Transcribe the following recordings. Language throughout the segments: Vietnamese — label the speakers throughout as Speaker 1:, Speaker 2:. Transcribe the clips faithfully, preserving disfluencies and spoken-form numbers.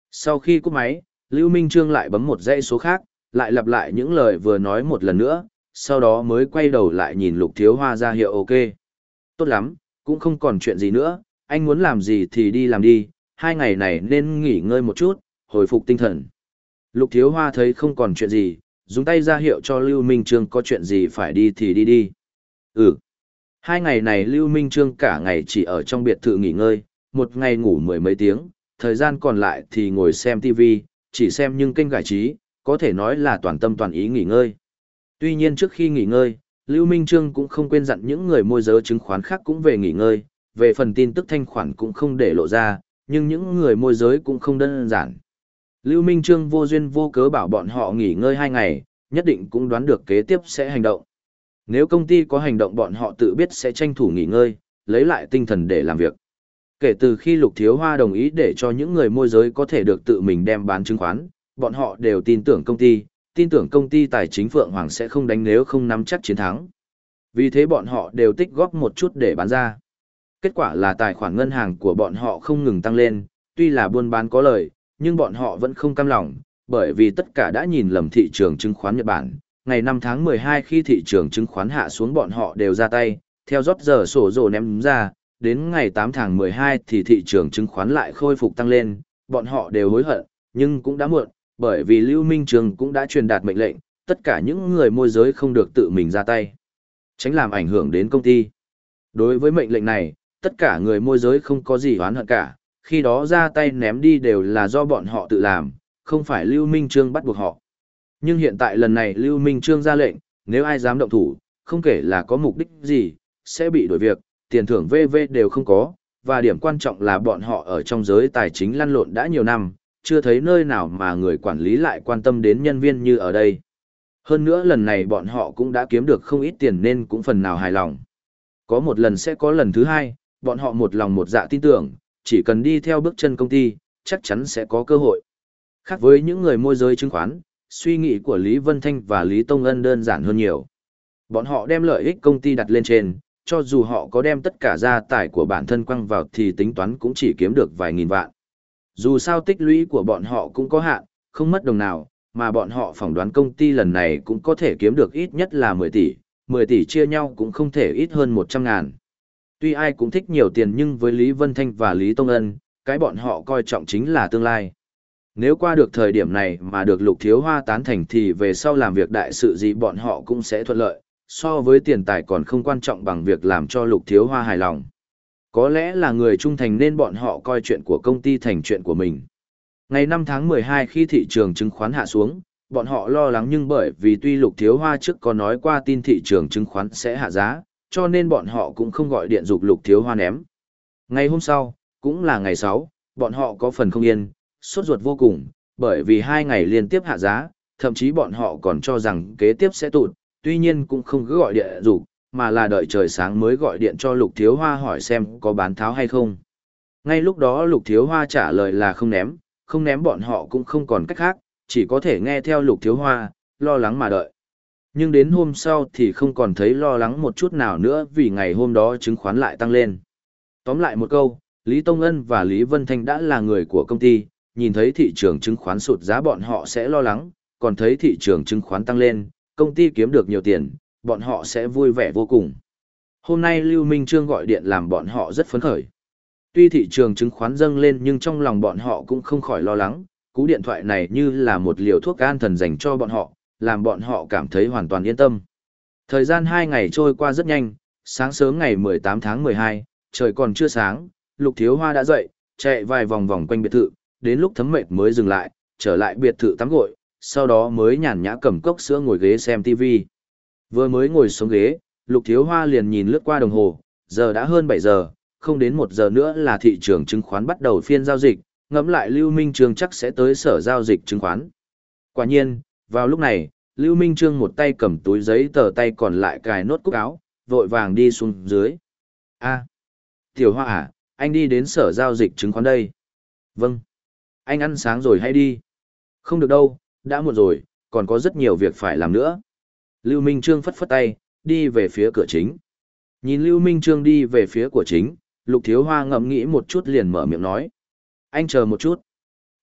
Speaker 1: Sau khi cúp máy, Lưu Minh Trương lại bấm một dãy số khác, lại lặp lại những lời vừa nói một lần nữa, sau đó mới quay đầu lại nhìn Lục Thiếu Hoa ra hiệu ok. Tốt lắm, cũng không còn chuyện gì nữa, anh muốn làm gì thì đi làm đi, hai ngày này nên nghỉ ngơi một chút, hồi phục tinh thần. Lục Thiếu Hoa thấy không còn chuyện gì, dùng tay ra hiệu cho Lưu Minh Trương có chuyện gì phải đi thì đi đi. Ừ. Hai ngày này Lưu Minh Trương cả ngày chỉ ở trong biệt thự nghỉ ngơi, một ngày ngủ mười mấy tiếng, thời gian còn lại thì ngồi xem ti vi, chỉ xem những kênh giải trí, có thể nói là toàn tâm toàn ý nghỉ ngơi. Tuy nhiên trước khi nghỉ ngơi, Lưu Minh Trương cũng không quên dặn những người môi giới chứng khoán khác cũng về nghỉ ngơi, về phần tin tức thanh khoản cũng không để lộ ra, nhưng những người môi giới cũng không đơn giản. Lưu Minh Trương vô duyên vô cớ bảo bọn họ nghỉ ngơi hai ngày, nhất định cũng đoán được kế tiếp sẽ hành động. Nếu công ty có hành động bọn họ tự biết sẽ tranh thủ nghỉ ngơi, lấy lại tinh thần để làm việc. Kể từ khi Lục Thiếu Hoa đồng ý để cho những người môi giới có thể được tự mình đem bán chứng khoán, bọn họ đều tin tưởng công ty, tin tưởng công ty tài chính Phượng Hoàng sẽ không đánh nếu không nắm chắc chiến thắng. Vì thế bọn họ đều tích góp một chút để bán ra. Kết quả là tài khoản ngân hàng của bọn họ không ngừng tăng lên, tuy là buôn bán có lời, nhưng bọn họ vẫn không cam lòng, bởi vì tất cả đã nhìn lầm thị trường chứng khoán Nhật Bản. Ngày năm tháng mười hai khi thị trường chứng khoán hạ xuống bọn họ đều ra tay, theo rót giờ sổ rồ ném ra, đến ngày tám tháng mười hai thì thị trường chứng khoán lại khôi phục tăng lên, bọn họ đều hối hận, nhưng cũng đã muộn, bởi vì Lưu Minh Trương cũng đã truyền đạt mệnh lệnh, tất cả những người môi giới không được tự mình ra tay, tránh làm ảnh hưởng đến công ty. Đối với mệnh lệnh này, tất cả người môi giới không có gì oán hận cả, khi đó ra tay ném đi đều là do bọn họ tự làm, không phải Lưu Minh Trương bắt buộc họ. Nhưng hiện tại lần này Lưu Minh Trương ra lệnh, nếu ai dám động thủ, không kể là có mục đích gì, sẽ bị đuổi việc, tiền thưởng vê vê đều không có, và điểm quan trọng là bọn họ ở trong giới tài chính lăn lộn đã nhiều năm, chưa thấy nơi nào mà người quản lý lại quan tâm đến nhân viên như ở đây. Hơn nữa lần này bọn họ cũng đã kiếm được không ít tiền nên cũng phần nào hài lòng. Có một lần sẽ có lần thứ hai, bọn họ một lòng một dạ tin tưởng, chỉ cần đi theo bước chân công ty, chắc chắn sẽ có cơ hội. Khác với những người môi giới chứng khoán, suy nghĩ của Lý Vân Thanh và Lý Tông Ân đơn giản hơn nhiều. Bọn họ đem lợi ích công ty đặt lên trên, cho dù họ có đem tất cả gia tài của bản thân quăng vào thì tính toán cũng chỉ kiếm được vài nghìn vạn. Dù sao tích lũy của bọn họ cũng có hạn, không mất đồng nào, mà bọn họ phỏng đoán công ty lần này cũng có thể kiếm được ít nhất là mười tỷ, mười tỷ chia nhau cũng không thể ít hơn một trăm ngàn. Tuy ai cũng thích nhiều tiền nhưng với Lý Vân Thanh và Lý Tông Ân, cái bọn họ coi trọng chính là tương lai. Nếu qua được thời điểm này mà được Lục Thiếu Hoa tán thành thì về sau làm việc đại sự gì bọn họ cũng sẽ thuận lợi, so với tiền tài còn không quan trọng bằng việc làm cho Lục Thiếu Hoa hài lòng. Có lẽ là người trung thành nên bọn họ coi chuyện của công ty thành chuyện của mình. Ngày năm tháng mười hai khi thị trường chứng khoán hạ xuống, bọn họ lo lắng nhưng bởi vì tuy Lục Thiếu Hoa trước có nói qua tin thị trường chứng khoán sẽ hạ giá, cho nên bọn họ cũng không gọi điện dục Lục Thiếu Hoa ném. Ngày hôm sau, cũng là ngày sáu, bọn họ có phần không yên, sốt ruột vô cùng, bởi vì hai ngày liên tiếp hạ giá, thậm chí bọn họ còn cho rằng kế tiếp sẽ tụt, tuy nhiên cũng không cứ gọi điện dục, mà là đợi trời sáng mới gọi điện cho Lục Thiếu Hoa hỏi xem có bán tháo hay không. Ngay lúc đó Lục Thiếu Hoa trả lời là không ném, không ném bọn họ cũng không còn cách khác, chỉ có thể nghe theo Lục Thiếu Hoa, lo lắng mà đợi. Nhưng đến hôm sau thì không còn thấy lo lắng một chút nào nữa vì ngày hôm đó chứng khoán lại tăng lên. Tóm lại một câu, Lý Tông Ân và Lý Vân Thanh đã là người của công ty, nhìn thấy thị trường chứng khoán sụt giá bọn họ sẽ lo lắng, còn thấy thị trường chứng khoán tăng lên, công ty kiếm được nhiều tiền, bọn họ sẽ vui vẻ vô cùng. Hôm nay Lưu Minh Trương gọi điện làm bọn họ rất phấn khởi. Tuy thị trường chứng khoán dâng lên nhưng trong lòng bọn họ cũng không khỏi lo lắng, cú điện thoại này như là một liều thuốc an thần dành cho bọn họ, làm bọn họ cảm thấy hoàn toàn yên tâm. Thời gian hai ngày trôi qua rất nhanh, sáng sớm ngày mười tám tháng mười hai, trời còn chưa sáng, Lục Thiếu Hoa đã dậy, chạy vài vòng vòng quanh biệt thự, đến lúc thấm mệt mới dừng lại, trở lại biệt thự tắm gội, sau đó mới nhàn nhã cầm cốc sữa ngồi ghế xem ti vi. Vừa mới ngồi xuống ghế, Lục Thiếu Hoa liền nhìn lướt qua đồng hồ, giờ đã hơn bảy giờ, không đến một giờ nữa là thị trường chứng khoán bắt đầu phiên giao dịch, ngẫm lại Lưu Minh Trương chắc sẽ tới sở giao dịch chứng khoán. Quả nhiên, vào lúc này, Lưu Minh Trương một tay cầm túi giấy tờ tay còn lại cài nốt cúc áo, vội vàng đi xuống dưới. A, Tiểu Hoa à, anh đi đến sở giao dịch chứng khoán đây. Vâng. Anh ăn sáng rồi hay đi? Không được đâu, đã muộn rồi, còn có rất nhiều việc phải làm nữa. Lưu Minh Trương phất phất tay, đi về phía cửa chính. Nhìn Lưu Minh Trương đi về phía của chính, Lục Thiếu Hoa ngẫm nghĩ một chút liền mở miệng nói. Anh chờ một chút.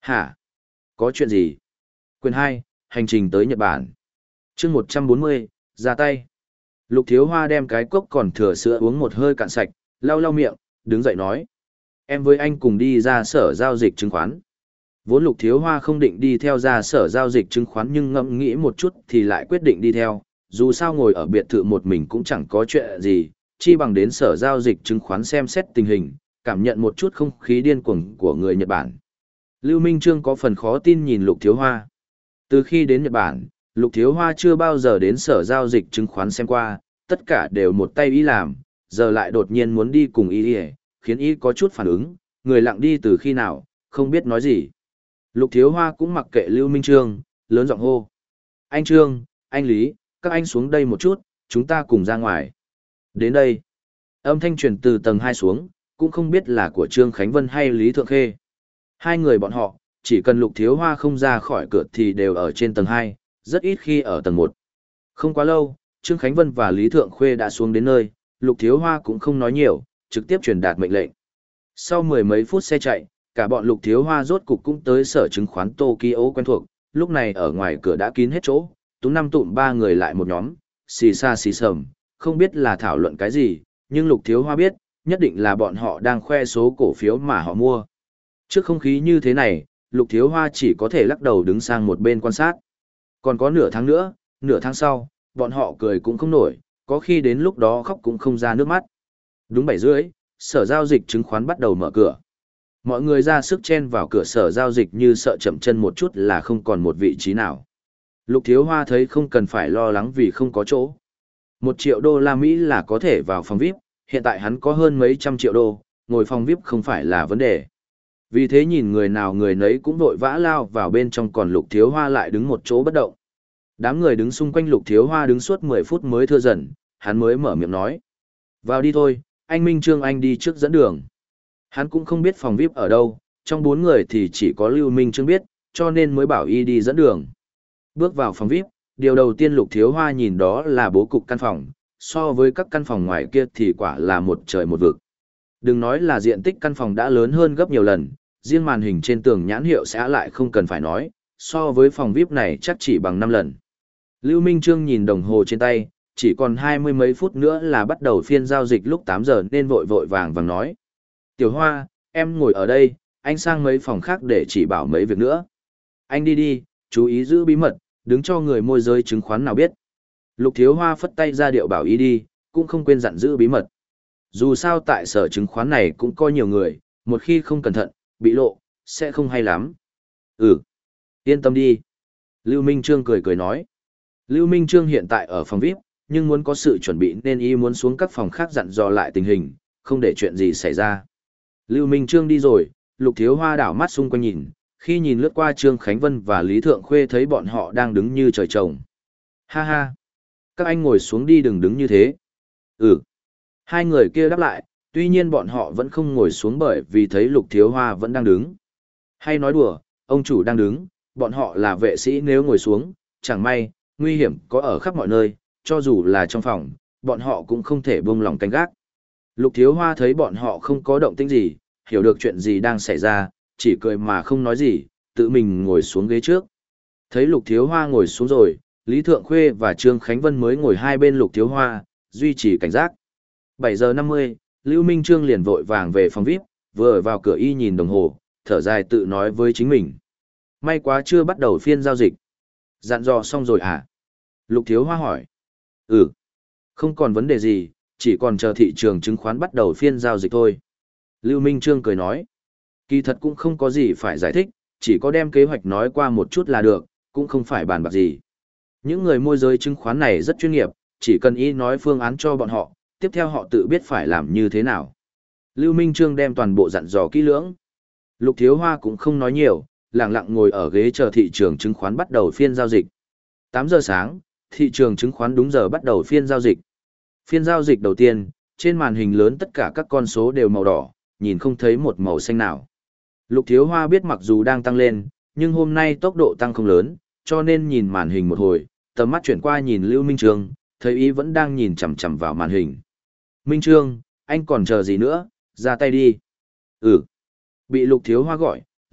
Speaker 1: Hả? Có chuyện gì? Quyền hai, hành trình tới Nhật Bản. chương một trăm bốn mươi, ra tay. Lục Thiếu Hoa đem cái cốc còn thừa sữa uống một hơi cạn sạch, lau lau miệng, đứng dậy nói. Em với anh cùng đi ra sở giao dịch chứng khoán. Vốn Lục Thiếu Hoa không định đi theo ra sở giao dịch chứng khoán nhưng ngẫm nghĩ một chút thì lại quyết định đi theo, dù sao ngồi ở biệt thự một mình cũng chẳng có chuyện gì, chi bằng đến sở giao dịch chứng khoán xem xét tình hình, cảm nhận một chút không khí điên cuồng của người Nhật Bản. Lưu Minh Trương có phần khó tin nhìn Lục Thiếu Hoa. Từ khi đến Nhật Bản, Lục Thiếu Hoa chưa bao giờ đến sở giao dịch chứng khoán xem qua, tất cả đều một tay y làm, giờ lại đột nhiên muốn đi cùng y, khiến y có chút phản ứng, người lặng đi từ khi nào, không biết nói gì. Lục Thiếu Hoa cũng mặc kệ Lưu Minh Trương, lớn giọng hô. Anh Trương, anh Lý, các anh xuống đây một chút, chúng ta cùng ra ngoài. Đến đây, âm thanh truyền từ tầng hai xuống, cũng không biết là của Trương Khánh Vân hay Lý Thượng Khê. Hai người bọn họ, chỉ cần Lục Thiếu Hoa không ra khỏi cửa thì đều ở trên tầng hai, rất ít khi ở tầng một. Không quá lâu, Trương Khánh Vân và Lý Thượng Khuê đã xuống đến nơi, Lục Thiếu Hoa cũng không nói nhiều, trực tiếp truyền đạt mệnh lệnh. Sau mười mấy phút xe chạy, cả bọn Lục Thiếu Hoa rốt cục cũng tới sở chứng khoán Tokyo quen thuộc, lúc này ở ngoài cửa đã kín hết chỗ, tú năm tụm ba người lại một nhóm, xì xa xì sầm, không biết là thảo luận cái gì, nhưng Lục Thiếu Hoa biết, nhất định là bọn họ đang khoe số cổ phiếu mà họ mua. Trước không khí như thế này, Lục Thiếu Hoa chỉ có thể lắc đầu đứng sang một bên quan sát. Còn có nửa tháng nữa, nửa tháng sau, bọn họ cười cũng không nổi, có khi đến lúc đó khóc cũng không ra nước mắt. Đúng bảy rưỡi, sở giao dịch chứng khoán bắt đầu mở cửa. Mọi người ra sức chen vào cửa sở giao dịch như sợ chậm chân một chút là không còn một vị trí nào. Lục Thiếu Hoa thấy không cần phải lo lắng vì không có chỗ. Một triệu đô la Mỹ là có thể vào phòng vi ai pi, hiện tại hắn có hơn mấy trăm triệu đô, ngồi phòng vi ai pi không phải là vấn đề. Vì thế nhìn người nào người nấy cũng vội vã lao vào bên trong, còn Lục Thiếu Hoa lại đứng một chỗ bất động. Đám người đứng xung quanh Lục Thiếu Hoa đứng suốt mười phút mới thưa dần, hắn mới mở miệng nói. Vào đi thôi, anh Minh Trương anh đi trước dẫn đường. Hắn cũng không biết phòng vi ai pi ở đâu, trong bốn người thì chỉ có Lưu Minh Trương biết, cho nên mới bảo y đi dẫn đường. Bước vào phòng vi ai pi, điều đầu tiên Lục Thiếu Hoa nhìn đó là bố cục căn phòng, so với các căn phòng ngoài kia thì quả là một trời một vực. Đừng nói là diện tích căn phòng đã lớn hơn gấp nhiều lần, riêng màn hình trên tường nhãn hiệu sẽ lại không cần phải nói, so với phòng vi ai pi này chắc chỉ bằng năm lần. Lưu Minh Trương nhìn đồng hồ trên tay, chỉ còn hai mươi mấy phút nữa là bắt đầu phiên giao dịch lúc tám giờ nên vội vội vàng vàng nói. Tiểu Hoa, em ngồi ở đây, anh sang mấy phòng khác để chỉ bảo mấy việc nữa. Anh đi đi, chú ý giữ bí mật, đứng cho người môi giới chứng khoán nào biết. Lục Thiếu Hoa phất tay ra điệu bảo ý đi, cũng không quên dặn giữ bí mật. Dù sao tại sở chứng khoán này cũng có nhiều người, một khi không cẩn thận, bị lộ, sẽ không hay lắm. Ừ, yên tâm đi. Lưu Minh Trương cười cười nói. Lưu Minh Trương hiện tại ở phòng vi ai pi, nhưng muốn có sự chuẩn bị nên y muốn xuống các phòng khác dặn dò lại tình hình, không để chuyện gì xảy ra. Lưu Minh Trương đi rồi, Lục Thiếu Hoa đảo mắt xung quanh nhìn, khi nhìn lướt qua Trương Khánh Vân và Lý Thượng Khuê thấy bọn họ đang đứng như trời trồng. Ha ha! Các anh ngồi xuống đi, đừng đứng như thế. Ừ. Hai người kia đáp lại, tuy nhiên bọn họ vẫn không ngồi xuống bởi vì thấy Lục Thiếu Hoa vẫn đang đứng. Hay nói đùa, ông chủ đang đứng, bọn họ là vệ sĩ nếu ngồi xuống, chẳng may, nguy hiểm có ở khắp mọi nơi, cho dù là trong phòng, bọn họ cũng không thể buông lòng canh gác. Lục Thiếu Hoa thấy bọn họ không có động tĩnh gì, hiểu được chuyện gì đang xảy ra, chỉ cười mà không nói gì, tự mình ngồi xuống ghế trước. Thấy Lục Thiếu Hoa ngồi xuống rồi, Lý Thượng Khuê và Trương Khánh Vân mới ngồi hai bên Lục Thiếu Hoa, duy trì cảnh giác. bảy giờ năm mươi, Lưu Minh Trương liền vội vàng về phòng vi ai pi, vừa vào cửa y nhìn đồng hồ, thở dài tự nói với chính mình. May quá chưa bắt đầu phiên giao dịch. Dặn dò xong rồi à? Lục Thiếu Hoa hỏi. Ừ, không còn vấn đề gì, chỉ còn chờ thị trường chứng khoán bắt đầu phiên giao dịch thôi. Lưu Minh Trương cười nói. Kỳ thật cũng không có gì phải giải thích, chỉ có đem kế hoạch nói qua một chút là được, cũng không phải bàn bạc gì. Những người môi giới chứng khoán này rất chuyên nghiệp, chỉ cần y nói phương án cho bọn họ, tiếp theo họ tự biết phải làm như thế nào. Lưu Minh Trương đem toàn bộ dặn dò kỹ lưỡng. Lục Thiếu Hoa cũng không nói nhiều, lặng lặng ngồi ở ghế chờ thị trường chứng khoán bắt đầu phiên giao dịch. tám giờ sáng, thị trường chứng khoán đúng giờ bắt đầu phiên giao dịch. Phiên giao dịch đầu tiên, trên màn hình lớn tất cả các con số đều màu đỏ, nhìn không thấy một màu xanh nào. Lục Thiếu Hoa biết mặc dù đang tăng lên, nhưng hôm nay tốc độ tăng không lớn, cho nên nhìn màn hình một hồi, tầm mắt chuyển qua nhìn Lưu Minh Trương, thấy ý vẫn đang nhìn chằm chằm vào màn hình. Minh Trương, anh còn chờ gì nữa, ra tay đi. Ừ. Bị Lục Thiếu Hoa gọi,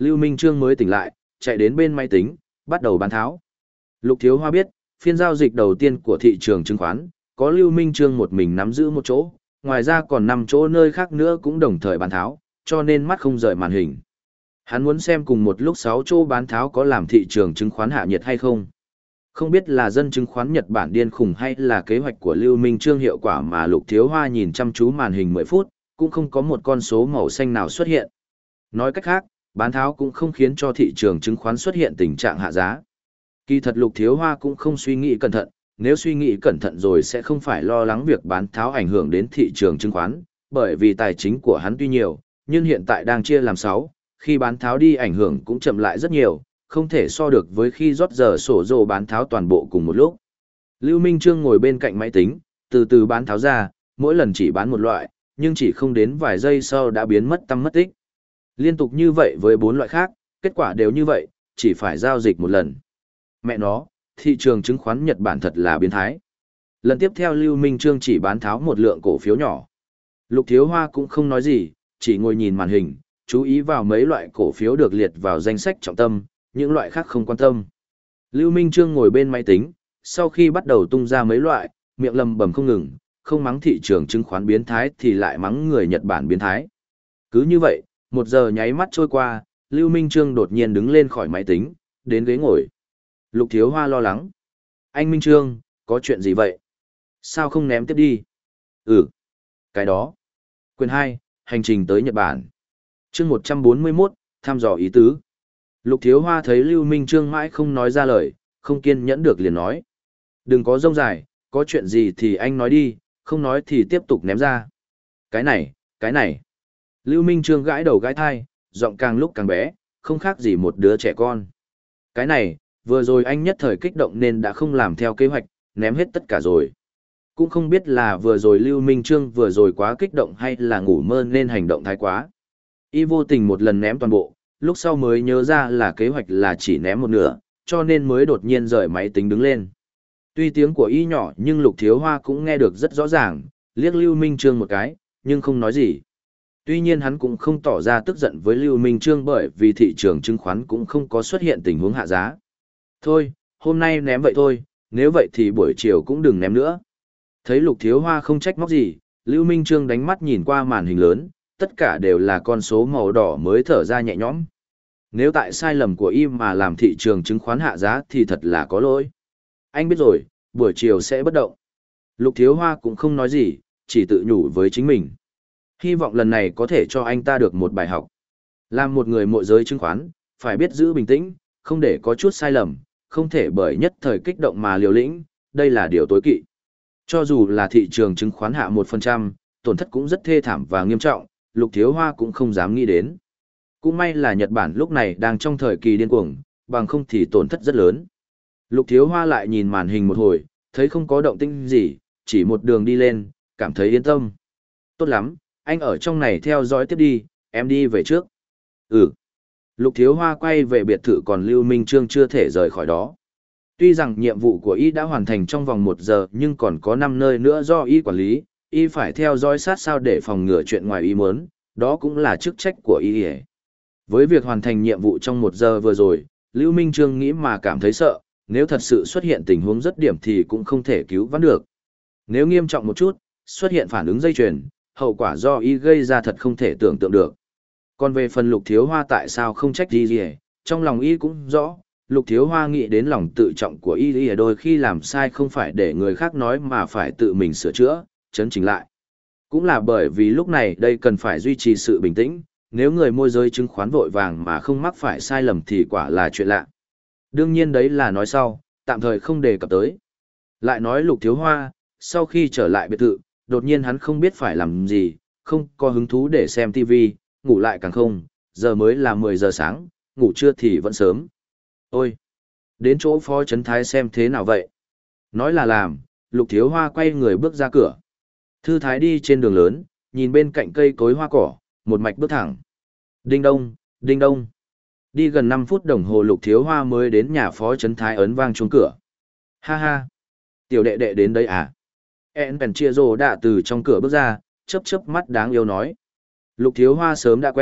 Speaker 1: Lưu Minh Trương mới tỉnh lại, chạy đến bên máy tính, bắt đầu bán tháo. Lục Thiếu Hoa biết, phiên giao dịch đầu tiên của thị trường chứng khoán, có Lưu Minh Trương một mình nắm giữ một chỗ, ngoài ra còn năm chỗ nơi khác nữa cũng đồng thời bán tháo, cho nên mắt không rời màn hình. Hắn muốn xem cùng một lúc sáu chỗ bán tháo có làm thị trường chứng khoán hạ nhiệt hay không. Không biết là dân chứng khoán Nhật Bản điên khùng hay là kế hoạch của Lưu Minh Trương hiệu quả mà Lục Thiếu Hoa nhìn chăm chú màn hình mười phút, cũng không có một con số màu xanh nào xuất hiện. Nói cách khác, bán tháo cũng không khiến cho thị trường chứng khoán xuất hiện tình trạng hạ giá. Kỳ thật Lục Thiếu Hoa cũng không suy nghĩ cẩn thận, nếu suy nghĩ cẩn thận rồi sẽ không phải lo lắng việc bán tháo ảnh hưởng đến thị trường chứng khoán, bởi vì tài chính của hắn tuy nhiều, nhưng hiện tại đang chia làm sáu, khi bán tháo đi ảnh hưởng cũng chậm lại rất nhiều, không thể so được với khi rót giờ sổ rồ bán tháo toàn bộ cùng một lúc. Lưu Minh Trương ngồi bên cạnh máy tính, từ từ bán tháo ra, mỗi lần chỉ bán một loại, nhưng chỉ không đến vài giây sau đã biến mất tăm mất tích. Liên tục như vậy với bốn loại khác, kết quả đều như vậy, chỉ phải giao dịch một lần. Mẹ nó, thị trường chứng khoán Nhật Bản thật là biến thái. Lần tiếp theo Lưu Minh Trương chỉ bán tháo một lượng cổ phiếu nhỏ. Lục Thiếu Hoa cũng không nói gì, chỉ ngồi nhìn màn hình, chú ý vào mấy loại cổ phiếu được liệt vào danh sách trọng tâm, những loại khác không quan tâm. Lưu Minh Trương ngồi bên máy tính, sau khi bắt đầu tung ra mấy loại, miệng lầm bầm không ngừng, không mắng thị trường chứng khoán biến thái thì lại mắng người Nhật Bản biến thái. Cứ như vậy, một giờ nháy mắt trôi qua, Lưu Minh Trương đột nhiên đứng lên khỏi máy tính, đến ghế ngồi. Lục Thiếu Hoa lo lắng. Anh Minh Trương, có chuyện gì vậy? Sao không ném tiếp đi? Ừ, cái đó. Quyền hai, hành trình tới Nhật Bản. Chương một trăm bốn mươi mốt, thăm dò ý tứ. Lục Thiếu Hoa thấy Lưu Minh Trương mãi không nói ra lời, không kiên nhẫn được liền nói. Đừng có rông dài, có chuyện gì thì anh nói đi, không nói thì tiếp tục ném ra. Cái này, cái này. Lưu Minh Trương gãi đầu gãi thai, giọng càng lúc càng bé, không khác gì một đứa trẻ con. Cái này, vừa rồi anh nhất thời kích động nên đã không làm theo kế hoạch, ném hết tất cả rồi. Cũng không biết là vừa rồi Lưu Minh Trương vừa rồi quá kích động hay là ngủ mơ nên hành động thái quá. Y vô tình một lần ném toàn bộ, lúc sau mới nhớ ra là kế hoạch là chỉ ném một nửa, cho nên mới đột nhiên rời máy tính đứng lên. Tuy tiếng của Y nhỏ nhưng Lục Thiếu Hoa cũng nghe được rất rõ ràng, liếc Lưu Minh Trương một cái, nhưng không nói gì. Tuy nhiên hắn cũng không tỏ ra tức giận với Lưu Minh Trương bởi vì thị trường chứng khoán cũng không có xuất hiện tình huống hạ giá. Thôi, hôm nay ném vậy thôi, nếu vậy thì buổi chiều cũng đừng ném nữa. Thấy Lục Thiếu Hoa không trách móc gì, Lưu Minh Trương đánh mắt nhìn qua màn hình lớn, tất cả đều là con số màu đỏ mới thở ra nhẹ nhõm. Nếu tại sai lầm của y mà làm thị trường chứng khoán hạ giá thì thật là có lỗi. Anh biết rồi, buổi chiều sẽ bất động. Lục Thiếu Hoa cũng không nói gì, chỉ tự nhủ với chính mình. Hy vọng lần này có thể cho anh ta được một bài học. Làm một người môi giới chứng khoán, phải biết giữ bình tĩnh, không để có chút sai lầm, không thể bởi nhất thời kích động mà liều lĩnh, đây là điều tối kỵ. Cho dù là thị trường chứng khoán hạ một phần trăm, tổn thất cũng rất thê thảm và nghiêm trọng, Lục Thiếu Hoa cũng không dám nghĩ đến. Cũng may là Nhật Bản lúc này đang trong thời kỳ điên cuồng, bằng không thì tổn thất rất lớn. Lục Thiếu Hoa lại nhìn màn hình một hồi, thấy không có động tĩnh gì, chỉ một đường đi lên, cảm thấy yên tâm. Tốt lắm, anh ở trong này theo dõi tiếp đi, em đi về trước. Ừ. Lục Thiếu Hoa quay về biệt thự còn Lưu Minh Trương chưa thể rời khỏi đó. Tuy rằng nhiệm vụ của y đã hoàn thành trong vòng một giờ nhưng còn có năm nơi nữa do y quản lý, y phải theo dõi sát sao để phòng ngừa chuyện ngoài ý muốn, đó cũng là chức trách của y. Với việc hoàn thành nhiệm vụ trong một giờ vừa rồi, Lưu Minh Trương nghĩ mà cảm thấy sợ, nếu thật sự xuất hiện tình huống rất điểm thì cũng không thể cứu vãn được. Nếu nghiêm trọng một chút, xuất hiện phản ứng dây chuyền, hậu quả do y gây ra thật không thể tưởng tượng được. Còn về phần Lục Thiếu Hoa tại sao không trách gì gì, trong lòng y cũng rõ, Lục Thiếu Hoa nghĩ đến lòng tự trọng của y y đôi khi làm sai không phải để người khác nói mà phải tự mình sửa chữa, chấn chỉnh lại. Cũng là bởi vì lúc này đây cần phải duy trì sự bình tĩnh, nếu người môi giới chứng khoán vội vàng mà không mắc phải sai lầm thì quả là chuyện lạ. Đương nhiên đấy là nói sau, tạm thời không đề cập tới. Lại nói Lục Thiếu Hoa, sau khi trở lại biệt thự, đột nhiên hắn không biết phải làm gì, không có hứng thú để xem tivi, ngủ lại càng không, giờ mới là mười giờ sáng, ngủ trưa thì vẫn sớm. Ôi! Đến chỗ Phó Trấn Thái xem thế nào vậy? Nói là làm, Lục Thiếu Hoa quay người bước ra cửa. Thư Thái đi trên đường lớn, nhìn bên cạnh cây cối hoa cỏ, một mạch bước thẳng. Đinh đông, đinh đông. Đi gần năm phút đồng hồ Lục Thiếu Hoa mới đến nhà Phó Trấn Thái ấn vang chuông cửa. Ha ha! Tiểu đệ đệ đến đây à? En Pèn Chia Rồ đã từ trong cửa bước ra, chớp chớp mắt đáng yêu nói. Lục Thiếu Hoa sớm đã quen,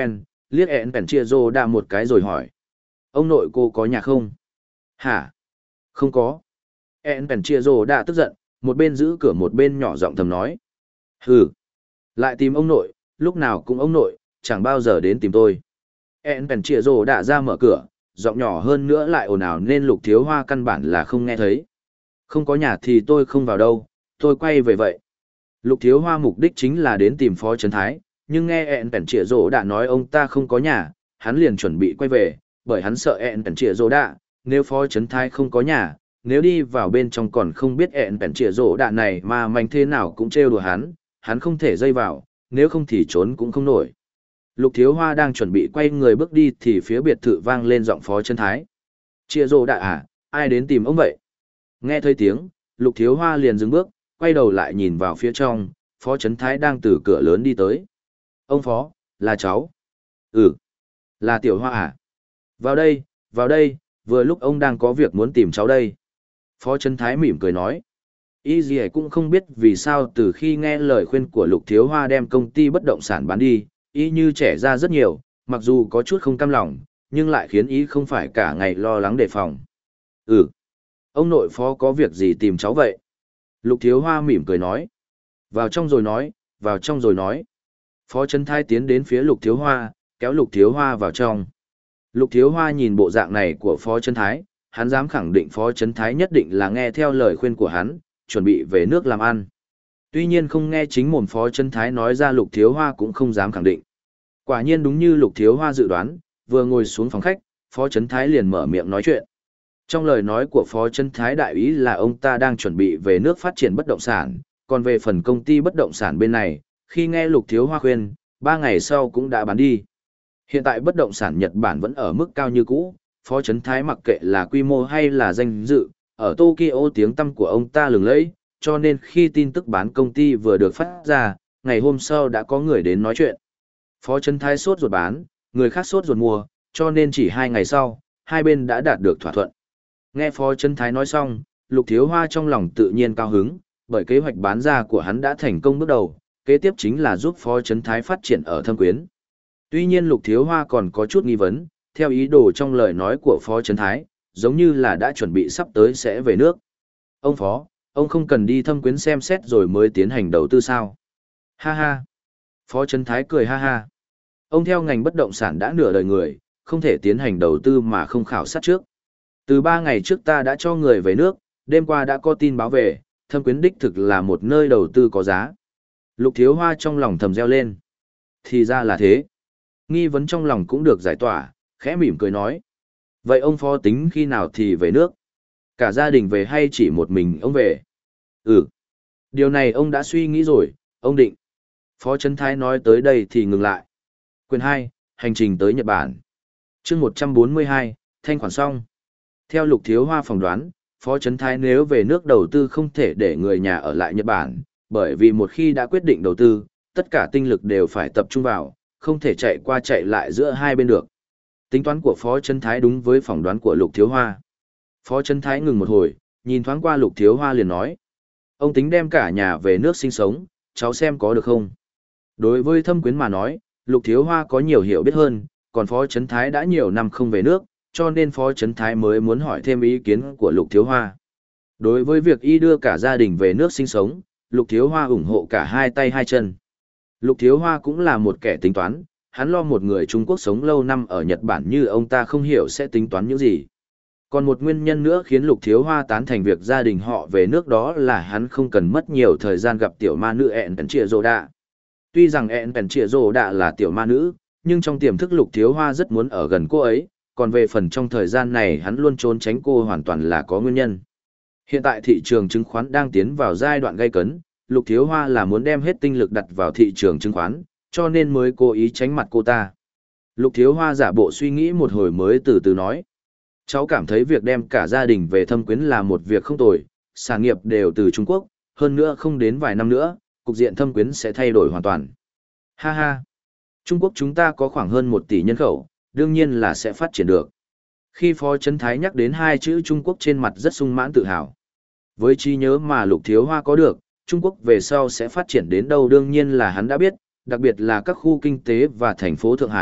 Speaker 1: liếc ẹn bèn chia rô đã một cái rồi hỏi. Ông nội cô có nhà không? Hả? Không có. ẹn bèn chia rô đã tức giận, một bên giữ cửa một bên nhỏ giọng thầm nói. Hừ, lại tìm ông nội, lúc nào cũng ông nội, chẳng bao giờ đến tìm tôi. ẹn bèn chia rô đã ra mở cửa, giọng nhỏ hơn nữa lại ồn ào nên Lục Thiếu Hoa căn bản là không nghe thấy. Không có nhà thì tôi không vào đâu, tôi quay về vậy. Lục Thiếu Hoa mục đích chính là đến tìm Phó Trấn Thái, nhưng nghe ẹn bèn chia rô đã nói ông ta không có nhà, hắn liền chuẩn bị quay về, bởi hắn sợ ẹn bèn chia rô đã, nếu Phó Trấn Thái không có nhà, nếu đi vào bên trong còn không biết ẹn bèn chia rô đã này mà mạnh thế nào cũng trêu đùa hắn, hắn không thể dây vào, nếu không thì trốn cũng không nổi. Lục Thiếu Hoa đang chuẩn bị quay người bước đi thì phía biệt thự vang lên giọng Phó Trấn Thái. Chia rô đã à, ai đến tìm ông vậy? Nghe thấy tiếng, Lục Thiếu Hoa liền dừng bước, quay đầu lại nhìn vào phía trong, Phó Trấn Thái đang từ cửa lớn đi tới. Ông Phó, là cháu. Ừ, là Tiểu Hoa à? Vào đây, vào đây, vừa lúc ông đang có việc muốn tìm cháu đây. Phó Trấn Thái mỉm cười nói. Y gì cũng không biết vì sao từ khi nghe lời khuyên của Lục Thiếu Hoa đem công ty bất động sản bán đi, y như trẻ ra rất nhiều, mặc dù có chút không cam lòng, nhưng lại khiến y không phải cả ngày lo lắng đề phòng. Ừ, ông nội Phó có việc gì tìm cháu vậy? Lục Thiếu Hoa mỉm cười nói. Vào trong rồi nói, vào trong rồi nói. Phó Trấn Thái tiến đến phía Lục Thiếu Hoa, kéo Lục Thiếu Hoa vào trong. Lục Thiếu Hoa nhìn bộ dạng này của Phó Trấn Thái, hắn dám khẳng định Phó Trấn Thái nhất định là nghe theo lời khuyên của hắn, chuẩn bị về nước làm ăn. Tuy nhiên không nghe chính mồm Phó Trấn Thái nói ra Lục Thiếu Hoa cũng không dám khẳng định. Quả nhiên đúng như Lục Thiếu Hoa dự đoán, vừa ngồi xuống phòng khách, Phó Trấn Thái liền mở miệng nói chuyện. Trong lời nói của Phó Trấn Thái đại ý là ông ta đang chuẩn bị về nước phát triển bất động sản, còn về phần công ty bất động sản bên này, khi nghe Lục Thiếu Hoa khuyên, ba ngày sau cũng đã bán đi. Hiện tại bất động sản Nhật Bản vẫn ở mức cao như cũ, Phó Trấn Thái mặc kệ là quy mô hay là danh dự, ở Tokyo tiếng tăm của ông ta lừng lẫy, cho nên khi tin tức bán công ty vừa được phát ra, ngày hôm sau đã có người đến nói chuyện. Phó Trấn Thái sốt ruột bán, người khác sốt ruột mua, cho nên chỉ hai ngày sau, hai bên đã đạt được thỏa thuận. Nghe Phó Trấn Thái nói xong, Lục Thiếu Hoa trong lòng tự nhiên cao hứng, bởi kế hoạch bán ra của hắn đã thành công bước đầu, kế tiếp chính là giúp Phó Trấn Thái phát triển ở Thâm Quyến. Tuy nhiên Lục Thiếu Hoa còn có chút nghi vấn, theo ý đồ trong lời nói của Phó Trấn Thái, giống như là đã chuẩn bị sắp tới sẽ về nước. Ông Phó, ông không cần đi Thâm Quyến xem xét rồi mới tiến hành đầu tư sao? Ha ha. Phó Trấn Thái cười ha ha. Ông theo ngành bất động sản đã nửa đời người, không thể tiến hành đầu tư mà không khảo sát trước. Từ ba ngày trước ta đã cho người về nước, đêm qua đã có tin báo về, Thâm Quyến đích thực là một nơi đầu tư có giá. Lục Thiếu Hoa trong lòng thầm reo lên. Thì ra là thế. Nghi vấn trong lòng cũng được giải tỏa, khẽ mỉm cười nói. Vậy ông Phó tính khi nào thì về nước? Cả gia đình về hay chỉ một mình ông về? Ừ. Điều này ông đã suy nghĩ rồi, ông định. Phó Trấn Thái nói tới đây thì ngừng lại. Quyền hai, hành trình tới Nhật Bản. chương một trăm bốn mươi hai, thanh khoản xong. Theo Lục Thiếu Hoa phỏng đoán, Phó Trấn Thái nếu về nước đầu tư không thể để người nhà ở lại Nhật Bản, bởi vì một khi đã quyết định đầu tư, tất cả tinh lực đều phải tập trung vào, không thể chạy qua chạy lại giữa hai bên được. Tính toán của Phó Trấn Thái đúng với phỏng đoán của Lục Thiếu Hoa. Phó Trấn Thái ngừng một hồi, nhìn thoáng qua Lục Thiếu Hoa liền nói. Ông tính đem cả nhà về nước sinh sống, cháu xem có được không? Đối với Thâm Quyến mà nói, Lục Thiếu Hoa có nhiều hiểu biết hơn, còn Phó Trấn Thái đã nhiều năm không về nước, cho nên Phó Trấn Thái mới muốn hỏi thêm ý kiến của Lục Thiếu Hoa. Đối với việc y đưa cả gia đình về nước sinh sống, Lục Thiếu Hoa ủng hộ cả hai tay hai chân. Lục Thiếu Hoa cũng là một kẻ tính toán, hắn lo một người Trung Quốc sống lâu năm ở Nhật Bản như ông ta không hiểu sẽ tính toán những gì. Còn một nguyên nhân nữa khiến Lục Thiếu Hoa tán thành việc gia đình họ về nước đó là hắn không cần mất nhiều thời gian gặp tiểu ma nữ ẹn Pèn Trịa Rồ Đạ. Tuy rằng ẹn Pèn Trịa Rồ Đạ là tiểu ma nữ, nhưng trong tiềm thức Lục Thiếu Hoa rất muốn ở gần cô ấy, còn về phần trong thời gian này hắn luôn trốn tránh cô hoàn toàn là có nguyên nhân. Hiện tại thị trường chứng khoán đang tiến vào giai đoạn gay cấn, Lục Thiếu Hoa là muốn đem hết tinh lực đặt vào thị trường chứng khoán, cho nên mới cố ý tránh mặt cô ta. Lục Thiếu Hoa giả bộ suy nghĩ một hồi mới từ từ nói. Cháu cảm thấy việc đem cả gia đình về Thâm Quyến là một việc không tồi, sản nghiệp đều từ Trung Quốc, hơn nữa không đến vài năm nữa, cục diện Thâm Quyến sẽ thay đổi hoàn toàn. Ha ha! Trung Quốc chúng ta có khoảng hơn một tỷ nhân khẩu, đương nhiên là sẽ phát triển được. Khi Phó Trấn Thái nhắc đến hai chữ Trung Quốc trên mặt rất sung mãn tự hào. Với trí nhớ mà Lục Thiếu Hoa có được, Trung Quốc về sau sẽ phát triển đến đâu đương nhiên là hắn đã biết, đặc biệt là các khu kinh tế và thành phố Thượng Hải,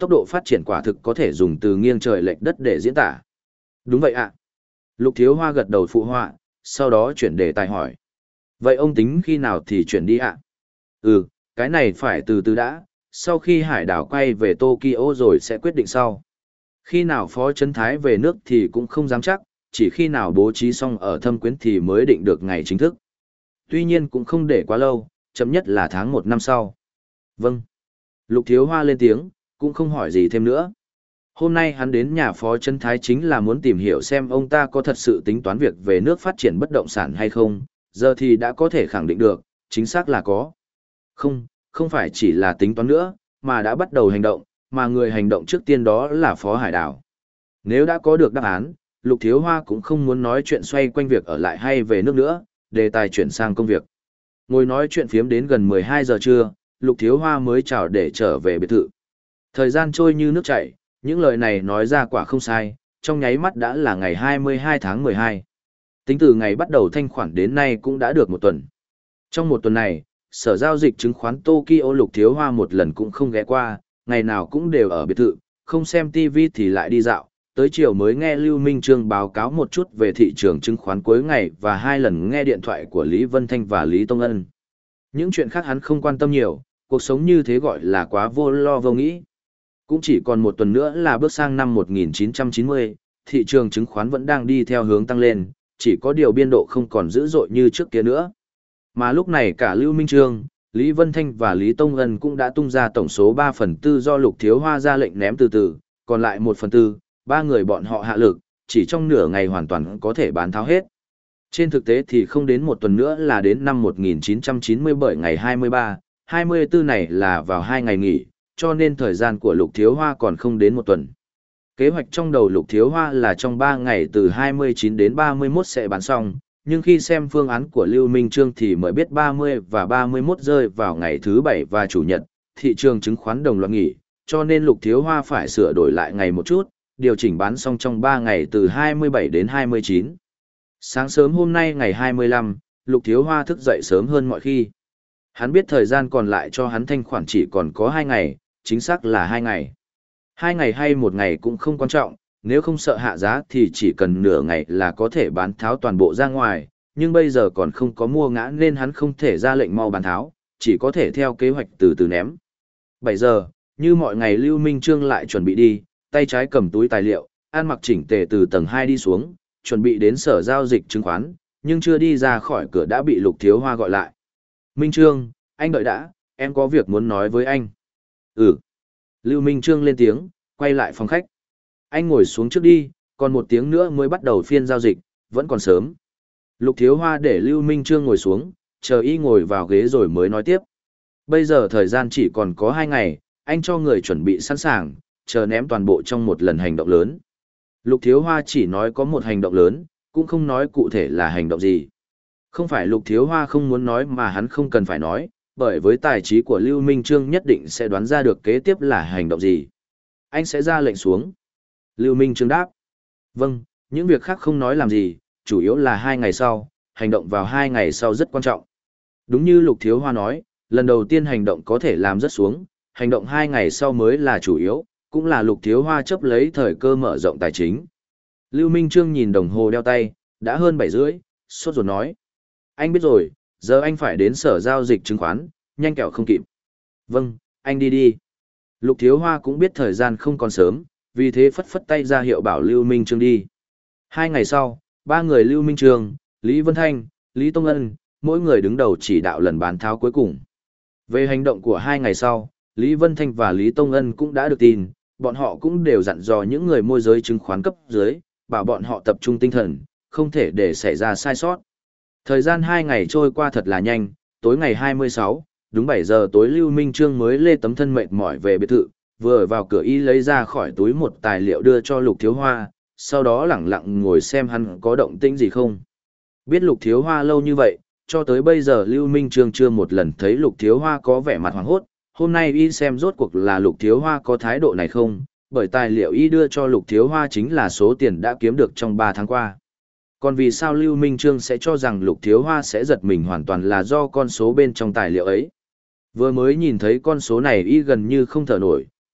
Speaker 1: tốc độ phát triển quả thực có thể dùng từ nghiêng trời lệch đất để diễn tả. Đúng vậy ạ. Lục Thiếu Hoa gật đầu phụ họa, sau đó chuyển đề tài hỏi. Vậy ông tính khi nào thì chuyển đi ạ? Ừ, cái này phải từ từ đã, sau khi hải đảo quay về Tokyo rồi sẽ quyết định sau. Khi nào Phó Trấn Thái về nước thì cũng không dám chắc, chỉ khi nào bố trí xong ở Thâm Quyến thì mới định được ngày chính thức. Tuy nhiên cũng không để quá lâu, chậm nhất là tháng một năm sau. Vâng. Lục Thiếu Hoa lên tiếng, cũng không hỏi gì thêm nữa. Hôm nay hắn đến nhà Phó Trấn Thái chính là muốn tìm hiểu xem ông ta có thật sự tính toán việc về nước phát triển bất động sản hay không, giờ thì đã có thể khẳng định được, chính xác là có. Không, không phải chỉ là tính toán nữa, mà đã bắt đầu hành động, mà người hành động trước tiên đó là Phó Hải Đảo. Nếu đã có được đáp án, Lục Thiếu Hoa cũng không muốn nói chuyện xoay quanh việc ở lại hay về nước nữa, đề tài chuyển sang công việc. Ngồi nói chuyện phiếm đến gần mười hai giờ trưa, Lục Thiếu Hoa mới chào để trở về biệt thự. Thời gian trôi như nước chảy, những lời này nói ra quả không sai, trong nháy mắt đã là ngày hai mươi hai tháng mười hai. Tính từ ngày bắt đầu thanh khoản đến nay cũng đã được một tuần. Trong một tuần này, Sở giao dịch chứng khoán Tokyo Lục Thiếu Hoa một lần cũng không ghé qua, ngày nào cũng đều ở biệt thự, không xem ti vi thì lại đi dạo, tới chiều mới nghe Lưu Minh Trương báo cáo một chút về thị trường chứng khoán cuối ngày và hai lần nghe điện thoại của Lý Vân Thanh và Lý Tông Ân. Những chuyện khác hắn không quan tâm nhiều, cuộc sống như thế gọi là quá vô lo vô nghĩ. Cũng chỉ còn một tuần nữa là bước sang năm một nghìn chín trăm chín mươi, thị trường chứng khoán vẫn đang đi theo hướng tăng lên, chỉ có điều biên độ không còn dữ dội như trước kia nữa. Mà lúc này cả Lưu Minh Trương, Lý Vân Thanh và Lý Tông Ân cũng đã tung ra tổng số ba phần tư do Lục Thiếu Hoa ra lệnh ném từ từ, còn lại một phần tư, ba người bọn họ hạ lực, chỉ trong nửa ngày hoàn toàn có thể bán tháo hết. Trên thực tế thì không đến một tuần nữa là đến năm một nghìn chín trăm chín mươi bởi ngày hai mươi ba, hai mươi tư này là vào hai ngày nghỉ, cho nên thời gian của Lục Thiếu Hoa còn không đến một tuần. Kế hoạch trong đầu Lục Thiếu Hoa là trong ba ngày từ hai mươi chín đến ba mươi mốt sẽ bán xong, nhưng khi xem phương án của Lưu Minh Trương thì mới biết ba mươi và ba mươi mốt rơi vào ngày thứ bảy và chủ nhật, thị trường chứng khoán đồng loạt nghỉ, cho nên Lục Thiếu Hoa phải sửa đổi lại ngày một chút, điều chỉnh bán xong trong ba ngày từ hai mươi bảy đến hai mươi chín. Sáng sớm hôm nay ngày hai mươi lăm, Lục Thiếu Hoa thức dậy sớm hơn mọi khi. Hắn biết thời gian còn lại cho hắn thanh khoản chỉ còn có hai ngày, chính xác là hai ngày. Hai ngày hay một ngày cũng không quan trọng, nếu không sợ hạ giá thì chỉ cần nửa ngày là có thể bán tháo toàn bộ ra ngoài, nhưng bây giờ còn không có mua ngã nên hắn không thể ra lệnh mau bán tháo, chỉ có thể theo kế hoạch từ từ ném. bảy giờ, như mọi ngày Lưu Minh Trương lại chuẩn bị đi, tay trái cầm túi tài liệu, ăn mặc chỉnh tề từ tầng hai đi xuống, chuẩn bị đến sở giao dịch chứng khoán, nhưng chưa đi ra khỏi cửa đã bị Lục Thiếu Hoa gọi lại. Minh Trương, anh đợi đã, em có việc muốn nói với anh. Ừ. Lưu Minh Trương lên tiếng, quay lại phòng khách. Anh ngồi xuống trước đi, còn một tiếng nữa mới bắt đầu phiên giao dịch, vẫn còn sớm. Lục Thiếu Hoa để Lưu Minh Trương ngồi xuống, chờ y ngồi vào ghế rồi mới nói tiếp. Bây giờ thời gian chỉ còn có hai ngày, anh cho người chuẩn bị sẵn sàng, chờ ném toàn bộ trong một lần hành động lớn. Lục Thiếu Hoa chỉ nói có một hành động lớn, cũng không nói cụ thể là hành động gì. Không phải Lục Thiếu Hoa không muốn nói mà hắn không cần phải nói, bởi với tài trí của Lưu Minh Trương nhất định sẽ đoán ra được kế tiếp là hành động gì. Anh sẽ ra lệnh xuống. Lưu Minh Trương đáp. Vâng, những việc khác không nói làm gì, chủ yếu là hai ngày sau, hành động vào hai ngày sau rất quan trọng. Đúng như Lục Thiếu Hoa nói, lần đầu tiên hành động có thể làm rất xuống, hành động hai ngày sau mới là chủ yếu, cũng là Lục Thiếu Hoa chấp lấy thời cơ mở rộng tài chính. Lưu Minh Trương nhìn đồng hồ đeo tay, đã hơn bảy rưỡi, sốt ruột nói. Anh biết rồi, giờ anh phải đến sở giao dịch chứng khoán, nhanh kẹo không kịp. Vâng, anh đi đi. Lục Thiếu Hoa cũng biết thời gian không còn sớm, vì thế phất phất tay ra hiệu bảo Lưu Minh Trương đi. Hai ngày sau, ba người Lưu Minh Trương, Lý Vân Thanh, Lý Tông Ân, mỗi người đứng đầu chỉ đạo lần bán tháo cuối cùng. Về hành động của hai ngày sau, Lý Vân Thanh và Lý Tông Ân cũng đã được tin, bọn họ cũng đều dặn dò những người môi giới chứng khoán cấp dưới, bảo bọn họ tập trung tinh thần, không thể để xảy ra sai sót. Thời gian hai ngày trôi qua thật là nhanh, tối ngày hai mươi sáu, đúng bảy giờ tối Lưu Minh Trương mới lê tấm thân mệt mỏi về biệt thự, vừa vào cửa y lấy ra khỏi túi một tài liệu đưa cho Lục Thiếu Hoa, sau đó lẳng lặng ngồi xem hắn có động tĩnh gì không. Biết Lục Thiếu Hoa lâu như vậy, cho tới bây giờ Lưu Minh Trương chưa một lần thấy Lục Thiếu Hoa có vẻ mặt hoảng hốt, hôm nay y xem rốt cuộc là Lục Thiếu Hoa có thái độ này không, bởi tài liệu y đưa cho Lục Thiếu Hoa chính là số tiền đã kiếm được trong ba tháng qua. Còn vì sao Lưu Minh Trương sẽ cho rằng Lục Thiếu Hoa sẽ giật mình hoàn toàn là do con số bên trong tài liệu ấy. Vừa mới nhìn thấy con số này y gần như không thở nổi,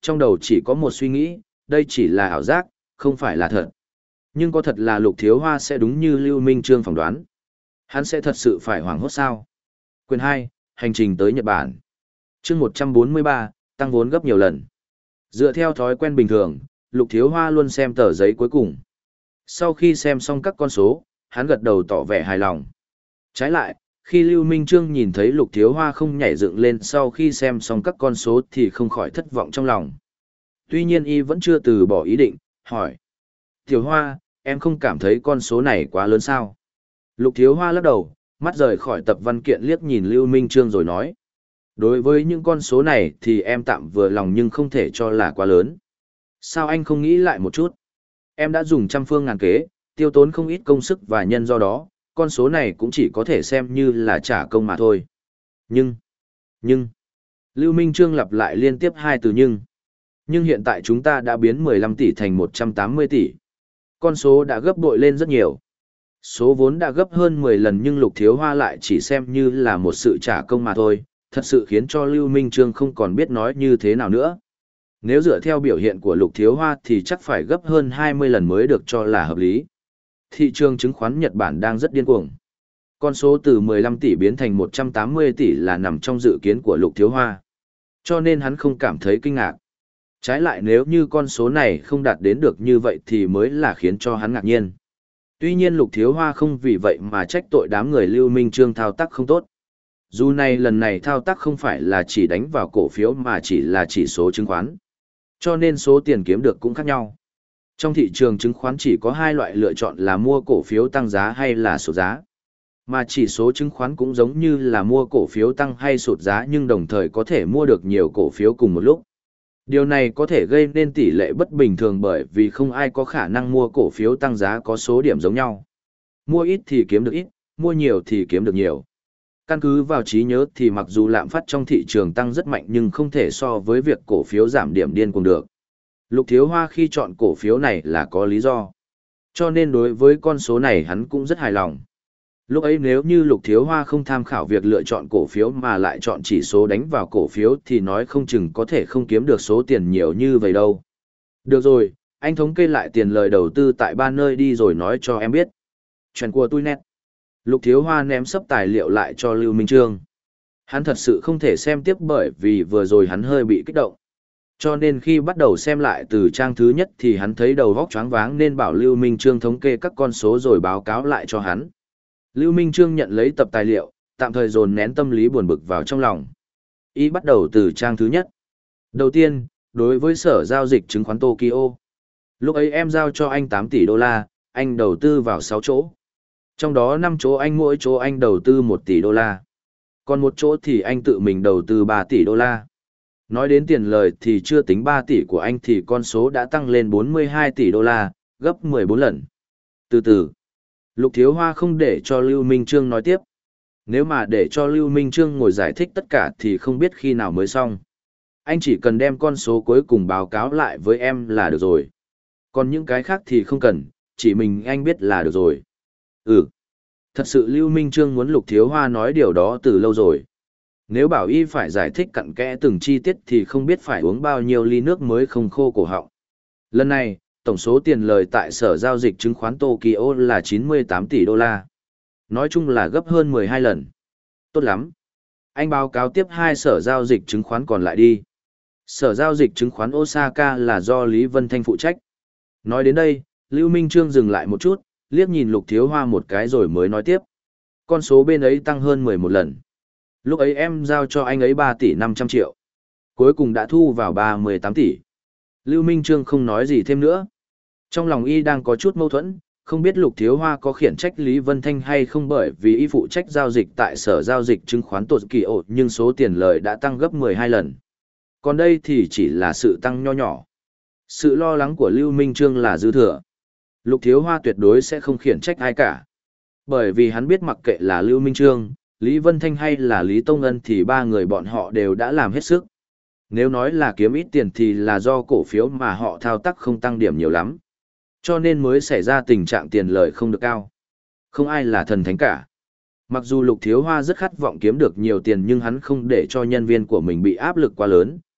Speaker 1: trong đầu chỉ có một suy nghĩ, đây chỉ là ảo giác, không phải là thật. Nhưng có thật là Lục Thiếu Hoa sẽ đúng như Lưu Minh Trương phỏng đoán. Hắn sẽ thật sự phải hoảng hốt sao? Quyền hai, hành trình tới Nhật Bản. Chương một trăm bốn mươi ba, tăng vốn gấp nhiều lần. Dựa theo thói quen bình thường, Lục Thiếu Hoa luôn xem tờ giấy cuối cùng. Sau khi xem xong các con số, hắn gật đầu tỏ vẻ hài lòng. Trái lại, khi Lưu Minh Trương nhìn thấy Lục Thiếu Hoa không nhảy dựng lên sau khi xem xong các con số thì không khỏi thất vọng trong lòng. Tuy nhiên y vẫn chưa từ bỏ ý định, hỏi. Thiếu Hoa, em không cảm thấy con số này quá lớn sao? Lục Thiếu Hoa lắc đầu, mắt rời khỏi tập văn kiện liếc nhìn Lưu Minh Trương rồi nói. Đối với những con số này thì em tạm vừa lòng nhưng không thể cho là quá lớn. Sao anh không nghĩ lại một chút? Em đã dùng trăm phương ngàn kế, tiêu tốn không ít công sức và nhân do đó, con số này cũng chỉ có thể xem như là trả công mà thôi. Nhưng, nhưng, Lưu Minh Trương lặp lại liên tiếp hai từ nhưng. Nhưng hiện tại chúng ta đã biến mười lăm tỷ thành một trăm tám mươi tỷ. Con số đã gấp bội lên rất nhiều. Số vốn đã gấp hơn mười lần nhưng Lục Thiếu Hoa lại chỉ xem như là một sự trả công mà thôi, thật sự khiến cho Lưu Minh Trương không còn biết nói như thế nào nữa. Nếu dựa theo biểu hiện của Lục Thiếu Hoa thì chắc phải gấp hơn hai mươi lần mới được cho là hợp lý. Thị trường chứng khoán Nhật Bản đang rất điên cuồng. Con số từ mười lăm tỷ biến thành một trăm tám mươi tỷ là nằm trong dự kiến của Lục Thiếu Hoa. Cho nên hắn không cảm thấy kinh ngạc. Trái lại nếu như con số này không đạt đến được như vậy thì mới là khiến cho hắn ngạc nhiên. Tuy nhiên Lục Thiếu Hoa không vì vậy mà trách tội đám người Lưu Minh Trương thao tác không tốt. Dù này lần này thao tác không phải là chỉ đánh vào cổ phiếu mà chỉ là chỉ số chứng khoán. Cho nên số tiền kiếm được cũng khác nhau. Trong thị trường chứng khoán chỉ có hai loại lựa chọn là mua cổ phiếu tăng giá hay là sụt giá. Mà chỉ số chứng khoán cũng giống như là mua cổ phiếu tăng hay sụt giá nhưng đồng thời có thể mua được nhiều cổ phiếu cùng một lúc. Điều này có thể gây nên tỷ lệ bất bình thường bởi vì không ai có khả năng mua cổ phiếu tăng giá có số điểm giống nhau. Mua ít thì kiếm được ít, mua nhiều thì kiếm được nhiều. Căn cứ vào trí nhớ thì mặc dù lạm phát trong thị trường tăng rất mạnh nhưng không thể so với việc cổ phiếu giảm điểm điên cuồng được. Lục Thiếu Hoa khi chọn cổ phiếu này là có lý do. Cho nên đối với con số này hắn cũng rất hài lòng. Lúc ấy nếu như Lục Thiếu Hoa không tham khảo việc lựa chọn cổ phiếu mà lại chọn chỉ số đánh vào cổ phiếu thì nói không chừng có thể không kiếm được số tiền nhiều như vậy đâu. Được rồi, anh thống kê lại tiền lời đầu tư tại ba nơi đi rồi nói cho em biết. Chuyện của tôi nét. Lục Thiếu Hoa ném sấp tài liệu lại cho Lưu Minh Trương. Hắn thật sự không thể xem tiếp bởi vì vừa rồi hắn hơi bị kích động. Cho nên khi bắt đầu xem lại từ trang thứ nhất thì hắn thấy đầu óc choáng váng nên bảo Lưu Minh Trương thống kê các con số rồi báo cáo lại cho hắn. Lưu Minh Trương nhận lấy tập tài liệu, tạm thời dồn nén tâm lý buồn bực vào trong lòng. Y bắt đầu từ trang thứ nhất. Đầu tiên, đối với sở giao dịch chứng khoán Tokyo. Lúc ấy em giao cho anh tám tỷ đô la, anh đầu tư vào sáu chỗ. Trong đó năm chỗ anh mỗi chỗ anh đầu tư một tỷ đô la. Còn một chỗ thì anh tự mình đầu tư ba tỷ đô la. Nói đến tiền lời thì chưa tính ba tỷ của anh thì con số đã tăng lên bốn mươi hai tỷ đô la, gấp mười bốn lần. Từ từ, Lục Thiếu Hoa không để cho Lưu Minh Trương nói tiếp. Nếu mà để cho Lưu Minh Trương ngồi giải thích tất cả thì không biết khi nào mới xong. Anh chỉ cần đem con số cuối cùng báo cáo lại với em là được rồi. Còn những cái khác thì không cần, chỉ mình anh biết là được rồi. Ừ, thật sự Lưu Minh Trương muốn Lục Thiếu Hoa nói điều đó từ lâu rồi. Nếu bảo y phải giải thích cặn kẽ từng chi tiết thì không biết phải uống bao nhiêu ly nước mới không khô cổ họng. Lần này, tổng số tiền lời tại sở giao dịch chứng khoán Tokyo là chín mươi tám tỷ đô la. Nói chung là gấp hơn mười hai lần. Tốt lắm. Anh báo cáo tiếp hai sở giao dịch chứng khoán còn lại đi. Sở giao dịch chứng khoán Osaka là do Lý Vân Thanh phụ trách. Nói đến đây, Lưu Minh Trương dừng lại một chút, liếc nhìn Lục Thiếu Hoa một cái rồi mới nói tiếp. Con số bên ấy tăng hơn mười một lần. Lúc ấy em giao cho anh ấy ba tỷ năm trăm triệu. Cuối cùng đã thu vào ba mươi tám tỷ. Lưu Minh Trương không nói gì thêm nữa. Trong lòng y đang có chút mâu thuẫn, không biết Lục Thiếu Hoa có khiển trách Lý Vân Thanh hay không bởi vì y phụ trách giao dịch tại sở giao dịch chứng khoán Tokyo nhưng số tiền lời đã tăng gấp mười hai lần. Còn đây thì chỉ là sự tăng nho nhỏ. Sự lo lắng của Lưu Minh Trương là dư thừa. Lục Thiếu Hoa tuyệt đối sẽ không khiển trách ai cả. Bởi vì hắn biết mặc kệ là Lưu Minh Trương, Lý Vân Thanh hay là Lý Tông Ân thì ba người bọn họ đều đã làm hết sức. Nếu nói là kiếm ít tiền thì là do cổ phiếu mà họ thao tác không tăng điểm nhiều lắm. Cho nên mới xảy ra tình trạng tiền lời không được cao. Không ai là thần thánh cả. Mặc dù Lục Thiếu Hoa rất khát vọng kiếm được nhiều tiền nhưng hắn không để cho nhân viên của mình bị áp lực quá lớn,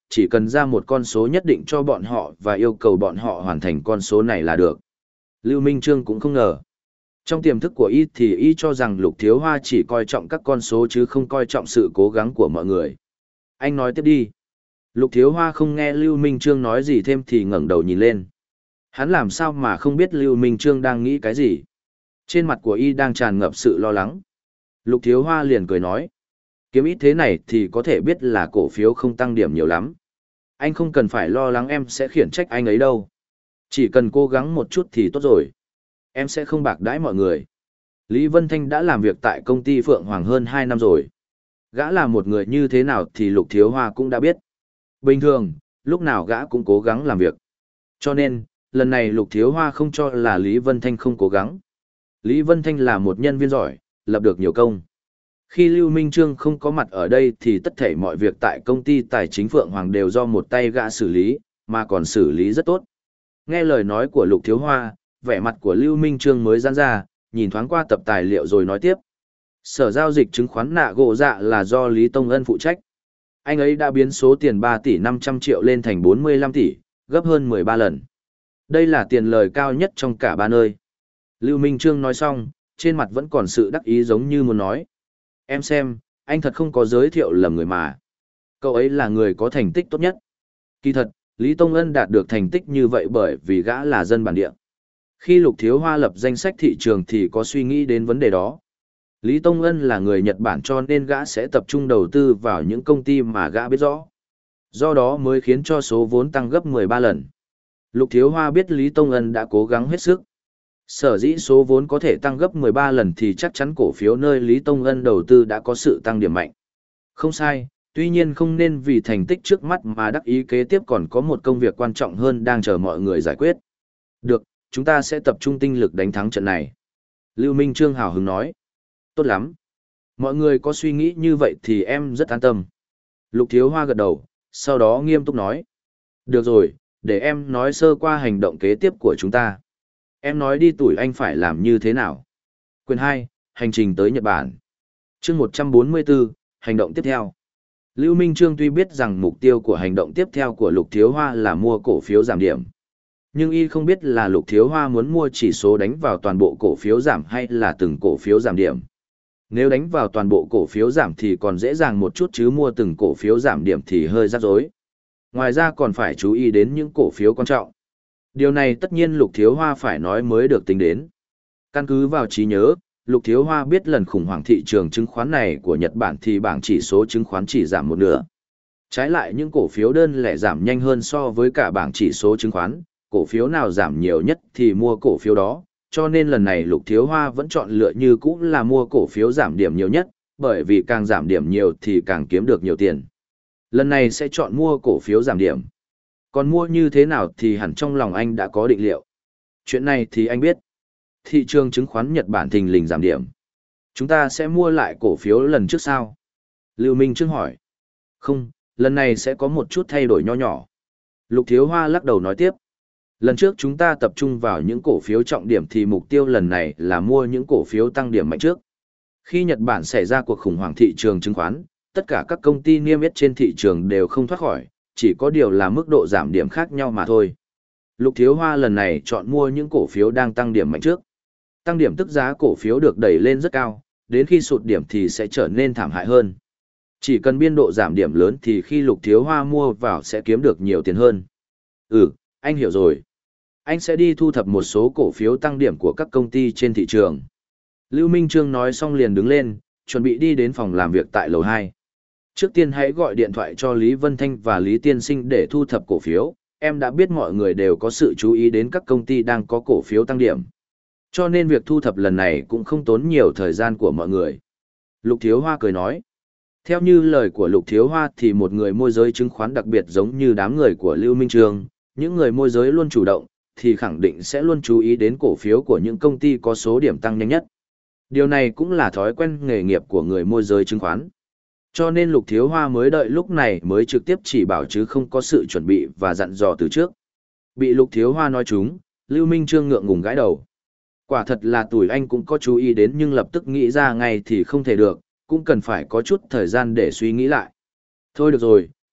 Speaker 1: chỉ cần ra một con số nhất định cho bọn họ và yêu cầu bọn họ hoàn thành con số này là được. Lưu Minh Trương cũng không ngờ. Trong tiềm thức của y thì y cho rằng Lục Thiếu Hoa chỉ coi trọng các con số chứ không coi trọng sự cố gắng của mọi người. Anh nói tiếp đi. Lục Thiếu Hoa không nghe Lưu Minh Trương nói gì thêm thì ngẩng đầu nhìn lên. Hắn làm sao mà không biết Lưu Minh Trương đang nghĩ cái gì. Trên mặt của y đang tràn ngập sự lo lắng. Lục Thiếu Hoa liền cười nói. Kiếm ít thế này thì có thể biết là cổ phiếu không tăng điểm nhiều lắm. Anh không cần phải lo lắng em sẽ khiển trách anh ấy đâu. Chỉ cần cố gắng một chút thì tốt rồi. Em sẽ không bạc đãi mọi người. Lý Vân Thanh đã làm việc tại công ty Phượng Hoàng hơn hai năm rồi. Gã là một người như thế nào thì Lục Thiếu Hoa cũng đã biết. Bình thường, lúc nào gã cũng cố gắng làm việc. Cho nên, lần này Lục Thiếu Hoa không cho là Lý Vân Thanh không cố gắng. Lý Vân Thanh là một nhân viên giỏi, lập được nhiều công. Khi Lưu Minh Trương không có mặt ở đây thì tất thảy mọi việc tại công ty tài chính Phượng Hoàng đều do một tay gã xử lý, mà còn xử lý rất tốt. Nghe lời nói của Lục Thiếu Hoa, vẻ mặt của Lưu Minh Trương mới giãn ra, nhìn thoáng qua tập tài liệu rồi nói tiếp. Sở giao dịch chứng khoán nạ gỗ dạ là do Lý Tông Ân phụ trách. Anh ấy đã biến số tiền ba tỷ năm trăm triệu lên thành bốn mươi lăm tỷ, gấp hơn mười ba lần. Đây là tiền lời cao nhất trong cả ba nơi. Lưu Minh Trương nói xong, trên mặt vẫn còn sự đắc ý giống như muốn nói. Em xem, anh thật không có giới thiệu lầm người mà. Cậu ấy là người có thành tích tốt nhất. Kỳ thật, Lý Tông Ân đạt được thành tích như vậy bởi vì gã là dân bản địa. Khi Lục Thiếu Hoa lập danh sách thị trường thì có suy nghĩ đến vấn đề đó. Lý Tông Ân là người Nhật Bản cho nên gã sẽ tập trung đầu tư vào những công ty mà gã biết rõ. Do đó mới khiến cho số vốn tăng gấp mười ba lần. Lục Thiếu Hoa biết Lý Tông Ân đã cố gắng hết sức. Sở dĩ số vốn có thể tăng gấp mười ba lần thì chắc chắn cổ phiếu nơi Lý Tông Ân đầu tư đã có sự tăng điểm mạnh. Không sai, tuy nhiên không nên vì thành tích trước mắt mà đắc ý, kế tiếp còn có một công việc quan trọng hơn đang chờ mọi người giải quyết. Được, chúng ta sẽ tập trung tinh lực đánh thắng trận này. Lưu Minh Trương hào hứng nói. Tốt lắm. Mọi người có suy nghĩ như vậy thì em rất an tâm. Lục Thiếu Hoa gật đầu, sau đó nghiêm túc nói. Được rồi, để em nói sơ qua hành động kế tiếp của chúng ta. Em nói đi tuổi anh phải làm như thế nào. Quyền hai, hành trình tới Nhật Bản. Chương một trăm bốn mươi tư, hành động tiếp theo. Lưu Minh Trương tuy biết rằng mục tiêu của hành động tiếp theo của Lục Thiếu Hoa là mua cổ phiếu giảm điểm. Nhưng y không biết là Lục Thiếu Hoa muốn mua chỉ số đánh vào toàn bộ cổ phiếu giảm hay là từng cổ phiếu giảm điểm. Nếu đánh vào toàn bộ cổ phiếu giảm thì còn dễ dàng một chút chứ mua từng cổ phiếu giảm điểm thì hơi rắc rối. Ngoài ra còn phải chú ý đến những cổ phiếu quan trọng. Điều này tất nhiên Lục Thiếu Hoa phải nói mới được tính đến. Căn cứ vào trí nhớ, Lục Thiếu Hoa biết lần khủng hoảng thị trường chứng khoán này của Nhật Bản thì bảng chỉ số chứng khoán chỉ giảm một nửa. Trái lại những cổ phiếu đơn lẻ giảm nhanh hơn so với cả bảng chỉ số chứng khoán, cổ phiếu nào giảm nhiều nhất thì mua cổ phiếu đó, cho nên lần này Lục Thiếu Hoa vẫn chọn lựa như cũ là mua cổ phiếu giảm điểm nhiều nhất, bởi vì càng giảm điểm nhiều thì càng kiếm được nhiều tiền. Lần này sẽ chọn mua cổ phiếu giảm điểm. Còn mua như thế nào thì hẳn trong lòng anh đã có định liệu. Chuyện này thì anh biết. Thị trường chứng khoán Nhật Bản thình lình giảm điểm. Chúng ta sẽ mua lại cổ phiếu lần trước sao? Lưu Minh Trương hỏi. Không, lần này sẽ có một chút thay đổi nho nhỏ. Lục Thiếu Hoa lắc đầu nói tiếp. Lần trước chúng ta tập trung vào những cổ phiếu trọng điểm thì mục tiêu lần này là mua những cổ phiếu tăng điểm mạnh trước. Khi Nhật Bản xảy ra cuộc khủng hoảng thị trường chứng khoán, tất cả các công ty niêm yết trên thị trường đều không thoát khỏi, chỉ có điều là mức độ giảm điểm khác nhau mà thôi. Lục Thiếu Hoa lần này chọn mua những cổ phiếu đang tăng điểm mạnh trước. Tăng điểm tức giá cổ phiếu được đẩy lên rất cao, đến khi sụt điểm thì sẽ trở nên thảm hại hơn. Chỉ cần biên độ giảm điểm lớn thì khi Lục Thiếu Hoa mua vào sẽ kiếm được nhiều tiền hơn. Ừ, anh hiểu rồi. Anh sẽ đi thu thập một số cổ phiếu tăng điểm của các công ty trên thị trường. Lưu Minh Trương nói xong liền đứng lên, chuẩn bị đi đến phòng làm việc tại lầu hai. Trước tiên hãy gọi điện thoại cho Lý Vân Thanh và Lý Tiên Sinh để thu thập cổ phiếu. Em đã biết mọi người đều có sự chú ý đến các công ty đang có cổ phiếu tăng điểm. Cho nên việc thu thập lần này cũng không tốn nhiều thời gian của mọi người. Lục Thiếu Hoa cười nói. Theo như lời của Lục Thiếu Hoa thì một người môi giới chứng khoán đặc biệt giống như đám người của Lưu Minh Trương, những người môi giới luôn chủ động, thì khẳng định sẽ luôn chú ý đến cổ phiếu của những công ty có số điểm tăng nhanh nhất. Điều này cũng là thói quen nghề nghiệp của người môi giới chứng khoán. Cho nên Lục Thiếu Hoa mới đợi lúc này mới trực tiếp chỉ bảo chứ không có sự chuẩn bị và dặn dò từ trước. Bị Lục Thiếu Hoa nói chúng, Lưu Minh Trương ngượng ngùng gãi đầu. Quả thật là tuổi anh cũng có chú ý đến nhưng lập tức nghĩ ra ngay thì không thể được, cũng cần phải có chút thời gian để suy nghĩ lại. Thôi được rồi,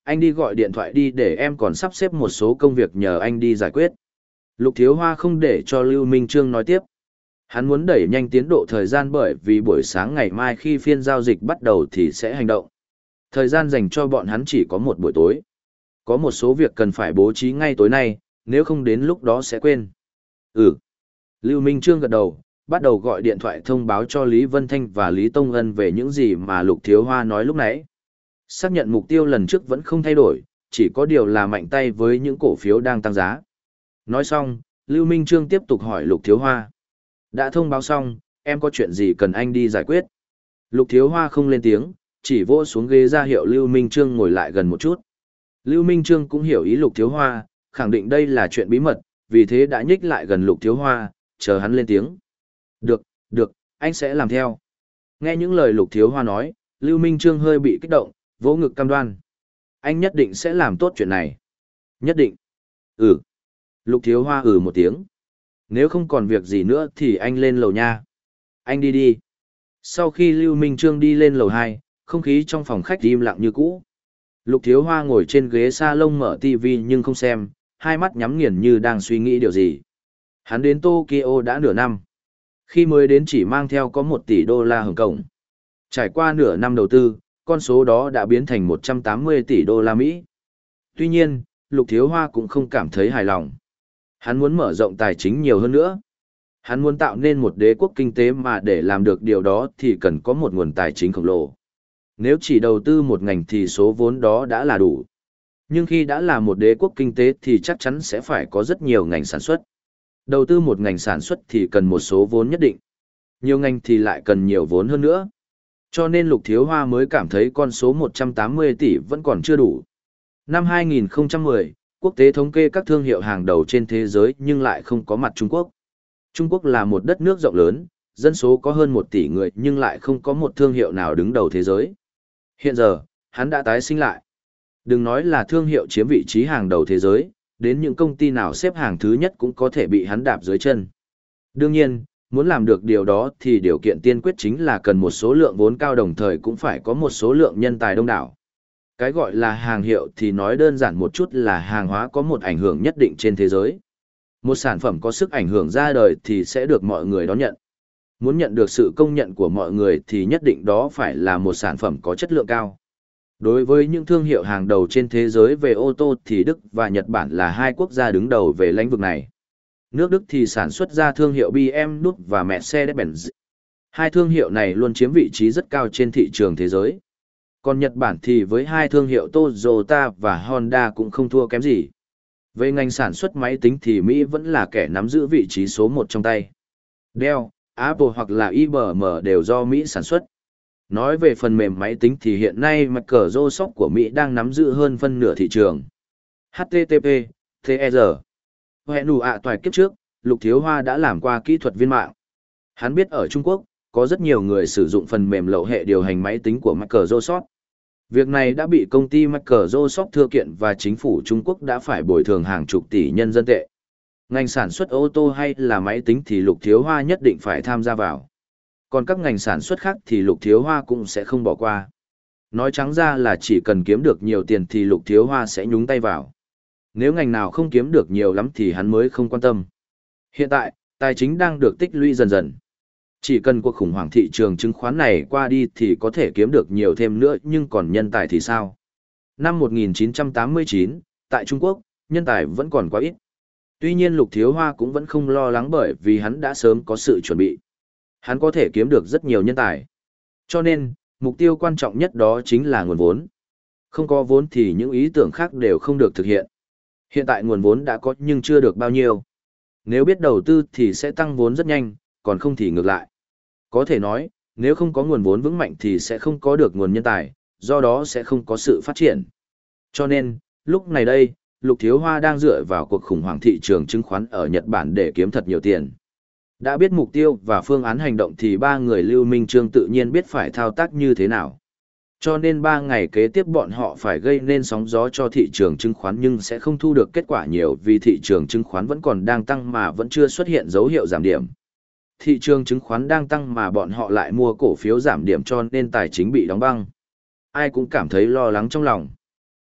Speaker 1: anh đi gọi điện thoại đi để em còn sắp xếp một số công việc nhờ anh đi giải quyết. Lục Thiếu Hoa không để cho Lưu Minh Trương nói tiếp. Hắn muốn đẩy nhanh tiến độ thời gian bởi vì buổi sáng ngày mai khi phiên giao dịch bắt đầu thì sẽ hành động. Thời gian dành cho bọn hắn chỉ có một buổi tối. Có một số việc cần phải bố trí ngay tối nay, nếu không đến lúc đó sẽ quên. Ừ. Lưu Minh Trương gật đầu, bắt đầu gọi điện thoại thông báo cho Lý Vân Thanh và Lý Tông Ân về những gì mà Lục Thiếu Hoa nói lúc nãy. Xác nhận mục tiêu lần trước vẫn không thay đổi, chỉ có điều là mạnh tay với những cổ phiếu đang tăng giá. Nói xong, Lưu Minh Trương tiếp tục hỏi Lục Thiếu Hoa. Đã thông báo xong, em có chuyện gì cần anh đi giải quyết? Lục Thiếu Hoa không lên tiếng, chỉ vỗ xuống ghế ra hiệu Lưu Minh Trương ngồi lại gần một chút. Lưu Minh Trương cũng hiểu ý Lục Thiếu Hoa, khẳng định đây là chuyện bí mật, vì thế đã nhích lại gần Lục Thiếu Hoa, chờ hắn lên tiếng. Được, được, anh sẽ làm theo. Nghe những lời Lục Thiếu Hoa nói, Lưu Minh Trương hơi bị kích động, vỗ ngực cam đoan. Anh nhất định sẽ làm tốt chuyện này. Nhất định. Ừ. Lục Thiếu Hoa ừ một tiếng. Nếu không còn việc gì nữa thì anh lên lầu nha. Anh đi đi. Sau khi Lưu Minh Trương đi lên lầu hai, không khí trong phòng khách im lặng như cũ. Lục Thiếu Hoa ngồi trên ghế salon mở tivi nhưng không xem, hai mắt nhắm nghiền như đang suy nghĩ điều gì. Hắn đến Tokyo đã nửa năm. Khi mới đến chỉ mang theo có một tỷ đô la Hồng Kông. Trải qua nửa năm đầu tư, con số đó đã biến thành một trăm tám mươi tỷ đô la Mỹ. Tuy nhiên, Lục Thiếu Hoa cũng không cảm thấy hài lòng. Hắn muốn mở rộng tài chính nhiều hơn nữa. Hắn muốn tạo nên một đế quốc kinh tế mà để làm được điều đó thì cần có một nguồn tài chính khổng lồ. Nếu chỉ đầu tư một ngành thì số vốn đó đã là đủ. Nhưng khi đã là một đế quốc kinh tế thì chắc chắn sẽ phải có rất nhiều ngành sản xuất. Đầu tư một ngành sản xuất thì cần một số vốn nhất định. Nhiều ngành thì lại cần nhiều vốn hơn nữa. Cho nên Lục Thiếu Hoa mới cảm thấy con số một trăm tám mươi tỷ vẫn còn chưa đủ. Năm hai nghìn không trăm mười, quốc tế thống kê các thương hiệu hàng đầu trên thế giới nhưng lại không có mặt Trung Quốc. Trung Quốc là một đất nước rộng lớn, dân số có hơn một tỷ người nhưng lại không có một thương hiệu nào đứng đầu thế giới. Hiện giờ, hắn đã tái sinh lại. Đừng nói là thương hiệu chiếm vị trí hàng đầu thế giới, đến những công ty nào xếp hàng thứ nhất cũng có thể bị hắn đạp dưới chân. Đương nhiên, muốn làm được điều đó thì điều kiện tiên quyết chính là cần một số lượng vốn cao đồng thời cũng phải có một số lượng nhân tài đông đảo. Cái gọi là hàng hiệu thì nói đơn giản một chút là hàng hóa có một ảnh hưởng nhất định trên thế giới. Một sản phẩm có sức ảnh hưởng ra đời thì sẽ được mọi người đón nhận. Muốn nhận được sự công nhận của mọi người thì nhất định đó phải là một sản phẩm có chất lượng cao. Đối với những thương hiệu hàng đầu trên thế giới về ô tô thì Đức và Nhật Bản là hai quốc gia đứng đầu về lĩnh vực này. Nước Đức thì sản xuất ra thương hiệu bê em vê và Mercedes-Benz. Hai thương hiệu này luôn chiếm vị trí rất cao trên thị trường thế giới. Còn Nhật Bản thì với hai thương hiệu Toyota và Honda cũng không thua kém gì. Về ngành sản xuất máy tính thì Mỹ vẫn là kẻ nắm giữ vị trí số một trong tay. Dell, Apple hoặc là i bê em đều do Mỹ sản xuất. Nói về phần mềm máy tính thì hiện nay Microsoft của Mỹ đang nắm giữ hơn phân nửa thị trường. hát tê tê pê, tê e rờ. Hẹn đủ ạ toài kiếp trước, Lục Thiếu Hoa đã làm qua kỹ thuật viên mạng. Hắn biết ở Trung Quốc, có rất nhiều người sử dụng phần mềm lậu hệ điều hành máy tính của Microsoft. Việc này đã bị công ty Microsoft thưa kiện và chính phủ Trung Quốc đã phải bồi thường hàng chục tỷ nhân dân tệ. Ngành sản xuất ô tô hay là máy tính thì Lục Thiếu Hoa nhất định phải tham gia vào. Còn các ngành sản xuất khác thì Lục Thiếu Hoa cũng sẽ không bỏ qua. Nói trắng ra là chỉ cần kiếm được nhiều tiền thì Lục Thiếu Hoa sẽ nhúng tay vào. Nếu ngành nào không kiếm được nhiều lắm thì hắn mới không quan tâm. Hiện tại, tài chính đang được tích lũy dần dần. Chỉ cần cuộc khủng hoảng thị trường chứng khoán này qua đi thì có thể kiếm được nhiều thêm nữa, nhưng còn nhân tài thì sao? Năm một nghìn chín trăm tám mươi chín, tại Trung Quốc, nhân tài vẫn còn quá ít. Tuy nhiên Lục Thiếu Hoa cũng vẫn không lo lắng bởi vì hắn đã sớm có sự chuẩn bị. Hắn có thể kiếm được rất nhiều nhân tài. Cho nên, mục tiêu quan trọng nhất đó chính là nguồn vốn. Không có vốn thì những ý tưởng khác đều không được thực hiện. Hiện tại nguồn vốn đã có nhưng chưa được bao nhiêu. Nếu biết đầu tư thì sẽ tăng vốn rất nhanh, còn không thì ngược lại. Có thể nói, nếu không có nguồn vốn vững mạnh thì sẽ không có được nguồn nhân tài, do đó sẽ không có sự phát triển. Cho nên, lúc này đây, Lục Thiếu Hoa đang dựa vào cuộc khủng hoảng thị trường chứng khoán ở Nhật Bản để kiếm thật nhiều tiền. Đã biết mục tiêu và phương án hành động thì ba người Lưu Minh Trương tự nhiên biết phải thao tác như thế nào. Cho nên ba ngày kế tiếp bọn họ phải gây nên sóng gió cho thị trường chứng khoán nhưng sẽ không thu được kết quả nhiều vì thị trường chứng khoán vẫn còn đang tăng mà vẫn chưa xuất hiện dấu hiệu giảm điểm. Thị trường chứng khoán đang tăng mà bọn họ lại mua cổ phiếu giảm điểm cho nên tài chính bị đóng băng. Ai cũng cảm thấy lo lắng trong lòng.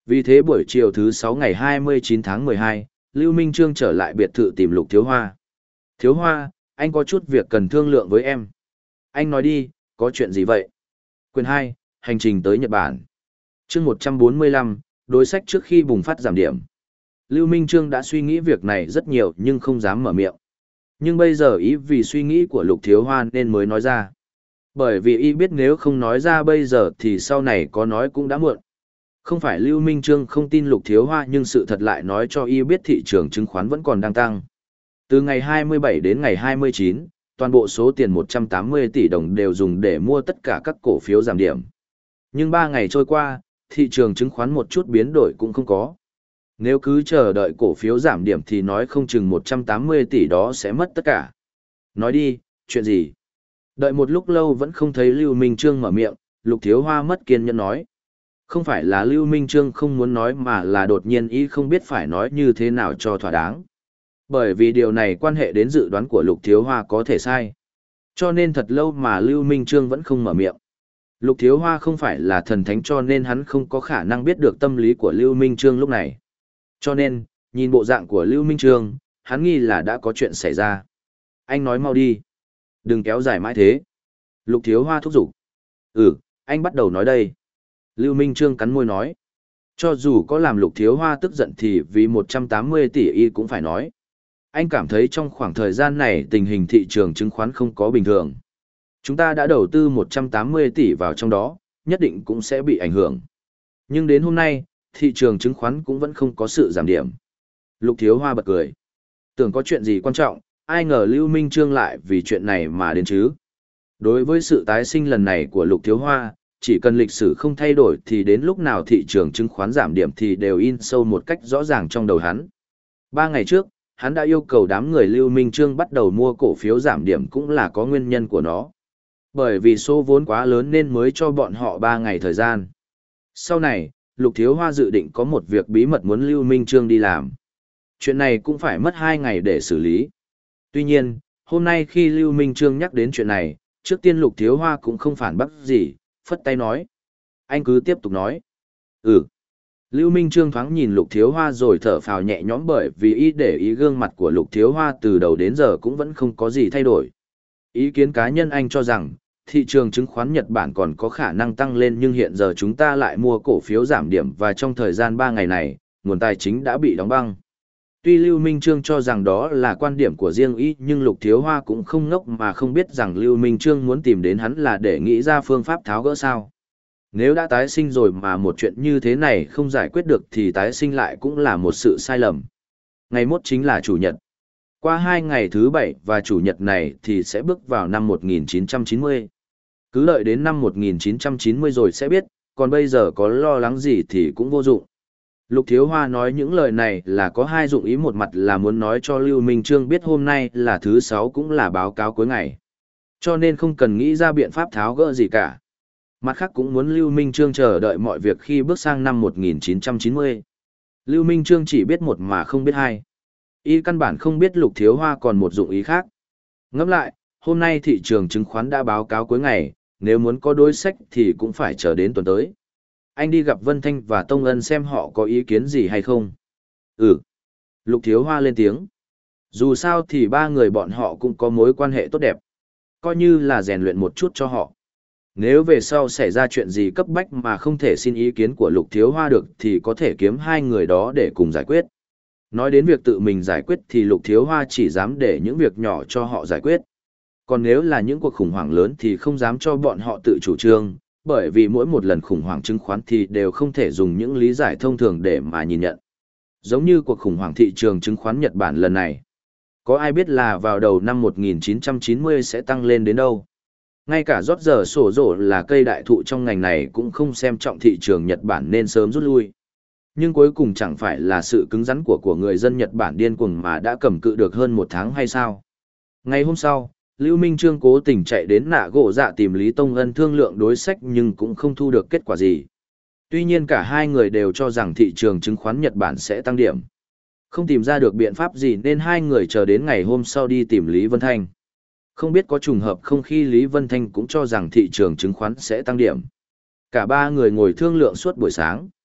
Speaker 1: Vì thế buổi chiều thứ sáu ngày hai mươi chín tháng mười hai, Lưu Minh Trương trở lại biệt thự tìm Lục Thiếu Hoa. Thiếu Hoa, anh có chút việc cần thương lượng với em. Anh nói đi, có chuyện gì vậy? Quyền hai, hành trình tới Nhật Bản. Chương một trăm bốn mươi lăm, đối sách trước khi bùng phát giảm điểm. Lưu Minh Trương đã suy nghĩ việc này rất nhiều nhưng không dám mở miệng. Nhưng bây giờ ý vì suy nghĩ của Lục Thiếu Hoa nên mới nói ra. Bởi vì y biết nếu không nói ra bây giờ thì sau này có nói cũng đã muộn. Không phải Lưu Minh Trương không tin Lục Thiếu Hoa nhưng sự thật lại nói cho y biết thị trường chứng khoán vẫn còn đang tăng. Từ ngày hai mươi bảy đến ngày hai mươi chín, toàn bộ số tiền một trăm tám mươi tỷ đồng đều dùng để mua tất cả các cổ phiếu giảm điểm. Nhưng ba ngày trôi qua, thị trường chứng khoán một chút biến đổi cũng không có. Nếu cứ chờ đợi cổ phiếu giảm điểm thì nói không chừng một trăm tám mươi tỷ đó sẽ mất tất cả. Nói đi, chuyện gì? Đợi một lúc lâu vẫn không thấy Lưu Minh Trương mở miệng, Lục Thiếu Hoa mất kiên nhẫn nói. Không phải là Lưu Minh Trương không muốn nói mà là đột nhiên y không biết phải nói như thế nào cho thỏa đáng. Bởi vì điều này quan hệ đến dự đoán của Lục Thiếu Hoa có thể sai. Cho nên thật lâu mà Lưu Minh Trương vẫn không mở miệng. Lục Thiếu Hoa không phải là thần thánh cho nên hắn không có khả năng biết được tâm lý của Lưu Minh Trương lúc này. Cho nên, nhìn bộ dạng của Lưu Minh Trương, hắn nghi là đã có chuyện xảy ra. Anh nói mau đi. Đừng kéo dài mãi thế. Lục Thiếu Hoa thúc giục. Ừ, anh bắt đầu nói đây. Lưu Minh Trương cắn môi nói. Cho dù có làm Lục Thiếu Hoa tức giận thì vì một trăm tám mươi tỷ y cũng phải nói. Anh cảm thấy trong khoảng thời gian này tình hình thị trường chứng khoán không có bình thường. Chúng ta đã đầu tư một trăm tám mươi tỷ vào trong đó, nhất định cũng sẽ bị ảnh hưởng. Nhưng đến hôm nay, thị trường chứng khoán cũng vẫn không có sự giảm điểm. Lục Thiếu Hoa bật cười. Tưởng có chuyện gì quan trọng, ai ngờ Lưu Minh Trương lại vì chuyện này mà đến chứ. Đối với sự tái sinh lần này của Lục Thiếu Hoa, chỉ cần lịch sử không thay đổi thì đến lúc nào thị trường chứng khoán giảm điểm thì đều in sâu một cách rõ ràng trong đầu hắn. Ba ngày trước, hắn đã yêu cầu đám người Lưu Minh Trương bắt đầu mua cổ phiếu giảm điểm cũng là có nguyên nhân của nó. Bởi vì số vốn quá lớn nên mới cho bọn họ ba ngày thời gian. Sau này, Lục Thiếu Hoa dự định có một việc bí mật muốn Lưu Minh Trương đi làm. Chuyện này cũng phải mất hai ngày để xử lý. Tuy nhiên, hôm nay khi Lưu Minh Trương nhắc đến chuyện này, trước tiên Lục Thiếu Hoa cũng không phản bác gì, phất tay nói. Anh cứ tiếp tục nói. Ừ. Lưu Minh Trương thoáng nhìn Lục Thiếu Hoa rồi thở phào nhẹ nhõm bởi vì ý để ý gương mặt của Lục Thiếu Hoa từ đầu đến giờ cũng vẫn không có gì thay đổi. Ý kiến cá nhân anh cho rằng, thị trường chứng khoán Nhật Bản còn có khả năng tăng lên nhưng hiện giờ chúng ta lại mua cổ phiếu giảm điểm và trong thời gian ba ngày này, nguồn tài chính đã bị đóng băng. Tuy Lưu Minh Trương cho rằng đó là quan điểm của riêng ý nhưng Lục Thiếu Hoa cũng không ngốc mà không biết rằng Lưu Minh Trương muốn tìm đến hắn là để nghĩ ra phương pháp tháo gỡ sao. Nếu đã tái sinh rồi mà một chuyện như thế này không giải quyết được thì tái sinh lại cũng là một sự sai lầm. Ngày mốt chính là Chủ nhật. Qua hai ngày thứ bảy và Chủ nhật này thì sẽ bước vào năm một nghìn chín trăm chín mươi. Cứ đợi đến năm một nghìn chín trăm chín mươi rồi sẽ biết, còn bây giờ có lo lắng gì thì cũng vô dụng. Lục Thiếu Hoa nói những lời này là có hai dụng ý, một mặt là muốn nói cho Lưu Minh Trương biết hôm nay là thứ sáu cũng là báo cáo cuối ngày. Cho nên không cần nghĩ ra biện pháp tháo gỡ gì cả. Mặt khác cũng muốn Lưu Minh Trương chờ đợi mọi việc khi bước sang năm một nghìn chín trăm chín mươi. Lưu Minh Trương chỉ biết một mà không biết hai. Y căn bản không biết Lục Thiếu Hoa còn một dụng ý khác. Ngẫm lại, hôm nay thị trường chứng khoán đã báo cáo cuối ngày, nếu muốn có đối sách thì cũng phải chờ đến tuần tới. Anh đi gặp Vân Thanh và Tông Ân xem họ có ý kiến gì hay không. Ừ. Lục Thiếu Hoa lên tiếng. Dù sao thì ba người bọn họ cũng có mối quan hệ tốt đẹp. Coi như là rèn luyện một chút cho họ. Nếu về sau xảy ra chuyện gì cấp bách mà không thể xin ý kiến của Lục Thiếu Hoa được thì có thể kiếm hai người đó để cùng giải quyết. Nói đến việc tự mình giải quyết thì Lục Thiếu Hoa chỉ dám để những việc nhỏ cho họ giải quyết. Còn nếu là những cuộc khủng hoảng lớn thì không dám cho bọn họ tự chủ trương, bởi vì mỗi một lần khủng hoảng chứng khoán thì đều không thể dùng những lý giải thông thường để mà nhìn nhận. Giống như cuộc khủng hoảng thị trường chứng khoán Nhật Bản lần này. Có ai biết là vào đầu năm một nghìn chín trăm chín mươi sẽ tăng lên đến đâu? Ngay cả rót giờ sổ rổ là cây đại thụ trong ngành này cũng không xem trọng thị trường Nhật Bản nên sớm rút lui. Nhưng cuối cùng chẳng phải là sự cứng rắn của của người dân Nhật Bản điên cuồng mà đã cầm cự được hơn một tháng hay sao? Ngày hôm sau, Lưu Minh Trương cố tình chạy đến Nạ Gỗ Dạ tìm Lý Tông Ân thương lượng đối sách nhưng cũng không thu được kết quả gì. Tuy nhiên cả hai người đều cho rằng thị trường chứng khoán Nhật Bản sẽ tăng điểm. Không tìm ra được biện pháp gì nên hai người chờ đến ngày hôm sau đi tìm Lý Vân Thanh. Không biết có trùng hợp không khi Lý Vân Thanh cũng cho rằng thị trường chứng khoán sẽ tăng điểm. Cả ba người ngồi thương lượng suốt buổi sáng.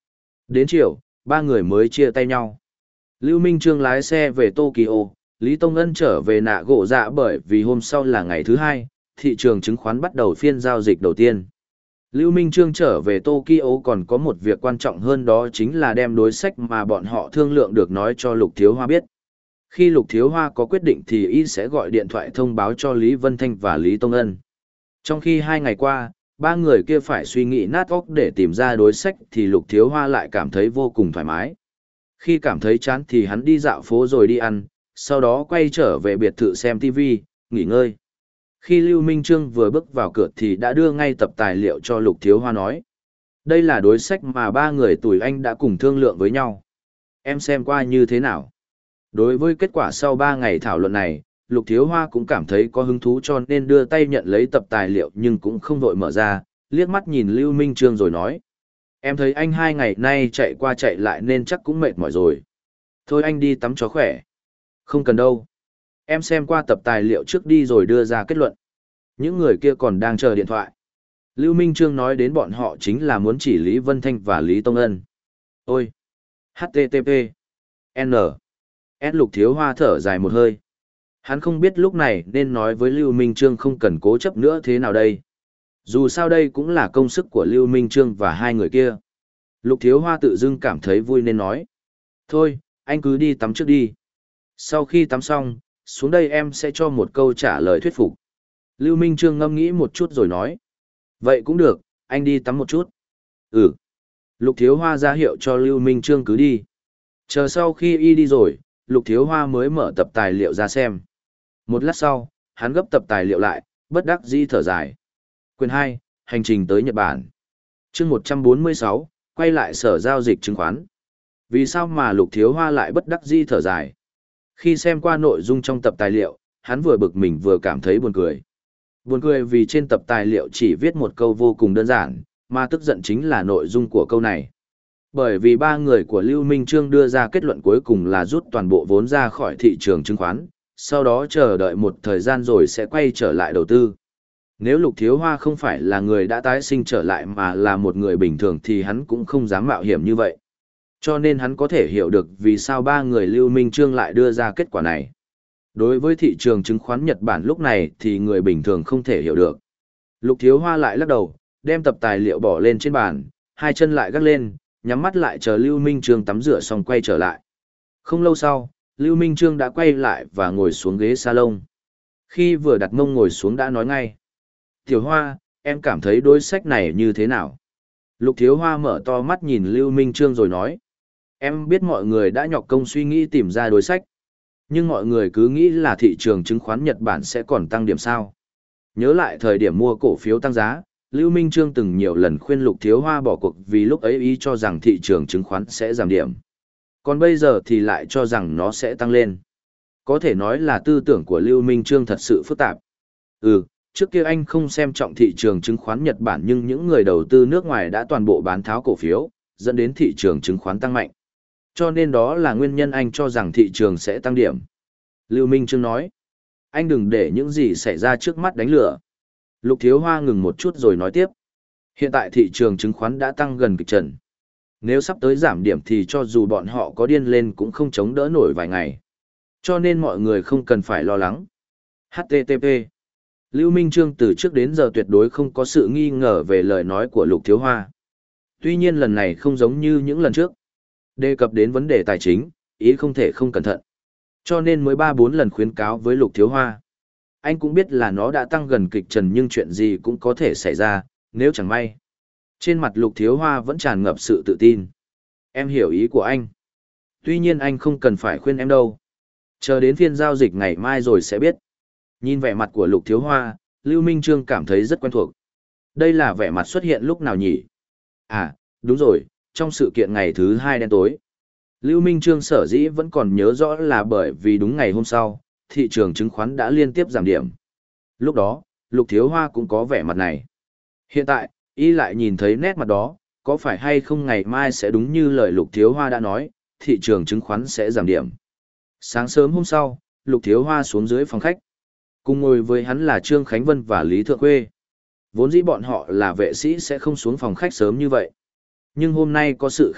Speaker 1: Đến chiều, ba người mới chia tay nhau. Lưu Minh Trương lái xe về Tokyo, Lý Tông Ân trở về nạ gỗ dạ bởi vì hôm sau là ngày thứ hai, thị trường chứng khoán bắt đầu phiên giao dịch đầu tiên. Lưu Minh Trương trở về Tokyo còn có một việc quan trọng hơn, đó chính là đem đối sách mà bọn họ thương lượng được nói cho Lục Thiếu Hoa biết. Khi Lục Thiếu Hoa có quyết định thì y sẽ gọi điện thoại thông báo cho Lý Vân Thanh và Lý Tông Ân. Trong khi hai ngày qua, ba người kia phải suy nghĩ nát óc để tìm ra đối sách thì Lục Thiếu Hoa lại cảm thấy vô cùng thoải mái. Khi cảm thấy chán thì hắn đi dạo phố rồi đi ăn, sau đó quay trở về biệt thự xem ti vi, nghỉ ngơi. Khi Lưu Minh Trương vừa bước vào cửa thì đã đưa ngay tập tài liệu cho Lục Thiếu Hoa nói. Đây là đối sách mà ba người tuổi anh đã cùng thương lượng với nhau. Em xem qua như thế nào? Đối với kết quả sau ba ngày thảo luận này, Lục Thiếu Hoa cũng cảm thấy có hứng thú cho nên đưa tay nhận lấy tập tài liệu nhưng cũng không vội mở ra, liếc mắt nhìn Lưu Minh Trương rồi nói. Em thấy anh hai ngày nay chạy qua chạy lại nên chắc cũng mệt mỏi rồi. Thôi anh đi tắm cho khỏe. Không cần đâu. Em xem qua tập tài liệu trước đi rồi đưa ra kết luận. Những người kia còn đang chờ điện thoại. Lưu Minh Trương nói đến bọn họ chính là muốn chỉ Lý Vân Thanh và Lý Tông Ân. Ôi! hát tê tê pê. N. S Lục Thiếu Hoa thở dài một hơi. Hắn không biết lúc này nên nói với Lưu Minh Trương không cần cố chấp nữa thế nào đây. Dù sao đây cũng là công sức của Lưu Minh Trương và hai người kia. Lục Thiếu Hoa tự dưng cảm thấy vui nên nói. Thôi, anh cứ đi tắm trước đi. Sau khi tắm xong, xuống đây em sẽ cho một câu trả lời thuyết phục. Lưu Minh Trương ngâm nghĩ một chút rồi nói. Vậy cũng được, anh đi tắm một chút. Ừ. Lục Thiếu Hoa ra hiệu cho Lưu Minh Trương cứ đi. Chờ sau khi y đi rồi, Lục Thiếu Hoa mới mở tập tài liệu ra xem. Một lát sau, hắn gấp tập tài liệu lại, bất đắc dĩ thở dài. Quyền hai, hành trình tới Nhật Bản. Chương một trăm bốn mươi sáu, quay lại sở giao dịch chứng khoán. Vì sao mà Lục Thiếu Hoa lại bất đắc dĩ thở dài? Khi xem qua nội dung trong tập tài liệu, hắn vừa bực mình vừa cảm thấy buồn cười. Buồn cười vì trên tập tài liệu chỉ viết một câu vô cùng đơn giản, mà tức giận chính là nội dung của câu này. Bởi vì ba người của Lưu Minh Trương đưa ra kết luận cuối cùng là rút toàn bộ vốn ra khỏi thị trường chứng khoán, sau đó chờ đợi một thời gian rồi sẽ quay trở lại đầu tư. Nếu Lục Thiếu Hoa không phải là người đã tái sinh trở lại mà là một người bình thường thì hắn cũng không dám mạo hiểm như vậy. Cho nên hắn có thể hiểu được vì sao ba người Lưu Minh Trương lại đưa ra kết quả này. Đối với thị trường chứng khoán Nhật Bản lúc này thì người bình thường không thể hiểu được. Lục Thiếu Hoa lại lắc đầu, đem tập tài liệu bỏ lên trên bàn, hai chân lại gác lên, nhắm mắt lại chờ Lưu Minh Trương tắm rửa xong quay trở lại. Không lâu sau, Lưu Minh Trương đã quay lại và ngồi xuống ghế salon. Khi vừa đặt mông ngồi xuống đã nói ngay. Tiểu Hoa, em cảm thấy đối sách này như thế nào? Lục Thiếu Hoa mở to mắt nhìn Lưu Minh Trương rồi nói. Em biết mọi người đã nhọc công suy nghĩ tìm ra đối sách. Nhưng mọi người cứ nghĩ là thị trường chứng khoán Nhật Bản sẽ còn tăng điểm sao. Nhớ lại thời điểm mua cổ phiếu tăng giá, Lưu Minh Trương từng nhiều lần khuyên Lục Thiếu Hoa bỏ cuộc vì lúc ấy ý cho rằng thị trường chứng khoán sẽ giảm điểm. Còn bây giờ thì lại cho rằng nó sẽ tăng lên. Có thể nói là tư tưởng của Lưu Minh Trương thật sự phức tạp. Ừ, trước kia anh không xem trọng thị trường chứng khoán Nhật Bản nhưng những người đầu tư nước ngoài đã toàn bộ bán tháo cổ phiếu, dẫn đến thị trường chứng khoán tăng mạnh. Cho nên đó là nguyên nhân anh cho rằng thị trường sẽ tăng điểm. Lưu Minh Trương nói, anh đừng để những gì xảy ra trước mắt đánh lửa. Lục Thiếu Hoa ngừng một chút rồi nói tiếp. Hiện tại thị trường chứng khoán đã tăng gần kịch trần. Nếu sắp tới giảm điểm thì cho dù bọn họ có điên lên cũng không chống đỡ nổi vài ngày. Cho nên mọi người không cần phải lo lắng. hát tê tê pê. Lưu Minh Trương từ trước đến giờ tuyệt đối không có sự nghi ngờ về lời nói của Lục Thiếu Hoa. Tuy nhiên lần này không giống như những lần trước. Đề cập đến vấn đề tài chính, ý không thể không cẩn thận. Cho nên mới ba bốn lần khuyến cáo với Lục Thiếu Hoa. Anh cũng biết là nó đã tăng gần kịch trần nhưng chuyện gì cũng có thể xảy ra, nếu chẳng may. Trên mặt Lục Thiếu Hoa vẫn tràn ngập sự tự tin. Em hiểu ý của anh. Tuy nhiên anh không cần phải khuyên em đâu. Chờ đến phiên giao dịch ngày mai rồi sẽ biết. Nhìn vẻ mặt của Lục Thiếu Hoa, Lưu Minh Trương cảm thấy rất quen thuộc. Đây là vẻ mặt xuất hiện lúc nào nhỉ? À, đúng rồi, trong sự kiện ngày thứ hai đen tối. Lưu Minh Trương sở dĩ vẫn còn nhớ rõ là bởi vì đúng ngày hôm sau, thị trường chứng khoán đã liên tiếp giảm điểm. Lúc đó, Lục Thiếu Hoa cũng có vẻ mặt này. Hiện tại, y lại nhìn thấy nét mặt đó, có phải hay không ngày mai sẽ đúng như lời Lục Thiếu Hoa đã nói, thị trường chứng khoán sẽ giảm điểm. Sáng sớm hôm sau, Lục Thiếu Hoa xuống dưới phòng khách. Cùng ngồi với hắn là Trương Khánh Vân và Lý Thượng Khuê. Vốn dĩ bọn họ là vệ sĩ sẽ không xuống phòng khách sớm như vậy. Nhưng hôm nay có sự khác biệt,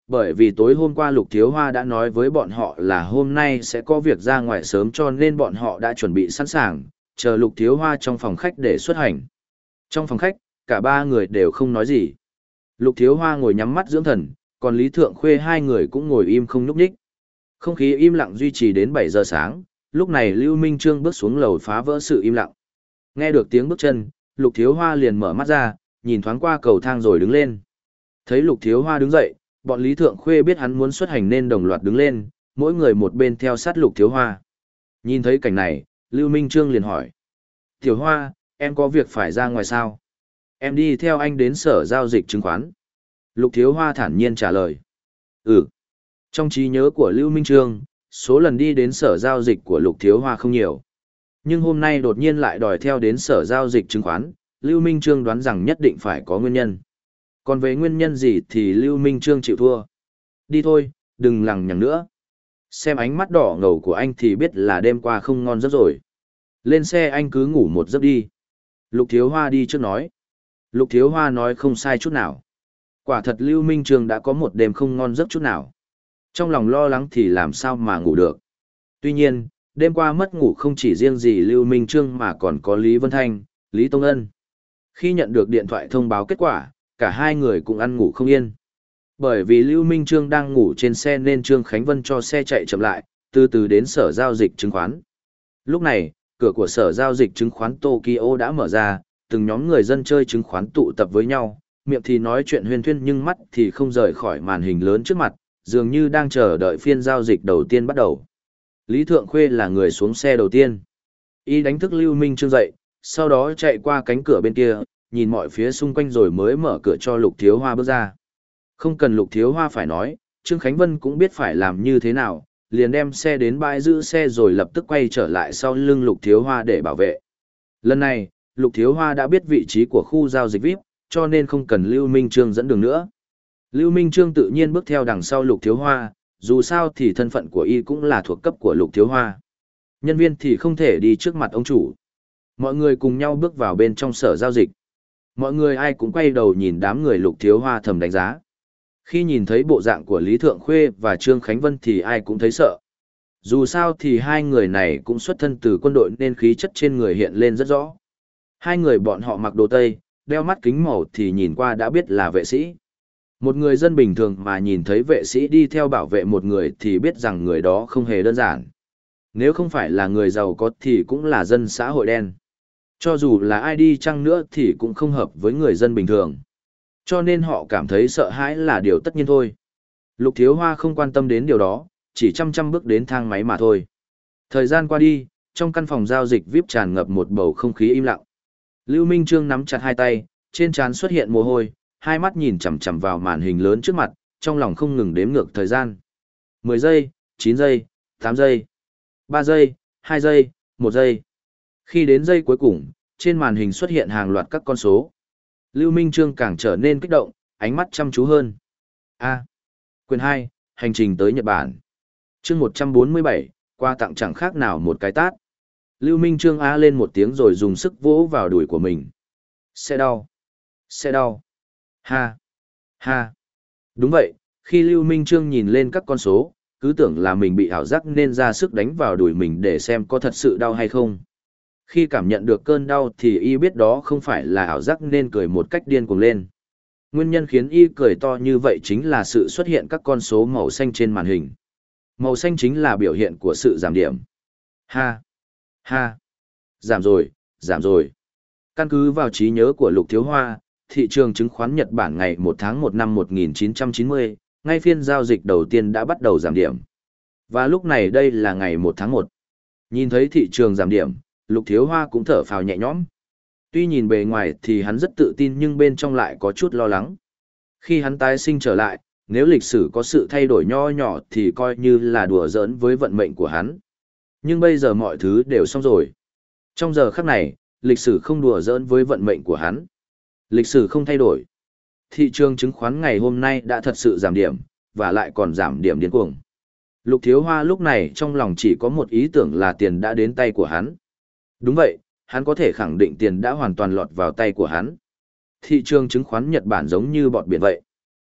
Speaker 1: bởi vì tối hôm qua Lục Thiếu Hoa đã nói với bọn họ là hôm nay sẽ có việc ra ngoài sớm cho nên bọn họ đã chuẩn bị sẵn sàng, chờ Lục Thiếu Hoa trong phòng khách để xuất hành. Trong phòng khách, cả ba người đều không nói gì. Lục Thiếu Hoa ngồi nhắm mắt dưỡng thần, còn Lý Thượng Khuê hai người cũng ngồi im không nhúc nhích. Không khí im lặng duy trì đến bảy giờ sáng, lúc này Lưu Minh Trương bước xuống lầu phá vỡ sự im lặng. Nghe được tiếng bước chân, Lục Thiếu Hoa liền mở mắt ra, nhìn thoáng qua cầu thang rồi đứng lên. Thấy Lục Thiếu Hoa đứng dậy, bọn Lý Thượng Khuê biết hắn muốn xuất hành nên đồng loạt đứng lên, mỗi người một bên theo sát Lục Thiếu Hoa. Nhìn thấy cảnh này, Lưu Minh Trương liền hỏi. Tiểu Hoa, em có việc phải ra ngoài sao? Em đi theo anh đến sở giao dịch chứng khoán. Lục Thiếu Hoa thản nhiên trả lời. Ừ. Trong trí nhớ của Lưu Minh Trương, số lần đi đến sở giao dịch của Lục Thiếu Hoa không nhiều. Nhưng hôm nay đột nhiên lại đòi theo đến sở giao dịch chứng khoán, Lưu Minh Trương đoán rằng nhất định phải có nguyên nhân. Còn về nguyên nhân gì thì Lưu Minh Trương chịu thua. Đi thôi, đừng lằng nhằng nữa. Xem ánh mắt đỏ ngầu của anh thì biết là đêm qua không ngon giấc rồi. Lên xe anh cứ ngủ một giấc đi. Lục Thiếu Hoa đi trước nói. Lục Thiếu Hoa nói không sai chút nào. Quả thật Lưu Minh Trương đã có một đêm không ngon giấc chút nào. Trong lòng lo lắng thì làm sao mà ngủ được. Tuy nhiên, đêm qua mất ngủ không chỉ riêng gì Lưu Minh Trương mà còn có Lý Vân Thanh, Lý Tông Ân. Khi nhận được điện thoại thông báo kết quả, cả hai người cũng ăn ngủ không yên. Bởi vì Lưu Minh Trương đang ngủ trên xe nên Trương Khánh Vân cho xe chạy chậm lại, từ từ đến sở giao dịch chứng khoán. Lúc này, cửa của sở giao dịch chứng khoán Tokyo đã mở ra, từng nhóm người dân chơi chứng khoán tụ tập với nhau, miệng thì nói chuyện huyên thuyên nhưng mắt thì không rời khỏi màn hình lớn trước mặt, dường như đang chờ đợi phiên giao dịch đầu tiên bắt đầu. Lý Thượng Khuê là người xuống xe đầu tiên. Y đánh thức Lưu Minh Trương dậy, sau đó chạy qua cánh cửa bên kia, nhìn mọi phía xung quanh rồi mới mở cửa cho Lục Thiếu Hoa bước ra. Không cần Lục Thiếu Hoa phải nói, Trương Khánh Vân cũng biết phải làm như thế nào, liền đem xe đến bãi giữ xe rồi lập tức quay trở lại sau lưng Lục Thiếu Hoa để bảo vệ. Lần này, Lục Thiếu Hoa đã biết vị trí của khu giao dịch vi ai pi, cho nên không cần Lưu Minh Trương dẫn đường nữa. Lưu Minh Trương tự nhiên bước theo đằng sau Lục Thiếu Hoa, dù sao thì thân phận của y cũng là thuộc cấp của Lục Thiếu Hoa. Nhân viên thì không thể đi trước mặt ông chủ. Mọi người cùng nhau bước vào bên trong sở giao dịch. Mọi người ai cũng quay đầu nhìn đám người Lục Thiếu Hoa thầm đánh giá. Khi nhìn thấy bộ dạng của Lý Thượng Khuê và Trương Khánh Vân thì ai cũng thấy sợ. Dù sao thì hai người này cũng xuất thân từ quân đội nên khí chất trên người hiện lên rất rõ. Hai người bọn họ mặc đồ tây, đeo mắt kính màu thì nhìn qua đã biết là vệ sĩ. Một người dân bình thường mà nhìn thấy vệ sĩ đi theo bảo vệ một người thì biết rằng người đó không hề đơn giản. Nếu không phải là người giàu có thì cũng là dân xã hội đen. Cho dù là ai đi chăng nữa thì cũng không hợp với người dân bình thường. Cho nên họ cảm thấy sợ hãi là điều tất nhiên thôi. Lục Thiếu Hoa không quan tâm đến điều đó, chỉ chăm chăm bước đến thang máy mà thôi. Thời gian qua đi, trong căn phòng giao dịch vi ai pi tràn ngập một bầu không khí im lặng. Lưu Minh Trương nắm chặt hai tay, trên trán xuất hiện mồ hôi, hai mắt nhìn chằm chằm vào màn hình lớn trước mặt, trong lòng không ngừng đếm ngược thời gian. mười giây, chín giây, tám giây, ba giây, hai giây, một giây. Khi đến giây cuối cùng, trên màn hình xuất hiện hàng loạt các con số. Lưu Minh Trương càng trở nên kích động, ánh mắt chăm chú hơn. A. Quyền hai, hành trình tới Nhật Bản. Chương một trăm bốn mươi bảy, qua tặng chẳng khác nào một cái tát. Lưu Minh Trương á lên một tiếng rồi dùng sức vỗ vào đùi của mình. Sẽ đau. Sẽ đau. Ha. Ha. Đúng vậy, khi Lưu Minh Trương nhìn lên các con số, cứ tưởng là mình bị ảo giác nên ra sức đánh vào đùi mình để xem có thật sự đau hay không. Khi cảm nhận được cơn đau thì y biết đó không phải là ảo giác nên cười một cách điên cuồng lên. Nguyên nhân khiến y cười to như vậy chính là sự xuất hiện các con số màu xanh trên màn hình. Màu xanh chính là biểu hiện của sự giảm điểm. Ha! Ha! Giảm rồi, giảm rồi. Căn cứ vào trí nhớ của Lục Thiếu Hoa, thị trường chứng khoán Nhật Bản ngày một tháng một năm một nghìn chín trăm chín mươi, ngay phiên giao dịch đầu tiên đã bắt đầu giảm điểm. Và lúc này đây là ngày một tháng một. Nhìn thấy thị trường giảm điểm, Lục Thiếu Hoa cũng thở phào nhẹ nhõm. Tuy nhìn bề ngoài thì hắn rất tự tin nhưng bên trong lại có chút lo lắng. Khi hắn tái sinh trở lại, nếu lịch sử có sự thay đổi nho nhỏ thì coi như là đùa giỡn với vận mệnh của hắn. Nhưng bây giờ mọi thứ đều xong rồi. Trong giờ khắc này, lịch sử không đùa giỡn với vận mệnh của hắn. Lịch sử không thay đổi. Thị trường chứng khoán ngày hôm nay đã thật sự giảm điểm, và lại còn giảm điểm điên cuồng. Lục Thiếu Hoa lúc này trong lòng chỉ có một ý tưởng là tiền đã đến tay của hắn. Đúng vậy, hắn có thể khẳng định tiền đã hoàn toàn lọt vào tay của hắn. Thị trường chứng khoán Nhật Bản giống như bọt biển vậy.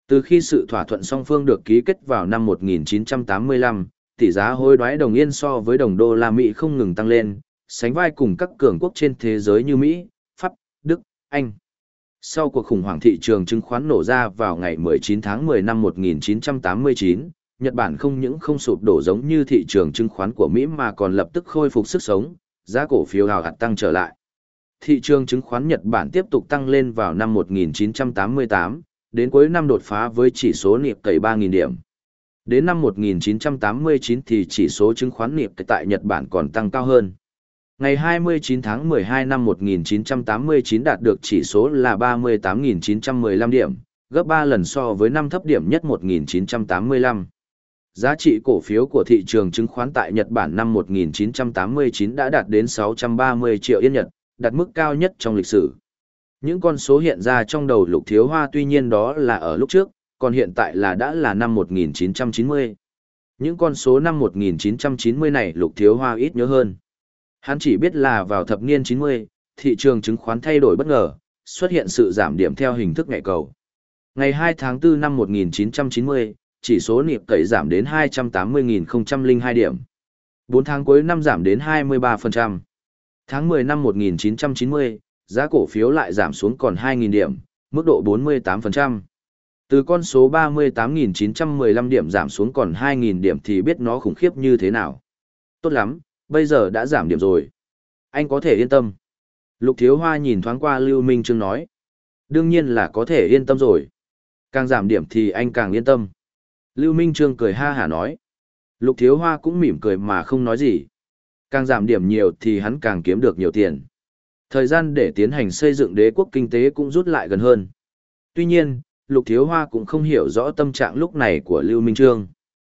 Speaker 1: Từ khi sự thỏa thuận song phương được ký kết vào năm một nghìn chín trăm tám mươi lăm, tỷ giá hối đoái đồng yên so với đồng đô la Mỹ không ngừng tăng lên, sánh vai cùng các cường quốc trên thế giới như Mỹ, Pháp, Đức, Anh. Sau cuộc khủng hoảng thị trường chứng khoán nổ ra vào ngày mười chín tháng mười năm một nghìn chín trăm tám mươi chín, Nhật Bản không những không sụp đổ giống như thị trường chứng khoán của Mỹ mà còn lập tức khôi phục sức sống, giá cổ phiếu hào hạt tăng trở lại. Thị trường chứng khoán Nhật Bản tiếp tục tăng lên vào năm một nghìn chín trăm tám mươi tám, đến cuối năm đột phá với chỉ số Nikkei ba nghìn điểm. Đến năm một nghìn chín trăm tám mươi chín thì chỉ số chứng khoán Nikkei tại Nhật Bản còn tăng cao hơn. Ngày hai mươi chín tháng mười hai năm một nghìn chín trăm tám mươi chín đạt được chỉ số là ba mươi tám nghìn chín trăm mười lăm điểm, gấp ba lần so với năm thấp điểm nhất một nghìn chín trăm tám mươi lăm. Giá trị cổ phiếu của thị trường chứng khoán tại Nhật Bản năm một nghìn chín trăm tám mươi chín đã đạt đến sáu trăm ba mươi triệu yên Nhật, đạt mức cao nhất trong lịch sử. Những con số hiện ra trong đầu Lục Thiếu Hoa tuy nhiên đó là ở lúc trước, còn hiện tại là đã là năm một nghìn chín trăm chín mươi. Những con số năm một nghìn chín trăm chín mươi này Lục Thiếu Hoa ít nhớ hơn. Hắn chỉ biết là vào thập niên chín mươi, thị trường chứng khoán thay đổi bất ngờ, xuất hiện sự giảm điểm theo hình thức nhảy cầu. Ngày hai tháng tư năm một nghìn chín trăm chín mươi, chỉ số Nikkei giảm đến hai trăm tám mươi nghìn không trăm lẻ hai điểm. bốn tháng cuối năm giảm đến hai mươi ba phần trăm. Tháng mười năm một nghìn chín trăm chín mươi, giá cổ phiếu lại giảm xuống còn hai nghìn điểm, mức độ bốn mươi tám phần trăm. Từ con số ba mươi tám nghìn chín trăm mười lăm điểm giảm xuống còn hai nghìn điểm thì biết nó khủng khiếp như thế nào. Tốt lắm, bây giờ đã giảm điểm rồi. Anh có thể yên tâm. Lục Thiếu Hoa nhìn thoáng qua Lưu Minh Trương nói. Đương nhiên là có thể yên tâm rồi. Càng giảm điểm thì anh càng yên tâm. Lưu Minh Trương cười ha hả nói. Lục Thiếu Hoa cũng mỉm cười mà không nói gì. Càng giảm điểm nhiều thì hắn càng kiếm được nhiều tiền. Thời gian để tiến hành xây dựng đế quốc kinh tế cũng rút lại gần hơn. Tuy nhiên, Lục Thiếu Hoa cũng không hiểu rõ tâm trạng lúc này của Lưu Minh Trương.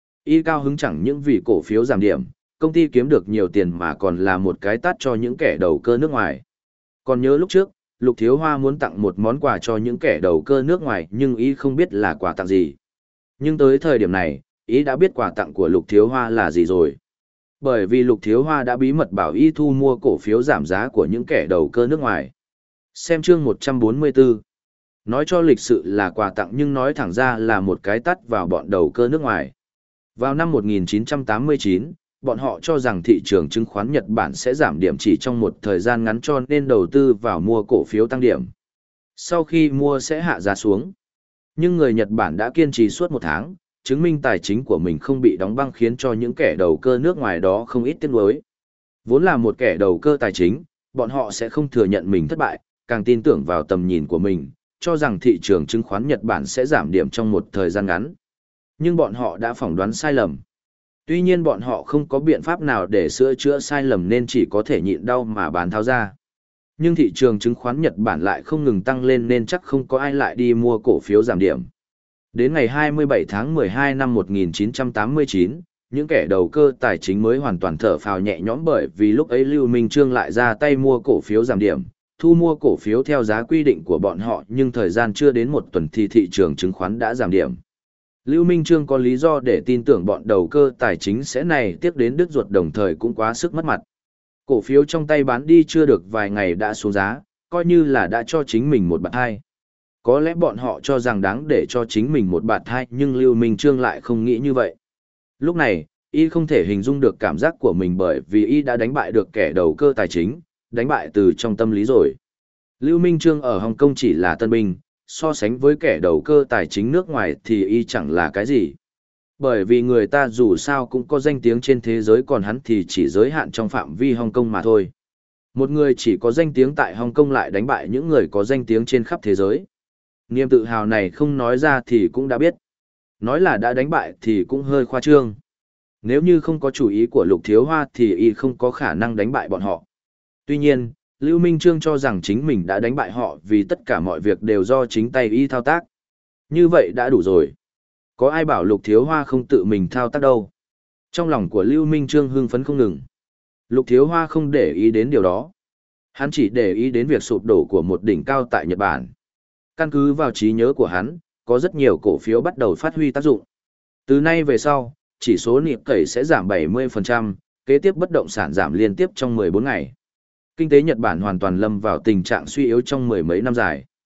Speaker 1: Y cao hứng chẳng những vì cổ phiếu giảm điểm, công ty kiếm được nhiều tiền mà còn là một cái tát cho những kẻ đầu cơ nước ngoài. Còn nhớ lúc trước, Lục Thiếu Hoa muốn tặng một món quà cho những kẻ đầu cơ nước ngoài nhưng Y không biết là quà tặng gì. Nhưng tới thời điểm này, Y đã biết quà tặng của Lục Thiếu Hoa là gì rồi. Bởi vì Lục Thiếu Hoa đã bí mật bảo Y thu mua cổ phiếu giảm giá của những kẻ đầu cơ nước ngoài. Xem chương một trăm bốn mươi tư. Nói cho lịch sự là quà tặng nhưng nói thẳng ra là một cái tát vào bọn đầu cơ nước ngoài. Vào năm một nghìn chín trăm tám mươi chín, bọn họ cho rằng thị trường chứng khoán Nhật Bản sẽ giảm điểm chỉ trong một thời gian ngắn cho nên đầu tư vào mua cổ phiếu tăng điểm. Sau khi mua sẽ hạ giá xuống. Nhưng người Nhật Bản đã kiên trì suốt một tháng, chứng minh tài chính của mình không bị đóng băng khiến cho những kẻ đầu cơ nước ngoài đó không ít tiếc nuối. Vốn là một kẻ đầu cơ tài chính, bọn họ sẽ không thừa nhận mình thất bại, càng tin tưởng vào tầm nhìn của mình, cho rằng thị trường chứng khoán Nhật Bản sẽ giảm điểm trong một thời gian ngắn. Nhưng bọn họ đã phỏng đoán sai lầm. Tuy nhiên bọn họ không có biện pháp nào để sửa chữa sai lầm nên chỉ có thể nhịn đau mà bán tháo ra. Nhưng thị trường chứng khoán Nhật Bản lại không ngừng tăng lên nên chắc không có ai lại đi mua cổ phiếu giảm điểm. Đến ngày hai mươi bảy tháng mười hai năm một nghìn chín trăm tám mươi chín, những kẻ đầu cơ tài chính mới hoàn toàn thở phào nhẹ nhõm bởi vì lúc ấy Lưu Minh Trương lại ra tay mua cổ phiếu giảm điểm, thu mua cổ phiếu theo giá quy định của bọn họ nhưng thời gian chưa đến một tuần thì thị trường chứng khoán đã giảm điểm. Lưu Minh Trương có lý do để tin tưởng bọn đầu cơ tài chính sẽ này tiếc đến đứt ruột đồng thời cũng quá sức mất mặt. Cổ phiếu trong tay bán đi chưa được vài ngày đã xuống giá, coi như là đã cho chính mình một bạt hai. Có lẽ bọn họ cho rằng đáng để cho chính mình một bạt hai nhưng Lưu Minh Trương lại không nghĩ như vậy. Lúc này, y không thể hình dung được cảm giác của mình bởi vì y đã đánh bại được kẻ đầu cơ tài chính, đánh bại từ trong tâm lý rồi. Lưu Minh Trương ở Hồng Kông chỉ là tân binh, so sánh với kẻ đầu cơ tài chính nước ngoài thì y chẳng là cái gì. Bởi vì người ta dù sao cũng có danh tiếng trên thế giới còn hắn thì chỉ giới hạn trong phạm vi Hồng Kông mà thôi. Một người chỉ có danh tiếng tại Hồng Kông lại đánh bại những người có danh tiếng trên khắp thế giới. Niềm tự hào này không nói ra thì cũng đã biết. Nói là đã đánh bại thì cũng hơi khoa trương. Nếu như không có chủ ý của Lục Thiếu Hoa thì y không có khả năng đánh bại bọn họ. Tuy nhiên, Lưu Minh Trương cho rằng chính mình đã đánh bại họ vì tất cả mọi việc đều do chính tay y thao tác. Như vậy đã đủ rồi. Có ai bảo Lục Thiếu Hoa không tự mình thao tác đâu. Trong lòng của Lưu Minh Trương hưng phấn không ngừng. Lục Thiếu Hoa không để ý đến điều đó. Hắn chỉ để ý đến việc sụp đổ của một đỉnh cao tại Nhật Bản. Căn cứ vào trí nhớ của hắn, có rất nhiều cổ phiếu bắt đầu phát huy tác dụng. Từ nay về sau, chỉ số Nikkei sẽ giảm bảy mươi phần trăm, kế tiếp bất động sản giảm liên tiếp trong mười bốn ngày. Kinh tế Nhật Bản hoàn toàn lâm vào tình trạng suy yếu trong mười mấy năm dài.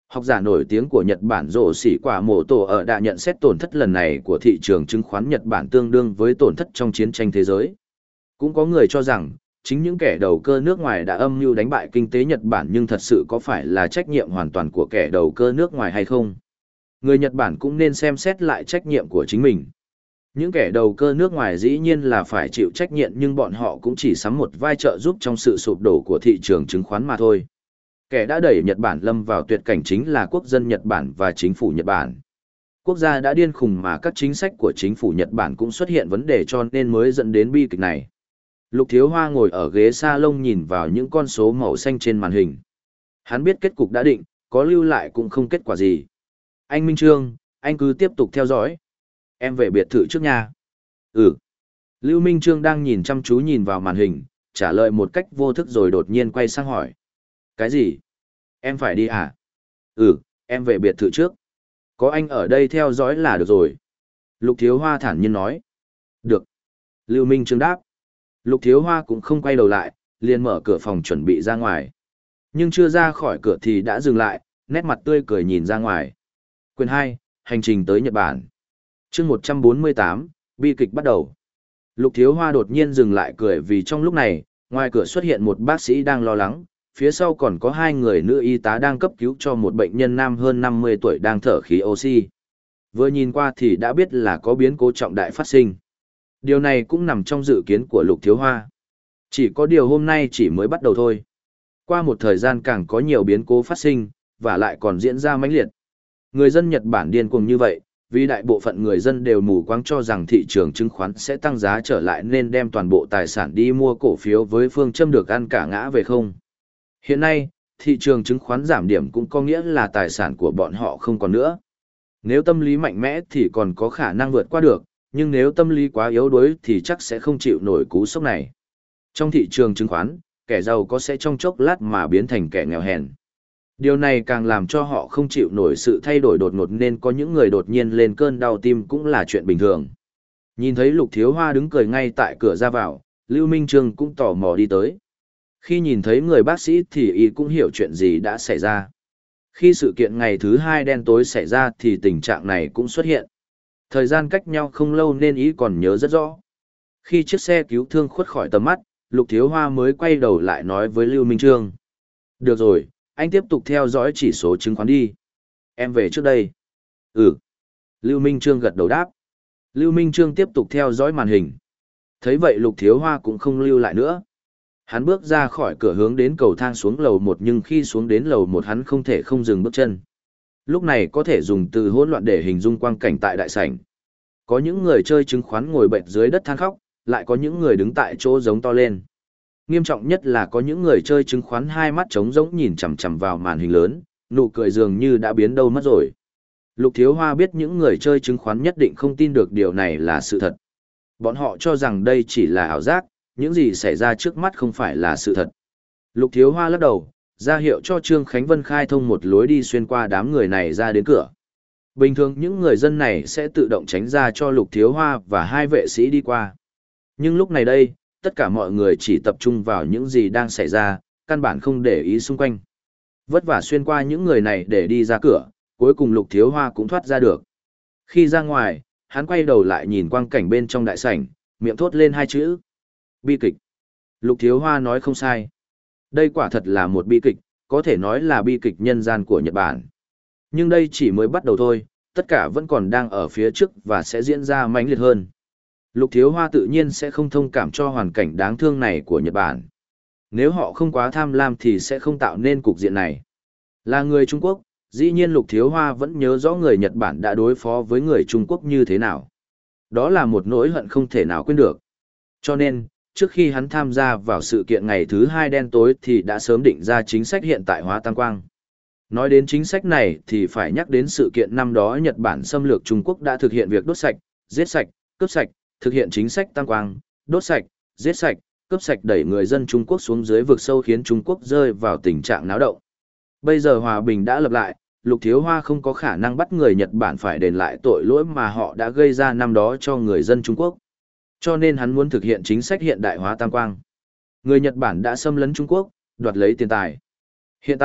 Speaker 1: Học giả nổi tiếng của Nhật Bản Rồ Sĩ Quả Mổ Tổ ở đã nhận xét tổn thất lần này của thị trường chứng khoán Nhật Bản tương đương với tổn thất trong chiến tranh thế giới. Cũng có người cho rằng, chính những kẻ đầu cơ nước ngoài đã âm mưu đánh bại kinh tế Nhật Bản, nhưng thật sự có phải là trách nhiệm hoàn toàn của kẻ đầu cơ nước ngoài hay không? Người Nhật Bản cũng nên xem xét lại trách nhiệm của chính mình. Những kẻ đầu cơ nước ngoài dĩ nhiên là phải chịu trách nhiệm, nhưng bọn họ cũng chỉ sắm một vai trợ giúp trong sự sụp đổ của thị trường chứng khoán mà thôi. Kẻ đã đẩy Nhật Bản lâm vào tuyệt cảnh chính là quốc dân Nhật Bản và chính phủ Nhật Bản. Quốc gia đã điên khùng mà các chính sách của chính phủ Nhật Bản cũng xuất hiện vấn đề, cho nên mới dẫn đến bi kịch này. Lục Thiếu Hoa ngồi ở ghế salon nhìn vào những con số màu xanh trên màn hình. Hắn biết kết cục đã định, có lưu lại cũng không kết quả gì. Anh Minh Trương, anh cứ tiếp tục theo dõi. Em về biệt thự trước nha. Ừ. Lưu Minh Trương đang nhìn chăm chú nhìn vào màn hình, trả lời một cách vô thức rồi đột nhiên quay sang hỏi. Cái gì? Em phải đi à? Ừ, em về biệt thự trước. Có anh ở đây theo dõi là được rồi. Lục Thiếu Hoa thản nhiên nói. Được. Lưu Minh Trương đáp. Lục Thiếu Hoa cũng không quay đầu lại, liền mở cửa phòng chuẩn bị ra ngoài. Nhưng chưa ra khỏi cửa thì đã dừng lại, nét mặt tươi cười nhìn ra ngoài. Quyền hai, hành trình tới Nhật Bản. Chương một trăm bốn mươi tám, bi kịch bắt đầu. Lục Thiếu Hoa đột nhiên dừng lại cười vì trong lúc này, ngoài cửa xuất hiện một bác sĩ đang lo lắng, phía sau còn có hai người nữ y tá đang cấp cứu cho một bệnh nhân nam hơn năm mươi tuổi đang thở khí oxy. Vừa nhìn qua thì đã biết là có biến cố trọng đại phát sinh. Điều này cũng nằm trong dự kiến của Lục Thiếu Hoa. Chỉ có điều hôm nay chỉ mới bắt đầu thôi. Qua một thời gian càng có nhiều biến cố phát sinh, và lại còn diễn ra mãnh liệt. Người dân Nhật Bản điên cuồng như vậy, vì đại bộ phận người dân đều mù quáng cho rằng thị trường chứng khoán sẽ tăng giá trở lại nên đem toàn bộ tài sản đi mua cổ phiếu với phương châm được ăn cả ngã về không. Hiện nay, thị trường chứng khoán giảm điểm cũng có nghĩa là tài sản của bọn họ không còn nữa. Nếu tâm lý mạnh mẽ thì còn có khả năng vượt qua được, nhưng nếu tâm lý quá yếu đuối thì chắc sẽ không chịu nổi cú sốc này. Trong thị trường chứng khoán, kẻ giàu có sẽ trong chốc lát mà biến thành kẻ nghèo hèn. Điều này càng làm cho họ không chịu nổi sự thay đổi đột ngột nên có những người đột nhiên lên cơn đau tim cũng là chuyện bình thường. Nhìn thấy Lục Thiếu Hoa đứng cười ngay tại cửa ra vào, Lưu Minh Trương cũng tò mò đi tới. Khi nhìn thấy người bác sĩ thì y cũng hiểu chuyện gì đã xảy ra. Khi sự kiện ngày thứ hai đen tối xảy ra thì tình trạng này cũng xuất hiện. Thời gian cách nhau không lâu nên y còn nhớ rất rõ. Khi chiếc xe cứu thương khuất khỏi tầm mắt, Lục Thiếu Hoa mới quay đầu lại nói với Lưu Minh Trương. Được rồi, anh tiếp tục theo dõi chỉ số chứng khoán đi. Em về trước đây. Ừ. Lưu Minh Trương gật đầu đáp. Lưu Minh Trương tiếp tục theo dõi màn hình. Thấy vậy Lục Thiếu Hoa cũng không lưu lại nữa. Hắn bước ra khỏi cửa hướng đến cầu thang xuống lầu một, nhưng khi xuống đến lầu một hắn không thể không dừng bước chân. Lúc này có thể dùng từ hỗn loạn để hình dung quang cảnh tại đại sảnh. Có những người chơi chứng khoán ngồi bệt dưới đất than khóc, lại có những người đứng tại chỗ giống to lên. Nghiêm trọng nhất là có những người chơi chứng khoán hai mắt trống rỗng nhìn chằm chằm vào màn hình lớn, nụ cười dường như đã biến đâu mất rồi. Lục Thiếu Hoa biết những người chơi chứng khoán nhất định không tin được điều này là sự thật. Bọn họ cho rằng đây chỉ là ảo giác, những gì xảy ra trước mắt không phải là sự thật. Lục Thiếu Hoa lắc đầu, ra hiệu cho Trương Khánh Vân khai thông một lối đi xuyên qua đám người này ra đến cửa. Bình thường những người dân này sẽ tự động tránh ra cho Lục Thiếu Hoa và hai vệ sĩ đi qua. Nhưng lúc này đây, tất cả mọi người chỉ tập trung vào những gì đang xảy ra, căn bản không để ý xung quanh. Vất vả xuyên qua những người này để đi ra cửa, cuối cùng Lục Thiếu Hoa cũng thoát ra được. Khi ra ngoài, hắn quay đầu lại nhìn quang cảnh bên trong đại sảnh, miệng thốt lên hai chữ. Bi kịch. Lục Thiếu Hoa nói không sai. Đây quả thật là một bi kịch, có thể nói là bi kịch nhân gian của Nhật Bản. Nhưng đây chỉ mới bắt đầu thôi, tất cả vẫn còn đang ở phía trước và sẽ diễn ra mãnh liệt hơn. Lục Thiếu Hoa tự nhiên sẽ không thông cảm cho hoàn cảnh đáng thương này của Nhật Bản. Nếu họ không quá tham lam thì sẽ không tạo nên cục diện này. Là người Trung Quốc, dĩ nhiên Lục Thiếu Hoa vẫn nhớ rõ người Nhật Bản đã đối phó với người Trung Quốc như thế nào. Đó là một nỗi hận không thể nào quên được. Cho nên, trước khi hắn tham gia vào sự kiện ngày thứ hai đen tối thì đã sớm định ra chính sách hiện tại hóa tăng quang. Nói đến chính sách này thì phải nhắc đến sự kiện năm đó Nhật Bản xâm lược Trung Quốc đã thực hiện việc đốt sạch, giết sạch, cướp sạch, thực hiện chính sách tăng quang, đốt sạch, giết sạch, cướp sạch đẩy người dân Trung Quốc xuống dưới vực sâu khiến Trung Quốc rơi vào tình trạng náo động. Bây giờ hòa bình đã lập lại, Lục Thiếu Hoa không có khả năng bắt người Nhật Bản phải đền lại tội lỗi mà họ đã gây ra năm đó cho người dân Trung Quốc. Cho nên hắn muốn thực hiện chính sách hiện đại hóa tam quang. Người Nhật Bản đã xâm lấn Trung Quốc, đoạt lấy tiền tài. Hiện tại,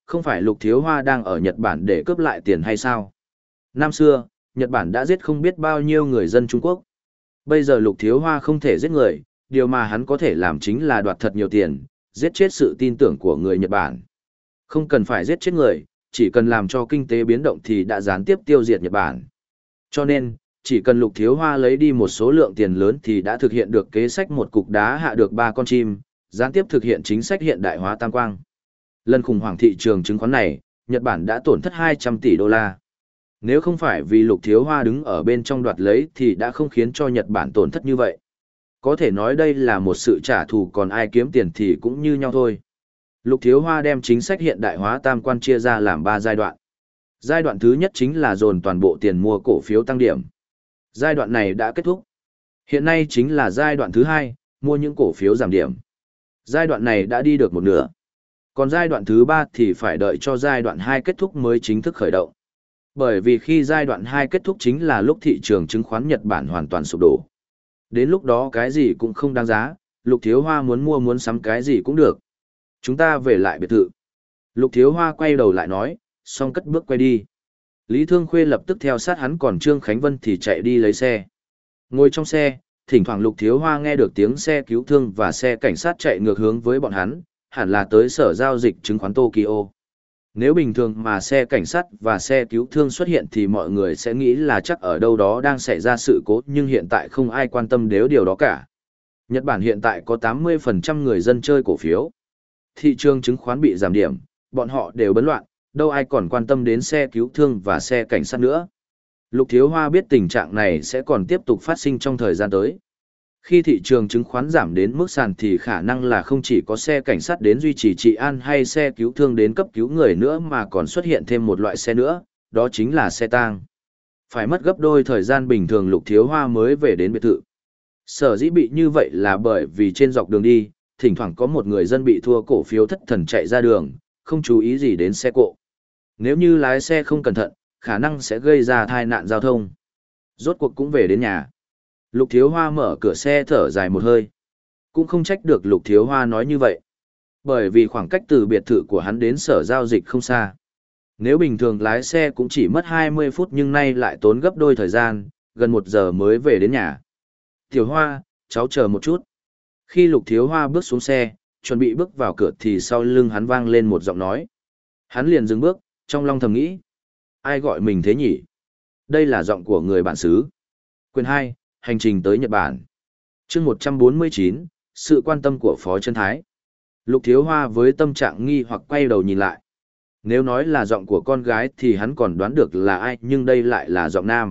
Speaker 1: không phải Lục Thiếu Hoa đang ở Nhật Bản để cướp lại tiền hay sao? Năm xưa, Nhật Bản đã giết không biết bao nhiêu người dân Trung Quốc. Bây giờ Lục Thiếu Hoa không thể giết người, điều mà hắn có thể làm chính là đoạt thật nhiều tiền, giết chết sự tin tưởng của người Nhật Bản. Không cần phải giết chết người, chỉ cần làm cho kinh tế biến động thì đã gián tiếp tiêu diệt Nhật Bản. Cho nên, chỉ cần Lục Thiếu Hoa lấy đi một số lượng tiền lớn thì đã thực hiện được kế sách một cục đá hạ được ba con chim, gián tiếp thực hiện chính sách hiện đại hóa tam quang. Lần khủng hoảng thị trường chứng khoán này, Nhật Bản đã tổn thất hai trăm tỷ đô la. Nếu không phải vì Lục Thiếu Hoa đứng ở bên trong đoạt lấy thì đã không khiến cho Nhật Bản tổn thất như vậy. Có thể nói đây là một sự trả thù, còn ai kiếm tiền thì cũng như nhau thôi. Lục Thiếu Hoa đem chính sách hiện đại hóa tam quan chia ra làm ba giai đoạn. Giai đoạn thứ nhất chính là dồn toàn bộ tiền mua cổ phiếu tăng điểm. Giai đoạn này đã kết thúc. Hiện nay chính là giai đoạn thứ hai, mua những cổ phiếu giảm điểm. Giai đoạn này đã đi được một nửa. Còn giai đoạn thứ ba thì phải đợi cho giai đoạn hai kết thúc mới chính thức khởi động. Bởi vì khi giai đoạn hai kết thúc chính là lúc thị trường chứng khoán Nhật Bản hoàn toàn sụp đổ. Đến lúc đó cái gì cũng không đáng giá, Lục Thiếu Hoa muốn mua muốn sắm cái gì cũng được. Chúng ta về lại biệt thự. Lục Thiếu Hoa quay đầu lại nói, xong cất bước quay đi. Lý Thương Khuê lập tức theo sát hắn, còn Trương Khánh Vân thì chạy đi lấy xe. Ngồi trong xe, thỉnh thoảng Lục Thiếu Hoa nghe được tiếng xe cứu thương và xe cảnh sát chạy ngược hướng với bọn hắn, hẳn là tới sở giao dịch chứng khoán Tokyo. Nếu bình thường mà xe cảnh sát và xe cứu thương xuất hiện thì mọi người sẽ nghĩ là chắc ở đâu đó đang xảy ra sự cố, nhưng hiện tại không ai quan tâm đến điều đó cả. Nhật Bản hiện tại có tám mươi phần trăm người dân chơi cổ phiếu. Thị trường chứng khoán bị giảm điểm, bọn họ đều bấn loạn, đâu ai còn quan tâm đến xe cứu thương và xe cảnh sát nữa. Lục Thiếu Hoa biết tình trạng này sẽ còn tiếp tục phát sinh trong thời gian tới. Khi thị trường chứng khoán giảm đến mức sàn thì khả năng là không chỉ có xe cảnh sát đến duy trì trị an hay xe cứu thương đến cấp cứu người nữa, mà còn xuất hiện thêm một loại xe nữa, đó chính là xe tang. Phải mất gấp đôi thời gian bình thường Lục Thiếu Hoa mới về đến biệt thự. Sở dĩ bị như vậy là bởi vì trên dọc đường đi, thỉnh thoảng có một người dân bị thua cổ phiếu thất thần chạy ra đường, không chú ý gì đến xe cộ. Nếu như lái xe không cẩn thận, khả năng sẽ gây ra tai nạn giao thông. Rốt cuộc cũng về đến nhà. Lục Thiếu Hoa mở cửa xe thở dài một hơi. Cũng không trách được Lục Thiếu Hoa nói như vậy. Bởi vì khoảng cách từ biệt thự của hắn đến sở giao dịch không xa. Nếu bình thường lái xe cũng chỉ mất hai mươi phút, nhưng nay lại tốn gấp đôi thời gian, gần một giờ mới về đến nhà. Tiểu Hoa, cháu chờ một chút. Khi Lục Thiếu Hoa bước xuống xe, chuẩn bị bước vào cửa thì sau lưng hắn vang lên một giọng nói. Hắn liền dừng bước, trong lòng thầm nghĩ. Ai gọi mình thế nhỉ? Đây là giọng của người bản xứ. Quyền hai, hành trình tới Nhật Bản. Chương một trăm bốn mươi chín, sự quan tâm của Phó Trấn Thái. Lục Thiếu Hoa với tâm trạng nghi hoặc quay đầu nhìn lại. Nếu nói là giọng của con gái thì hắn còn đoán được là ai, nhưng đây lại là giọng nam.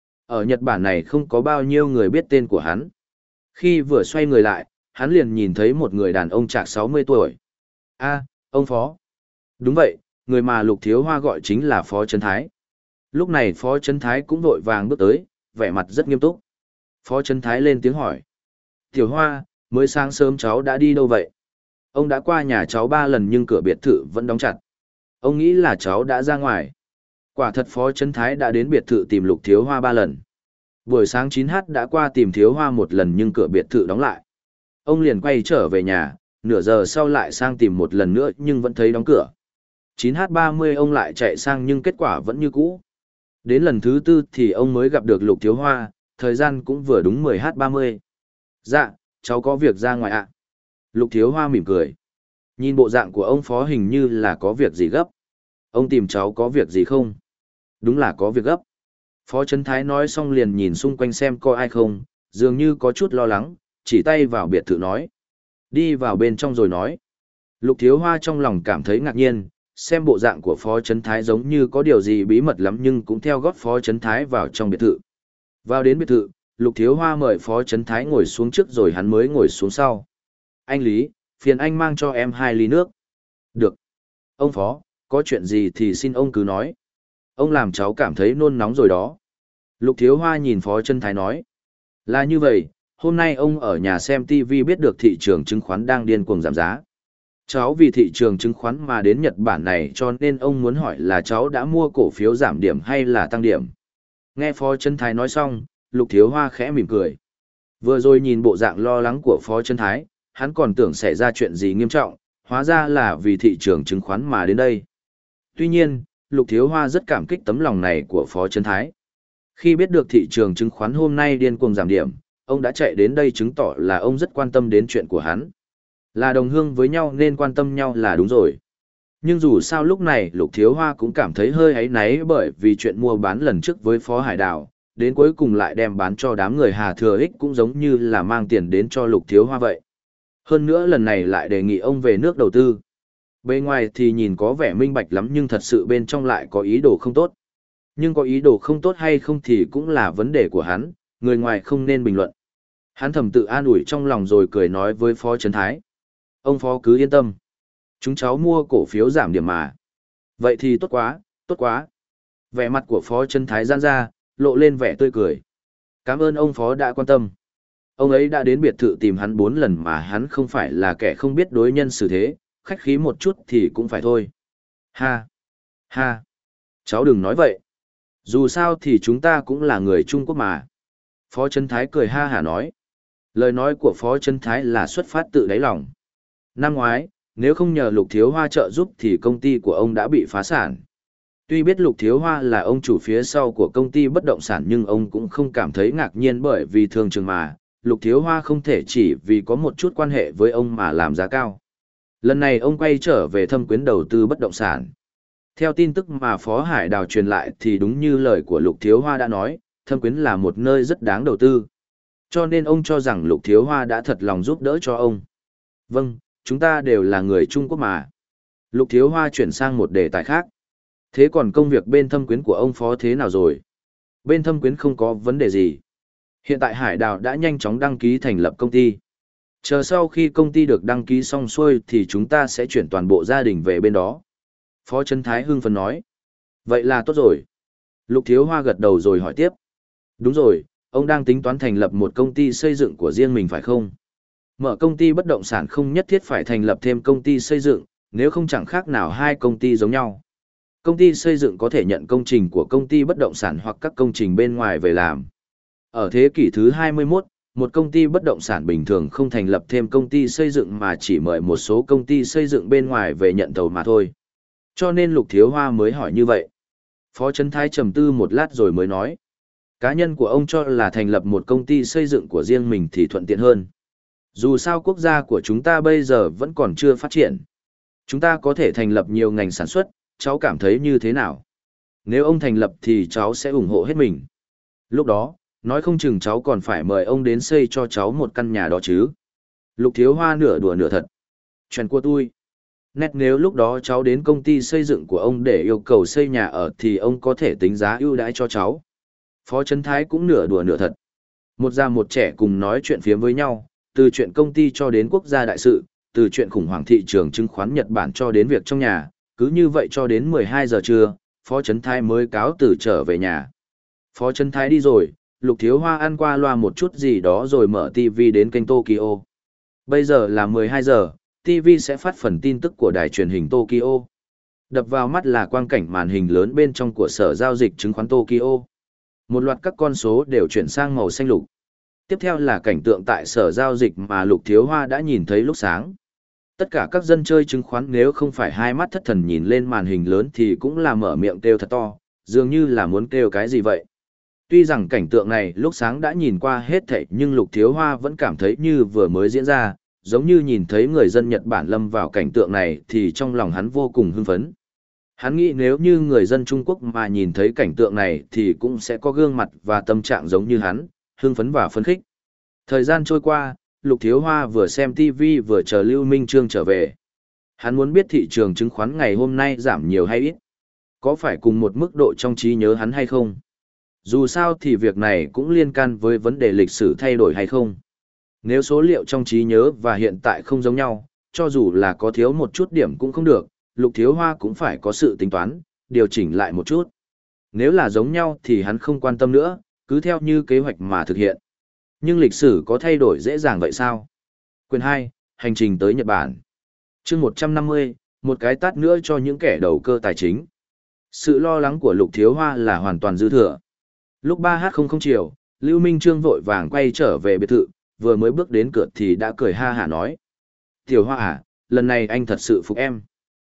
Speaker 1: Ở Nhật Bản này không có bao nhiêu người biết tên của hắn. Khi vừa xoay người lại, hắn liền nhìn thấy một người đàn ông trạc sáu mươi tuổi. A, ông Phó. Đúng vậy, người mà Lục Thiếu Hoa gọi chính là Phó Trấn Thái. Lúc này Phó Trấn Thái cũng vội vàng bước tới, vẻ mặt rất nghiêm túc. Phó Trấn Thái lên tiếng hỏi. Tiểu Hoa, mới sáng sớm cháu đã đi đâu vậy? Ông đã qua nhà cháu ba lần nhưng cửa biệt thự vẫn đóng chặt. Ông nghĩ là cháu đã ra ngoài. Quả thật Phó Trấn Thái đã đến biệt thự tìm Lục Thiếu Hoa ba lần. Buổi sáng chín h đã qua tìm Thiếu Hoa một lần nhưng cửa biệt thự đóng lại. Ông liền quay trở về nhà, nửa giờ sau lại sang tìm một lần nữa nhưng vẫn thấy đóng cửa. chín h ba mươi ông lại chạy sang nhưng kết quả vẫn như cũ. Đến lần thứ tư thì ông mới gặp được Lục Thiếu Hoa, thời gian cũng vừa đúng mười h ba mươi. Dạ, cháu có việc ra ngoài ạ. Lục Thiếu Hoa mỉm cười. Nhìn bộ dạng của ông Phó hình như là có việc gì gấp. Ông tìm cháu có việc gì không? Đúng là có việc gấp. Phó Trấn Thái nói xong liền nhìn xung quanh xem có ai không, dường như có chút lo lắng, chỉ tay vào biệt thự nói. Đi vào bên trong rồi nói. Lục Thiếu Hoa trong lòng cảm thấy ngạc nhiên, xem bộ dạng của Phó Trấn Thái giống như có điều gì bí mật lắm, nhưng cũng theo gót Phó Trấn Thái vào trong biệt thự. Vào đến biệt thự, Lục Thiếu Hoa mời Phó Trấn Thái ngồi xuống trước rồi hắn mới ngồi xuống sau. Anh Lý, phiền anh mang cho em hai ly nước. Được. Ông Phó, có chuyện gì thì xin ông cứ nói. Ông làm cháu cảm thấy nôn nóng rồi đó. Lục Thiếu Hoa nhìn Phó Trấn Thái nói. Là như vậy, hôm nay ông ở nhà xem ti vi biết được thị trường chứng khoán đang điên cuồng giảm giá. Cháu vì thị trường chứng khoán mà đến Nhật Bản này cho nên ông muốn hỏi là cháu đã mua cổ phiếu giảm điểm hay là tăng điểm. Nghe Phó Trấn Thái nói xong, Lục Thiếu Hoa khẽ mỉm cười. Vừa rồi nhìn bộ dạng lo lắng của Phó Trấn Thái, hắn còn tưởng xảy ra chuyện gì nghiêm trọng, hóa ra là vì thị trường chứng khoán mà đến đây. Tuy nhiên, Lục Thiếu Hoa rất cảm kích tấm lòng này của Phó Chấn Thái. Khi biết được thị trường chứng khoán hôm nay điên cuồng giảm điểm, ông đã chạy đến đây chứng tỏ là ông rất quan tâm đến chuyện của hắn. Là đồng hương với nhau nên quan tâm nhau là đúng rồi. Nhưng dù sao lúc này Lục Thiếu Hoa cũng cảm thấy hơi áy náy bởi vì chuyện mua bán lần trước với Phó Hải Đào, đến cuối cùng lại đem bán cho đám người Hà Thừa Ích cũng giống như là mang tiền đến cho Lục Thiếu Hoa vậy. Hơn nữa lần này lại đề nghị ông về nước đầu tư. Bên ngoài thì nhìn có vẻ minh bạch lắm nhưng thật sự bên trong lại có ý đồ không tốt. Nhưng có ý đồ không tốt hay không thì cũng là vấn đề của hắn, người ngoài không nên bình luận. Hắn thầm tự an ủi trong lòng rồi cười nói với Phó Chấn Thái. Ông Phó cứ yên tâm. Chúng cháu mua cổ phiếu giảm điểm mà. Vậy thì tốt quá, tốt quá. Vẻ mặt của Phó Chấn Thái giãn ra, lộ lên vẻ tươi cười. Cảm ơn ông Phó đã quan tâm. Ông ấy đã đến biệt thự tìm hắn bốn lần mà hắn không phải là kẻ không biết đối nhân xử thế, khách khí một chút thì cũng phải thôi. Ha! Ha! Cháu đừng nói vậy. Dù sao thì chúng ta cũng là người Trung Quốc mà. Phó Chấn Thái cười ha hả nói. Lời nói của Phó Chấn Thái là xuất phát tự đáy lòng. Năm ngoái, nếu không nhờ Lục Thiếu Hoa trợ giúp thì công ty của ông đã bị phá sản. Tuy biết Lục Thiếu Hoa là ông chủ phía sau của công ty bất động sản nhưng ông cũng không cảm thấy ngạc nhiên bởi vì thường trường mà, Lục Thiếu Hoa không thể chỉ vì có một chút quan hệ với ông mà làm giá cao. Lần này ông quay trở về Thâm Quyến đầu tư bất động sản. Theo tin tức mà Phó Hải Đào truyền lại thì đúng như lời của Lục Thiếu Hoa đã nói, Thâm Quyến là một nơi rất đáng đầu tư. Cho nên ông cho rằng Lục Thiếu Hoa đã thật lòng giúp đỡ cho ông. Vâng, chúng ta đều là người Trung Quốc mà. Lục Thiếu Hoa chuyển sang một đề tài khác. Thế còn công việc bên Thâm Quyến của ông Phó thế nào rồi? Bên Thâm Quyến không có vấn đề gì. Hiện tại Hải Đào đã nhanh chóng đăng ký thành lập công ty. Chờ sau khi công ty được đăng ký xong xuôi thì chúng ta sẽ chuyển toàn bộ gia đình về bên đó. Phó Chấn Thái hưng phấn nói. Vậy là tốt rồi. Lục Thiếu Hoa gật đầu rồi hỏi tiếp. Đúng rồi, ông đang tính toán thành lập một công ty xây dựng của riêng mình phải không? Mở công ty bất động sản không nhất thiết phải thành lập thêm công ty xây dựng, nếu không chẳng khác nào hai công ty giống nhau. Công ty xây dựng có thể nhận công trình của công ty bất động sản hoặc các công trình bên ngoài về làm. Ở thế kỷ thứ hai mươi mốt, một công ty bất động sản bình thường không thành lập thêm công ty xây dựng mà chỉ mời một số công ty xây dựng bên ngoài về nhận thầu mà thôi. Cho nên Lục Thiếu Hoa mới hỏi như vậy. Phó Chấn Thái trầm tư một lát rồi mới nói. Cá nhân của ông cho là thành lập một công ty xây dựng của riêng mình thì thuận tiện hơn. Dù sao quốc gia của chúng ta bây giờ vẫn còn chưa phát triển. Chúng ta có thể thành lập nhiều ngành sản xuất, cháu cảm thấy như thế nào? Nếu ông thành lập thì cháu sẽ ủng hộ hết mình. Lúc đó, nói không chừng cháu còn phải mời ông đến xây cho cháu một căn nhà đó chứ. Lục Thiếu Hoa nửa đùa nửa thật. Chuyện của tôi. Nét nếu lúc đó cháu đến công ty xây dựng của ông để yêu cầu xây nhà ở thì ông có thể tính giá ưu đãi cho cháu. Phó Chấn Thái cũng nửa đùa nửa thật. Một già một trẻ cùng nói chuyện phiếm với nhau, từ chuyện công ty cho đến quốc gia đại sự, từ chuyện khủng hoảng thị trường chứng khoán Nhật Bản cho đến việc trong nhà, cứ như vậy cho đến mười hai giờ trưa, Phó Chấn Thái mới cáo từ trở về nhà. Phó Chấn Thái đi rồi, Lục Thiếu Hoa ăn qua loa một chút gì đó rồi mở ti vi đến kênh Tokyo. Bây giờ là mười hai giờ, ti vi sẽ phát phần tin tức của đài truyền hình Tokyo. Đập vào mắt là quang cảnh màn hình lớn bên trong của sở giao dịch chứng khoán Tokyo. Một loạt các con số đều chuyển sang màu xanh lục. Tiếp theo là cảnh tượng tại sở giao dịch mà Lục Thiếu Hoa đã nhìn thấy lúc sáng. Tất cả các dân chơi chứng khoán nếu không phải hai mắt thất thần nhìn lên màn hình lớn thì cũng là mở miệng kêu thật to, dường như là muốn kêu cái gì vậy. Tuy rằng cảnh tượng này lúc sáng đã nhìn qua hết thảy nhưng Lục Thiếu Hoa vẫn cảm thấy như vừa mới diễn ra, giống như nhìn thấy người dân Nhật Bản lâm vào cảnh tượng này thì trong lòng hắn vô cùng hưng phấn. Hắn nghĩ nếu như người dân Trung Quốc mà nhìn thấy cảnh tượng này thì cũng sẽ có gương mặt và tâm trạng giống như hắn, hưng phấn và phấn khích. Thời gian trôi qua, Lục Thiếu Hoa vừa xem ti vi vừa chờ Lưu Minh Trương trở về. Hắn muốn biết thị trường chứng khoán ngày hôm nay giảm nhiều hay ít. Có phải cùng một mức độ trong trí nhớ hắn hay không? Dù sao thì việc này cũng liên can với vấn đề lịch sử thay đổi hay không. Nếu số liệu trong trí nhớ và hiện tại không giống nhau, cho dù là có thiếu một chút điểm cũng không được, Lục Thiếu Hoa cũng phải có sự tính toán, điều chỉnh lại một chút. Nếu là giống nhau thì hắn không quan tâm nữa, cứ theo như kế hoạch mà thực hiện. Nhưng lịch sử có thay đổi dễ dàng vậy sao? Quyền hai, hành trình tới Nhật Bản. Chương một trăm năm mươi, một cái tát nữa cho những kẻ đầu cơ tài chính. Sự lo lắng của Lục Thiếu Hoa là hoàn toàn dư thừa. Lúc ba h không không chiều, Lưu Minh Trương vội vàng quay trở về biệt thự, vừa mới bước đến cửa thì đã cười ha hả nói. Tiểu Hoa à, lần này anh thật sự phục em.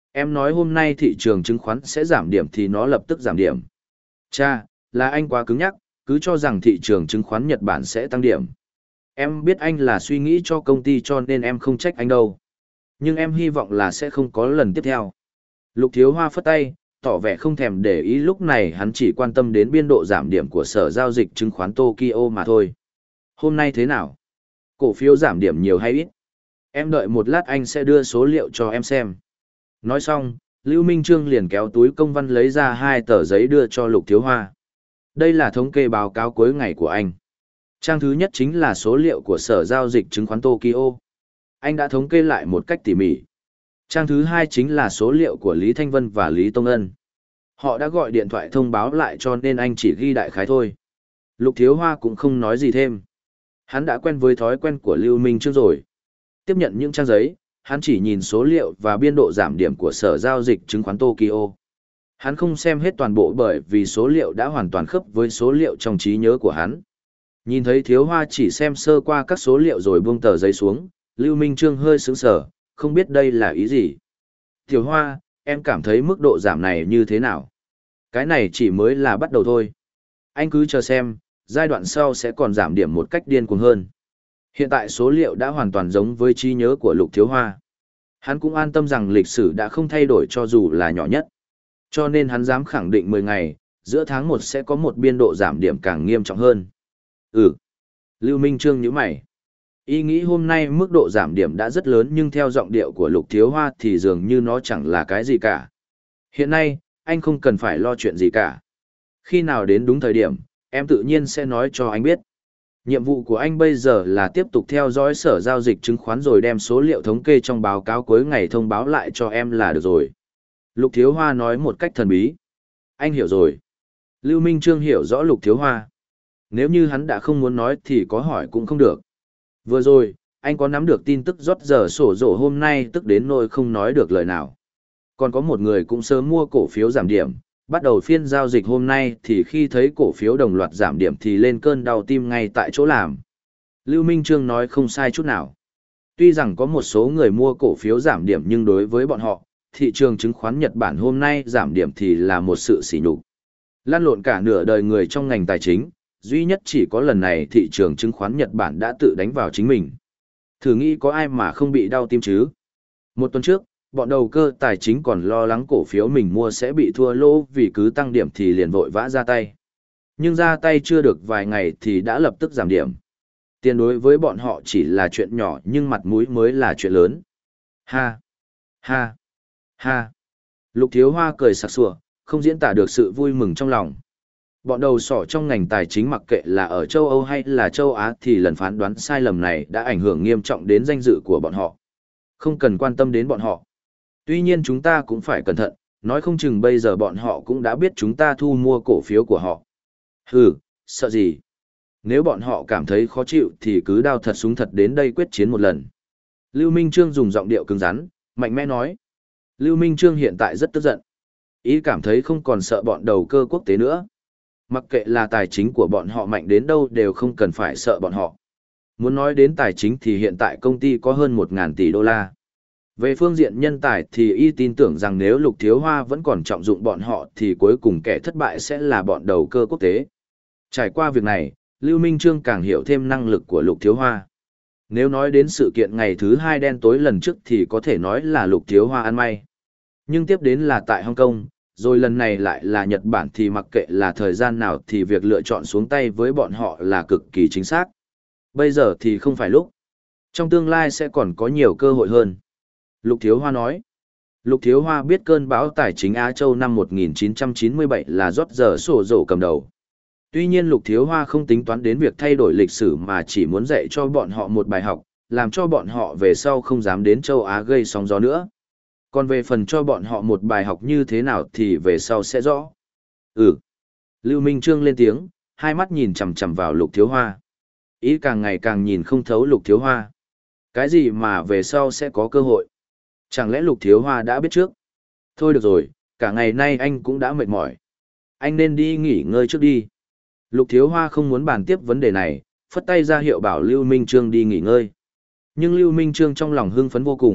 Speaker 1: Em nói hôm nay thị trường chứng khoán sẽ giảm điểm thì nó lập tức giảm điểm. Cha, là anh quá cứng nhắc, cứ cho rằng thị trường chứng khoán Nhật Bản sẽ tăng điểm. Em biết anh là suy nghĩ cho công ty cho nên em không trách anh đâu. Nhưng em hy vọng là sẽ không có lần tiếp theo. Lục Thiếu Hoa phất tay, tỏ vẻ không thèm để ý, lúc này hắn chỉ quan tâm đến biên độ giảm điểm của Sở Giao dịch Chứng khoán Tokyo mà thôi. Hôm nay thế nào? Cổ phiếu giảm điểm nhiều hay ít? Em đợi một lát anh sẽ đưa số liệu cho em xem. Nói xong, Lưu Minh Trương liền kéo túi công văn lấy ra hai tờ giấy đưa cho Lục Thiếu Hoa. Đây là thống kê báo cáo cuối ngày của anh. Trang thứ nhất chính là số liệu của Sở Giao dịch Chứng khoán Tokyo. Anh đã thống kê lại một cách tỉ mỉ. Trang thứ hai chính là số liệu của Lý Thanh Vân và Lý Tông Ân. Họ đã gọi điện thoại thông báo lại cho nên anh chỉ ghi đại khái thôi. Lục Thiếu Hoa cũng không nói gì thêm. Hắn đã quen với thói quen của Lưu Minh Trương rồi. Tiếp nhận những trang giấy, hắn chỉ nhìn số liệu và biên độ giảm điểm của Sở Giao dịch Chứng khoán Tokyo. Hắn không xem hết toàn bộ bởi vì số liệu đã hoàn toàn khớp với số liệu trong trí nhớ của hắn. Nhìn thấy Thiếu Hoa chỉ xem sơ qua các số liệu rồi buông tờ giấy xuống, Lưu Minh Trương hơi sững sờ, không biết đây là ý gì. Thiếu Hoa, em cảm thấy mức độ giảm này như thế nào? Cái này chỉ mới là bắt đầu thôi. Anh cứ chờ xem, giai đoạn sau sẽ còn giảm điểm một cách điên cuồng hơn. Hiện tại số liệu đã hoàn toàn giống với trí nhớ của Lục Thiếu Hoa. Hắn cũng an tâm rằng lịch sử đã không thay đổi cho dù là nhỏ nhất. Cho nên hắn dám khẳng định mười ngày, giữa tháng một sẽ có một biên độ giảm điểm càng nghiêm trọng hơn. Ừ. Lưu Minh Trương nhíu mày. Ý nghĩ hôm nay mức độ giảm điểm đã rất lớn nhưng theo giọng điệu của Lục Thiếu Hoa thì dường như nó chẳng là cái gì cả. Hiện nay, anh không cần phải lo chuyện gì cả. Khi nào đến đúng thời điểm, em tự nhiên sẽ nói cho anh biết. Nhiệm vụ của anh bây giờ là tiếp tục theo dõi Sở Giao dịch Chứng khoán rồi đem số liệu thống kê trong báo cáo cuối ngày thông báo lại cho em là được rồi. Lục Thiếu Hoa nói một cách thần bí. Anh hiểu rồi. Lưu Minh Trương hiểu rõ Lục Thiếu Hoa. Nếu như hắn đã không muốn nói thì có hỏi cũng không được. Vừa rồi, anh có nắm được tin tức rót giờ sổ rổ hôm nay tức đến nỗi không nói được lời nào. Còn có một người cũng sớm mua cổ phiếu giảm điểm, bắt đầu phiên giao dịch hôm nay thì khi thấy cổ phiếu đồng loạt giảm điểm thì lên cơn đau tim ngay tại chỗ làm. Lưu Minh Trương nói không sai chút nào. Tuy rằng có một số người mua cổ phiếu giảm điểm nhưng đối với bọn họ, thị trường chứng khoán Nhật Bản hôm nay giảm điểm thì là một sự sỉ nhục. Lăn lộn cả nửa đời người trong ngành tài chính, duy nhất chỉ có lần này thị trường chứng khoán Nhật Bản đã tự đánh vào chính mình. Thử nghĩ có ai mà không bị đau tim chứ? Một tuần trước, bọn đầu cơ tài chính còn lo lắng cổ phiếu mình mua sẽ bị thua lỗ vì cứ tăng điểm thì liền vội vã ra tay. Nhưng ra tay chưa được vài ngày thì đã lập tức giảm điểm. Tiền đối với bọn họ chỉ là chuyện nhỏ nhưng mặt mũi mới là chuyện lớn. Ha! Ha! Ha! Lục Thiếu Hoa cười sặc sủa, không diễn tả được sự vui mừng trong lòng. Bọn đầu sỏ trong ngành tài chính mặc kệ là ở châu Âu hay là châu Á thì lần phán đoán sai lầm này đã ảnh hưởng nghiêm trọng đến danh dự của bọn họ. Không cần quan tâm đến bọn họ. Tuy nhiên chúng ta cũng phải cẩn thận, nói không chừng bây giờ bọn họ cũng đã biết chúng ta thu mua cổ phiếu của họ. Hừ, sợ gì? Nếu bọn họ cảm thấy khó chịu thì cứ đao thật súng thật đến đây quyết chiến một lần. Lưu Minh Trương dùng giọng điệu cứng rắn, mạnh mẽ nói. Lưu Minh Trương hiện tại rất tức giận. Ý cảm thấy không còn sợ bọn đầu cơ quốc tế nữa. Mặc kệ là tài chính của bọn họ mạnh đến đâu đều không cần phải sợ bọn họ. Muốn nói đến tài chính thì hiện tại công ty có hơn một nghìn tỷ đô la. Về phương diện nhân tài thì y tin tưởng rằng nếu Lục Thiếu Hoa vẫn còn trọng dụng bọn họ thì cuối cùng kẻ thất bại sẽ là bọn đầu cơ quốc tế. Trải qua việc này, Lưu Minh Trương càng hiểu thêm năng lực của Lục Thiếu Hoa. Nếu nói đến sự kiện ngày thứ hai đen tối lần trước thì có thể nói là Lục Thiếu Hoa ăn may. Nhưng tiếp đến là tại Hong Kong, rồi lần này lại là Nhật Bản thì mặc kệ là thời gian nào thì việc lựa chọn xuống tay với bọn họ là cực kỳ chính xác. Bây giờ thì không phải lúc. Trong tương lai sẽ còn có nhiều cơ hội hơn. Lục Thiếu Hoa nói. Lục Thiếu Hoa biết cơn bão tài chính Á Châu năm một nghìn chín trăm chín mươi bảy là rót giờ sổ rổ cầm đầu. Tuy nhiên Lục Thiếu Hoa không tính toán đến việc thay đổi lịch sử mà chỉ muốn dạy cho bọn họ một bài học, làm cho bọn họ về sau không dám đến châu Á gây sóng gió nữa. Còn về phần cho bọn họ một bài học như thế nào thì về sau sẽ rõ. Ừ. Lưu Minh Trương lên tiếng, hai mắt nhìn chằm chằm vào Lục Thiếu Hoa. Ý càng ngày càng nhìn không thấu Lục Thiếu Hoa. Cái gì mà về sau sẽ có cơ hội? Chẳng lẽ Lục Thiếu Hoa đã biết trước? Thôi được rồi, cả ngày nay anh cũng đã mệt mỏi. Anh nên đi nghỉ ngơi trước đi. Lục Thiếu Hoa không muốn bàn tiếp vấn đề này, phất tay ra hiệu bảo Lưu Minh Trương đi nghỉ ngơi. Nhưng Lưu Minh Trương trong lòng hưng phấn vô cùng,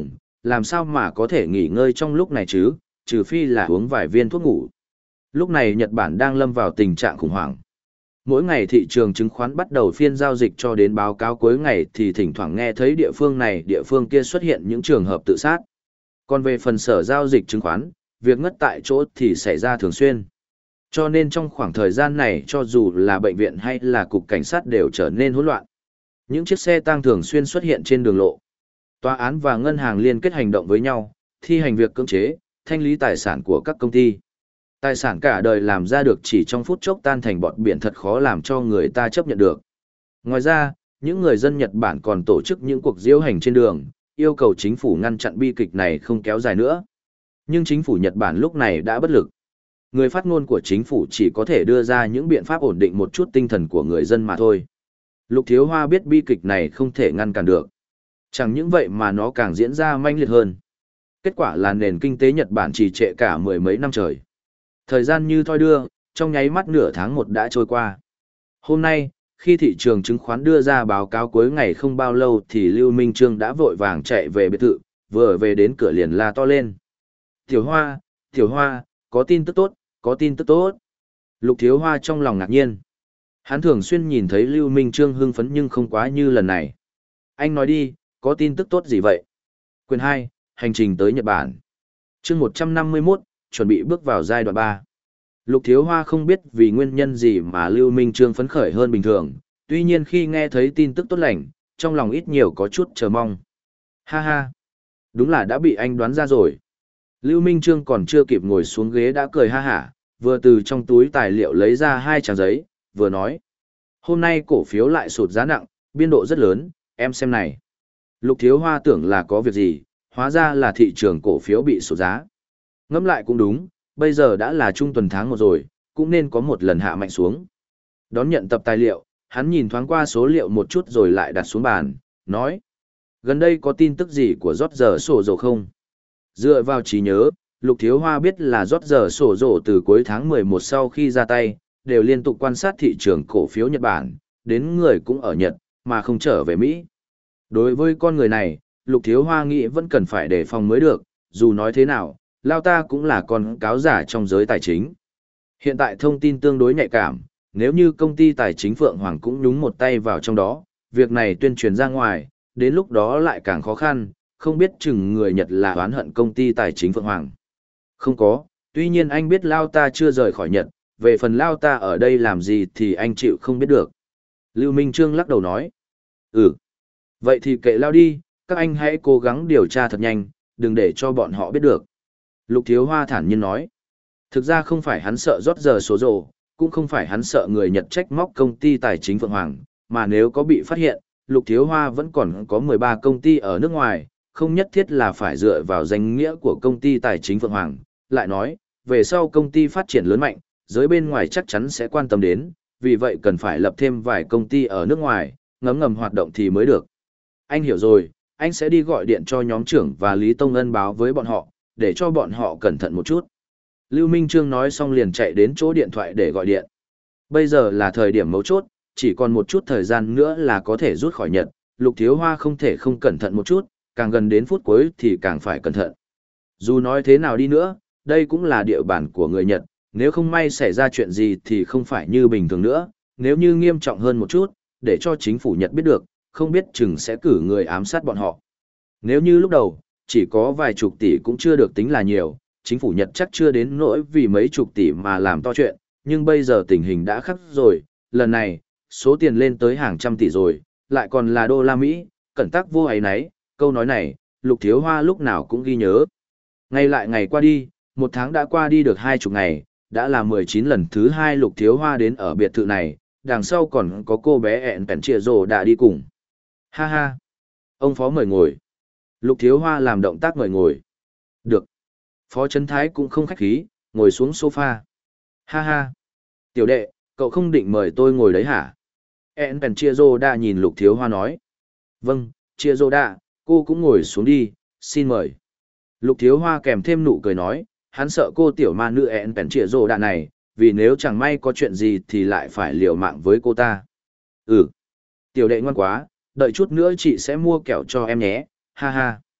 Speaker 1: làm sao mà có thể nghỉ ngơi trong lúc này chứ, trừ phi là uống vài viên thuốc ngủ. Lúc này Nhật Bản đang lâm vào tình trạng khủng hoảng. Mỗi ngày thị trường chứng khoán bắt đầu phiên giao dịch cho đến báo cáo cuối ngày thì thỉnh thoảng nghe thấy địa phương này địa phương kia xuất hiện những trường hợp tự sát. Còn về phần sở giao dịch chứng khoán, việc ngất tại chỗ thì xảy ra thường xuyên. Cho nên trong khoảng thời gian này cho dù là bệnh viện hay là cục cảnh sát đều trở nên hỗn loạn. Những chiếc xe tang thường xuyên xuất hiện trên đường lộ. Tòa án và ngân hàng liên kết hành động với nhau, thi hành việc cưỡng chế, thanh lý tài sản của các công ty. Tài sản cả đời làm ra được chỉ trong phút chốc tan thành bọt biển thật khó làm cho người ta chấp nhận được. Ngoài ra, những người dân Nhật Bản còn tổ chức những cuộc diễu hành trên đường, yêu cầu chính phủ ngăn chặn bi kịch này không kéo dài nữa. Nhưng chính phủ Nhật Bản lúc này đã bất lực. Người phát ngôn của chính phủ chỉ có thể đưa ra những biện pháp ổn định một chút tinh thần của người dân mà thôi. Lục Thiếu Hoa biết bi kịch này không thể ngăn cản được. Chẳng những vậy mà nó càng diễn ra manh liệt hơn. Kết quả là nền kinh tế Nhật Bản trì trệ cả mười mấy năm trời. Thời gian như thoi đưa, trong nháy mắt nửa tháng một đã trôi qua. Hôm nay, khi thị trường chứng khoán đưa ra báo cáo cuối ngày không bao lâu thì Lưu Minh Trương đã vội vàng chạy về biệt thự, vừa về đến cửa liền la to lên. Tiểu Hoa, Tiểu Hoa, có tin tức tốt, có tin tức tốt. Lục Thiếu Hoa trong lòng ngạc nhiên. Hắn thường xuyên nhìn thấy Lưu Minh Trương hưng phấn nhưng không quá như lần này. Anh nói đi, có tin tức tốt gì vậy? Quyền hai, hành trình tới Nhật Bản. Chương một trăm năm mươi mốt, chuẩn bị bước vào giai đoạn ba. Lục Thiếu Hoa không biết vì nguyên nhân gì mà Lưu Minh Trương phấn khởi hơn bình thường, tuy nhiên khi nghe thấy tin tức tốt lành, trong lòng ít nhiều có chút chờ mong. Ha ha, đúng là đã bị anh đoán ra rồi. Lưu Minh Trương còn chưa kịp ngồi xuống ghế đã cười ha hả, vừa từ trong túi tài liệu lấy ra hai trang giấy, vừa nói. Hôm nay cổ phiếu lại sụt giá nặng, biên độ rất lớn, em xem này. Lục Thiếu Hoa tưởng là có việc gì, hóa ra là thị trường cổ phiếu bị sụt giá. Ngẫm lại cũng đúng, bây giờ đã là trung tuần tháng một rồi, cũng nên có một lần hạ mạnh xuống. Đón nhận tập tài liệu, hắn nhìn thoáng qua số liệu một chút rồi lại đặt xuống bàn, nói. Gần đây có tin tức gì của rót giờ sổ dầu không? Dựa vào trí nhớ, Lục Thiếu Hoa biết là rót giờ sổ dầu từ cuối tháng mười một sau khi ra tay, đều liên tục quan sát thị trường cổ phiếu Nhật Bản, đến người cũng ở Nhật, mà không trở về Mỹ. Đối với con người này, Lục Thiếu Hoa nghĩ vẫn cần phải đề phòng mới được, dù nói thế nào, Lao ta cũng là con cáo giả trong giới tài chính. Hiện tại thông tin tương đối nhạy cảm, nếu như công ty tài chính Phượng Hoàng cũng nhúng một tay vào trong đó, việc này tuyên truyền ra ngoài, đến lúc đó lại càng khó khăn, không biết chừng người Nhật là oán hận công ty tài chính Phượng Hoàng. Không có, tuy nhiên anh biết Lao ta chưa rời khỏi Nhật, về phần Lao ta ở đây làm gì thì anh chịu không biết được. Lưu Minh Trương lắc đầu nói. Ừ, vậy thì kệ Lao đi, các anh hãy cố gắng điều tra thật nhanh, đừng để cho bọn họ biết được. Lục Thiếu Hoa thản nhiên nói. Thực ra không phải hắn sợ rót giờ số rồ, cũng không phải hắn sợ người Nhật trách móc công ty tài chính Phượng Hoàng, mà nếu có bị phát hiện, Lục Thiếu Hoa vẫn còn có mười ba công ty ở nước ngoài, không nhất thiết là phải dựa vào danh nghĩa của công ty tài chính Phượng Hoàng. Lại nói, về sau công ty phát triển lớn mạnh, giới bên ngoài chắc chắn sẽ quan tâm đến, vì vậy cần phải lập thêm vài công ty ở nước ngoài, ngấm ngầm hoạt động thì mới được. Anh hiểu rồi, anh sẽ đi gọi điện cho nhóm trưởng và Lý Tông Ân báo với bọn họ, để cho bọn họ cẩn thận một chút. Lưu Minh Trương nói xong liền chạy đến chỗ điện thoại để gọi điện. Bây giờ là thời điểm mấu chốt, chỉ còn một chút thời gian nữa là có thể rút khỏi Nhật, Lục Thiếu Hoa không thể không cẩn thận một chút, càng gần đến phút cuối thì càng phải cẩn thận. Dù nói thế nào đi nữa, đây cũng là địa bàn của người Nhật, nếu không may xảy ra chuyện gì thì không phải như bình thường nữa, nếu như nghiêm trọng hơn một chút, để cho chính phủ Nhật biết được, không biết chừng sẽ cử người ám sát bọn họ. Nếu như lúc đầu, chỉ có vài chục tỷ cũng chưa được tính là nhiều, chính phủ Nhật chắc chưa đến nỗi vì mấy chục tỷ mà làm to chuyện, nhưng bây giờ tình hình đã khắc rồi, lần này, số tiền lên tới hàng trăm tỷ rồi, lại còn là đô la Mỹ, cẩn tắc vô ấy nấy, câu nói này, Lục Thiếu Hoa lúc nào cũng ghi nhớ. Ngày lại ngày qua đi, một tháng đã qua đi được hai chục ngày, đã là mười chín lần thứ hai Lục Thiếu Hoa đến ở biệt thự này, đằng sau còn có cô bé ẹn bèn trịa rồ đã đi cùng. Ha ha! Ông Phó mời ngồi. Lục Thiếu Hoa làm động tác mời ngồi. Được. Phó Trấn Thái cũng không khách khí, ngồi xuống sofa. Ha ha. Tiểu đệ, cậu không định mời tôi ngồi đấy hả? En Pen Chia Rô đã nhìn Lục Thiếu Hoa nói. Vâng, Chia Rô đã, cô cũng ngồi xuống đi, xin mời. Lục Thiếu Hoa kèm thêm nụ cười nói, hắn sợ cô tiểu ma nữ En Pen Chia Rô đã này, vì nếu chẳng may có chuyện gì thì lại phải liều mạng với cô ta. Ừ. Tiểu đệ ngoan quá, đợi chút nữa chị sẽ mua kẹo cho em nhé, ha ha.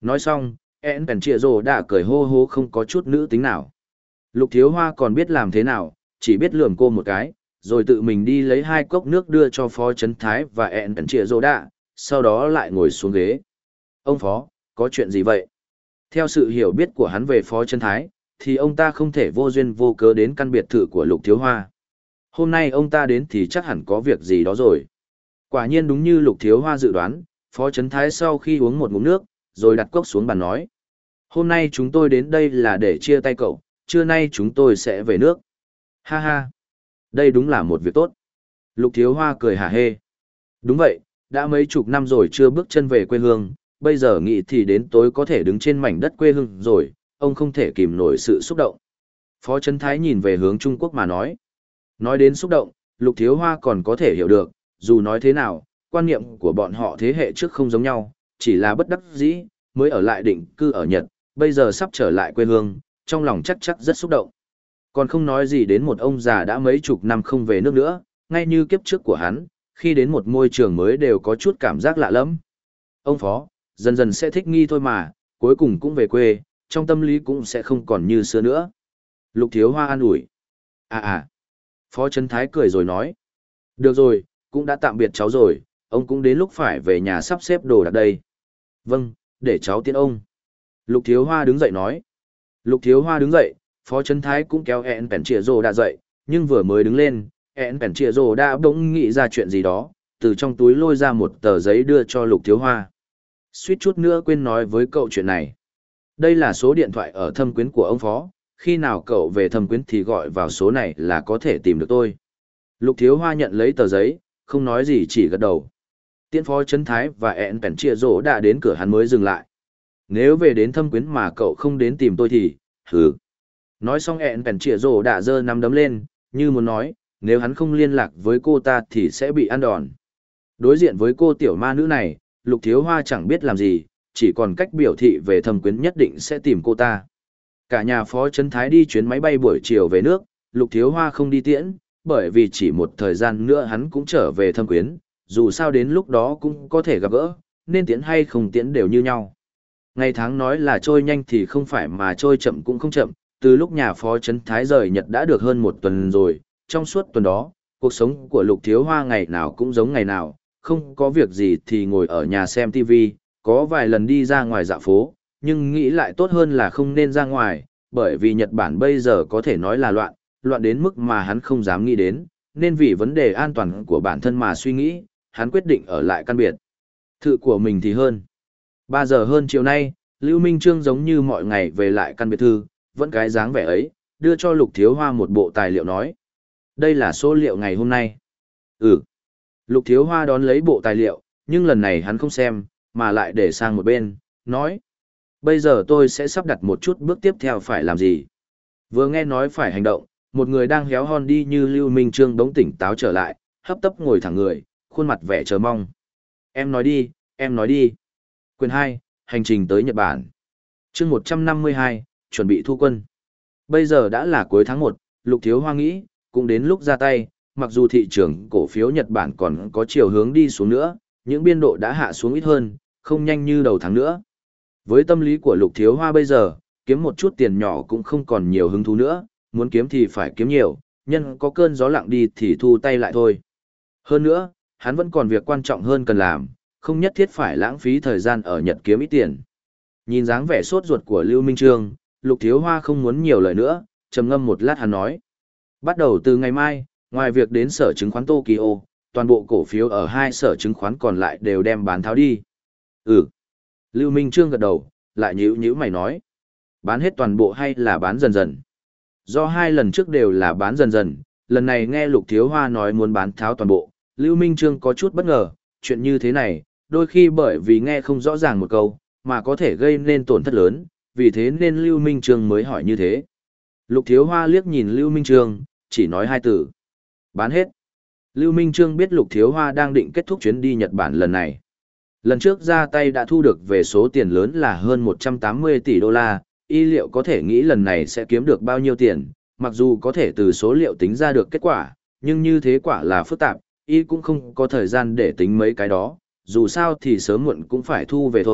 Speaker 1: Nói xong, én bèn trịa rồ đã cười hô hô không có chút nữ tính nào. Lục thiếu hoa còn biết làm thế nào, chỉ biết lườm cô một cái, rồi tự mình đi lấy hai cốc nước đưa cho phó chấn thái và én bèn trịa rồ đã, sau đó lại ngồi xuống ghế. Ông phó, có chuyện gì vậy? Theo sự hiểu biết của hắn về phó chấn thái, thì ông ta không thể vô duyên vô cớ đến căn biệt thự của Lục thiếu hoa. Hôm nay ông ta đến thì chắc hẳn có việc gì đó rồi. Quả nhiên đúng như Lục thiếu hoa dự đoán, phó chấn thái sau khi uống một ngụm nước, rồi đặt cốc xuống bàn nói. Hôm nay chúng tôi đến đây là để chia tay cậu, trưa nay chúng tôi sẽ về nước. Ha ha, đây đúng là một việc tốt. Lục thiếu hoa cười hả hê. Đúng vậy, đã mấy chục năm rồi chưa bước chân về quê hương, bây giờ nghĩ thì đến tối có thể đứng trên mảnh đất quê hương rồi, ông không thể kìm nổi sự xúc động. Phó Trấn Thái nhìn về hướng Trung Quốc mà nói. Nói đến xúc động, Lục thiếu hoa còn có thể hiểu được, dù nói thế nào, quan niệm của bọn họ thế hệ trước không giống nhau, chỉ là bất đắc dĩ, mới ở lại định cư ở Nhật, bây giờ sắp trở lại quê hương, trong lòng chắc chắc rất xúc động. Còn không nói gì đến một ông già đã mấy chục năm không về nước nữa, ngay như kiếp trước của hắn, khi đến một môi trường mới đều có chút cảm giác lạ lẫm. Ông phó, dần dần sẽ thích nghi thôi mà, cuối cùng cũng về quê, trong tâm lý cũng sẽ không còn như xưa nữa. Lục thiếu hoa an ủi. À à. Phó Trấn Thái cười rồi nói. Được rồi, cũng đã tạm biệt cháu rồi, ông cũng đến lúc phải về nhà sắp xếp đồ đạc đây. Vâng, để cháu tiễn ông. Lục thiếu hoa đứng dậy nói. Lục thiếu hoa đứng dậy, Phó Trấn Thái cũng kéo ẹn bèn trịa rồ đã dậy, nhưng vừa mới đứng lên, ẹn bèn trịa rồ đã bỗng nghĩ ra chuyện gì đó, từ trong túi lôi ra một tờ giấy đưa cho Lục thiếu hoa. Suýt chút nữa quên nói với cậu chuyện này. Đây là số điện thoại ở thâm quyến của ông Phó, khi nào cậu về thâm quyến thì gọi vào số này là có thể tìm được tôi. Lục thiếu hoa nhận lấy tờ giấy, không nói gì chỉ gật đầu. Tiễn Phó Trấn Thái và ẹn bèn trịa rồ đã đến cửa hắn mới dừng lại. Nếu về đến thâm quyến mà cậu không đến tìm tôi thì, hừ. Nói xong ẹn bèn trịa rồ đã giơ nắm đấm lên, như muốn nói, nếu hắn không liên lạc với cô ta thì sẽ bị ăn đòn. Đối diện với cô tiểu ma nữ này, Lục thiếu hoa chẳng biết làm gì, chỉ còn cách biểu thị về thâm quyến nhất định sẽ tìm cô ta. Cả nhà Phó Trấn Thái đi chuyến máy bay buổi chiều về nước, Lục thiếu hoa không đi tiễn, bởi vì chỉ một thời gian nữa hắn cũng trở về thâm quyến, dù sao đến lúc đó cũng có thể gặp gỡ, nên tiễn hay không tiễn đều như nhau. Ngày tháng nói là trôi nhanh thì không phải mà trôi chậm cũng không chậm, từ lúc nhà Phó Trấn Thái rời Nhật đã được hơn một tuần rồi, trong suốt tuần đó, cuộc sống của Lục thiếu hoa ngày nào cũng giống ngày nào, không có việc gì thì ngồi ở nhà xem ti vi, có vài lần đi ra ngoài dạo phố, nhưng nghĩ lại tốt hơn là không nên ra ngoài, bởi vì Nhật Bản bây giờ có thể nói là loạn, loạn đến mức mà hắn không dám nghĩ đến, nên vì vấn đề an toàn của bản thân mà suy nghĩ, hắn quyết định ở lại căn biệt thự của mình thì hơn. Ba giờ hơn chiều nay, Lưu Minh Trương giống như mọi ngày về lại căn biệt thự, vẫn cái dáng vẻ ấy, đưa cho Lục thiếu hoa một bộ tài liệu nói. Đây là số liệu ngày hôm nay. Ừ. Lục thiếu hoa đón lấy bộ tài liệu, nhưng lần này hắn không xem, mà lại để sang một bên, nói. Bây giờ tôi sẽ sắp đặt một chút bước tiếp theo phải làm gì. Vừa nghe nói phải hành động, một người đang héo hon đi như Lưu Minh Trương bỗng tỉnh táo trở lại, hấp tấp ngồi thẳng người, khuôn mặt vẻ chờ mong. Em nói đi, em nói đi. Quyền hai, hành trình tới Nhật Bản. Chương một trăm năm mươi hai, chuẩn bị thu quân. Bây giờ đã là cuối tháng một, Lục thiếu hoa nghĩ, cũng đến lúc ra tay, mặc dù thị trường cổ phiếu Nhật Bản còn có chiều hướng đi xuống nữa, những biên độ đã hạ xuống ít hơn, không nhanh như đầu tháng nữa. Với tâm lý của Lục thiếu hoa bây giờ, kiếm một chút tiền nhỏ cũng không còn nhiều hứng thú nữa, muốn kiếm thì phải kiếm nhiều, nhân có cơn gió lặng đi thì thu tay lại thôi. Hơn nữa, hắn vẫn còn việc quan trọng hơn cần làm, không nhất thiết phải lãng phí thời gian ở Nhật kiếm ít tiền. Nhìn dáng vẻ sốt ruột của Lưu Minh Trương, Lục thiếu hoa không muốn nhiều lời nữa, trầm ngâm một lát hắn nói. Bắt đầu từ ngày mai, ngoài việc đến sở chứng khoán Tokyo, toàn bộ cổ phiếu ở hai sở chứng khoán còn lại đều đem bán tháo đi. Ừ. Lưu Minh Trương gật đầu, lại nhíu nhíu mày nói. Bán hết toàn bộ hay là bán dần dần? Do hai lần trước đều là bán dần dần, lần này nghe Lục thiếu hoa nói muốn bán tháo toàn bộ, Lưu Minh Trương có chút bất ngờ, chuyện như thế này, đôi khi bởi vì nghe không rõ ràng một câu, mà có thể gây nên tổn thất lớn, vì thế nên Lưu Minh Trương mới hỏi như thế. Lục thiếu hoa liếc nhìn Lưu Minh Trương, chỉ nói hai từ. Bán hết. Lưu Minh Trương biết Lục thiếu hoa đang định kết thúc chuyến đi Nhật Bản lần này. Lần trước ra tay đã thu được về số tiền lớn là hơn một trăm tám mươi tỷ đô la, y liệu có thể nghĩ lần này sẽ kiếm được bao nhiêu tiền, mặc dù có thể từ số liệu tính ra được kết quả, nhưng như thế quả là phức tạp, y cũng không có thời gian để tính mấy cái đó, dù sao thì sớm muộn cũng phải thu về thôi,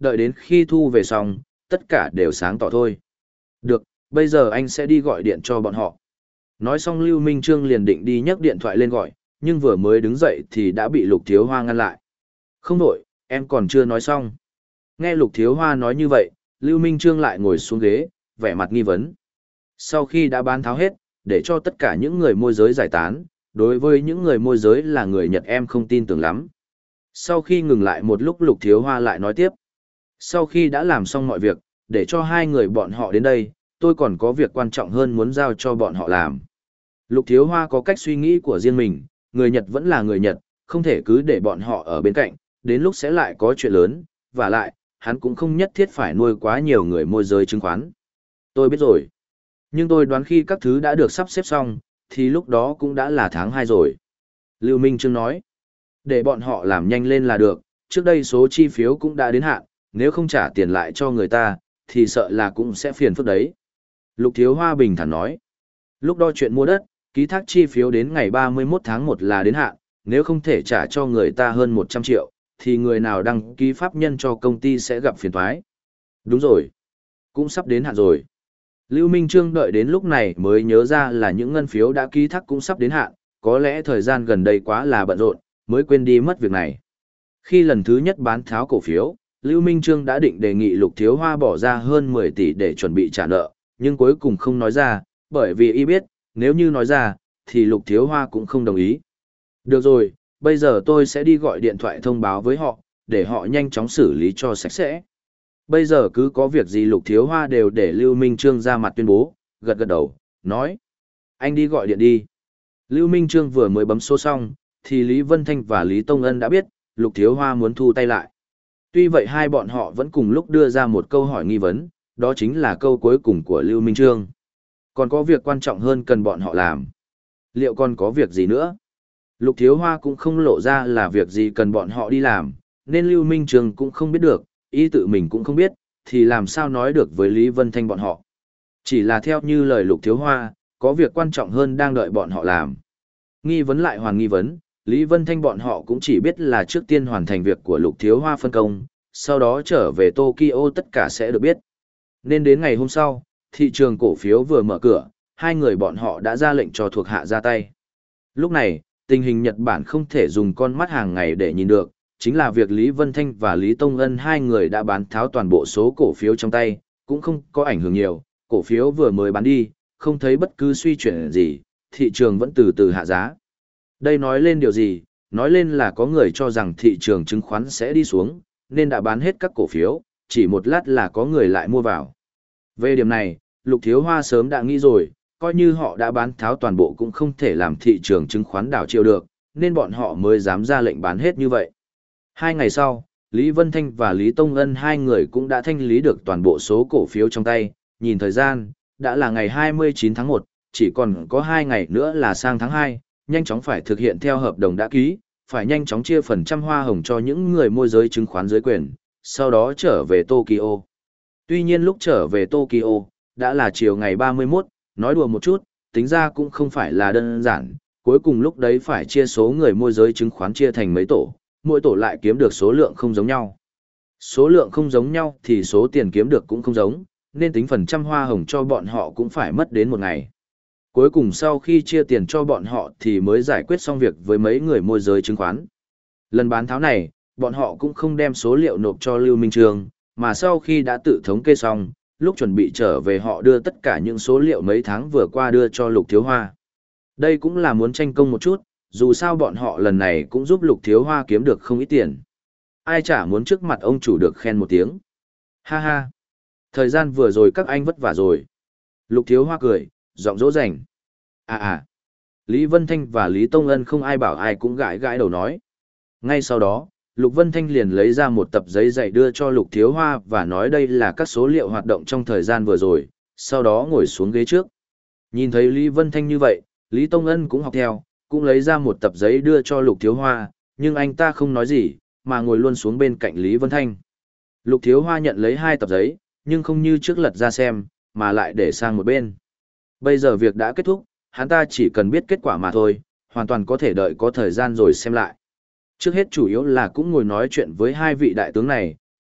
Speaker 1: đợi đến khi thu về xong, tất cả đều sáng tỏ thôi. Được, bây giờ anh sẽ đi gọi điện cho bọn họ. Nói xong Lưu Minh Trương liền định đi nhấc điện thoại lên gọi, nhưng vừa mới đứng dậy thì đã bị Lục Thiếu Hoa ngăn lại. Không đổi, em còn chưa nói xong. Nghe Lục Thiếu Hoa nói như vậy, Lưu Minh Trương lại ngồi xuống ghế, vẻ mặt nghi vấn. Sau khi đã bán tháo hết, để cho tất cả những người môi giới giải tán, đối với những người môi giới là người Nhật em không tin tưởng lắm. Sau khi ngừng lại một lúc Lục Thiếu Hoa lại nói tiếp. Sau khi đã làm xong mọi việc, để cho hai người bọn họ đến đây, tôi còn có việc quan trọng hơn muốn giao cho bọn họ làm. Lục Thiếu Hoa có cách suy nghĩ của riêng mình, người Nhật vẫn là người Nhật, không thể cứ để bọn họ ở bên cạnh, đến lúc sẽ lại có chuyện lớn, và lại, hắn cũng không nhất thiết phải nuôi quá nhiều người môi giới chứng khoán. Tôi biết rồi. Nhưng tôi đoán khi các thứ đã được sắp xếp xong, thì lúc đó cũng đã là tháng hai rồi. Lưu Minh Trương nói, để bọn họ làm nhanh lên là được, trước đây số chi phiếu cũng đã đến hạn, nếu không trả tiền lại cho người ta, thì sợ là cũng sẽ phiền phức đấy. Lục Thiếu Hoa bình thản nói, lúc đó chuyện mua đất, ký thác chi phiếu đến ngày ba mươi mốt tháng một là đến hạn, nếu không thể trả cho người ta hơn một trăm triệu, thì người nào đăng ký pháp nhân cho công ty sẽ gặp phiền toái. Đúng rồi, cũng sắp đến hạn rồi. Lưu Minh Trương đợi đến lúc này mới nhớ ra là những ngân phiếu đã ký thác cũng sắp đến hạn, có lẽ thời gian gần đây quá là bận rộn, mới quên đi mất việc này. Khi lần thứ nhất bán tháo cổ phiếu, Lưu Minh Trương đã định đề nghị Lục Thiếu Hoa bỏ ra hơn mười tỷ để chuẩn bị trả nợ, nhưng cuối cùng không nói ra, bởi vì y biết, nếu như nói ra, thì Lục Thiếu Hoa cũng không đồng ý. Được rồi, bây giờ tôi sẽ đi gọi điện thoại thông báo với họ, để họ nhanh chóng xử lý cho sạch sẽ. Bây giờ cứ có việc gì Lục Thiếu Hoa đều để Lưu Minh Trương ra mặt tuyên bố, gật gật đầu, nói. Anh đi gọi điện đi. Lưu Minh Trương vừa mới bấm số xong, thì Lý Vân Thanh và Lý Tông Ân đã biết, Lục Thiếu Hoa muốn thu tay lại. Tuy vậy hai bọn họ vẫn cùng lúc đưa ra một câu hỏi nghi vấn, đó chính là câu cuối cùng của Lưu Minh Trương. Còn có việc quan trọng hơn cần bọn họ làm. Liệu còn có việc gì nữa? Lục Thiếu Hoa cũng không lộ ra là việc gì cần bọn họ đi làm, nên Lưu Minh Trương cũng không biết được, ý tự mình cũng không biết, thì làm sao nói được với Lý Vân Thanh bọn họ. Chỉ là theo như lời Lục Thiếu Hoa, có việc quan trọng hơn đang đợi bọn họ làm. Nghi vấn lại hoàn nghi vấn, Lý Vân Thanh bọn họ cũng chỉ biết là trước tiên hoàn thành việc của Lục Thiếu Hoa phân công, sau đó trở về Tokyo tất cả sẽ được biết. Nên đến ngày hôm sau, thị trường cổ phiếu vừa mở cửa, hai người bọn họ đã ra lệnh cho thuộc hạ ra tay. Lúc này, tình hình Nhật Bản không thể dùng con mắt hàng ngày để nhìn được, chính là việc Lý Vân Thanh và Lý Tông Ân hai người đã bán tháo toàn bộ số cổ phiếu trong tay, cũng không có ảnh hưởng nhiều, cổ phiếu vừa mới bán đi, không thấy bất cứ suy chuyển gì, thị trường vẫn từ từ hạ giá. Đây nói lên điều gì? Nói lên là có người cho rằng thị trường chứng khoán sẽ đi xuống, nên đã bán hết các cổ phiếu, chỉ một lát là có người lại mua vào. Về điểm này, Lục Thiếu Hoa sớm đã nghĩ rồi, coi như họ đã bán tháo toàn bộ cũng không thể làm thị trường chứng khoán đảo chiều được, nên bọn họ mới dám ra lệnh bán hết như vậy. Hai ngày sau, Lý Vân Thanh và Lý Tông Ân hai người cũng đã thanh lý được toàn bộ số cổ phiếu trong tay, nhìn thời gian, đã là ngày hai mươi chín tháng một, chỉ còn có hai ngày nữa là sang tháng hai, nhanh chóng phải thực hiện theo hợp đồng đã ký, phải nhanh chóng chia phần trăm hoa hồng cho những người môi giới chứng khoán dưới quyền, sau đó trở về Tokyo. Tuy nhiên lúc trở về Tokyo, đã là chiều ngày ba mươi mốt, nói đùa một chút, tính ra cũng không phải là đơn giản, cuối cùng lúc đấy phải chia số người môi giới chứng khoán chia thành mấy tổ, mỗi tổ lại kiếm được số lượng không giống nhau. Số lượng không giống nhau thì số tiền kiếm được cũng không giống, nên tính phần trăm hoa hồng cho bọn họ cũng phải mất đến một ngày. Cuối cùng sau khi chia tiền cho bọn họ thì mới giải quyết xong việc với mấy người môi giới chứng khoán. Lần bán tháo này, bọn họ cũng không đem số liệu nộp cho Lưu Minh Trương, mà sau khi đã tự thống kê xong, lúc chuẩn bị trở về họ đưa tất cả những số liệu mấy tháng vừa qua đưa cho Lục Thiếu Hoa. Đây cũng là muốn tranh công một chút, dù sao bọn họ lần này cũng giúp Lục Thiếu Hoa kiếm được không ít tiền. Ai chả muốn trước mặt ông chủ được khen một tiếng. Ha ha, thời gian vừa rồi các anh vất vả rồi. Lục Thiếu Hoa cười, giọng dỗ dành. À à, Lý Vân Thanh và Lý Tông Ân không ai bảo ai cũng gãi gãi đầu nói. Ngay sau đó, Lục Vân Thanh liền lấy ra một tập giấy dạy đưa cho Lục Thiếu Hoa và nói đây là các số liệu hoạt động trong thời gian vừa rồi, sau đó ngồi xuống ghế trước. Nhìn thấy Lý Vân Thanh như vậy, Lý Tông Ân cũng học theo, cũng lấy ra một tập giấy đưa cho Lục Thiếu Hoa, nhưng anh ta không nói gì, mà ngồi luôn xuống bên cạnh Lý Vân Thanh. Lục Thiếu Hoa nhận lấy hai tập giấy, nhưng không như trước lật ra xem, mà lại để sang một bên. Bây giờ việc đã kết thúc, hắn ta chỉ cần biết kết quả mà thôi, hoàn toàn có thể đợi có thời gian rồi xem lại. Trước hết chủ yếu là cũng ngồi nói chuyện với hai vị đại tướng này,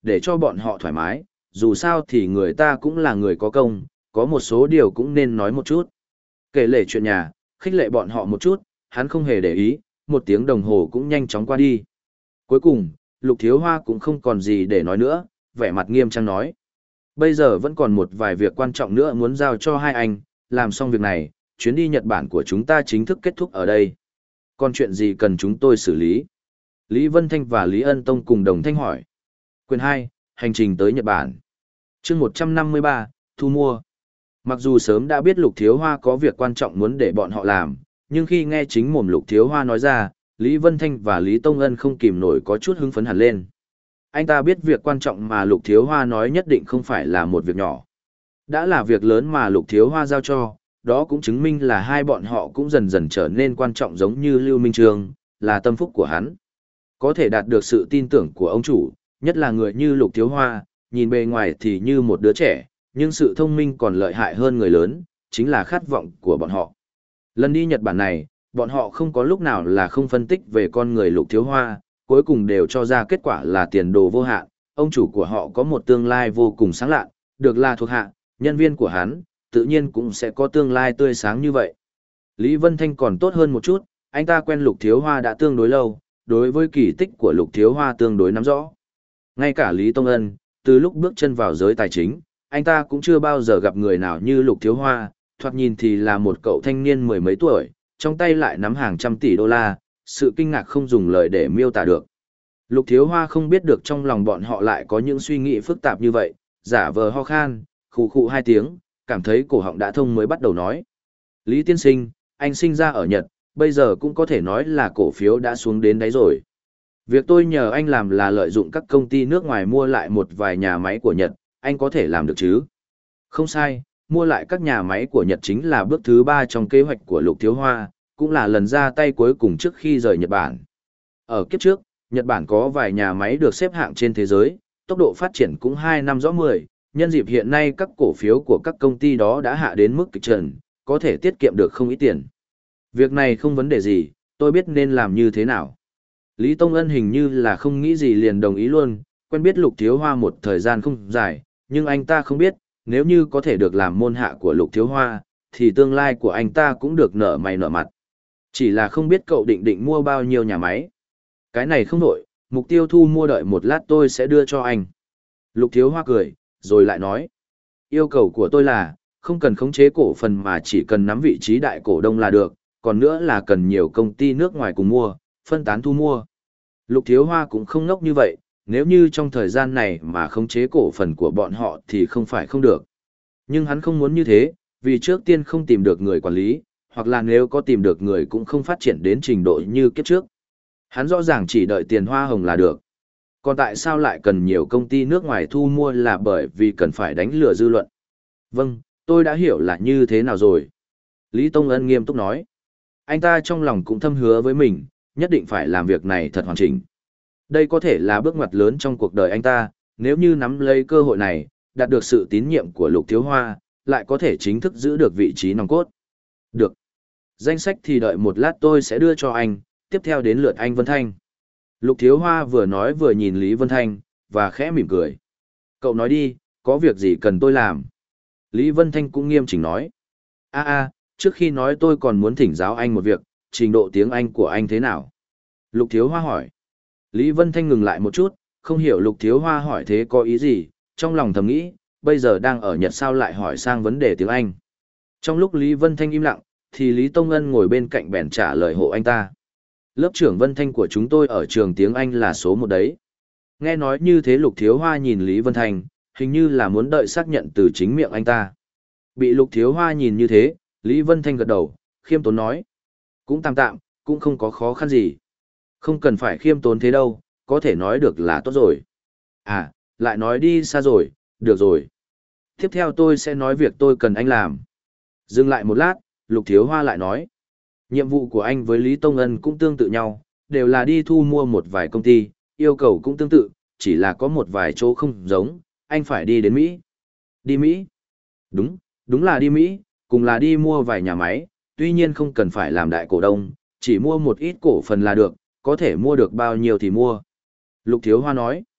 Speaker 1: để cho bọn họ thoải mái, dù sao thì người ta cũng là người có công, có một số điều cũng nên nói một chút. Kể lể chuyện nhà, khích lệ bọn họ một chút, hắn không hề để ý, một tiếng đồng hồ cũng nhanh chóng qua đi. Cuối cùng, Lục Thiếu Hoa cũng không còn gì để nói nữa, vẻ mặt nghiêm trang nói. Bây giờ vẫn còn một vài việc quan trọng nữa muốn giao cho hai anh, làm xong việc này, chuyến đi Nhật Bản của chúng ta chính thức kết thúc ở đây. Còn chuyện gì cần chúng tôi xử lý? Lý Vân Thanh và Lý Ân Tông cùng đồng thanh hỏi. Quyền hai, hành trình tới Nhật Bản. Chương một trăm năm mươi ba, thu mua. Mặc dù sớm đã biết Lục Thiếu Hoa có việc quan trọng muốn để bọn họ làm, nhưng khi nghe chính mồm Lục Thiếu Hoa nói ra, Lý Vân Thanh và Lý Tông Ân không kìm nổi có chút hứng phấn hẳn lên. Anh ta biết việc quan trọng mà Lục Thiếu Hoa nói nhất định không phải là một việc nhỏ. Đã là việc lớn mà Lục Thiếu Hoa giao cho, đó cũng chứng minh là hai bọn họ cũng dần dần trở nên quan trọng giống như Lưu Minh Trương, là tâm phúc của hắn. Có thể đạt được sự tin tưởng của ông chủ, nhất là người như Lục Thiếu Hoa, nhìn bề ngoài thì như một đứa trẻ, nhưng sự thông minh còn lợi hại hơn người lớn, chính là khát vọng của bọn họ. Lần đi Nhật Bản này, bọn họ không có lúc nào là không phân tích về con người Lục Thiếu Hoa, cuối cùng đều cho ra kết quả là tiền đồ vô hạn, ông chủ của họ có một tương lai vô cùng sáng lạ, được là thuộc hạ, nhân viên của hắn, tự nhiên cũng sẽ có tương lai tươi sáng như vậy. Lý Vân Thanh còn tốt hơn một chút, anh ta quen Lục Thiếu Hoa đã tương đối lâu, đối với kỳ tích của Lục Thiếu Hoa tương đối nắm rõ. Ngay cả Lý Tông Ân, từ lúc bước chân vào giới tài chính, anh ta cũng chưa bao giờ gặp người nào như Lục Thiếu Hoa, thoạt nhìn thì là một cậu thanh niên mười mấy tuổi, trong tay lại nắm hàng trăm tỷ đô la, sự kinh ngạc không dùng lời để miêu tả được. Lục Thiếu Hoa không biết được trong lòng bọn họ lại có những suy nghĩ phức tạp như vậy, giả vờ ho khan, khụ khụ hai tiếng, cảm thấy cổ họng đã thông mới bắt đầu nói. Lý tiên sinh, anh sinh ra ở Nhật, bây giờ cũng có thể nói là cổ phiếu đã xuống đến đáy rồi. Việc tôi nhờ anh làm là lợi dụng các công ty nước ngoài mua lại một vài nhà máy của Nhật, anh có thể làm được chứ? Không sai, mua lại các nhà máy của Nhật chính là bước thứ ba trong kế hoạch của Lục Thiếu Hoa, cũng là lần ra tay cuối cùng trước khi rời Nhật Bản. Ở kiếp trước, Nhật Bản có vài nhà máy được xếp hạng trên thế giới, tốc độ phát triển cũng hai năm rõ mười, nhân dịp hiện nay các cổ phiếu của các công ty đó đã hạ đến mức kịch trần, có thể tiết kiệm được không ít tiền. Việc này không vấn đề gì, tôi biết nên làm như thế nào. Lý Tông Ân hình như là không nghĩ gì liền đồng ý luôn, quen biết Lục Thiếu Hoa một thời gian không dài, nhưng anh ta không biết, nếu như có thể được làm môn hạ của Lục Thiếu Hoa, thì tương lai của anh ta cũng được nở mày nở mặt. Chỉ là không biết cậu định định mua bao nhiêu nhà máy. Cái này không đổi, mục tiêu thu mua đợi một lát tôi sẽ đưa cho anh. Lục Thiếu Hoa cười, rồi lại nói. Yêu cầu của tôi là, không cần khống chế cổ phần mà chỉ cần nắm vị trí đại cổ đông là được, còn nữa là cần nhiều công ty nước ngoài cùng mua, phân tán thu mua. Lục Thiếu Hoa cũng không ngốc như vậy, nếu như trong thời gian này mà khống chế cổ phần của bọn họ thì không phải không được. Nhưng hắn không muốn như thế, vì trước tiên không tìm được người quản lý, hoặc là nếu có tìm được người cũng không phát triển đến trình độ như kiếp trước. Hắn rõ ràng chỉ đợi tiền hoa hồng là được. Còn tại sao lại cần nhiều công ty nước ngoài thu mua là bởi vì cần phải đánh lừa dư luận. Vâng, tôi đã hiểu là như thế nào rồi. Lý Tông Ân nghiêm túc nói. Anh ta trong lòng cũng thâm hứa với mình, nhất định phải làm việc này thật hoàn chỉnh. Đây có thể là bước ngoặt lớn trong cuộc đời anh ta, nếu như nắm lấy cơ hội này, đạt được sự tín nhiệm của Lục Thiếu Hoa, lại có thể chính thức giữ được vị trí nòng cốt. Được. Danh sách thì đợi một lát tôi sẽ đưa cho anh, tiếp theo đến lượt anh Vân Thanh. Lục Thiếu Hoa vừa nói vừa nhìn Lý Vân Thanh, và khẽ mỉm cười. Cậu nói đi, có việc gì cần tôi làm? Lý Vân Thanh cũng nghiêm chỉnh nói. a a trước khi nói tôi còn muốn thỉnh giáo anh một việc, trình độ tiếng Anh của anh thế nào? Lục Thiếu Hoa hỏi. Lý Vân Thanh ngừng lại một chút, không hiểu Lục Thiếu Hoa hỏi thế có ý gì, trong lòng thầm nghĩ, bây giờ đang ở Nhật sao lại hỏi sang vấn đề tiếng Anh. Trong lúc Lý Vân Thanh im lặng, thì Lý Tông Ân ngồi bên cạnh bèn trả lời hộ anh ta. Lớp trưởng Vân Thanh của chúng tôi ở trường tiếng Anh là số một đấy. Nghe nói như thế Lục Thiếu Hoa nhìn Lý Vân Thanh, hình như là muốn đợi xác nhận từ chính miệng anh ta. Bị Lục Thiếu Hoa nhìn như thế, Lý Vân Thanh gật đầu, khiêm tốn nói. Cũng tạm tạm, cũng không có khó khăn gì. Không cần phải khiêm tốn thế đâu, có thể nói được là tốt rồi. À, lại nói đi xa rồi, được rồi. Tiếp theo tôi sẽ nói việc tôi cần anh làm. Dừng lại một lát, Lục Thiếu Hoa lại nói. Nhiệm vụ của anh với Lý Tông Ân cũng tương tự nhau, đều là đi thu mua một vài công ty, yêu cầu cũng tương tự, chỉ là có một vài chỗ không giống, anh phải đi đến Mỹ. Đi Mỹ? Đúng, đúng là đi Mỹ, cùng là đi mua vài nhà máy, tuy nhiên không cần phải làm đại cổ đông, chỉ mua một ít cổ phần là được, có thể mua được bao nhiêu thì mua. Lục Thiếu Hoa nói.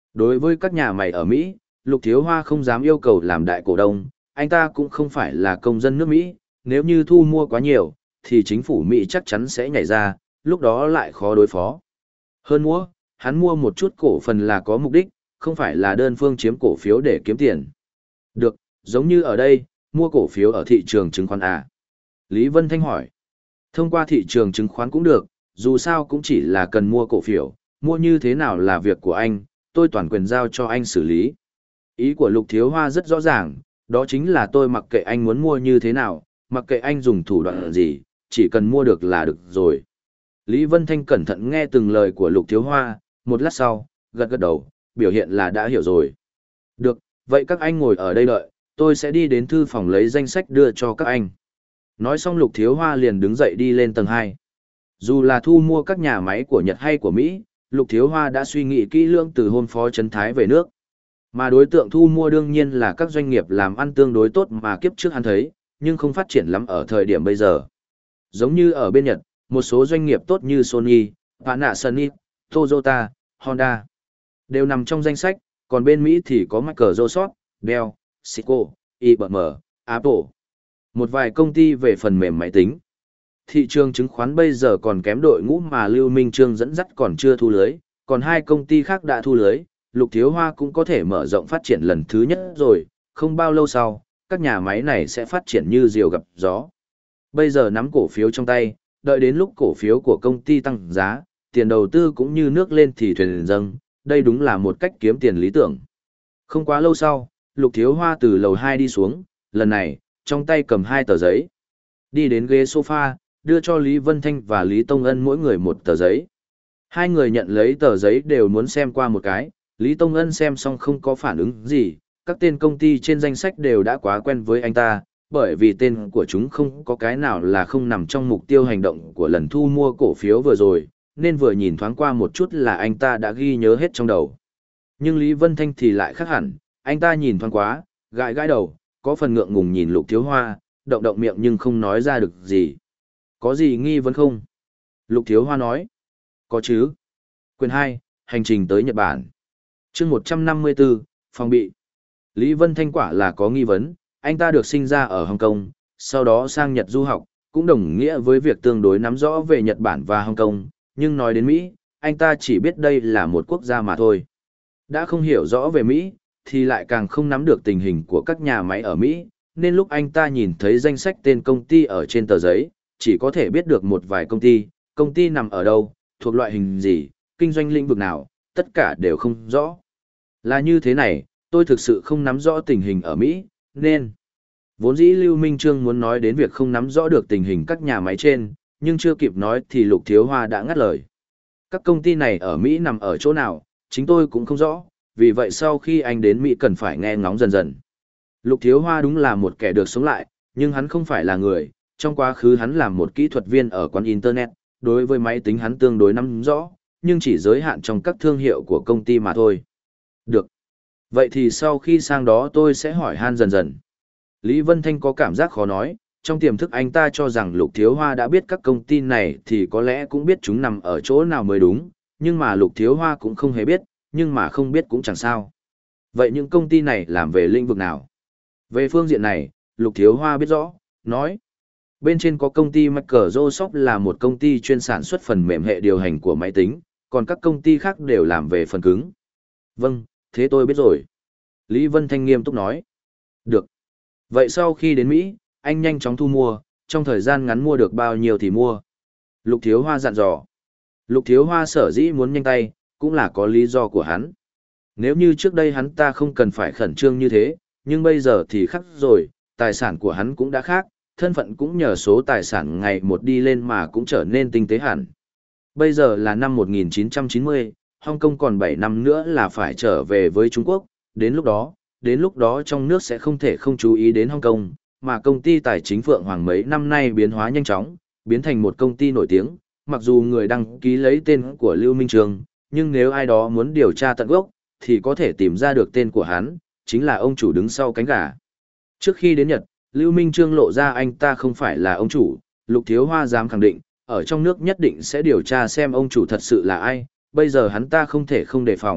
Speaker 1: Đối với các nhà máy ở Mỹ, Lục Thiếu Hoa không dám yêu cầu làm đại cổ đông, anh ta cũng không phải là công dân nước Mỹ, nếu như thu mua quá nhiều, thì chính phủ Mỹ chắc chắn sẽ nhảy ra, lúc đó lại khó đối phó. Hơn nữa, hắn mua một chút cổ phần là có mục đích, không phải là đơn phương chiếm cổ phiếu để kiếm tiền. Được, giống như ở đây, mua cổ phiếu ở thị trường chứng khoán à? Lý Vân Thanh hỏi. Thông qua thị trường chứng khoán cũng được, dù sao cũng chỉ là cần mua cổ phiếu, mua như thế nào là việc của anh, tôi toàn quyền giao cho anh xử lý. Ý của Lục Thiếu Hoa rất rõ ràng, đó chính là tôi mặc kệ anh muốn mua như thế nào, mặc kệ anh dùng thủ đoạn gì, chỉ cần mua được là được rồi. Lý Vân Thanh cẩn thận nghe từng lời của Lục Thiếu Hoa, một lát sau, gật gật đầu, biểu hiện là đã hiểu rồi. Được, vậy các anh ngồi ở đây đợi, tôi sẽ đi đến thư phòng lấy danh sách đưa cho các anh. Nói xong Lục Thiếu Hoa liền đứng dậy đi lên tầng hai. Dù là thu mua các nhà máy của Nhật hay của Mỹ, Lục Thiếu Hoa đã suy nghĩ kỹ lưỡng từ hôm phó trấn Thái về nước. Mà đối tượng thu mua đương nhiên là các doanh nghiệp làm ăn tương đối tốt mà kiếp trước hắn thấy, nhưng không phát triển lắm ở thời điểm bây giờ. Giống như ở bên Nhật, một số doanh nghiệp tốt như Sony, Panasonic, Toyota, Honda đều nằm trong danh sách, còn bên Mỹ thì có Microsoft, Dell, Cisco, i bê em, Apple. Một vài công ty về phần mềm máy tính. Thị trường chứng khoán bây giờ còn kém đội ngũ mà Lưu Minh Trương dẫn dắt còn chưa thu lưới, còn hai công ty khác đã thu lưới, Lục Thiếu Hoa cũng có thể mở rộng phát triển lần thứ nhất rồi, không bao lâu sau, các nhà máy này sẽ phát triển như diều gặp gió. Bây giờ nắm cổ phiếu trong tay, đợi đến lúc cổ phiếu của công ty tăng giá, tiền đầu tư cũng như nước lên thì thuyền dâng, đây đúng là một cách kiếm tiền lý tưởng. Không quá lâu sau, Lục Thiếu Hoa từ lầu hai đi xuống, lần này, trong tay cầm hai tờ giấy. Đi đến ghế sofa, đưa cho Lý Vân Thanh và Lý Tông Ân mỗi người một tờ giấy. Hai người nhận lấy tờ giấy đều muốn xem qua một cái, Lý Tông Ân xem xong không có phản ứng gì, các tên công ty trên danh sách đều đã quá quen với anh ta, bởi vì tên của chúng không có cái nào là không nằm trong mục tiêu hành động của lần thu mua cổ phiếu vừa rồi, nên vừa nhìn thoáng qua một chút là anh ta đã ghi nhớ hết trong đầu. Nhưng Lý Vân Thanh thì lại khác hẳn, anh ta nhìn thoáng quá, gãi gãi đầu, có phần ngượng ngùng nhìn Lục Thiếu Hoa, động động miệng nhưng không nói ra được gì. Có gì nghi vấn không? Lục Thiếu Hoa nói. Có chứ. Quyền hai, hành trình tới Nhật Bản. chương một trăm năm mươi tư, phòng bị. Lý Vân Thanh quả là có nghi vấn, anh ta được sinh ra ở Hồng Kông, sau đó sang Nhật du học, cũng đồng nghĩa với việc tương đối nắm rõ về Nhật Bản và Hồng Kông, nhưng nói đến Mỹ, anh ta chỉ biết đây là một quốc gia mà thôi. Đã không hiểu rõ về Mỹ, thì lại càng không nắm được tình hình của các nhà máy ở Mỹ, nên lúc anh ta nhìn thấy danh sách tên công ty ở trên tờ giấy, chỉ có thể biết được một vài công ty, công ty nằm ở đâu, thuộc loại hình gì, kinh doanh lĩnh vực nào, tất cả đều không rõ. Là như thế này, tôi thực sự không nắm rõ tình hình ở Mỹ, nên... Vốn dĩ Lưu Minh Trương muốn nói đến việc không nắm rõ được tình hình các nhà máy trên, nhưng chưa kịp nói thì Lục Thiếu Hoa đã ngắt lời. Các công ty này ở Mỹ nằm ở chỗ nào, chính tôi cũng không rõ, vì vậy sau khi anh đến Mỹ cần phải nghe ngóng dần dần. Lục Thiếu Hoa đúng là một kẻ được sống lại, nhưng hắn không phải là người, trong quá khứ hắn làm một kỹ thuật viên ở quán Internet, đối với máy tính hắn tương đối nắm rõ, nhưng chỉ giới hạn trong các thương hiệu của công ty mà thôi. Được. Vậy thì sau khi sang đó tôi sẽ hỏi han dần dần. Lý Vân Thanh có cảm giác khó nói, trong tiềm thức anh ta cho rằng Lục Thiếu Hoa đã biết các công ty này thì có lẽ cũng biết chúng nằm ở chỗ nào mới đúng, nhưng mà Lục Thiếu Hoa cũng không hề biết, nhưng mà không biết cũng chẳng sao. Vậy những công ty này làm về lĩnh vực nào? Về phương diện này, Lục Thiếu Hoa biết rõ, nói. Bên trên có công ty Microsoft là một công ty chuyên sản xuất phần mềm hệ điều hành của máy tính, còn các công ty khác đều làm về phần cứng. Vâng, thế tôi biết rồi. Lý Vân Thanh nghiêm túc nói. Được. Vậy sau khi đến Mỹ, anh nhanh chóng thu mua, trong thời gian ngắn mua được bao nhiêu thì mua. Lục Thiếu Hoa dặn dò. Lục Thiếu Hoa sở dĩ muốn nhanh tay, cũng là có lý do của hắn. Nếu như trước đây hắn ta không cần phải khẩn trương như thế, nhưng bây giờ thì khác rồi, tài sản của hắn cũng đã khác, thân phận cũng nhờ số tài sản ngày một đi lên mà cũng trở nên tinh tế hẳn. Bây giờ là năm một nghìn chín trăm chín mươi, Hong Kong còn bảy năm nữa là phải trở về với Trung Quốc, đến lúc đó, đến lúc đó trong nước sẽ không thể không chú ý đến Hong Kong, mà công ty tài chính Phượng Hoàng mấy năm nay biến hóa nhanh chóng, biến thành một công ty nổi tiếng, mặc dù người đăng ký lấy tên của Lưu Minh Trương, nhưng nếu ai đó muốn điều tra tận gốc, thì có thể tìm ra được tên của hắn, chính là ông chủ đứng sau cánh gà. Trước khi đến Nhật, Lưu Minh Trương lộ ra anh ta không phải là ông chủ, Lục Thiếu Hoa dám khẳng định, ở trong nước nhất định sẽ điều tra xem ông chủ thật sự là ai, bây giờ hắn ta không thể không đề phòng,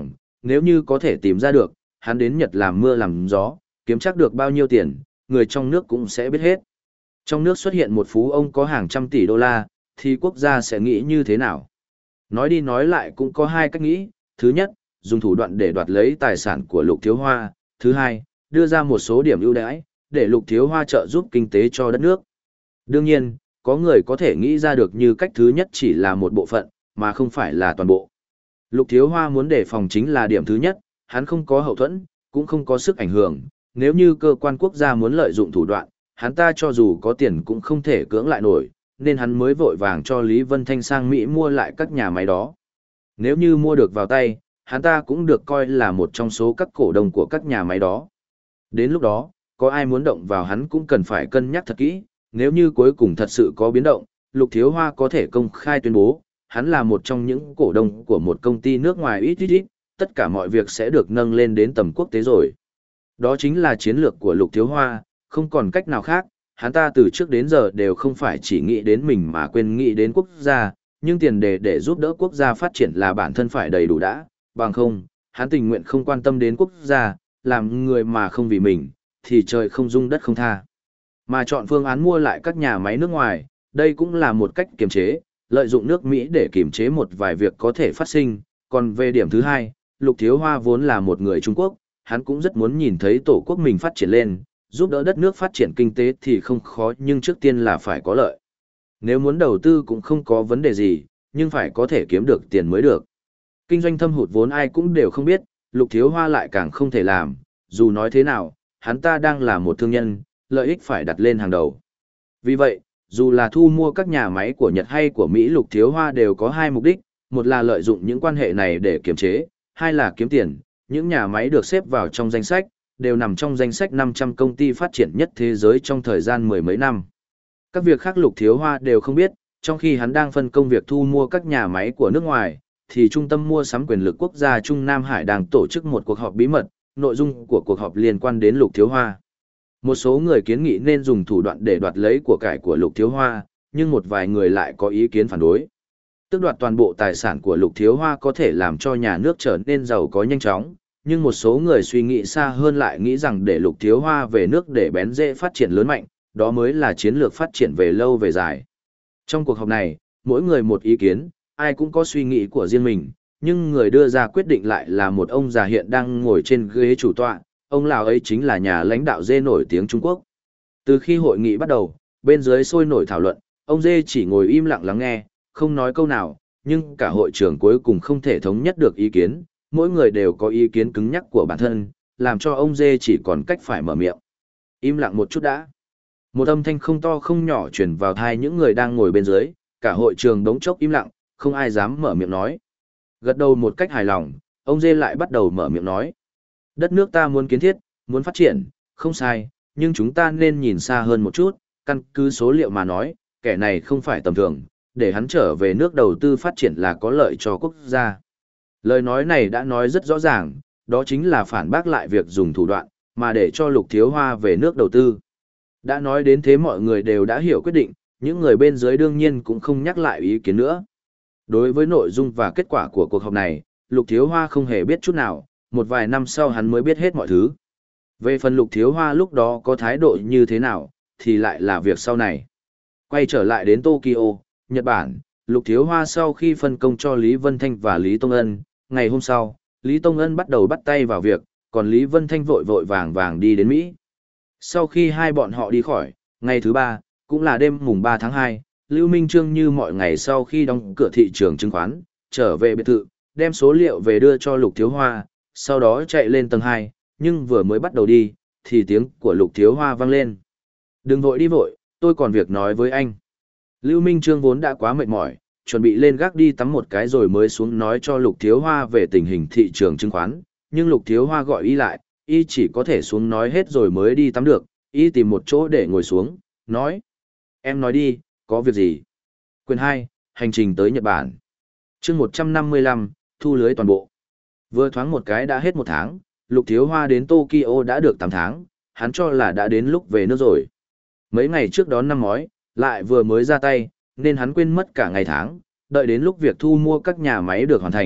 Speaker 1: nếu như có thể tìm ra được, hắn đến Nhật làm mưa làm gió, kiếm chắc được bao nhiêu tiền, người trong nước cũng sẽ biết hết. Trong nước xuất hiện một phú ông có hàng trăm tỷ đô la, thì quốc gia sẽ nghĩ như thế nào? Nói đi nói lại cũng có hai cách nghĩ, thứ nhất, dùng thủ đoạn để đoạt lấy tài sản của Lục Thiếu Hoa, thứ hai, đưa ra một số điểm ưu đãi, để Lục Thiếu Hoa trợ giúp kinh tế cho đất nước. Đương nhiên, có người có thể nghĩ ra được như cách thứ nhất chỉ là một bộ phận, mà không phải là toàn bộ. Lục Thiếu Hoa muốn đề phòng chính là điểm thứ nhất, hắn không có hậu thuẫn, cũng không có sức ảnh hưởng, nếu như cơ quan quốc gia muốn lợi dụng thủ đoạn, hắn ta cho dù có tiền cũng không thể cưỡng lại nổi, nên hắn mới vội vàng cho Lý Vân Thanh sang Mỹ mua lại các nhà máy đó. Nếu như mua được vào tay, hắn ta cũng được coi là một trong số các cổ đông của các nhà máy đó. Đến lúc đó, có ai muốn động vào hắn cũng cần phải cân nhắc thật kỹ, nếu như cuối cùng thật sự có biến động, Lục Thiếu Hoa có thể công khai tuyên bố, hắn là một trong những cổ đông của một công ty nước ngoài ít ít ít, tất cả mọi việc sẽ được nâng lên đến tầm quốc tế rồi. Đó chính là chiến lược của Lục Thiếu Hoa, không còn cách nào khác, hắn ta từ trước đến giờ đều không phải chỉ nghĩ đến mình mà quên nghĩ đến quốc gia, nhưng tiền đề để giúp đỡ quốc gia phát triển là bản thân phải đầy đủ đã, bằng không, hắn tình nguyện không quan tâm đến quốc gia, làm người mà không vì mình, thì trời không dung đất không tha. Mà chọn phương án mua lại các nhà máy nước ngoài, đây cũng là một cách kiềm chế, lợi dụng nước Mỹ để kiềm chế một vài việc có thể phát sinh, còn về điểm thứ hai, Lục Thiếu Hoa vốn là một người Trung Quốc, hắn cũng rất muốn nhìn thấy tổ quốc mình phát triển lên, giúp đỡ đất nước phát triển kinh tế thì không khó nhưng trước tiên là phải có lợi. Nếu muốn đầu tư cũng không có vấn đề gì, nhưng phải có thể kiếm được tiền mới được. Kinh doanh thâm hụt vốn ai cũng đều không biết, Lục Thiếu Hoa lại càng không thể làm, dù nói thế nào, hắn ta đang là một thương nhân, lợi ích phải đặt lên hàng đầu. Vì vậy, dù là thu mua các nhà máy của Nhật hay của Mỹ, Lục Thiếu Hoa đều có hai mục đích, một là lợi dụng những quan hệ này để kiềm chế, hai là kiếm tiền. Những nhà máy được xếp vào trong danh sách, đều nằm trong danh sách năm trăm công ty phát triển nhất thế giới trong thời gian mười mấy năm. Các việc khác Lục Thiếu Hoa đều không biết, trong khi hắn đang phân công việc thu mua các nhà máy của nước ngoài, thì Trung tâm mua sắm quyền lực quốc gia Trung Nam Hải đang tổ chức một cuộc họp bí mật, nội dung của cuộc họp liên quan đến Lục Thiếu Hoa. Một số người kiến nghị nên dùng thủ đoạn để đoạt lấy của cải của Lục Thiếu Hoa, nhưng một vài người lại có ý kiến phản đối. Tước đoạt toàn bộ tài sản của Lục Thiếu Hoa có thể làm cho nhà nước trở nên giàu có nhanh chóng, nhưng một số người suy nghĩ xa hơn lại nghĩ rằng để Lục Thiếu Hoa về nước để bén rễ phát triển lớn mạnh, đó mới là chiến lược phát triển về lâu về dài. Trong cuộc họp này, mỗi người một ý kiến, ai cũng có suy nghĩ của riêng mình, nhưng người đưa ra quyết định lại là một ông già hiện đang ngồi trên ghế chủ tọa, ông lão ấy chính là nhà lãnh đạo Dê nổi tiếng Trung Quốc. Từ khi hội nghị bắt đầu, bên dưới sôi nổi thảo luận, ông Dê chỉ ngồi im lặng lắng nghe, không nói câu nào, nhưng cả hội trường cuối cùng không thể thống nhất được ý kiến, mỗi người đều có ý kiến cứng nhắc của bản thân, làm cho ông Dê chỉ còn cách phải mở miệng. Im lặng một chút đã. Một âm thanh không to không nhỏ truyền vào tai những người đang ngồi bên dưới, cả hội trường đống chốc im lặng, không ai dám mở miệng nói. Gật đầu một cách hài lòng, ông Dê lại bắt đầu mở miệng nói. Đất nước ta muốn kiến thiết, muốn phát triển, không sai, nhưng chúng ta nên nhìn xa hơn một chút, căn cứ số liệu mà nói, kẻ này không phải tầm thường, để hắn trở về nước đầu tư phát triển là có lợi cho quốc gia. Lời nói này đã nói rất rõ ràng, đó chính là phản bác lại việc dùng thủ đoạn, mà để cho Lục Thiếu Hoa về nước đầu tư. Đã nói đến thế mọi người đều đã hiểu quyết định, những người bên dưới đương nhiên cũng không nhắc lại ý kiến nữa. Đối với nội dung và kết quả của cuộc họp này, Lục Thiếu Hoa không hề biết chút nào, một vài năm sau hắn mới biết hết mọi thứ. Về phần Lục Thiếu Hoa lúc đó có thái độ như thế nào, thì lại là việc sau này. Quay trở lại đến Tokyo, Nhật Bản, Lục Thiếu Hoa sau khi phân công cho Lý Vân Thanh và Lý Tông Ân, ngày hôm sau, Lý Tông Ân bắt đầu bắt tay vào việc, còn Lý Vân Thanh vội vội vàng vàng đi đến Mỹ. Sau khi hai bọn họ đi khỏi, ngày thứ ba, cũng là đêm mùng ba tháng hai, Lưu Minh Trương như mọi ngày sau khi đóng cửa thị trường chứng khoán, trở về biệt thự, đem số liệu về đưa cho Lục Thiếu Hoa, sau đó chạy lên tầng hai, nhưng vừa mới bắt đầu đi, thì tiếng của Lục Thiếu Hoa vang lên. Đừng vội đi vội, tôi còn việc nói với anh. Lưu Minh Trương vốn đã quá mệt mỏi, chuẩn bị lên gác đi tắm một cái rồi mới xuống nói cho Lục Thiếu Hoa về tình hình thị trường chứng khoán, nhưng Lục Thiếu Hoa gọi y lại, y chỉ có thể xuống nói hết rồi mới đi tắm được, y tìm một chỗ để ngồi xuống, nói. Em nói đi, có việc gì? Quyền hai, hành trình tới Nhật Bản. chương một trăm năm mươi lăm, thu lưới toàn bộ. Vừa thoáng một cái đã hết một tháng, Lục Thiếu Hoa đến Tokyo đã được tám tháng, hắn cho là đã đến lúc về nước rồi. Mấy ngày trước đón năm ngói, lại vừa mới ra tay, nên hắn quên mất cả ngày tháng, đợi đến lúc việc thu mua các nhà máy được hoàn thành,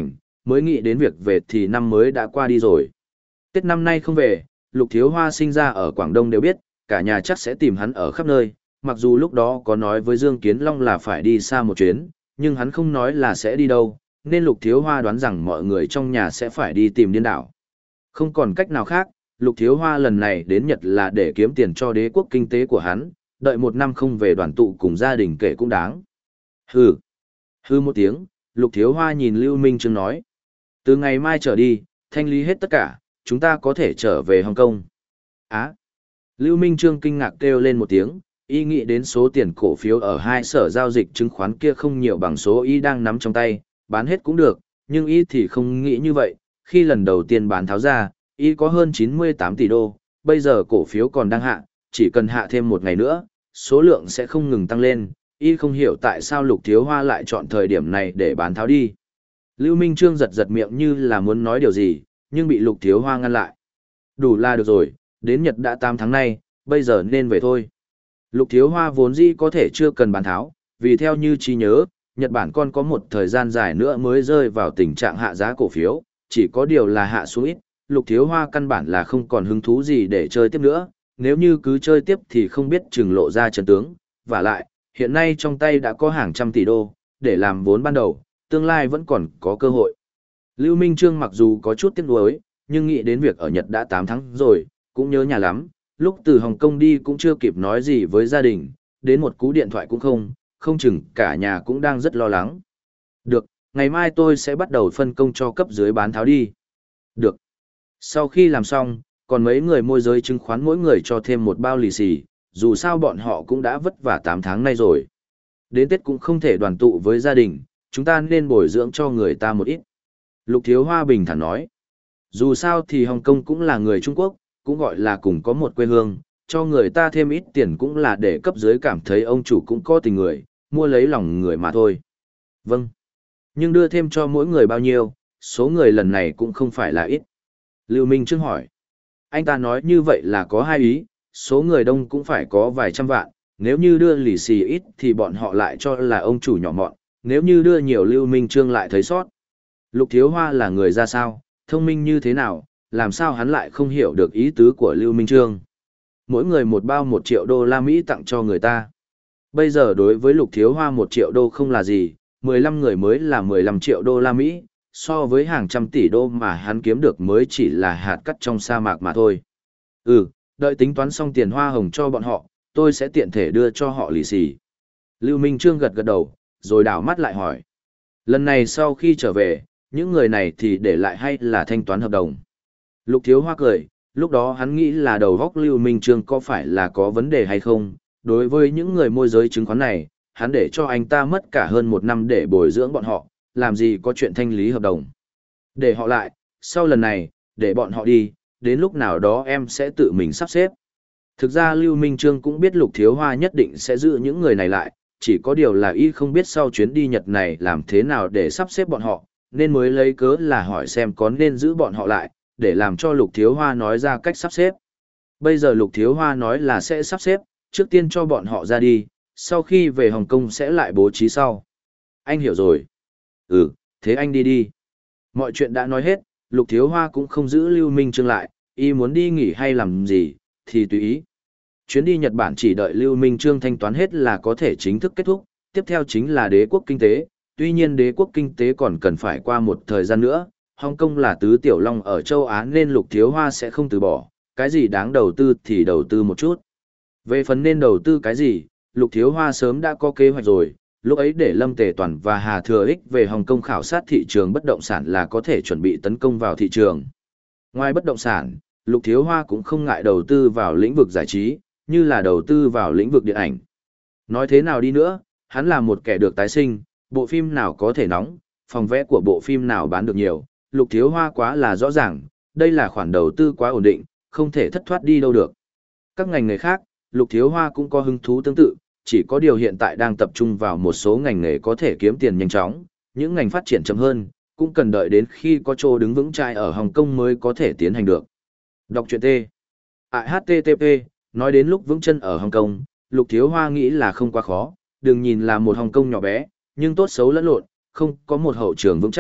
Speaker 1: mới nghĩ đến việc về thì năm mới đã qua đi rồi. Tết năm nay không về, Lục Thiếu Hoa sinh ra ở Quảng Đông đều biết, cả nhà chắc sẽ tìm hắn ở khắp nơi, mặc dù lúc đó có nói với Dương Kiến Long là phải đi xa một chuyến, nhưng hắn không nói là sẽ đi đâu, nên Lục Thiếu Hoa đoán rằng mọi người trong nhà sẽ phải đi tìm điên đảo. Không còn cách nào khác, Lục Thiếu Hoa lần này đến Nhật là để kiếm tiền cho đế quốc kinh tế của hắn, đợi một năm không về đoàn tụ cùng gia đình kể cũng đáng. Hừ. Hừ một tiếng, Lục Thiếu Hoa nhìn Lưu Minh Trương nói. Từ ngày mai trở đi, thanh lý hết tất cả, chúng ta có thể trở về Hồng Kông. Á. Lưu Minh Trương kinh ngạc kêu lên một tiếng, y nghĩ đến số tiền cổ phiếu ở hai sở giao dịch chứng khoán kia không nhiều bằng số y đang nắm trong tay, bán hết cũng được, nhưng y thì không nghĩ như vậy, khi lần đầu tiên bán tháo ra, y có hơn chín mươi tám tỷ đô, bây giờ cổ phiếu còn đang hạ, chỉ cần hạ thêm một ngày nữa, số lượng sẽ không ngừng tăng lên, y không hiểu tại sao Lục Thiếu Hoa lại chọn thời điểm này để bán tháo đi. Lưu Minh Trương giật giật miệng như là muốn nói điều gì, nhưng bị Lục Thiếu Hoa ngăn lại. Đủ là được rồi, đến Nhật đã tám tháng nay, bây giờ nên về thôi. Lục Thiếu Hoa vốn dĩ có thể chưa cần bán tháo, vì theo như trí nhớ, Nhật Bản còn có một thời gian dài nữa mới rơi vào tình trạng hạ giá cổ phiếu, chỉ có điều là hạ xuống ít, Lục Thiếu Hoa căn bản là không còn hứng thú gì để chơi tiếp nữa, nếu như cứ chơi tiếp thì không biết chừng lộ ra chân tướng, và lại, hiện nay trong tay đã có hàng trăm tỷ đô, để làm vốn ban đầu, tương lai vẫn còn có cơ hội. Lưu Minh Trương mặc dù có chút tiếc nuối, nhưng nghĩ đến việc ở Nhật đã tám tháng rồi, cũng nhớ nhà lắm, lúc từ Hồng Kông đi cũng chưa kịp nói gì với gia đình, đến một cú điện thoại cũng không, không chừng cả nhà cũng đang rất lo lắng. Được, ngày mai tôi sẽ bắt đầu phân công cho cấp dưới bán tháo đi. Được. Sau khi làm xong, còn mấy người môi giới chứng khoán mỗi người cho thêm một bao lì xì, dù sao bọn họ cũng đã vất vả tám tháng nay rồi. Đến Tết cũng không thể đoàn tụ với gia đình, chúng ta nên bồi dưỡng cho người ta một ít. Lục Thiếu Hoa bình thản nói. Dù sao thì Hồng Kông cũng là người Trung Quốc, cũng gọi là cùng có một quê hương, cho người ta thêm ít tiền cũng là để cấp dưới cảm thấy ông chủ cũng có tình người, mua lấy lòng người mà thôi. Vâng. Nhưng đưa thêm cho mỗi người bao nhiêu, số người lần này cũng không phải là ít. Lưu Minh Trương hỏi. Anh ta nói như vậy là có hai ý, số người đông cũng phải có vài trăm vạn, nếu như đưa lì xì ít thì bọn họ lại cho là ông chủ nhỏ mọn, nếu như đưa nhiều Lưu Minh Trương lại thấy sót. Lục Thiếu Hoa là người ra sao, thông minh như thế nào, làm sao hắn lại không hiểu được ý tứ của Lưu Minh Trương. Mỗi người một bao một triệu đô la Mỹ tặng cho người ta. Bây giờ đối với Lục Thiếu Hoa một triệu đô không là gì, mười lăm người mới là mười lăm triệu đô la Mỹ, so với hàng trăm tỷ đô mà hắn kiếm được mới chỉ là hạt cát trong sa mạc mà thôi. Ừ, đợi tính toán xong tiền hoa hồng cho bọn họ, tôi sẽ tiện thể đưa cho họ lì xì. Lưu Minh Trương gật gật đầu, rồi đảo mắt lại hỏi. Lần này sau khi trở về, những người này thì để lại hay là thanh toán hợp đồng? Lục Thiếu Hoa cười, lúc đó hắn nghĩ là đầu góc Lưu Minh Trương có phải là có vấn đề hay không. Đối với những người môi giới chứng khoán này, hắn để cho anh ta mất cả hơn một năm để bồi dưỡng bọn họ, làm gì có chuyện thanh lý hợp đồng. Để họ lại, sau lần này, để bọn họ đi, đến lúc nào đó em sẽ tự mình sắp xếp. Thực ra Lưu Minh Trương cũng biết Lục Thiếu Hoa nhất định sẽ giữ những người này lại, chỉ có điều là y không biết sau chuyến đi Nhật này làm thế nào để sắp xếp bọn họ, nên mới lấy cớ là hỏi xem có nên giữ bọn họ lại, để làm cho Lục Thiếu Hoa nói ra cách sắp xếp. Bây giờ Lục Thiếu Hoa nói là sẽ sắp xếp, trước tiên cho bọn họ ra đi, sau khi về Hồng Kông sẽ lại bố trí sau. Anh hiểu rồi. Ừ, thế anh đi đi. Mọi chuyện đã nói hết, Lục Thiếu Hoa cũng không giữ Lưu Minh Trương lại, y muốn đi nghỉ hay làm gì, thì tùy ý. Chuyến đi Nhật Bản chỉ đợi Lưu Minh Trương thanh toán hết là có thể chính thức kết thúc, tiếp theo chính là đế quốc kinh tế, tuy nhiên đế quốc kinh tế còn cần phải qua một thời gian nữa, Hồng Kông là tứ tiểu long ở châu Á nên Lục Thiếu Hoa sẽ không từ bỏ, cái gì đáng đầu tư thì đầu tư một chút. Về phần nên đầu tư cái gì, Lục Thiếu Hoa sớm đã có kế hoạch rồi, lúc ấy để Lâm Tề Toàn và Hà Thừa Ích về Hồng Kông khảo sát thị trường bất động sản là có thể chuẩn bị tấn công vào thị trường. Ngoài bất động sản, Lục Thiếu Hoa cũng không ngại đầu tư vào lĩnh vực giải trí, như là đầu tư vào lĩnh vực điện ảnh. Nói thế nào đi nữa, hắn là một kẻ được tái sinh, bộ phim nào có thể nóng, phòng vẽ của bộ phim nào bán được nhiều, Lục Thiếu Hoa quá là rõ ràng, đây là khoản đầu tư quá ổn định, không thể thất thoát đi đâu được. Các ngành nghề khác, Lục Thiếu Hoa cũng có hứng thú tương tự, chỉ có điều hiện tại đang tập trung vào một số ngành nghề có thể kiếm tiền nhanh chóng, những ngành phát triển chậm hơn, cũng cần đợi đến khi có chỗ đứng vững chãi ở Hồng Kông mới có thể tiến hành được. Đọc truyện T. À, hát tê tê pê, nói đến lúc vững chân ở Hồng Kông, Lục Thiếu Hoa nghĩ là không quá khó, đừng nhìn là một Hồng Kông nhỏ bé, nhưng tốt xấu lẫn lộn, không có một hậu trường vững chắc,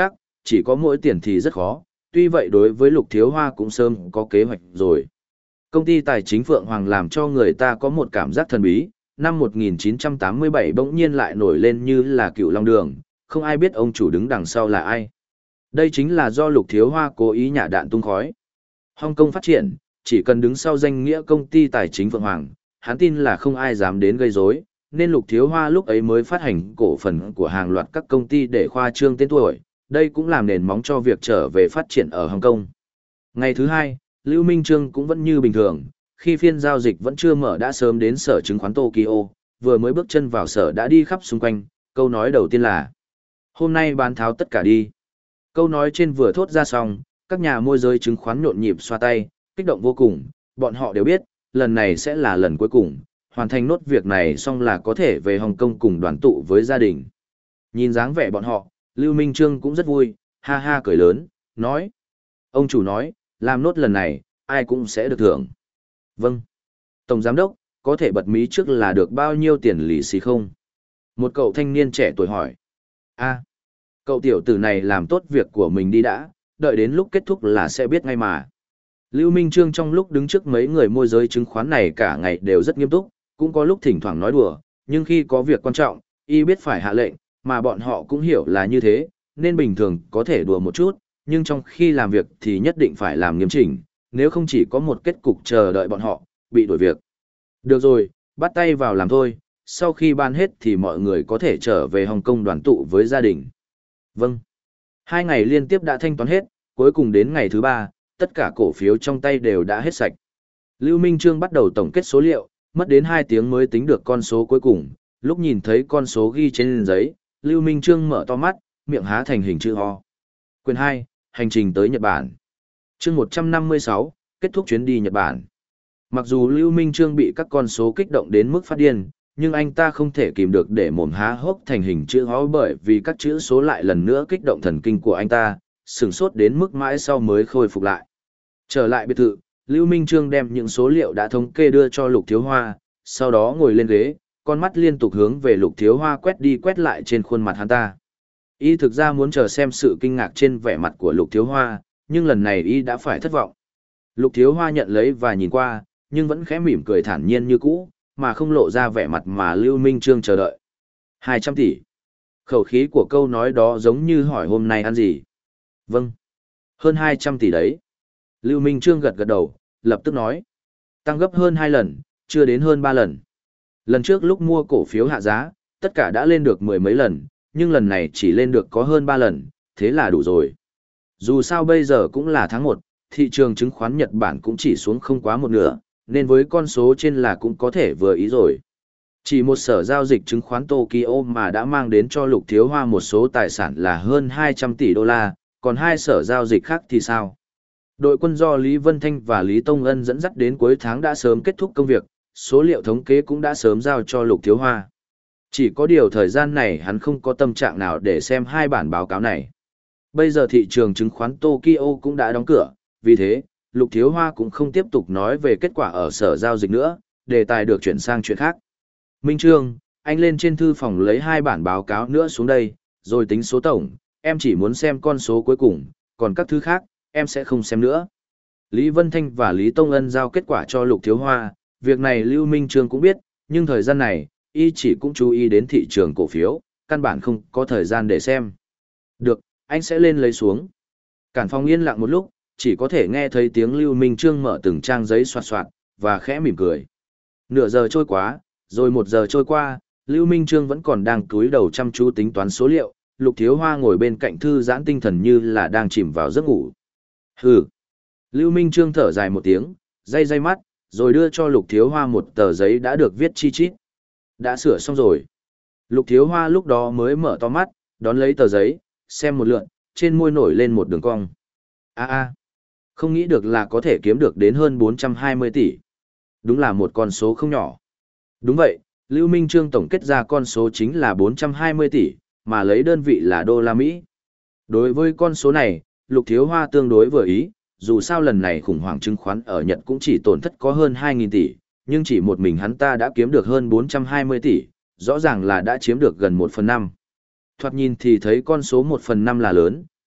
Speaker 1: chỉ có mỗi tiền thì rất khó, tuy vậy đối với Lục Thiếu Hoa cũng sớm có kế hoạch rồi. Công ty tài chính Phượng Hoàng làm cho người ta có một cảm giác thần bí, năm một nghìn chín trăm tám mươi bảy bỗng nhiên lại nổi lên như là cựu long đường, không ai biết ông chủ đứng đằng sau là ai. Đây chính là do Lục Thiếu Hoa cố ý nhả đạn tung khói. Hong Kong phát triển, chỉ cần đứng sau danh nghĩa công ty tài chính Phượng Hoàng, hắn tin là không ai dám đến gây rối, nên Lục Thiếu Hoa lúc ấy mới phát hành cổ phần của hàng loạt các công ty để khoa trương tên tuổi, đây cũng làm nền móng cho việc trở về phát triển ở Hong Kong. Ngày thứ hai, Lưu Minh Trương cũng vẫn như bình thường, khi phiên giao dịch vẫn chưa mở đã sớm đến sở chứng khoán Tokyo, vừa mới bước chân vào sở đã đi khắp xung quanh, câu nói đầu tiên là: hôm nay bán tháo tất cả đi. Câu nói trên vừa thốt ra xong, các nhà môi giới chứng khoán nhộn nhịp xoa tay, kích động vô cùng, bọn họ đều biết, lần này sẽ là lần cuối cùng, hoàn thành nốt việc này xong là có thể về Hồng Kông cùng đoàn tụ với gia đình. Nhìn dáng vẻ bọn họ, Lưu Minh Trương cũng rất vui, ha ha cười lớn, nói: ông chủ nói, làm nốt lần này, ai cũng sẽ được thưởng. Vâng. Tổng giám đốc, có thể bật mí trước là được bao nhiêu tiền lì xì không? Một cậu thanh niên trẻ tuổi hỏi. A, cậu tiểu tử này làm tốt việc của mình đi đã, đợi đến lúc kết thúc là sẽ biết ngay mà. Lưu Minh Trương trong lúc đứng trước mấy người môi giới chứng khoán này cả ngày đều rất nghiêm túc, cũng có lúc thỉnh thoảng nói đùa, nhưng khi có việc quan trọng, y biết phải hạ lệnh, mà bọn họ cũng hiểu là như thế, nên bình thường có thể đùa một chút, nhưng trong khi làm việc thì nhất định phải làm nghiêm chỉnh, nếu không chỉ có một kết cục chờ đợi bọn họ, bị đuổi việc. Được rồi, bắt tay vào làm thôi, sau khi ban hết thì mọi người có thể trở về Hồng Kông đoàn tụ với gia đình. Vâng. Hai ngày liên tiếp đã thanh toán hết, cuối cùng đến ngày thứ ba, tất cả cổ phiếu trong tay đều đã hết sạch. Lưu Minh Trương bắt đầu tổng kết số liệu, mất đến hai tiếng mới tính được con số cuối cùng, lúc nhìn thấy con số ghi trên giấy, Lưu Minh Trương mở to mắt, miệng há thành hình chữ O. Quyền hai, hành trình tới Nhật Bản. Chương một trăm năm mươi sáu, kết thúc chuyến đi Nhật Bản. Mặc dù Lưu Minh Trương bị các con số kích động đến mức phát điên, nhưng anh ta không thể kìm được để mồm há hốc thành hình chữ O bởi vì các chữ số lại lần nữa kích động thần kinh của anh ta, sửng sốt đến mức mãi sau mới khôi phục lại. Trở lại biệt thự, Lưu Minh Trương đem những số liệu đã thống kê đưa cho Lục Thiếu Hoa, sau đó ngồi lên ghế, con mắt liên tục hướng về Lục Thiếu Hoa quét đi quét lại trên khuôn mặt hắn ta. Y thực ra muốn chờ xem sự kinh ngạc trên vẻ mặt của Lục Thiếu Hoa, nhưng lần này Y đã phải thất vọng. Lục Thiếu Hoa nhận lấy và nhìn qua, nhưng vẫn khẽ mỉm cười thản nhiên như cũ, mà không lộ ra vẻ mặt mà Lưu Minh Trương chờ đợi. hai trăm tỷ. Khẩu khí của câu nói đó giống như hỏi hôm nay ăn gì. Vâng. Hơn hai trăm tỷ đấy. Lưu Minh Trương gật gật đầu, lập tức nói. Tăng gấp hơn hai lần, chưa đến hơn ba lần. Lần trước lúc mua cổ phiếu hạ giá, tất cả đã lên được mười mấy lần, nhưng lần này chỉ lên được có hơn ba lần, thế là đủ rồi. Dù sao bây giờ cũng là tháng một, thị trường chứng khoán Nhật Bản cũng chỉ xuống không quá một nửa, nên với con số trên là cũng có thể vừa ý rồi. Chỉ một sở giao dịch chứng khoán Tokyo mà đã mang đến cho Lục Thiếu Hoa một số tài sản là hơn hai trăm tỷ đô la, còn hai sở giao dịch khác thì sao? Đội quân do Lý Vân Thanh và Lý Tông Ân dẫn dắt đến cuối tháng đã sớm kết thúc công việc, số liệu thống kê cũng đã sớm giao cho Lục Thiếu Hoa. Chỉ có điều thời gian này hắn không có tâm trạng nào để xem hai bản báo cáo này. Bây giờ thị trường chứng khoán Tokyo cũng đã đóng cửa, vì thế, Lục Thiếu Hoa cũng không tiếp tục nói về kết quả ở sở giao dịch nữa, đề tài được chuyển sang chuyện khác. Minh Trương, anh lên trên thư phòng lấy hai bản báo cáo nữa xuống đây, rồi tính số tổng, em chỉ muốn xem con số cuối cùng, còn các thứ khác, em sẽ không xem nữa. Lý Vân Thanh và Lý Tông Ân giao kết quả cho Lục Thiếu Hoa, việc này Lưu Minh Trương cũng biết, nhưng thời gian này, y chỉ cũng chú ý đến thị trường cổ phiếu, căn bản không có thời gian để xem. Được, anh sẽ lên lấy xuống. Cản phòng yên lặng một lúc, chỉ có thể nghe thấy tiếng Lưu Minh Trương mở từng trang giấy soạt soạt, và khẽ mỉm cười. Nửa giờ trôi qua, rồi một giờ trôi qua, Lưu Minh Trương vẫn còn đang cúi đầu chăm chú tính toán số liệu, Lục Thiếu Hoa ngồi bên cạnh thư giãn tinh thần như là đang chìm vào giấc ngủ. Hừ. Lưu Minh Trương thở dài một tiếng, day day mắt, rồi đưa cho Lục Thiếu Hoa một tờ giấy đã được viết chi chít. Đã sửa xong rồi. Lục Thiếu Hoa lúc đó mới mở to mắt, đón lấy tờ giấy, xem một lượt, trên môi nổi lên một đường cong. A a, không nghĩ được là có thể kiếm được đến hơn bốn trăm hai mươi tỷ. Đúng là một con số không nhỏ. Đúng vậy, Lưu Minh Trương tổng kết ra con số chính là bốn trăm hai mươi tỷ, mà lấy đơn vị là đô la Mỹ. Đối với con số này, Lục Thiếu Hoa tương đối vừa ý, dù sao lần này khủng hoảng chứng khoán ở Nhật cũng chỉ tổn thất có hơn hai nghìn tỷ, nhưng chỉ một mình hắn ta đã kiếm được hơn bốn trăm hai mươi tỷ, rõ ràng là đã chiếm được gần một phần năm. Thoạt nhìn thì thấy con số một phần năm là lớn,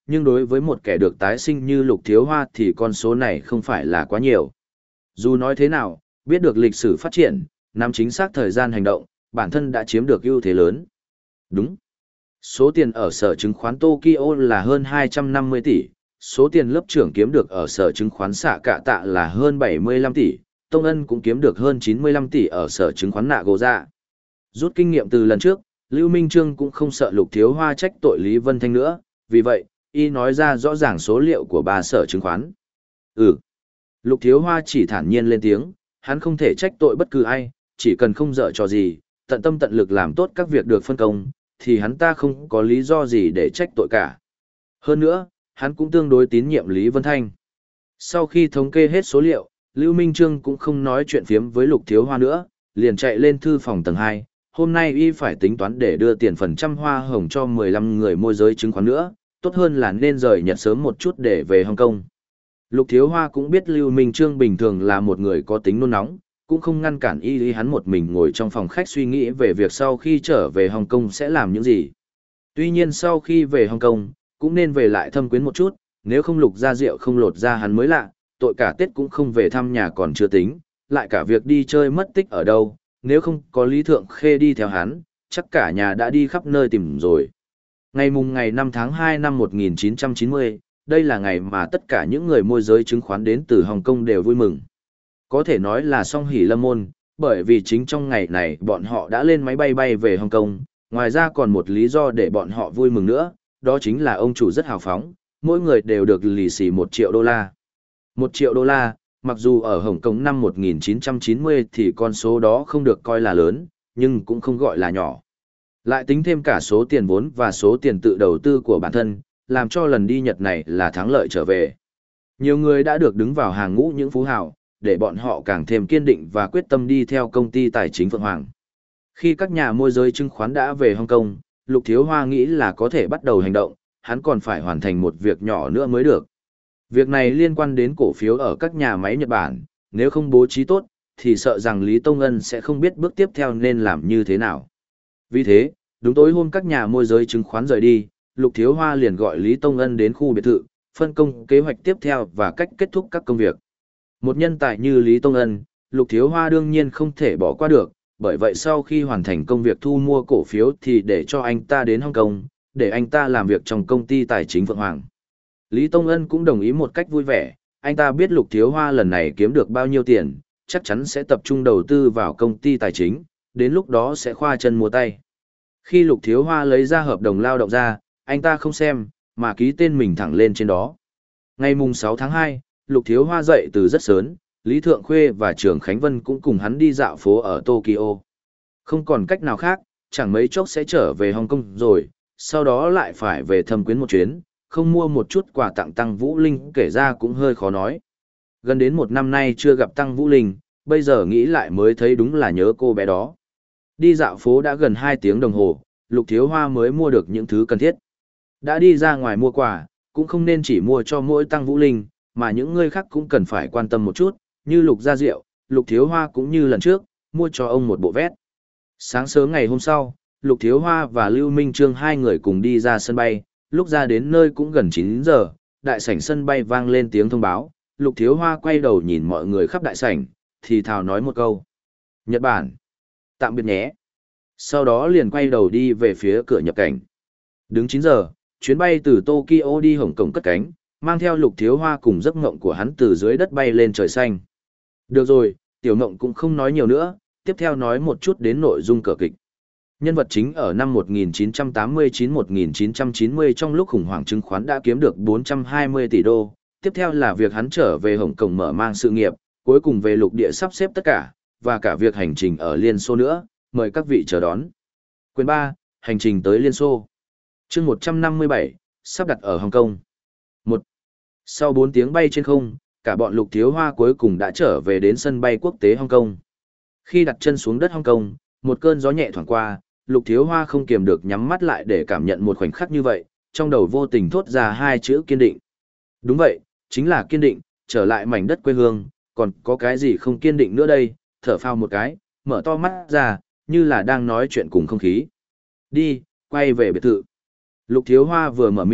Speaker 1: nhưng đối với một kẻ được tái sinh như Lục Thiếu Hoa thì con số này không phải là quá nhiều. Dù nói thế nào, biết được lịch sử phát triển, nắm chính xác thời gian hành động, bản thân đã chiếm được ưu thế lớn. Đúng. Số tiền ở sở chứng khoán Tokyo là hơn hai trăm năm mươi tỷ, số tiền lớp trưởng kiếm được ở sở chứng khoán xạ cạ tạ là hơn bảy mươi lăm tỷ, Tông Ân cũng kiếm được hơn chín mươi lăm tỷ ở sở chứng khoán Nagoya. Rút kinh nghiệm từ lần trước, Lưu Minh Trương cũng không sợ Lục Thiếu Hoa trách tội Lý Vân Thanh nữa, vì vậy, y nói ra rõ ràng số liệu của ba sở chứng khoán. Ừ. Lục Thiếu Hoa chỉ thản nhiên lên tiếng, hắn không thể trách tội bất cứ ai, chỉ cần không dở trò gì, tận tâm tận lực làm tốt các việc được phân công, thì hắn ta không có lý do gì để trách tội cả. Hơn nữa, hắn cũng tương đối tín nhiệm Lý Vân Thanh. Sau khi thống kê hết số liệu, Lưu Minh Trương cũng không nói chuyện phiếm với Lục Thiếu Hoa nữa, liền chạy lên thư phòng tầng hai. Hôm nay y phải tính toán để đưa tiền phần trăm hoa hồng cho mười lăm người môi giới chứng khoán nữa, tốt hơn là nên rời Nhật sớm một chút để về Hồng Kông. Lục Thiếu Hoa cũng biết Lưu Minh Trương bình thường là một người có tính nôn nóng, cũng không ngăn cản y y hắn một mình ngồi trong phòng khách suy nghĩ về việc sau khi trở về Hồng Kông sẽ làm những gì. Tuy nhiên sau khi về Hồng Kông, cũng nên về lại thăm quyến một chút, nếu không Lục Gia Diệu không lột ra hắn mới lạ, tội cả Tết cũng không về thăm nhà còn chưa tính, lại cả việc đi chơi mất tích ở đâu, nếu không có Lý Thượng Khê đi theo hắn, chắc cả nhà đã đi khắp nơi tìm rồi. Ngày mùng ngày năm tháng hai năm một nghìn chín trăm chín mươi, đây là ngày mà tất cả những người môi giới chứng khoán đến từ Hồng Kông đều vui mừng. Có thể nói là song hỷ lâm môn, bởi vì chính trong ngày này bọn họ đã lên máy bay bay về Hồng Kông, ngoài ra còn một lý do để bọn họ vui mừng nữa, đó chính là ông chủ rất hào phóng, mỗi người đều được lì xì một triệu đô la. Một triệu đô la, mặc dù ở Hồng Kông năm một nghìn chín trăm chín mươi thì con số đó không được coi là lớn, nhưng cũng không gọi là nhỏ. Lại tính thêm cả số tiền vốn và số tiền tự đầu tư của bản thân, làm cho lần đi Nhật này là thắng lợi trở về. Nhiều người đã được đứng vào hàng ngũ những phú hào, để bọn họ càng thêm kiên định và quyết tâm đi theo công ty tài chính Phượng Hoàng. Khi các nhà môi giới chứng khoán đã về Hồng Kông, Lục Thiếu Hoa nghĩ là có thể bắt đầu hành động, hắn còn phải hoàn thành một việc nhỏ nữa mới được. Việc này liên quan đến cổ phiếu ở các nhà máy Nhật Bản, nếu không bố trí tốt, thì sợ rằng Lý Tông Ân sẽ không biết bước tiếp theo nên làm như thế nào. Vì thế, đúng tối hôm các nhà môi giới chứng khoán rời đi, Lục Thiếu Hoa liền gọi Lý Tông Ân đến khu biệt thự, phân công kế hoạch tiếp theo và cách kết thúc các công việc. Một nhân tài như Lý Tông Ân, Lục Thiếu Hoa đương nhiên không thể bỏ qua được, bởi vậy sau khi hoàn thành công việc thu mua cổ phiếu thì để cho anh ta đến Hồng Kông, để anh ta làm việc trong công ty tài chính Phượng Hoàng. Lý Tông Ân cũng đồng ý một cách vui vẻ, anh ta biết Lục Thiếu Hoa lần này kiếm được bao nhiêu tiền, chắc chắn sẽ tập trung đầu tư vào công ty tài chính, đến lúc đó sẽ khoa chân múa tay. Khi Lục Thiếu Hoa lấy ra hợp đồng lao động ra, anh ta không xem, mà ký tên mình thẳng lên trên đó. Ngày mùng sáu tháng hai, Lục Thiếu Hoa dậy từ rất sớm, Lý Thượng Khuê và Trường Khánh Vân cũng cùng hắn đi dạo phố ở Tokyo. Không còn cách nào khác, chẳng mấy chốc sẽ trở về Hồng Kông rồi, sau đó lại phải về thăm quyến một chuyến, không mua một chút quà tặng Tăng Vũ Linh kể ra cũng hơi khó nói. Gần đến một năm nay chưa gặp Tăng Vũ Linh, bây giờ nghĩ lại mới thấy đúng là nhớ cô bé đó. Đi dạo phố đã gần hai tiếng đồng hồ, Lục Thiếu Hoa mới mua được những thứ cần thiết. Đã đi ra ngoài mua quà, cũng không nên chỉ mua cho mỗi Tăng Vũ Linh, mà những người khác cũng cần phải quan tâm một chút, như Lục Gia Diệu, Lục Thiếu Hoa cũng như lần trước, mua cho ông một bộ vest. Sáng sớm ngày hôm sau, Lục Thiếu Hoa và Lưu Minh Trương hai người cùng đi ra sân bay, lúc ra đến nơi cũng gần chín giờ, đại sảnh sân bay vang lên tiếng thông báo, Lục Thiếu Hoa quay đầu nhìn mọi người khắp đại sảnh, thì thào nói một câu. Nhật Bản. Tạm biệt nhé. Sau đó liền quay đầu đi về phía cửa nhập cảnh. Đứng chín giờ, chuyến bay từ Tokyo đi Hồng Kông cất cánh, mang theo Lục Thiếu Hoa cùng giấc mộng của hắn từ dưới đất bay lên trời xanh. Được rồi, Tiểu Mộng cũng không nói nhiều nữa, tiếp theo nói một chút đến nội dung cờ kịch. Nhân vật chính ở năm một nghìn chín trăm tám mươi chín đến một nghìn chín trăm chín mươi trong lúc khủng hoảng chứng khoán đã kiếm được bốn trăm hai mươi tỷ đô, tiếp theo là việc hắn trở về Hồng Kông mở mang sự nghiệp, cuối cùng về lục địa sắp xếp tất cả, và cả việc hành trình ở Liên Xô nữa, mời các vị chờ đón. Quyền ba, hành trình tới Liên Xô. Chương một trăm năm mươi bảy, sắp đặt ở Hồng Kông. một. Sau bốn tiếng bay trên không, cả bọn Lục Thiếu Hoa cuối cùng đã trở về đến sân bay quốc tế Hồng Kông. Khi đặt chân xuống đất Hồng Kông, một cơn gió nhẹ thoảng qua, Lục Thiếu Hoa không kiềm được nhắm mắt lại để cảm nhận một khoảnh khắc như vậy, trong đầu vô tình thốt ra hai chữ kiên định. Đúng vậy, chính là kiên định, trở lại mảnh đất quê hương, còn có cái gì không kiên định nữa đây, thở phào một cái, mở to mắt ra, như là đang nói chuyện cùng không khí. Đi, quay về biệt thự. Lục Thiếu Hoa vừa mở miệng,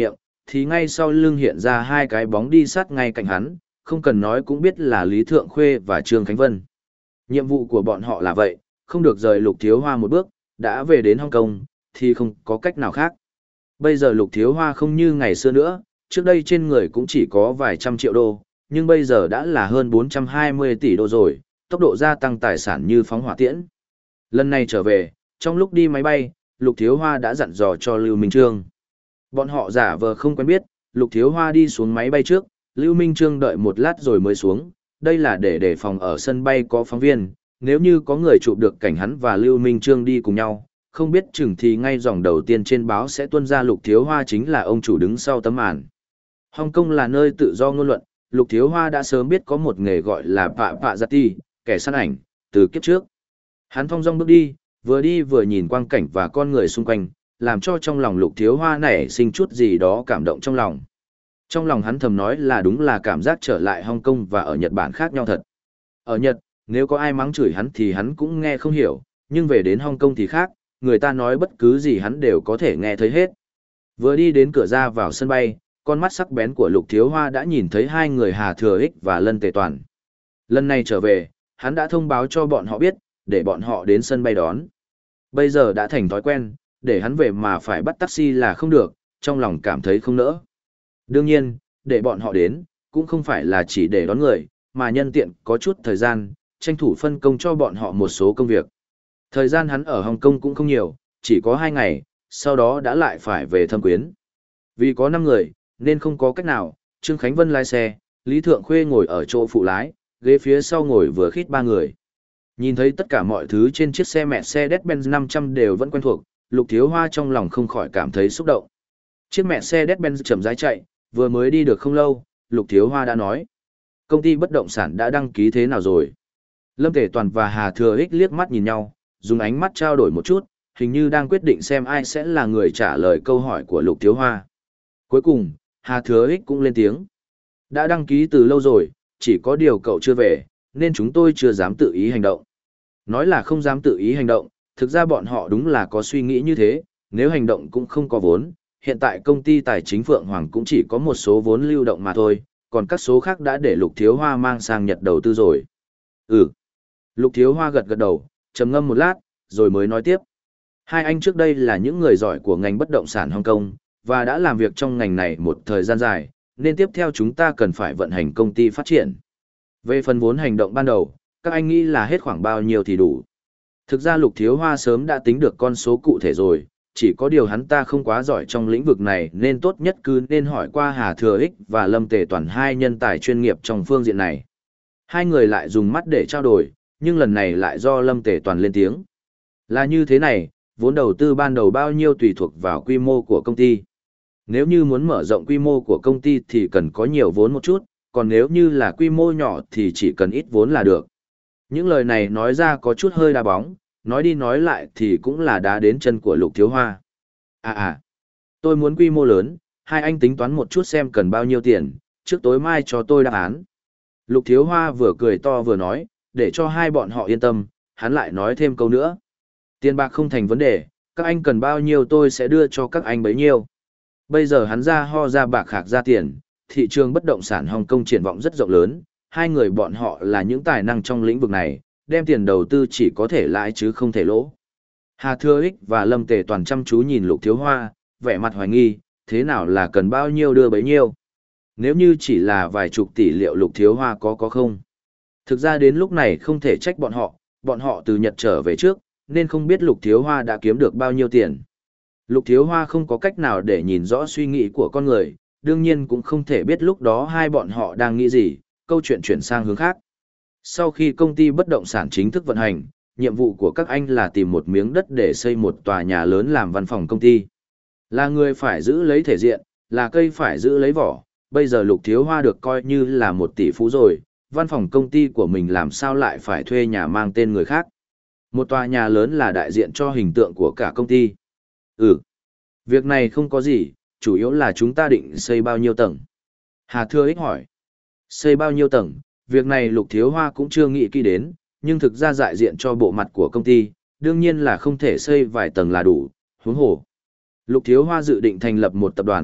Speaker 1: thì ngay sau lưng hiện ra hai cái bóng đi sát ngay cạnh hắn, không cần nói cũng biết là Lý Thượng Khuê và Trương Khánh Vân. Nhiệm vụ của bọn họ là vậy, không được rời Lục Thiếu Hoa một bước, đã về đến Hong Kong, thì không có cách nào khác. Bây giờ Lục Thiếu Hoa không như ngày xưa nữa, trước đây trên người cũng chỉ có vài trăm triệu đô, nhưng bây giờ đã là hơn bốn trăm hai mươi tỷ đô rồi, tốc độ gia tăng tài sản như phóng hỏa tiễn. Lần này trở về, trong lúc đi máy bay, Lục Thiếu Hoa đã dặn dò cho Lưu Minh Trương. Bọn họ giả vờ không quen biết, Lục Thiếu Hoa đi xuống máy bay trước, Lưu Minh Trương đợi một lát rồi mới xuống, đây là để đề phòng ở sân bay có phóng viên, nếu như có người chụp được cảnh hắn và Lưu Minh Trương đi cùng nhau, không biết chừng thì ngay dòng đầu tiên trên báo sẽ tuân ra Lục Thiếu Hoa chính là ông chủ đứng sau tấm màn. Hong Kong là nơi tự do ngôn luận, Lục Thiếu Hoa đã sớm biết có một nghề gọi là pạ pạ giặt ti, kẻ săn ảnh, từ kiếp trước. Hắn thong dong bước đi, vừa đi vừa nhìn quang cảnh và con người xung quanh, làm cho trong lòng Lục Thiếu Hoa nảy sinh chút gì đó cảm động trong lòng. Trong lòng hắn thầm nói là đúng là cảm giác trở lại Hong Kong và ở Nhật Bản khác nhau thật. Ở Nhật, nếu có ai mắng chửi hắn thì hắn cũng nghe không hiểu, nhưng về đến Hong Kong thì khác, người ta nói bất cứ gì hắn đều có thể nghe thấy hết. Vừa đi đến cửa ra vào sân bay, con mắt sắc bén của Lục Thiếu Hoa đã nhìn thấy hai người Hà Thừa Ích và Lân Tề Toàn. Lần này trở về, hắn đã thông báo cho bọn họ biết, để bọn họ đến sân bay đón. Bây giờ đã thành thói quen, để hắn về mà phải bắt taxi là không được, trong lòng cảm thấy không nỡ. Đương nhiên, để bọn họ đến, cũng không phải là chỉ để đón người, mà nhân tiện có chút thời gian, tranh thủ phân công cho bọn họ một số công việc. Thời gian hắn ở Hồng Kông cũng không nhiều, chỉ có hai ngày, sau đó đã lại phải về Thâm Quyến. Vì có năm người, nên không có cách nào, Trương Khánh Vân lái xe, Lý Thượng Khuê ngồi ở chỗ phụ lái, ghế phía sau ngồi vừa khít ba người. Nhìn thấy tất cả mọi thứ trên chiếc xe mẹ xe Mercedes-Benz năm trăm đều vẫn quen thuộc, Lục Thiếu Hoa trong lòng không khỏi cảm thấy xúc động. Chiếc mẹ xe Mercedes-Benz chậm rãi chạy, vừa mới đi được không lâu, Lục Thiếu Hoa đã nói. Công ty bất động sản đã đăng ký thế nào rồi? Lâm Tề Toàn và Hà Thừa Ích liếc mắt nhìn nhau, dùng ánh mắt trao đổi một chút, hình như đang quyết định xem ai sẽ là người trả lời câu hỏi của Lục Thiếu Hoa. Cuối cùng, Hà Thừa Ích cũng lên tiếng. Đã đăng ký từ lâu rồi, chỉ có điều cậu chưa về, nên chúng tôi chưa dám tự ý hành động. Nói là không dám tự ý hành động, thực ra bọn họ đúng là có suy nghĩ như thế, nếu hành động cũng không có vốn, hiện tại công ty tài chính Phượng Hoàng cũng chỉ có một số vốn lưu động mà thôi, còn các số khác đã để Lục Thiếu Hoa mang sang Nhật đầu tư rồi. Ừ. Lục Thiếu Hoa gật gật đầu, trầm ngâm một lát, rồi mới nói tiếp. Hai anh trước đây là những người giỏi của ngành bất động sản Hong Kong, và đã làm việc trong ngành này một thời gian dài, nên tiếp theo chúng ta cần phải vận hành công ty phát triển. Về phần vốn hành động ban đầu, các anh nghĩ là hết khoảng bao nhiêu thì đủ. Thực ra Lục Thiếu Hoa sớm đã tính được con số cụ thể rồi, chỉ có điều hắn ta không quá giỏi trong lĩnh vực này nên tốt nhất cứ nên hỏi qua Hà Thừa Ích và Lâm Tề Toàn, hai nhân tài chuyên nghiệp trong phương diện này. Hai người lại dùng mắt để trao đổi, nhưng lần này lại do Lâm Tề Toàn lên tiếng. Là như thế này, vốn đầu tư ban đầu bao nhiêu tùy thuộc vào quy mô của công ty. Nếu như muốn mở rộng quy mô của công ty thì cần có nhiều vốn một chút, còn nếu như là quy mô nhỏ thì chỉ cần ít vốn là được. Những lời này nói ra có chút hơi đá bóng, nói đi nói lại thì cũng là đá đến chân của Lục Thiếu Hoa. À à, tôi muốn quy mô lớn, hai anh tính toán một chút xem cần bao nhiêu tiền, trước tối mai cho tôi đáp án. Lục Thiếu Hoa vừa cười to vừa nói, để cho hai bọn họ yên tâm, hắn lại nói thêm câu nữa. Tiền bạc không thành vấn đề, các anh cần bao nhiêu tôi sẽ đưa cho các anh bấy nhiêu. Bây giờ hắn ra ho ra bạc khạc ra tiền, thị trường bất động sản Hồng Kông triển vọng rất rộng lớn, hai người bọn họ là những tài năng trong lĩnh vực này, đem tiền đầu tư chỉ có thể lãi chứ không thể lỗ. Hà Thừa Ích và Lâm Tề Toàn chăm chú nhìn Lục Thiếu Hoa, vẻ mặt hoài nghi, thế nào là cần bao nhiêu đưa bấy nhiêu. Nếu như chỉ là vài chục tỷ liệu Lục Thiếu Hoa có có không? Thực ra đến lúc này không thể trách bọn họ, bọn họ từ Nhật trở về trước, nên không biết Lục Thiếu Hoa đã kiếm được bao nhiêu tiền. Lục Thiếu Hoa không có cách nào để nhìn rõ suy nghĩ của con người, đương nhiên cũng không thể biết lúc đó hai bọn họ đang nghĩ gì, câu chuyện chuyển sang hướng khác. Sau khi công ty bất động sản chính thức vận hành, nhiệm vụ của các anh là tìm một miếng đất để xây một tòa nhà lớn làm văn phòng công ty. Là người phải giữ lấy thể diện, là cây phải giữ lấy vỏ, bây giờ Lục Thiếu Hoa được coi như là một tỷ phú rồi, văn phòng công ty của mình làm sao lại phải thuê nhà mang tên người khác. Một tòa nhà lớn là đại diện cho hình tượng của cả công ty. Ừ, việc này không có gì, chủ yếu là chúng ta định xây bao nhiêu tầng. Hà Thừa Ích hỏi. Xây bao nhiêu tầng, việc này Lục Thiếu Hoa cũng chưa nghĩ kỹ đến, nhưng thực ra đại diện cho bộ mặt của công ty, đương nhiên là không thể xây vài tầng là đủ, huống hồ. Lục Thiếu Hoa dự định thành lập một tập đoàn,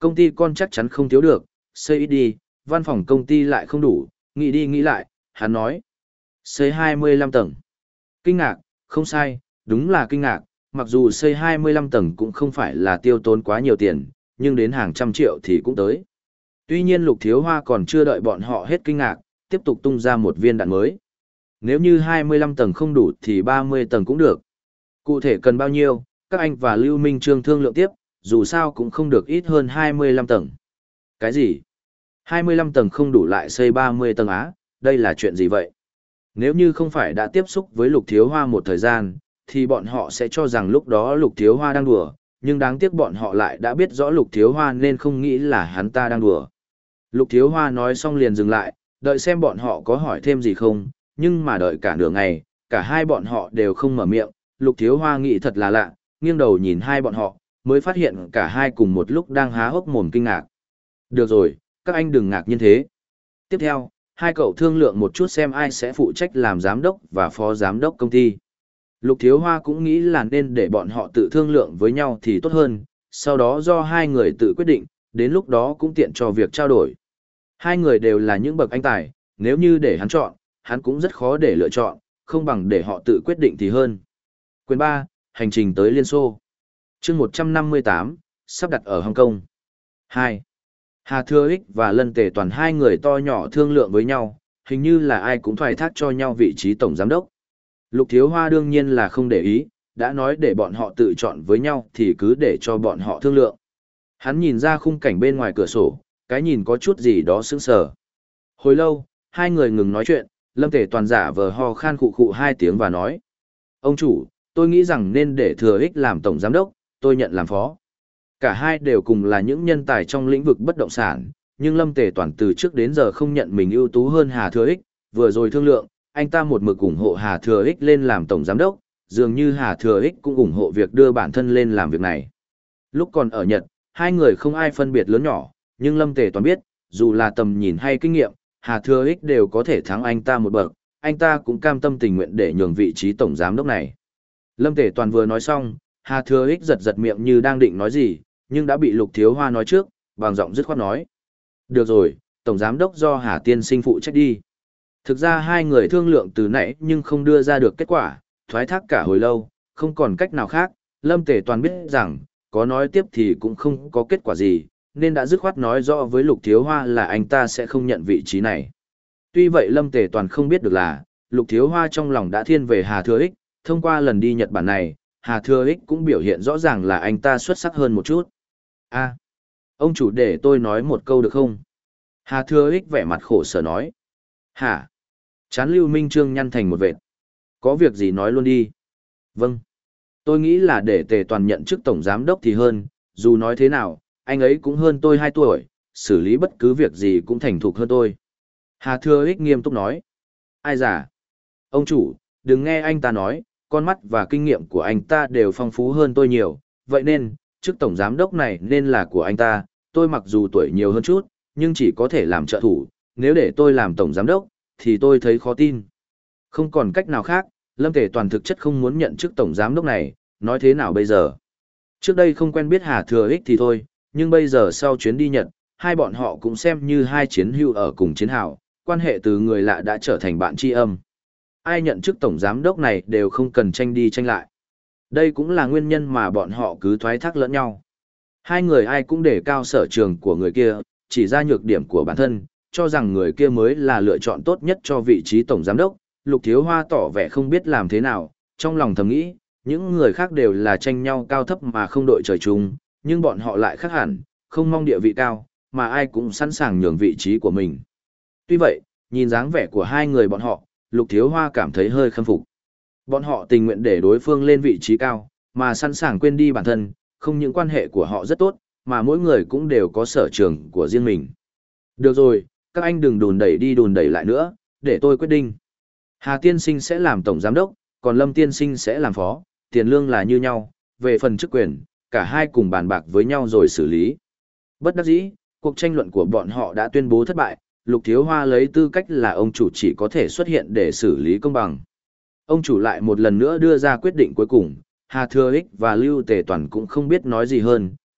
Speaker 1: Công ty con chắc chắn không thiếu được, xây ít đi, văn phòng công ty lại không đủ, nghĩ đi nghĩ lại, hắn nói. Xây hai mươi lăm tầng. Kinh ngạc, không sai, đúng là kinh ngạc, mặc dù xây hai mươi lăm tầng cũng không phải là tiêu tốn quá nhiều tiền, nhưng đến hàng trăm triệu thì cũng tới. Tuy nhiên Lục Thiếu Hoa còn chưa đợi bọn họ hết kinh ngạc, tiếp tục tung ra một viên đạn mới. Nếu như hai mươi lăm tầng không đủ thì ba mươi tầng cũng được. Cụ thể cần bao nhiêu, các anh và Lưu Minh Trương thương lượng tiếp, dù sao cũng không được ít hơn hai mươi lăm tầng. Cái gì? hai mươi lăm tầng không đủ lại xây ba mươi tầng á, đây là chuyện gì vậy? Nếu như không phải đã tiếp xúc với Lục Thiếu Hoa một thời gian, thì bọn họ sẽ cho rằng lúc đó Lục Thiếu Hoa đang đùa, nhưng đáng tiếc bọn họ lại đã biết rõ Lục Thiếu Hoa nên không nghĩ là hắn ta đang đùa. Lục Thiếu Hoa nói xong liền dừng lại, đợi xem bọn họ có hỏi thêm gì không, nhưng mà đợi cả nửa ngày, cả hai bọn họ đều không mở miệng, Lục Thiếu Hoa nghĩ thật là lạ, nghiêng đầu nhìn hai bọn họ, mới phát hiện cả hai cùng một lúc đang há hốc mồm kinh ngạc. Được rồi, các anh đừng ngạc nhiên thế. Tiếp theo, hai cậu thương lượng một chút xem ai sẽ phụ trách làm giám đốc và phó giám đốc công ty. Lục Thiếu Hoa cũng nghĩ là nên để bọn họ tự thương lượng với nhau thì tốt hơn, sau đó do hai người tự quyết định, đến lúc đó cũng tiện cho việc trao đổi. Hai người đều là những bậc anh tài, nếu như để hắn chọn, hắn cũng rất khó để lựa chọn, không bằng để họ tự quyết định thì hơn. Quyền ba, hành trình tới Liên Xô. Chương một trăm năm mươi tám, sắp đặt ở Hồng Kông. hai. Hà Thừa Ích và Lân Tề Toàn hai người to nhỏ thương lượng với nhau, hình như là ai cũng thoái thác cho nhau vị trí tổng giám đốc. Lục Thiếu Hoa đương nhiên là không để ý, đã nói để bọn họ tự chọn với nhau thì cứ để cho bọn họ thương lượng. Hắn nhìn ra khung cảnh bên ngoài cửa sổ, cái nhìn có chút gì đó sững sờ. Hồi lâu, hai người ngừng nói chuyện, Lâm Tề Toàn giả vờ ho khan khụ khụ hai tiếng và nói. Ông chủ, tôi nghĩ rằng nên để Thừa Ích làm tổng giám đốc, tôi nhận làm phó. Cả hai đều cùng là những nhân tài trong lĩnh vực bất động sản, nhưng Lâm Tề Toàn từ trước đến giờ không nhận mình ưu tú hơn Hà Thừa Ích, vừa rồi thương lượng, anh ta một mực ủng hộ Hà Thừa Ích lên làm tổng giám đốc, dường như Hà Thừa Ích cũng ủng hộ việc đưa bản thân lên làm việc này. Lúc còn ở Nhật, hai người không ai phân biệt lớn nhỏ, nhưng Lâm Tề Toàn biết, dù là tầm nhìn hay kinh nghiệm, Hà Thừa Ích đều có thể thắng anh ta một bậc, anh ta cũng cam tâm tình nguyện để nhường vị trí tổng giám đốc này. Lâm Tề Toàn vừa nói xong, Hà Thừa Ích giật giật miệng như đang định nói gì, nhưng đã bị Lục Thiếu Hoa nói trước, bằng giọng dứt khoát nói. Được rồi, tổng giám đốc do Hà Tiên Sinh phụ trách đi. Thực ra hai người thương lượng từ nãy nhưng không đưa ra được kết quả, thoái thác cả hồi lâu, không còn cách nào khác, Lâm Tề Toàn biết rằng, có nói tiếp thì cũng không có kết quả gì, nên đã dứt khoát nói rõ với Lục Thiếu Hoa là anh ta sẽ không nhận vị trí này. Tuy vậy Lâm Tề Toàn không biết được là, Lục Thiếu Hoa trong lòng đã thiên về Hà Thừa Ích, thông qua lần đi Nhật Bản này, Hà Thừa Ích cũng biểu hiện rõ ràng là anh ta xuất sắc hơn một chút. À, ông chủ để tôi nói một câu được không? Hà Thừa Ích vẻ mặt khổ sở nói. Hả? Chán Lưu Minh Trương nhăn thành một vệt. Có việc gì nói luôn đi. Vâng. Tôi nghĩ là để Tề Toàn nhận chức tổng giám đốc thì hơn, dù nói thế nào, anh ấy cũng hơn tôi hai tuổi, xử lý bất cứ việc gì cũng thành thục hơn tôi. Hà Thừa Ích nghiêm túc nói. Ai giả? Ông chủ, đừng nghe anh ta nói, con mắt và kinh nghiệm của anh ta đều phong phú hơn tôi nhiều, vậy nên, chức tổng giám đốc này nên là của anh ta, tôi mặc dù tuổi nhiều hơn chút, nhưng chỉ có thể làm trợ thủ, nếu để tôi làm tổng giám đốc, thì tôi thấy khó tin. Không còn cách nào khác, Lâm Tề Toàn thực chất không muốn nhận chức tổng giám đốc này, nói thế nào bây giờ? Trước đây không quen biết Hà Thừa Ích thì thôi, nhưng bây giờ sau chuyến đi Nhật, hai bọn họ cũng xem như hai chiến hữu ở cùng chiến hào, quan hệ từ người lạ đã trở thành bạn tri âm. Ai nhận chức tổng giám đốc này đều không cần tranh đi tranh lại. Đây cũng là nguyên nhân mà bọn họ cứ thoái thác lẫn nhau. Hai người ai cũng để cao sở trường của người kia, chỉ ra nhược điểm của bản thân, cho rằng người kia mới là lựa chọn tốt nhất cho vị trí tổng giám đốc. Lục Thiếu Hoa tỏ vẻ không biết làm thế nào, trong lòng thầm nghĩ, những người khác đều là tranh nhau cao thấp mà không đội trời chung, nhưng bọn họ lại khác hẳn, không mong địa vị cao, mà ai cũng sẵn sàng nhường vị trí của mình. Tuy vậy, nhìn dáng vẻ của hai người bọn họ, Lục Thiếu Hoa cảm thấy hơi khâm phục. Bọn họ tình nguyện để đối phương lên vị trí cao, mà sẵn sàng quên đi bản thân, không những quan hệ của họ rất tốt, mà mỗi người cũng đều có sở trường của riêng mình. Được rồi, các anh đừng đùn đẩy đi đùn đẩy lại nữa, để tôi quyết định. Hà Tiên Sinh sẽ làm tổng giám đốc, còn Lâm Tiên Sinh sẽ làm phó, tiền lương là như nhau, về phần chức quyền, cả hai cùng bàn bạc với nhau rồi xử lý. Bất đắc dĩ, cuộc tranh luận của bọn họ đã tuyên bố thất bại, Lục Thiếu Hoa lấy tư cách là ông chủ chỉ có thể xuất hiện để xử lý công bằng. Ông chủ lại một lần nữa đưa ra quyết định cuối cùng, Hà Thừa Ích và Lưu Tề Toàn cũng không biết nói gì hơn,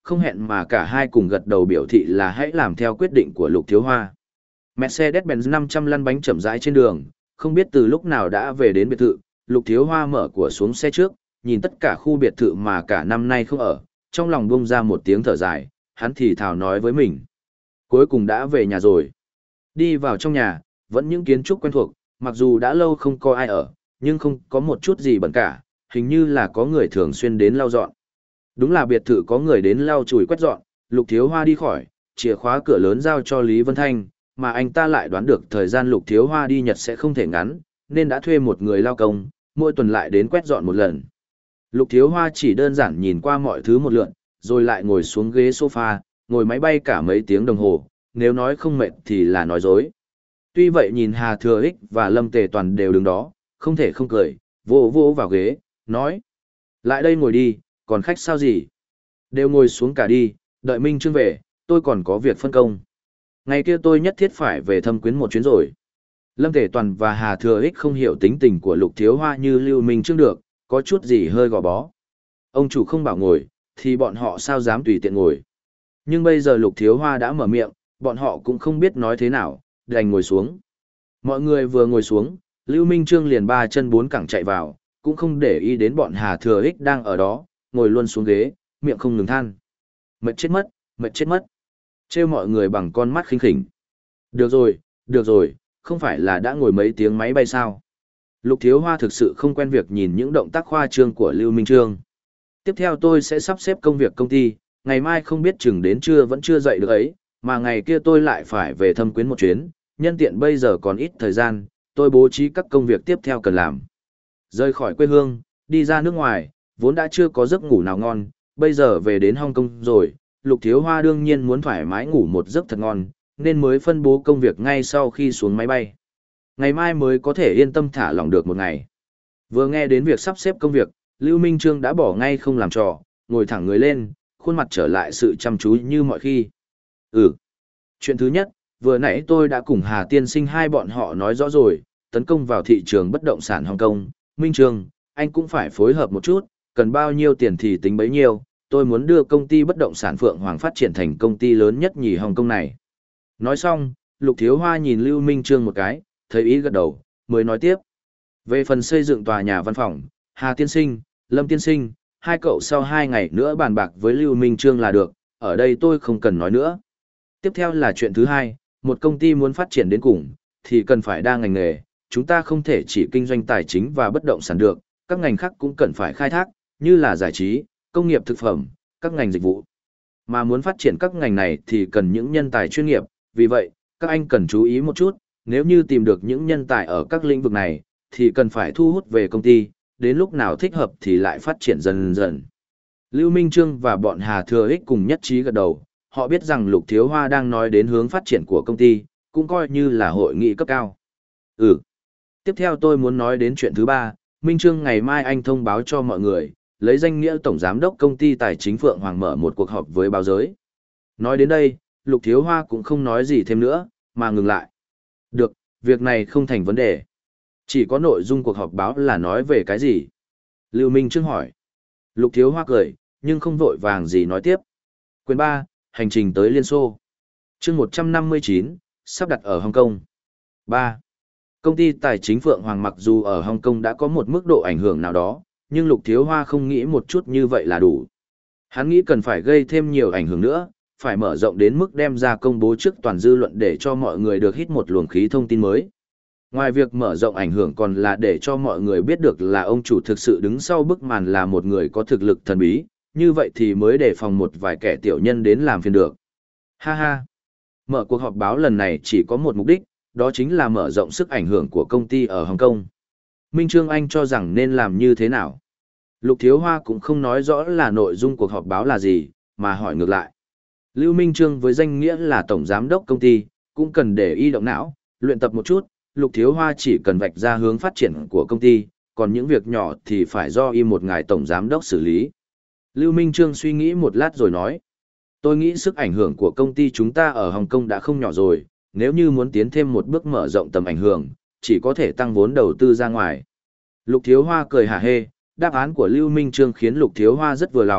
Speaker 1: không hẹn mà cả hai cùng gật đầu biểu thị là hãy làm theo quyết định của Lục Thiếu Hoa. Mercedes-Benz năm trăm lăn bánh chậm rãi trên đường, không biết từ lúc nào đã về đến biệt thự, Lục Thiếu Hoa mở cửa xuống xe trước, nhìn tất cả khu biệt thự mà cả năm nay không ở, trong lòng bung ra một tiếng thở dài, hắn thì thào nói với mình. Cuối cùng đã về nhà rồi. Đi vào trong nhà, vẫn những kiến trúc quen thuộc, mặc dù đã lâu không có ai ở, nhưng không có một chút gì bẩn cả, hình như là có người thường xuyên đến lau dọn. Đúng là biệt thự có người đến lau chùi quét dọn, Lục Thiếu Hoa đi khỏi, chìa khóa cửa lớn giao cho Lý Vân Thanh, mà anh ta lại đoán được thời gian Lục Thiếu Hoa đi Nhật sẽ không thể ngắn, nên đã thuê một người lao công, mỗi tuần lại đến quét dọn một lần. Lục Thiếu Hoa chỉ đơn giản nhìn qua mọi thứ một lượt, rồi lại ngồi xuống ghế sofa, ngồi máy bay cả mấy tiếng đồng hồ, nếu nói không mệt thì là nói dối. Tuy vậy nhìn Hà Thừa Ích và Lâm Tề Toàn đều đứng đó, không thể không cười, vỗ vỗ vào ghế, nói. Lại đây ngồi đi, còn khách sao gì? Đều ngồi xuống cả đi, đợi Minh Trương về, tôi còn có việc phân công. Ngày kia tôi nhất thiết phải về thăm quyến một chuyến rồi. Lâm Tề Toàn và Hà Thừa Ích không hiểu tính tình của Lục Thiếu Hoa như Lưu Minh Trương được, có chút gì hơi gò bó. Ông chủ không bảo ngồi, thì bọn họ sao dám tùy tiện ngồi. Nhưng bây giờ Lục Thiếu Hoa đã mở miệng, bọn họ cũng không biết nói thế nào, đành ngồi xuống. Mọi người vừa ngồi xuống, Lưu Minh Trương liền ba chân bốn cẳng chạy vào, cũng không để ý đến bọn Hà Thừa Ích đang ở đó, ngồi luôn xuống ghế, miệng không ngừng than. Mệt chết mất, mệt chết mất. Trêu mọi người bằng con mắt khinh khỉnh. Được rồi, được rồi, không phải là đã ngồi mấy tiếng máy bay sao. Lục Thiếu Hoa thực sự không quen việc nhìn những động tác khoa trương của Lưu Minh Trương. Tiếp theo tôi sẽ sắp xếp công việc công ty, ngày mai không biết chừng đến trưa vẫn chưa dậy được ấy, mà ngày kia tôi lại phải về thăm quyến một chuyến, nhân tiện bây giờ còn ít thời gian, tôi bố trí các công việc tiếp theo cần làm. Rời khỏi quê hương, đi ra nước ngoài, vốn đã chưa có giấc ngủ nào ngon, bây giờ về đến Hong Kong rồi, Lục Thiếu Hoa đương nhiên muốn thoải mái ngủ một giấc thật ngon, nên mới phân bố công việc ngay sau khi xuống máy bay. Ngày mai mới có thể yên tâm thả lỏng được một ngày. Vừa nghe đến việc sắp xếp công việc, Lưu Minh Trương đã bỏ ngay không làm trò, ngồi thẳng người lên, khuôn mặt trở lại sự chăm chú như mọi khi. Ừ. Chuyện thứ nhất, vừa nãy tôi đã cùng Hà Tiên Sinh hai bọn họ nói rõ rồi, tấn công vào thị trường bất động sản Hồng Kông. Minh Trương, anh cũng phải phối hợp một chút, cần bao nhiêu tiền thì tính bấy nhiêu, tôi muốn đưa công ty bất động sản Phượng Hoàng phát triển thành công ty lớn nhất nhì Hồng Kông này. Nói xong, Lục Thiếu Hoa nhìn Lưu Minh Trương một cái, thấy ý gật đầu, mới nói tiếp. Về phần xây dựng tòa nhà văn phòng, Hà Tiên Sinh, Lâm Tiên Sinh, hai cậu sau hai ngày nữa bàn bạc với Lưu Minh Trương là được, ở đây tôi không cần nói nữa. Tiếp theo là chuyện thứ hai, một công ty muốn phát triển đến cùng, thì cần phải đa ngành nghề, chúng ta không thể chỉ kinh doanh tài chính và bất động sản được, các ngành khác cũng cần phải khai thác, như là giải trí, công nghiệp thực phẩm, các ngành dịch vụ. Mà muốn phát triển các ngành này thì cần những nhân tài chuyên nghiệp, vì vậy, các anh cần chú ý một chút, nếu như tìm được những nhân tài ở các lĩnh vực này, thì cần phải thu hút về công ty, đến lúc nào thích hợp thì lại phát triển dần dần. Lưu Minh Trương và bọn Hà Thừa Ích cùng nhất trí gật đầu, họ biết rằng Lục Thiếu Hoa đang nói đến hướng phát triển của công ty, cũng coi như là hội nghị cấp cao. Ừ. Tiếp theo tôi muốn nói đến chuyện thứ ba, Minh Trương ngày mai anh thông báo cho mọi người, lấy danh nghĩa Tổng Giám đốc Công ty Tài chính Phượng Hoàng mở một cuộc họp với báo giới. Nói đến đây, Lục Thiếu Hoa cũng không nói gì thêm nữa, mà ngừng lại. Được, việc này không thành vấn đề. Chỉ có nội dung cuộc họp báo là nói về cái gì? Lưu Minh Trương hỏi. Lục Thiếu Hoa cười, nhưng không vội vàng gì nói tiếp. Quyền ba, hành trình tới Liên Xô. Chương một trăm năm mươi chín, sắp đặt ở Hồng Kông. ba. Công ty tài chính Phượng Hoàng mặc dù ở Hồng Kông đã có một mức độ ảnh hưởng nào đó, nhưng Lục Thiếu Hoa không nghĩ một chút như vậy là đủ. Hắn nghĩ cần phải gây thêm nhiều ảnh hưởng nữa, phải mở rộng đến mức đem ra công bố trước toàn dư luận để cho mọi người được hít một luồng khí thông tin mới. Ngoài việc mở rộng ảnh hưởng còn là để cho mọi người biết được là ông chủ thực sự đứng sau bức màn là một người có thực lực thần bí, như vậy thì mới đề phòng một vài kẻ tiểu nhân đến làm phiền được. Ha ha! Mở cuộc họp báo lần này chỉ có một mục đích, đó chính là mở rộng sức ảnh hưởng của công ty ở Hồng Kông. Minh Trương anh cho rằng nên làm như thế nào? Lục Thiếu Hoa cũng không nói rõ là nội dung cuộc họp báo là gì, mà hỏi ngược lại. Lưu Minh Trương với danh nghĩa là tổng giám đốc công ty, cũng cần để y động não, luyện tập một chút, Lục Thiếu Hoa chỉ cần vạch ra hướng phát triển của công ty, còn những việc nhỏ thì phải do y một ngài tổng giám đốc xử lý. Lưu Minh Trương suy nghĩ một lát rồi nói. Tôi nghĩ sức ảnh hưởng của công ty chúng ta ở Hồng Kông đã không nhỏ rồi, nếu như muốn tiến thêm một bước mở rộng tầm ảnh hưởng, chỉ có thể tăng vốn đầu tư ra ngoài. Lục Thiếu Hoa cười hả hê, đáp án của Lưu Minh Trương khiến Lục Thiếu Hoa rất vừa lòng,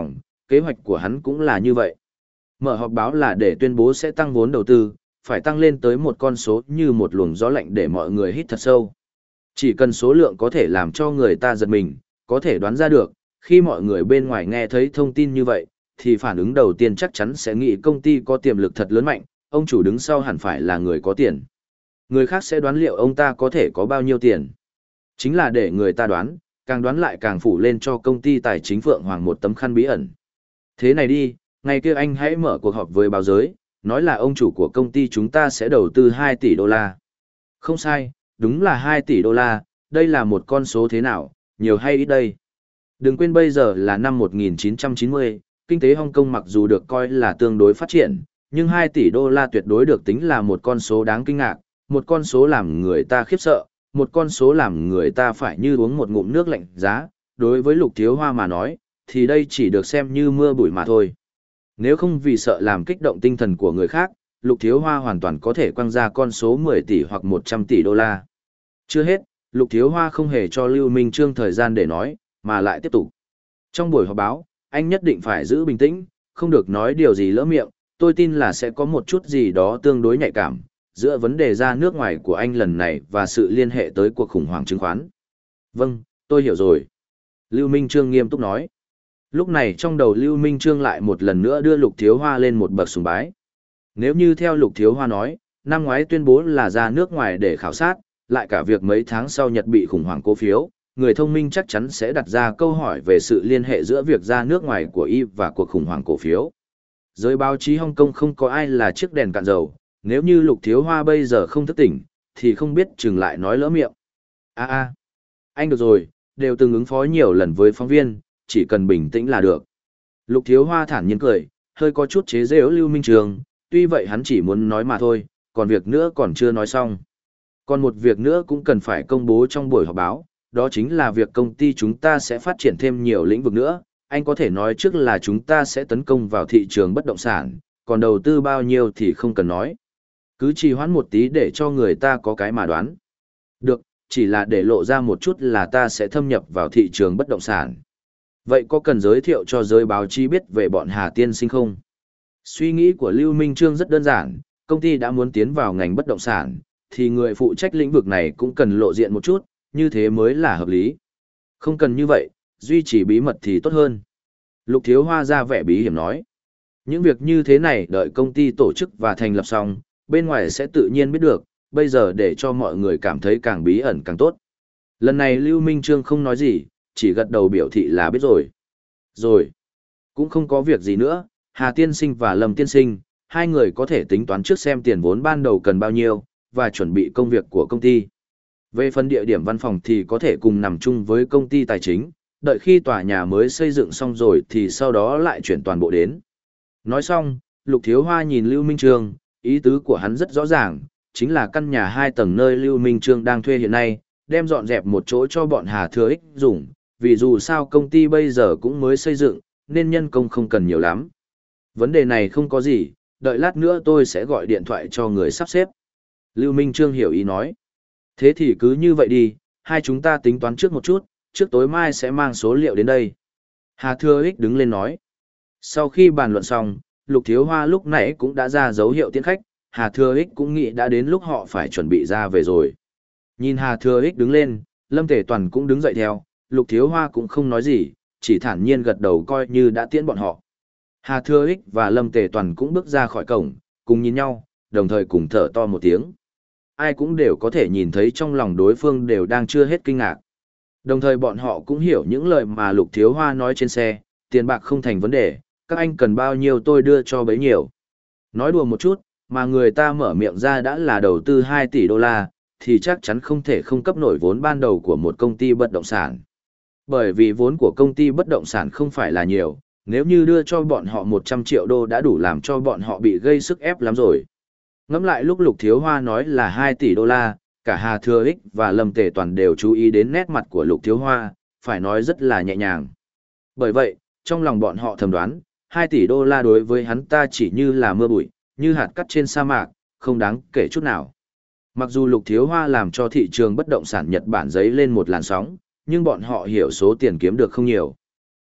Speaker 1: kế hoạch của hắn cũng là như vậy. Mở họp báo là để tuyên bố sẽ tăng vốn đầu tư, phải tăng lên tới một con số như một luồng gió lạnh để mọi người hít thật sâu. Chỉ cần số lượng có thể làm cho người ta giật mình, có thể đoán ra được, khi mọi người bên ngoài nghe thấy thông tin như vậy, thì phản ứng đầu tiên chắc chắn sẽ nghĩ công ty có tiềm lực thật lớn mạnh, ông chủ đứng sau hẳn phải là người có tiền. Người khác sẽ đoán liệu ông ta có thể có bao nhiêu tiền. Chính là để người ta đoán, càng đoán lại càng phủ lên cho công ty tài chính Phượng Hoàng một tấm khăn bí ẩn. Thế này đi, ngày kia anh hãy mở cuộc họp với báo giới, nói là ông chủ của công ty chúng ta sẽ đầu tư hai tỷ đô la. Không sai, đúng là hai tỷ đô la, đây là một con số thế nào, nhiều hay ít đây. Đừng quên bây giờ là năm một nghìn chín trăm chín mươi, kinh tế Hong Kong mặc dù được coi là tương đối phát triển, nhưng hai tỷ đô la tuyệt đối được tính là một con số đáng kinh ngạc, một con số làm người ta khiếp sợ, một con số làm người ta phải như uống một ngụm nước lạnh giá. Đối với Lục Thiếu Hoa mà nói, thì đây chỉ được xem như mưa bụi mà thôi. Nếu không vì sợ làm kích động tinh thần của người khác, Lục Thiếu Hoa hoàn toàn có thể quăng ra con số mười tỷ hoặc một trăm tỷ đô la. Chưa hết, Lục Thiếu Hoa không hề cho Lưu Minh Trương thời gian để nói, mà lại tiếp tục. Trong buổi họp báo, anh nhất định phải giữ bình tĩnh, không được nói điều gì lỡ miệng, tôi tin là sẽ có một chút gì đó tương đối nhạy cảm, giữa vấn đề ra nước ngoài của anh lần này và sự liên hệ tới cuộc khủng hoảng chứng khoán. Vâng, tôi hiểu rồi. Lưu Minh Trương nghiêm túc nói. Lúc này trong đầu Lưu Minh Trương lại một lần nữa đưa Lục Thiếu Hoa lên một bậc sùng bái. Nếu như theo Lục Thiếu Hoa nói, năm ngoái tuyên bố là ra nước ngoài để khảo sát, lại cả việc mấy tháng sau Nhật bị khủng hoảng cổ phiếu, người thông minh chắc chắn sẽ đặt ra câu hỏi về sự liên hệ giữa việc ra nước ngoài của y và cuộc khủng hoảng cổ phiếu. Giới báo chí Hong Kong không có ai là chiếc đèn cạn dầu, nếu như Lục Thiếu Hoa bây giờ không thức tỉnh, thì không biết chừng lại nói lỡ miệng. A a, anh được rồi, đều từng ứng phó nhiều lần với phóng viên, chỉ cần bình tĩnh là được. Lục Thiếu Hoa thản nhiên cười, hơi có chút chế giễu Lưu Minh Trường, tuy vậy hắn chỉ muốn nói mà thôi, còn việc nữa còn chưa nói xong. Còn một việc nữa cũng cần phải công bố trong buổi họp báo, đó chính là việc công ty chúng ta sẽ phát triển thêm nhiều lĩnh vực nữa. Anh có thể nói trước là chúng ta sẽ tấn công vào thị trường bất động sản, còn đầu tư bao nhiêu thì không cần nói. Cứ trì hoãn một tí để cho người ta có cái mà đoán. Được, chỉ là để lộ ra một chút là ta sẽ thâm nhập vào thị trường bất động sản. Vậy có cần giới thiệu cho giới báo chí biết về bọn Hà Tiên Sinh không? Suy nghĩ của Lưu Minh Trương rất đơn giản, công ty đã muốn tiến vào ngành bất động sản, thì người phụ trách lĩnh vực này cũng cần lộ diện một chút, như thế mới là hợp lý. Không cần như vậy, duy trì bí mật thì tốt hơn. Lục Thiếu Hoa ra vẻ bí hiểm nói. Những việc như thế này đợi công ty tổ chức và thành lập xong, bên ngoài sẽ tự nhiên biết được, bây giờ để cho mọi người cảm thấy càng bí ẩn càng tốt. Lần này Lưu Minh Trương không nói gì, chỉ gật đầu biểu thị là biết rồi. Rồi, cũng không có việc gì nữa, Hà Tiên Sinh và Lâm Tiên Sinh, hai người có thể tính toán trước xem tiền vốn ban đầu cần bao nhiêu, và chuẩn bị công việc của công ty. Về phần địa điểm văn phòng thì có thể cùng nằm chung với công ty tài chính, đợi khi tòa nhà mới xây dựng xong rồi thì sau đó lại chuyển toàn bộ đến. Nói xong, Lục Thiếu Hoa nhìn Lưu Minh Trương, ý tứ của hắn rất rõ ràng, chính là căn nhà hai tầng nơi Lưu Minh Trương đang thuê hiện nay, đem dọn dẹp một chỗ cho bọn Hà Thừa Ích dùng, vì dù sao công ty bây giờ cũng mới xây dựng, nên nhân công không cần nhiều lắm. Vấn đề này không có gì, đợi lát nữa tôi sẽ gọi điện thoại cho người sắp xếp. Lưu Minh Trương hiểu ý nói. Thế thì cứ như vậy đi, hai chúng ta tính toán trước một chút, trước tối mai sẽ mang số liệu đến đây. Hà Thừa Ích đứng lên nói. Sau khi bàn luận xong, Lục Thiếu Hoa lúc nãy cũng đã ra dấu hiệu tiễn khách, Hà Thừa Ích cũng nghĩ đã đến lúc họ phải chuẩn bị ra về rồi. Nhìn Hà Thừa Ích đứng lên, Lâm Tề Toàn cũng đứng dậy theo, Lục Thiếu Hoa cũng không nói gì, chỉ thản nhiên gật đầu coi như đã tiễn bọn họ. Hà Thừa Ích và Lâm Tề Toàn cũng bước ra khỏi cổng, cùng nhìn nhau, đồng thời cùng thở to một tiếng. Ai cũng đều có thể nhìn thấy trong lòng đối phương đều đang chưa hết kinh ngạc. Đồng thời bọn họ cũng hiểu những lời mà Lục Thiếu Hoa nói trên xe, tiền bạc không thành vấn đề, các anh cần bao nhiêu tôi đưa cho bấy nhiêu. Nói đùa một chút, mà người ta mở miệng ra đã là đầu tư hai tỷ đô la, thì chắc chắn không thể không cấp nổi vốn ban đầu của một công ty bất động sản. Bởi vì vốn của công ty bất động sản không phải là nhiều, nếu như đưa cho bọn họ một trăm triệu đô đã đủ làm cho bọn họ bị gây sức ép lắm rồi. Ngẫm lại lúc Lục Thiếu Hoa nói là hai tỷ đô la, cả Hà Thừa Ích và Lâm Tề Toàn đều chú ý đến nét mặt của Lục Thiếu Hoa, phải nói rất là nhẹ nhàng. Bởi vậy, trong lòng bọn họ thầm đoán, hai tỷ đô la đối với hắn ta chỉ như là mưa bụi, như hạt cát trên sa mạc, không đáng kể chút nào. Mặc dù Lục Thiếu Hoa làm cho thị trường bất động sản Nhật Bản giấy lên một làn sóng, nhưng bọn họ hiểu số tiền kiếm được không nhiều.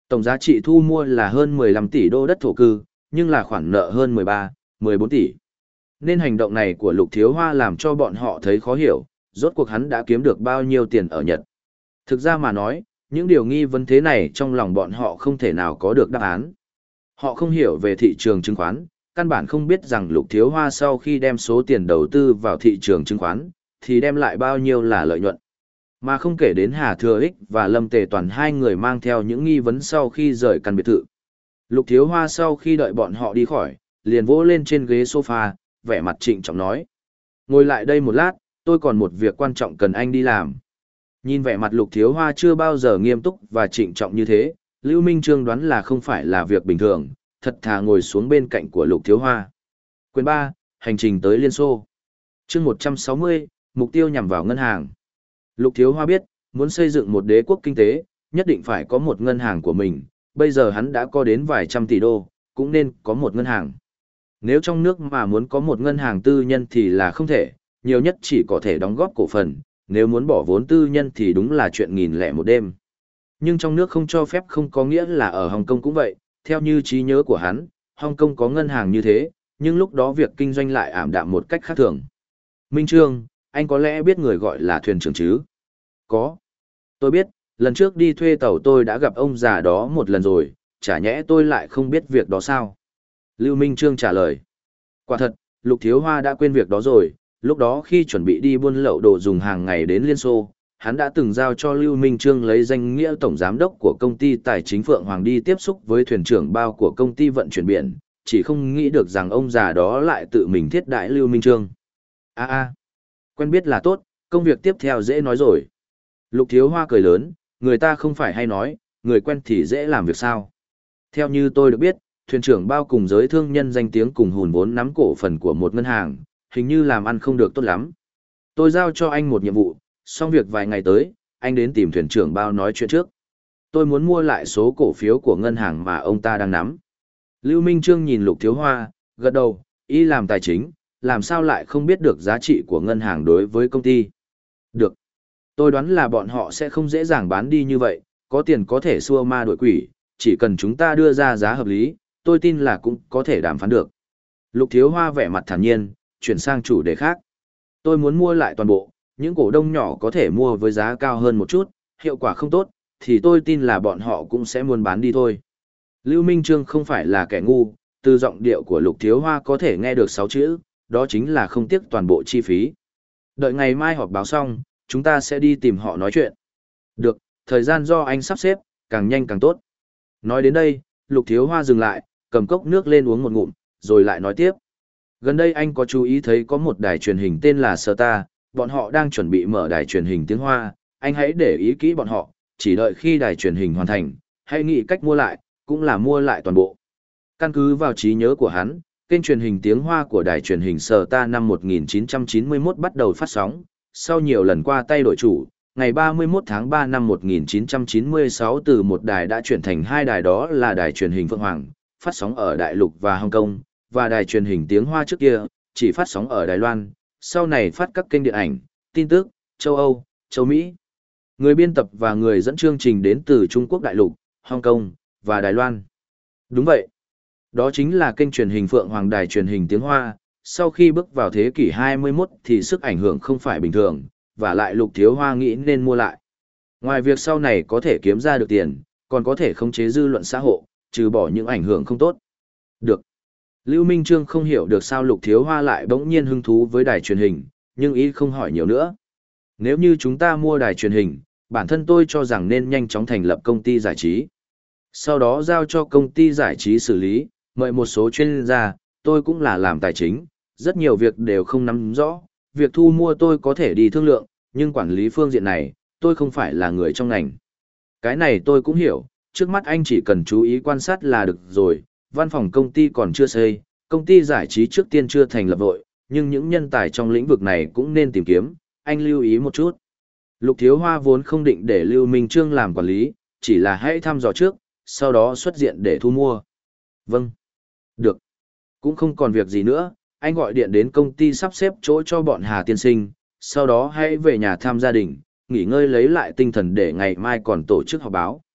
Speaker 1: Tổng giá trị thu mua là hơn mười lăm tỷ đô đất thổ cư, nhưng là khoản nợ hơn mười ba, mười bốn tỷ. Nên hành động này của Lục Thiếu Hoa làm cho bọn họ thấy khó hiểu, rốt cuộc hắn đã kiếm được bao nhiêu tiền ở Nhật. Thực ra mà nói, những điều nghi vấn thế này trong lòng bọn họ không thể nào có được đáp án. Họ không hiểu về thị trường chứng khoán, căn bản không biết rằng Lục Thiếu Hoa sau khi đem số tiền đầu tư vào thị trường chứng khoán, thì đem lại bao nhiêu là lợi nhuận. Mà không kể đến Hà Thừa Ích và Lâm Tề Toàn, hai người mang theo những nghi vấn sau khi rời căn biệt thự. Lục Thiếu Hoa sau khi đợi bọn họ đi khỏi, liền vỗ lên trên ghế sofa, vẻ mặt trịnh trọng nói. Ngồi lại đây một lát, tôi còn một việc quan trọng cần anh đi làm. Nhìn vẻ mặt Lục Thiếu Hoa chưa bao giờ nghiêm túc và trịnh trọng như thế, Lưu Minh Trương đoán là không phải là việc bình thường, thật thà ngồi xuống bên cạnh của Lục Thiếu Hoa. Quyền ba, hành trình tới Liên Xô. Chương một trăm sáu mươi, mục tiêu nhằm vào ngân hàng. Lục Thiếu Hoa biết, muốn xây dựng một đế quốc kinh tế, nhất định phải có một ngân hàng của mình, bây giờ hắn đã có đến vài trăm tỷ đô, cũng nên có một ngân hàng. Nếu trong nước mà muốn có một ngân hàng tư nhân thì là không thể, nhiều nhất chỉ có thể đóng góp cổ phần, nếu muốn bỏ vốn tư nhân thì đúng là chuyện nghìn lẻ một đêm. Nhưng trong nước không cho phép không có nghĩa là ở Hồng Kông cũng vậy, theo như trí nhớ của hắn, Hồng Kông có ngân hàng như thế, nhưng lúc đó việc kinh doanh lại ảm đạm một cách khác thường. Minh Trương, anh có lẽ biết người gọi là thuyền trưởng chứ? Có. Tôi biết, lần trước đi thuê tàu tôi đã gặp ông già đó một lần rồi, chả nhẽ tôi lại không biết việc đó sao? Lưu Minh Trương trả lời. Quả thật, Lục Thiếu Hoa đã quên việc đó rồi, lúc đó khi chuẩn bị đi buôn lậu đồ dùng hàng ngày đến Liên Xô, hắn đã từng giao cho Lưu Minh Trương lấy danh nghĩa tổng giám đốc của công ty tài chính Phượng Hoàng đi tiếp xúc với thuyền trưởng bao của công ty vận chuyển biển, chỉ không nghĩ được rằng ông già đó lại tự mình thiết đãi Lưu Minh Trương. A a, quen biết là tốt, công việc tiếp theo dễ nói rồi. Lục Thiếu Hoa cười lớn, người ta không phải hay nói, người quen thì dễ làm việc sao. Theo như tôi được biết, thuyền trưởng bao cùng giới thương nhân danh tiếng cùng hùn vốn nắm cổ phần của một ngân hàng, hình như làm ăn không được tốt lắm. Tôi giao cho anh một nhiệm vụ, xong việc vài ngày tới, anh đến tìm thuyền trưởng bao nói chuyện trước. Tôi muốn mua lại số cổ phiếu của ngân hàng mà ông ta đang nắm. Lưu Minh Trương nhìn Lục Thiếu Hoa, gật đầu, y làm tài chính, làm sao lại không biết được giá trị của ngân hàng đối với công ty. Được. Tôi đoán là bọn họ sẽ không dễ dàng bán đi như vậy, có tiền có thể xua ma đuổi quỷ, chỉ cần chúng ta đưa ra giá hợp lý, tôi tin là cũng có thể đàm phán được. Lục Thiếu Hoa vẻ mặt thản nhiên, chuyển sang chủ đề khác. Tôi muốn mua lại toàn bộ, những cổ đông nhỏ có thể mua với giá cao hơn một chút, hiệu quả không tốt, thì tôi tin là bọn họ cũng sẽ muốn bán đi thôi. Lưu Minh Trương không phải là kẻ ngu, từ giọng điệu của Lục Thiếu Hoa có thể nghe được sáu chữ, đó chính là không tiếc toàn bộ chi phí. Đợi ngày mai họp báo xong, chúng ta sẽ đi tìm họ nói chuyện. Được, thời gian do anh sắp xếp, càng nhanh càng tốt. Nói đến đây, Lục Thiếu Hoa dừng lại, cầm cốc nước lên uống một ngụm, rồi lại nói tiếp. Gần đây anh có chú ý thấy có một đài truyền hình tên là Star, bọn họ đang chuẩn bị mở đài truyền hình tiếng Hoa, anh hãy để ý kỹ bọn họ, chỉ đợi khi đài truyền hình hoàn thành, hãy nghĩ cách mua lại, cũng là mua lại toàn bộ. Căn cứ vào trí nhớ của hắn, kênh truyền hình tiếng Hoa của đài truyền hình Star năm một nghìn chín trăm chín mươi mốt bắt đầu phát sóng, sau nhiều lần qua tay đổi chủ, ngày ba mươi mốt tháng ba năm một nghìn chín trăm chín mươi sáu từ một đài đã chuyển thành hai đài, đó là đài truyền hình Phượng Hoàng, phát sóng ở Đại Lục và Hồng Kông, và đài truyền hình tiếng Hoa trước kia, chỉ phát sóng ở Đài Loan, sau này phát các kênh điện ảnh, tin tức, châu Âu, châu Mỹ. Người biên tập và người dẫn chương trình đến từ Trung Quốc Đại Lục, Hồng Kông, và Đài Loan. Đúng vậy. Đó chính là kênh truyền hình Phượng Hoàng, đài truyền hình tiếng Hoa. Sau khi bước vào thế kỷ hai mươi mốt thì sức ảnh hưởng không phải bình thường, và lại Lục Thiếu Hoa nghĩ nên mua lại. Ngoài việc sau này có thể kiếm ra được tiền, còn có thể khống chế dư luận xã hội, trừ bỏ những ảnh hưởng không tốt. Được. Lưu Minh Trương không hiểu được sao Lục Thiếu Hoa lại bỗng nhiên hứng thú với đài truyền hình, nhưng ý không hỏi nhiều nữa. Nếu như chúng ta mua đài truyền hình, bản thân tôi cho rằng nên nhanh chóng thành lập công ty giải trí. Sau đó giao cho công ty giải trí xử lý, mời một số chuyên gia, tôi cũng là làm tài chính, rất nhiều việc đều không nắm rõ, việc thu mua tôi có thể đi thương lượng, nhưng quản lý phương diện này, tôi không phải là người trong ngành. Cái này tôi cũng hiểu, trước mắt anh chỉ cần chú ý quan sát là được rồi, văn phòng công ty còn chưa xây, công ty giải trí trước tiên chưa thành lập vội, nhưng những nhân tài trong lĩnh vực này cũng nên tìm kiếm, anh lưu ý một chút. Lục Thiếu Hoa vốn không định để Lưu Minh Trương làm quản lý, chỉ là hãy thăm dò trước, sau đó xuất diện để thu mua. Vâng. Được. Cũng không còn việc gì nữa, anh gọi điện đến công ty sắp xếp chỗ cho bọn Hà tiên sinh, sau đó hãy về nhà thăm gia đình, nghỉ ngơi lấy lại tinh thần để ngày mai còn tổ chức họp báo.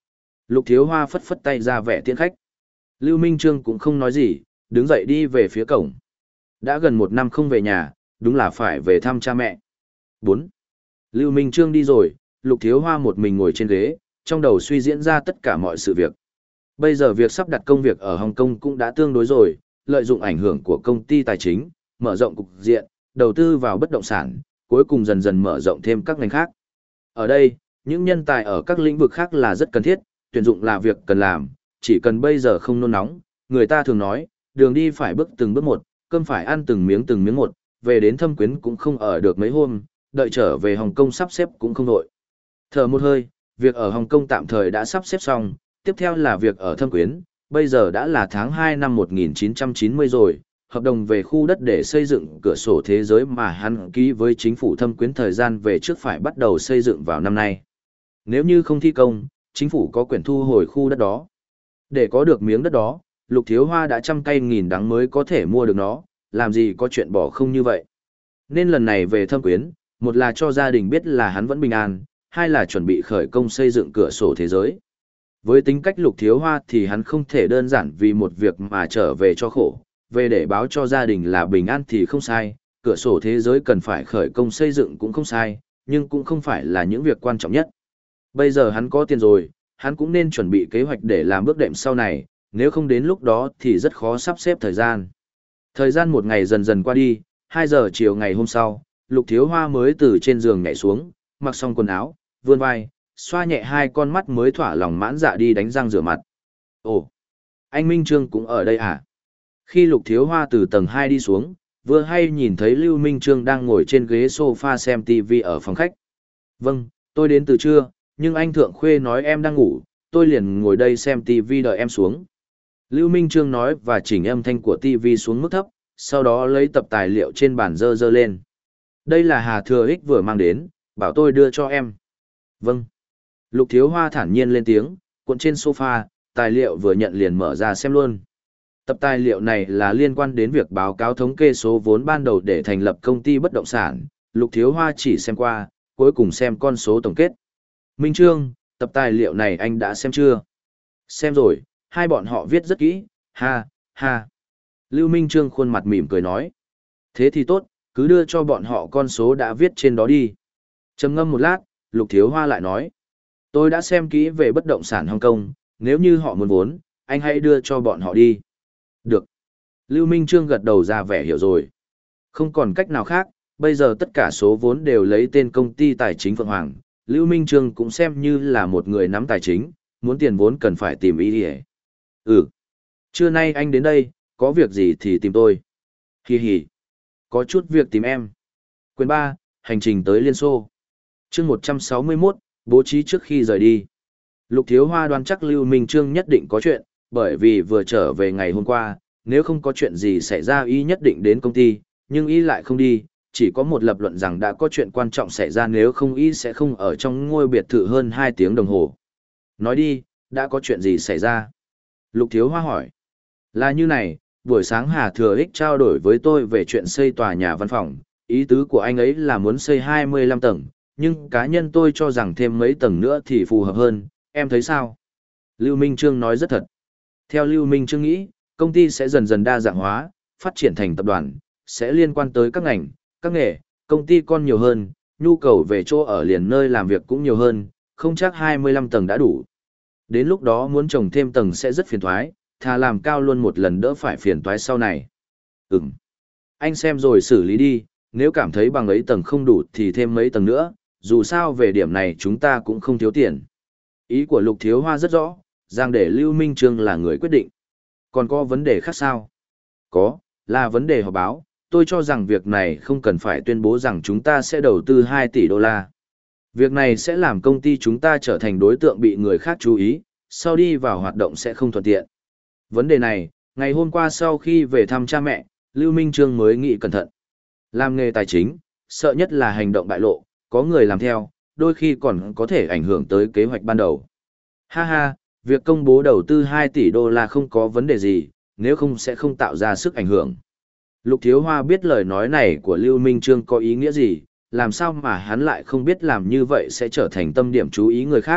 Speaker 1: Lục Thiếu Hoa phất phất tay ra vẻ tiễn khách. Lưu Minh Trương cũng không nói gì, đứng dậy đi về phía cổng. Đã gần một năm không về nhà, đúng là phải về thăm cha mẹ. bốn. Lưu Minh Trương đi rồi, Lục Thiếu Hoa một mình ngồi trên ghế, trong đầu suy diễn ra tất cả mọi sự việc. Bây giờ việc sắp đặt công việc ở Hồng Kông cũng đã tương đối rồi, lợi dụng ảnh hưởng của công ty tài chính, mở rộng cục diện, đầu tư vào bất động sản, cuối cùng dần dần mở rộng thêm các ngành khác. Ở đây, những nhân tài ở các lĩnh vực khác là rất cần thiết, tuyển dụng là việc cần làm, chỉ cần bây giờ không nôn nóng, người ta thường nói, đường đi phải bước từng bước một, cơm phải ăn từng miếng từng miếng một, về đến Thâm Quyến cũng không ở được mấy hôm, đợi trở về Hồng Kông sắp xếp cũng không đội. Thở một hơi, việc ở Hồng Kông tạm thời đã sắp xếp xong, tiếp theo là việc ở Thâm Quyến, bây giờ đã là tháng hai năm một nghìn chín trăm chín mươi rồi, hợp đồng về khu đất để xây dựng cửa sổ thế giới mà hắn ký với chính phủ Thâm Quyến thời gian về trước phải bắt đầu xây dựng vào năm nay. Nếu như không thi công, chính phủ có quyền thu hồi khu đất đó. Để có được miếng đất đó, Lục Thiếu Hoa đã trăm cây nghìn đắng mới có thể mua được nó, làm gì có chuyện bỏ không như vậy. Nên lần này về Thâm Quyến, một là cho gia đình biết là hắn vẫn bình an, hai là chuẩn bị khởi công xây dựng cửa sổ thế giới. Với tính cách Lục Thiếu Hoa thì hắn không thể đơn giản vì một việc mà trở về cho khổ, về để báo cho gia đình là bình an thì không sai, cửa sổ thế giới cần phải khởi công xây dựng cũng không sai, nhưng cũng không phải là những việc quan trọng nhất. Bây giờ hắn có tiền rồi, hắn cũng nên chuẩn bị kế hoạch để làm bước đệm sau này, nếu không đến lúc đó thì rất khó sắp xếp thời gian. Thời gian một ngày dần dần qua đi, hai giờ chiều ngày hôm sau, Lục Thiếu Hoa mới từ trên giường nhảy xuống, mặc xong quần áo, vươn vai, xoa nhẹ hai con mắt mới thỏa lòng mãn dạ đi đánh răng rửa mặt. Ồ, anh Minh Trương cũng ở đây à? Khi Lục Thiếu Hoa từ tầng hai đi xuống, vừa hay nhìn thấy Lưu Minh Trương đang ngồi trên ghế sofa xem ti vi ở phòng khách. Vâng, tôi đến từ trưa, nhưng anh Thượng Khuê nói em đang ngủ, tôi liền ngồi đây xem ti vi đợi em xuống. Lưu Minh Trương nói và chỉnh âm thanh của ti vi xuống mức thấp, sau đó lấy tập tài liệu trên bàn dơ dơ lên. Đây là Hà Thừa Ích vừa mang đến, bảo tôi đưa cho em. Vâng. Lục Thiếu Hoa thản nhiên lên tiếng, cuộn trên sofa, tài liệu vừa nhận liền mở ra xem luôn. Tập tài liệu này là liên quan đến việc báo cáo thống kê số vốn ban đầu để thành lập công ty bất động sản. Lục Thiếu Hoa chỉ xem qua, cuối cùng xem con số tổng kết. Minh Trương, tập tài liệu này anh đã xem chưa? Xem rồi, hai bọn họ viết rất kỹ, ha, ha. Lưu Minh Trương khuôn mặt mỉm cười nói. Thế thì tốt, cứ đưa cho bọn họ con số đã viết trên đó đi. Trầm ngâm một lát, Lục Thiếu Hoa lại nói. Tôi đã xem kỹ về bất động sản Hồng Kông, nếu như họ muốn vốn, anh hãy đưa cho bọn họ đi. Được. Lưu Minh Trương gật đầu ra vẻ hiểu rồi. Không còn cách nào khác, bây giờ tất cả số vốn đều lấy tên công ty tài chính Phượng Hoàng. Lưu Minh Trương cũng xem như là một người nắm tài chính, muốn tiền vốn cần phải tìm ý đi. Ừ. Trưa nay anh đến đây, có việc gì thì tìm tôi. Hi hi. Có chút việc tìm em. Quyền ba, hành trình tới Liên Xô. Chương một trăm sáu mươi mốt, bố trí trước khi rời đi. Lục Thiếu Hoa đoán chắc Lưu Minh Trương nhất định có chuyện, bởi vì vừa trở về ngày hôm qua, nếu không có chuyện gì xảy ra y nhất định đến công ty, nhưng y lại không đi, chỉ có một lập luận rằng đã có chuyện quan trọng xảy ra nếu không y sẽ không ở trong ngôi biệt thự hơn hai tiếng đồng hồ. Nói đi, đã có chuyện gì xảy ra? Lục Thiếu Hoa hỏi. Là như này, buổi sáng Hà Thừa Ích trao đổi với tôi về chuyện xây tòa nhà văn phòng, ý tứ của anh ấy là muốn xây hai mươi lăm tầng, nhưng cá nhân tôi cho rằng thêm mấy tầng nữa thì phù hợp hơn, em thấy sao? Lưu Minh Trương nói rất thật. Theo Lưu Minh Trương nghĩ, công ty sẽ dần dần đa dạng hóa, phát triển thành tập đoàn, sẽ liên quan tới các ngành, các nghề, công ty con nhiều hơn, nhu cầu về chỗ ở liền nơi làm việc cũng nhiều hơn, không chắc hai mươi lăm tầng đã đủ. Đến lúc đó muốn trồng thêm tầng sẽ rất phiền toái, thà làm cao luôn một lần đỡ phải phiền toái sau này. Ừm. Anh xem rồi xử lý đi, nếu cảm thấy bằng ấy tầng không đủ thì thêm mấy tầng nữa, dù sao về điểm này chúng ta cũng không thiếu tiền. Ý của Lục Thiếu Hoa rất rõ, rằng để Lưu Minh Trương là người quyết định. Còn có vấn đề khác sao? Có, là vấn đề họp báo. Tôi cho rằng việc này không cần phải tuyên bố rằng chúng ta sẽ đầu tư hai tỷ đô la. Việc này sẽ làm công ty chúng ta trở thành đối tượng bị người khác chú ý, sau đi vào hoạt động sẽ không thuận tiện. Vấn đề này, ngày hôm qua sau khi về thăm cha mẹ, Lưu Minh Trương mới nghĩ cẩn thận. Làm nghề tài chính, sợ nhất là hành động bại lộ, có người làm theo, đôi khi còn có thể ảnh hưởng tới kế hoạch ban đầu. Ha ha, việc công bố đầu tư hai tỷ đô la không có vấn đề gì, nếu không sẽ không tạo ra sức ảnh hưởng. Lục Thiếu Hoa biết lời nói này của Lưu Minh Trương có ý nghĩa gì, làm sao mà hắn lại không biết làm như vậy sẽ trở thành tâm điểm chú ý người khác,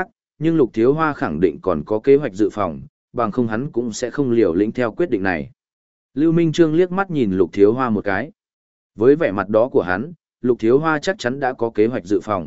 Speaker 1: nhưng Lục Thiếu Hoa khẳng định còn có kế hoạch dự phòng, bằng không hắn cũng sẽ không liều lĩnh theo quyết định này. Lưu Minh Trương liếc mắt nhìn Lục Thiếu Hoa một cái. Với vẻ mặt đó của hắn, Lục Thiếu Hoa chắc chắn đã có kế hoạch dự phòng.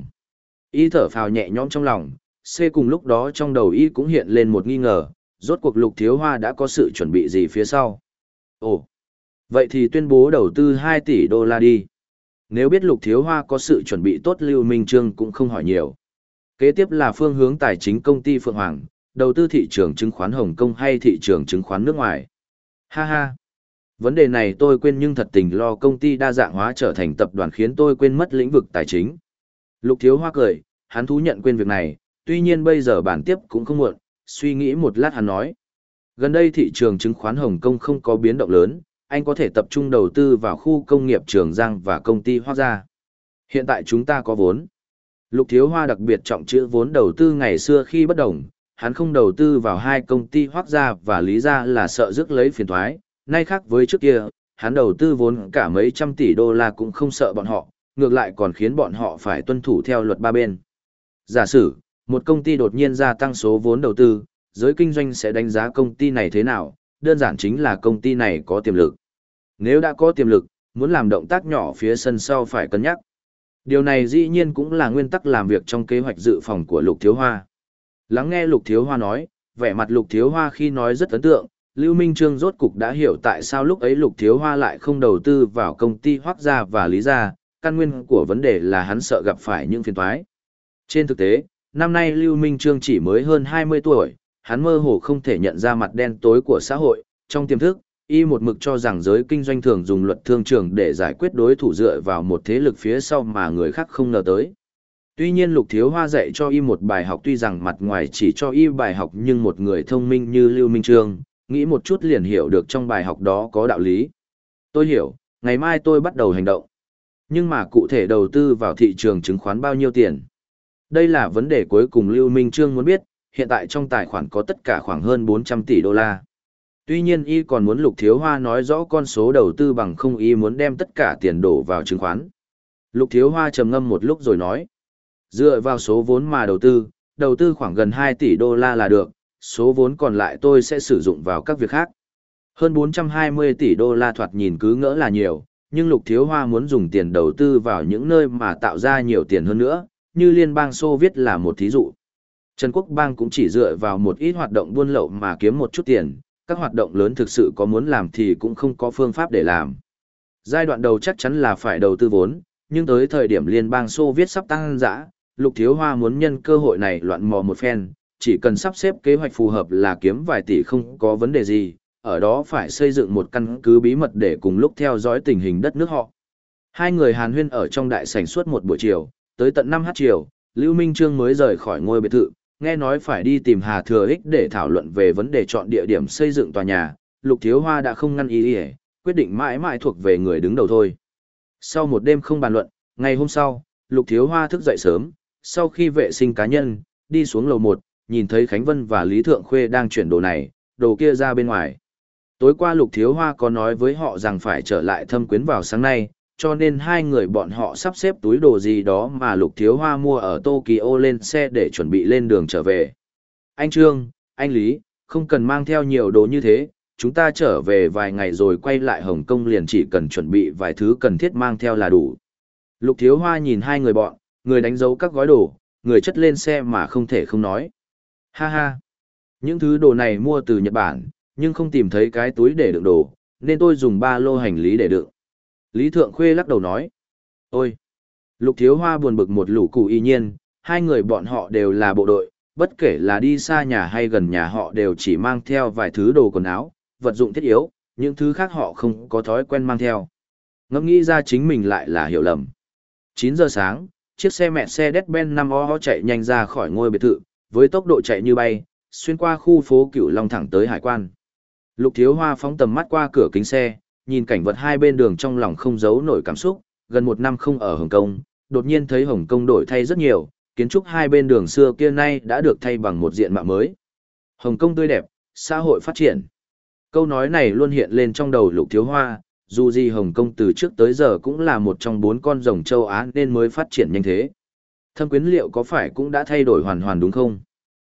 Speaker 1: Y thở phào nhẹ nhõm trong lòng, C cùng lúc đó trong đầu Y cũng hiện lên một nghi ngờ, rốt cuộc Lục Thiếu Hoa đã có sự chuẩn bị gì phía sau. Ồ, vậy thì tuyên bố đầu tư hai tỷ đô la đi. Nếu biết Lục Thiếu Hoa có sự chuẩn bị tốt, Lưu Minh Trương cũng không hỏi nhiều. Kế tiếp là phương hướng tài chính công ty Phượng Hoàng, đầu tư thị trường chứng khoán Hồng Kông hay thị trường chứng khoán nước ngoài. Ha ha. Vấn đề này tôi quên, nhưng thật tình lo công ty đa dạng hóa trở thành tập đoàn khiến tôi quên mất lĩnh vực tài chính. Lục Thiếu Hoa cười, hắn thú nhận quên việc này, tuy nhiên bây giờ bản tiếp cũng không muộn, suy nghĩ một lát hắn nói. Gần đây thị trường chứng khoán Hồng Kông không có biến động lớn, anh có thể tập trung đầu tư vào khu công nghiệp Trường Giang và công ty Hoác Gia. Hiện tại chúng ta có vốn. Lục Thiếu Hoa đặc biệt trọng chữ vốn đầu tư ngày xưa khi bất đồng, hắn không đầu tư vào hai công ty Hoác Gia và Lý Gia là sợ rước lấy phiền toái, nay khác với trước kia, hắn đầu tư vốn cả mấy trăm tỷ đô la cũng không sợ bọn họ, ngược lại còn khiến bọn họ phải tuân thủ theo luật ba bên. Giả sử, một công ty đột nhiên gia tăng số vốn đầu tư, giới kinh doanh sẽ đánh giá công ty này thế nào, đơn giản chính là công ty này có tiềm lực. Nếu đã có tiềm lực, muốn làm động tác nhỏ phía sân sau phải cân nhắc. Điều này dĩ nhiên cũng là nguyên tắc làm việc trong kế hoạch dự phòng của Lục Thiếu Hoa. Lắng nghe Lục Thiếu Hoa nói, vẻ mặt Lục Thiếu Hoa khi nói rất ấn tượng, Lưu Minh Trương rốt cục đã hiểu tại sao lúc ấy Lục Thiếu Hoa lại không đầu tư vào công ty Hoác Gia và Lý Gia, căn nguyên của vấn đề là hắn sợ gặp phải những phiền toái. Trên thực tế, năm nay Lưu Minh Trương chỉ mới hơn hai mươi tuổi, hắn mơ hồ không thể nhận ra mặt đen tối của xã hội, trong tiềm thức, y một mực cho rằng giới kinh doanh thường dùng luật thương trường để giải quyết đối thủ dựa vào một thế lực phía sau mà người khác không ngờ tới. Tuy nhiên Lục Thiếu Hoa dạy cho y một bài học, tuy rằng mặt ngoài chỉ cho y bài học, nhưng một người thông minh như Lưu Minh Trương, nghĩ một chút liền hiểu được trong bài học đó có đạo lý. Tôi hiểu, ngày mai tôi bắt đầu hành động. Nhưng mà cụ thể đầu tư vào thị trường chứng khoán bao nhiêu tiền? Đây là vấn đề cuối cùng Lưu Minh Trương muốn biết, hiện tại trong tài khoản có tất cả khoảng hơn bốn trăm tỷ đô la. Tuy nhiên y còn muốn Lục Thiếu Hoa nói rõ con số đầu tư, bằng không y muốn đem tất cả tiền đổ vào chứng khoán. Lục Thiếu Hoa trầm ngâm một lúc rồi nói, dựa vào số vốn mà đầu tư, đầu tư khoảng gần hai tỷ đô la là được, số vốn còn lại tôi sẽ sử dụng vào các việc khác. Hơn bốn trăm hai mươi tỷ đô la thoạt nhìn cứ ngỡ là nhiều, nhưng Lục Thiếu Hoa muốn dùng tiền đầu tư vào những nơi mà tạo ra nhiều tiền hơn nữa, như Liên bang Xô Viết là một thí dụ. Trần Quốc Bang cũng chỉ dựa vào một ít hoạt động buôn lậu mà kiếm một chút tiền, các hoạt động lớn thực sự có muốn làm thì cũng không có phương pháp để làm. Giai đoạn đầu chắc chắn là phải đầu tư vốn, nhưng tới thời điểm Liên bang Xô Viết sắp tăng dã, Lục Thiếu Hoa muốn nhân cơ hội này loạn mò một phen, chỉ cần sắp xếp kế hoạch phù hợp là kiếm vài tỷ không có vấn đề gì, ở đó phải xây dựng một căn cứ bí mật để cùng lúc theo dõi tình hình đất nước họ. Hai người hàn huyên ở trong đại sảnh suốt một buổi chiều, tới tận năm h chiều, Lưu Minh Trương mới rời khỏi ngôi biệt thự, nghe nói phải đi tìm Hà Thừa Ích để thảo luận về vấn đề chọn địa điểm xây dựng tòa nhà, Lục Thiếu Hoa đã không ngăn ý ý, quyết định mãi mãi thuộc về người đứng đầu thôi. Sau một đêm không bàn luận, ngày hôm sau, Lục Thiếu Hoa thức dậy sớm, sau khi vệ sinh cá nhân, đi xuống lầu một, nhìn thấy Khánh Vân và Lý Thượng Khuê đang chuyển đồ này, đồ kia ra bên ngoài. Tối qua Lục Thiếu Hoa có nói với họ rằng phải trở lại Thâm Quyến vào sáng nay, cho nên hai người bọn họ sắp xếp túi đồ gì đó mà Lục Thiếu Hoa mua ở Tokyo lên xe để chuẩn bị lên đường trở về. Anh Trương, anh Lý, không cần mang theo nhiều đồ như thế, chúng ta trở về vài ngày rồi quay lại Hồng Kông liền chỉ cần chuẩn bị vài thứ cần thiết mang theo là đủ. Lục Thiếu Hoa nhìn hai người bọn, người đánh dấu các gói đồ, người chất lên xe mà không thể không nói. Ha ha, những thứ đồ này mua từ Nhật Bản, nhưng không tìm thấy cái túi để đựng đồ, nên tôi dùng ba lô hành lý để đựng. Lý Thượng Khuê lắc đầu nói. Ôi! Lục Thiếu Hoa buồn bực một lũ cụ y nhiên, hai người bọn họ đều là bộ đội, bất kể là đi xa nhà hay gần nhà họ đều chỉ mang theo vài thứ đồ quần áo, vật dụng thiết yếu, những thứ khác họ không có thói quen mang theo. Ngẫm nghĩ ra chính mình lại là hiểu lầm. chín giờ sáng, chiếc xe mẹ xe Mercedes-Benz năm O chạy nhanh ra khỏi ngôi biệt thự, với tốc độ chạy như bay, xuyên qua khu phố Cửu Long thẳng tới hải quan. Lục Thiếu Hoa phóng tầm mắt qua cửa kính xe, nhìn cảnh vật hai bên đường trong lòng không giấu nổi cảm xúc, gần một năm không ở Hồng Kông, đột nhiên thấy Hồng Kông đổi thay rất nhiều, kiến trúc hai bên đường xưa kia nay đã được thay bằng một diện mạo mới. Hồng Kông tươi đẹp, xã hội phát triển. Câu nói này luôn hiện lên trong đầu Lục Thiếu Hoa, dù gì Hồng Kông từ trước tới giờ cũng là một trong bốn con rồng châu Á nên mới phát triển nhanh thế. Thâm Quyến liệu có phải cũng đã thay đổi hoàn hoàn đúng không?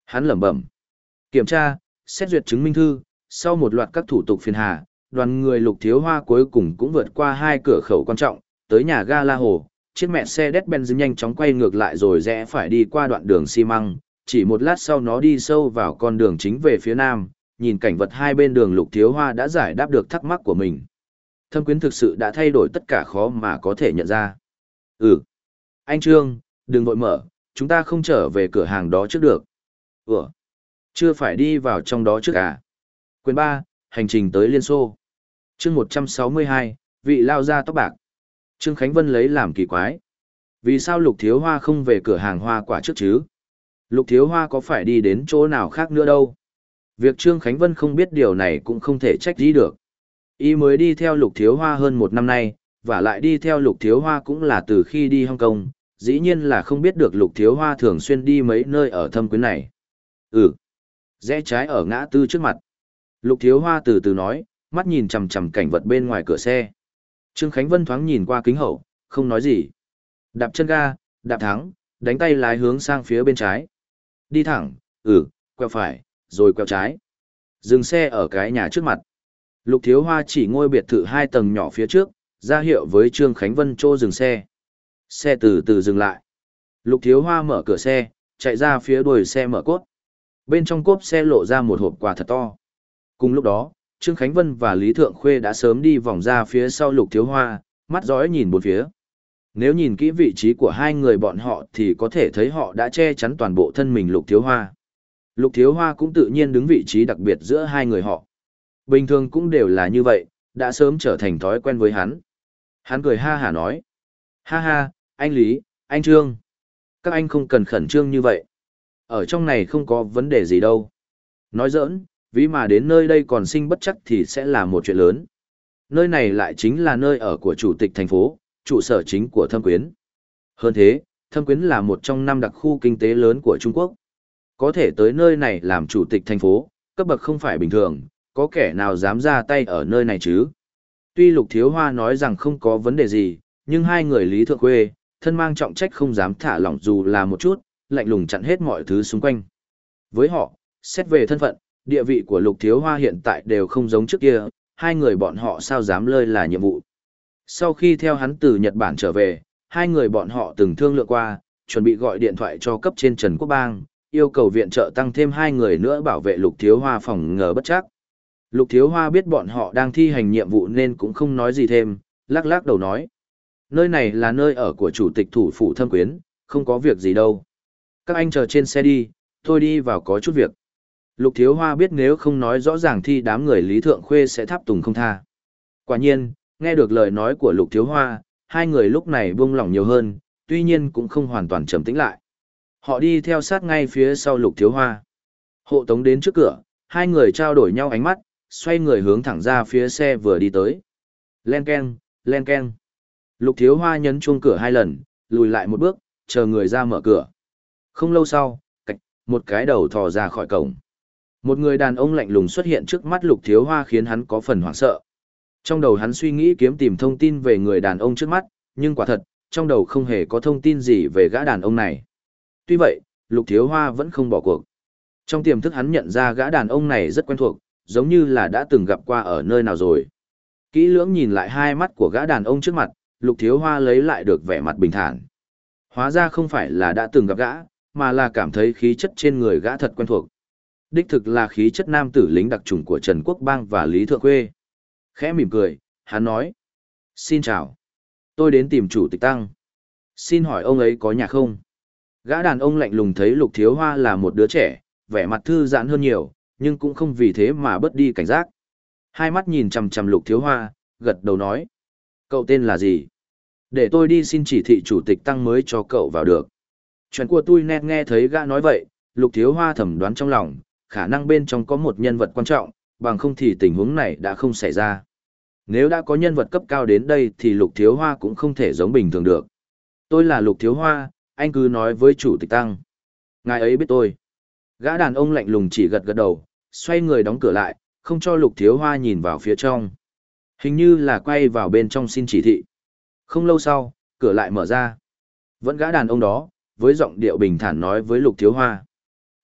Speaker 1: Hắn lẩm bẩm. Kiểm tra, xét duyệt chứng minh thư, sau một loạt các thủ tục phiền hà, đoàn người Lục Thiếu Hoa cuối cùng cũng vượt qua hai cửa khẩu quan trọng, tới nhà ga La Hồ, chiếc mẹ xe Mercedes-Benz nhanh chóng quay ngược lại rồi rẽ phải đi qua đoạn đường xi măng, chỉ một lát sau nó đi sâu vào con đường chính về phía nam, nhìn cảnh vật hai bên đường Lục Thiếu Hoa đã giải đáp được thắc mắc của mình. Thâm Quyến thực sự đã thay đổi tất cả khó mà có thể nhận ra. Ừ. Anh Trương, đừng vội mở, chúng ta không trở về cửa hàng đó trước được. Ủa? Chưa phải đi vào trong đó trước à? Quyền ba, hành trình tới Liên Xô. Chương một trăm sáu mươi hai, vị lao ra tóc bạc. Trương Khánh Vân lấy làm kỳ quái. Vì sao Lục Thiếu Hoa không về cửa hàng hoa quả trước chứ? Lục Thiếu Hoa có phải đi đến chỗ nào khác nữa đâu? Việc Trương Khánh Vân không biết điều này cũng không thể trách gì được. Y mới đi theo Lục Thiếu Hoa hơn một năm nay, và lại đi theo Lục Thiếu Hoa cũng là từ khi đi Hong Kong, dĩ nhiên là không biết được Lục Thiếu Hoa thường xuyên đi mấy nơi ở Thâm Quyến này. Ừ, rẽ trái ở ngã tư trước mặt. Lục Thiếu Hoa từ từ nói, mắt nhìn chằm chằm cảnh vật bên ngoài cửa xe. Trương Khánh Vân thoáng nhìn qua kính hậu, không nói gì. Đạp chân ga, đạp thắng, đánh tay lái hướng sang phía bên trái. Đi thẳng, ừ, quẹo phải, rồi quẹo trái. Dừng xe ở cái nhà trước mặt. Lục Thiếu Hoa chỉ ngôi biệt thự hai tầng nhỏ phía trước, ra hiệu với Trương Khánh Vân chỗ dừng xe. Xe từ từ dừng lại. Lục Thiếu Hoa mở cửa xe, chạy ra phía đuôi xe mở cốt. Bên trong cốp xe lộ ra một hộp quà thật to. Cùng lúc đó, Trương Khánh Vân và Lý Thượng Khuê đã sớm đi vòng ra phía sau Lục Thiếu Hoa, mắt dõi nhìn bốn phía. Nếu nhìn kỹ vị trí của hai người bọn họ thì có thể thấy họ đã che chắn toàn bộ thân mình Lục Thiếu Hoa. Lục Thiếu Hoa cũng tự nhiên đứng vị trí đặc biệt giữa hai người họ. Bình thường cũng đều là như vậy, đã sớm trở thành thói quen với hắn. Hắn cười ha hả nói. Ha ha, anh Lý, anh Trương. Các anh không cần khẩn trương như vậy. Ở trong này không có vấn đề gì đâu. Nói giỡn, vì mà đến nơi đây còn sinh bất chắc thì sẽ là một chuyện lớn. Nơi này lại chính là nơi ở của chủ tịch thành phố, trụ sở chính của Thâm Quyến. Hơn thế, Thâm Quyến là một trong năm đặc khu kinh tế lớn của Trung Quốc. Có thể tới nơi này làm chủ tịch thành phố, cấp bậc không phải bình thường, có kẻ nào dám ra tay ở nơi này chứ? Tuy Lục Thiếu Hoa nói rằng không có vấn đề gì, nhưng hai người Lý Thượng Khuê, thân mang trọng trách không dám thả lỏng dù là một chút, lạnh lùng chặn hết mọi thứ xung quanh. Với họ, xét về thân phận, địa vị của Lục Thiếu Hoa hiện tại đều không giống trước kia, hai người bọn họ sao dám lơi là nhiệm vụ. Sau khi theo hắn từ Nhật Bản trở về, hai người bọn họ từng thương lượng qua, chuẩn bị gọi điện thoại cho cấp trên Trần Quốc Bang, yêu cầu viện trợ tăng thêm hai người nữa bảo vệ Lục Thiếu Hoa phòng ngờ bất chắc. Lục Thiếu Hoa biết bọn họ đang thi hành nhiệm vụ nên cũng không nói gì thêm, lắc lắc đầu nói. Nơi này là nơi ở của chủ tịch thủ phủ Thâm Quyến, không có việc gì đâu. Các anh chờ trên xe đi, tôi đi vào có chút việc. Lục Thiếu Hoa biết nếu không nói rõ ràng thì đám người Lý Thượng Khuê sẽ tháp tùng không tha. Quả nhiên, nghe được lời nói của Lục Thiếu Hoa, hai người lúc này buông lỏng nhiều hơn, tuy nhiên cũng không hoàn toàn trầm tĩnh lại. Họ đi theo sát ngay phía sau Lục Thiếu Hoa. Hộ tống đến trước cửa, hai người trao đổi nhau ánh mắt, xoay người hướng thẳng ra phía xe vừa đi tới. Len keng, len keng. Lục Thiếu Hoa nhấn chuông cửa hai lần, lùi lại một bước, chờ người ra mở cửa. Không lâu sau, cạch, một cái đầu thò ra khỏi cổng. Một người đàn ông lạnh lùng xuất hiện trước mắt Lục Thiếu Hoa khiến hắn có phần hoảng sợ. Trong đầu hắn suy nghĩ kiếm tìm thông tin về người đàn ông trước mắt, nhưng quả thật, trong đầu không hề có thông tin gì về gã đàn ông này. Tuy vậy, Lục Thiếu Hoa vẫn không bỏ cuộc. Trong tiềm thức hắn nhận ra gã đàn ông này rất quen thuộc, giống như là đã từng gặp qua ở nơi nào rồi. Kỹ lưỡng nhìn lại hai mắt của gã đàn ông trước mặt, Lục Thiếu Hoa lấy lại được vẻ mặt bình thản. Hóa ra không phải là đã từng gặp gã, mà là cảm thấy khí chất trên người gã thật quen thuộc. Đích thực là khí chất nam tử lính đặc chủng của Trần Quốc Bang và Lý Thượng Khuê. Khẽ mỉm cười, hắn nói. Xin chào. Tôi đến tìm chủ tịch Tăng. Xin hỏi ông ấy có nhà không? Gã đàn ông lạnh lùng thấy Lục Thiếu Hoa là một đứa trẻ, vẻ mặt thư giãn hơn nhiều, nhưng cũng không vì thế mà bớt đi cảnh giác. Hai mắt nhìn chằm chằm Lục Thiếu Hoa, gật đầu nói. Cậu tên là gì? Để tôi đi xin chỉ thị chủ tịch Tăng mới cho cậu vào được. Chuyện của tôi nét nghe thấy gã nói vậy, Lục Thiếu Hoa thầm đoán trong lòng, khả năng bên trong có một nhân vật quan trọng, bằng không thì tình huống này đã không xảy ra. Nếu đã có nhân vật cấp cao đến đây thì Lục Thiếu Hoa cũng không thể giống bình thường được. Tôi là Lục Thiếu Hoa, anh cứ nói với chủ tịch Tăng. Ngài ấy biết tôi. Gã đàn ông lạnh lùng chỉ gật gật đầu, xoay người đóng cửa lại, không cho Lục Thiếu Hoa nhìn vào phía trong. Hình như là quay vào bên trong xin chỉ thị. Không lâu sau, cửa lại mở ra. Vẫn gã đàn ông đó, với giọng điệu bình thản nói với Lục Thiếu Hoa.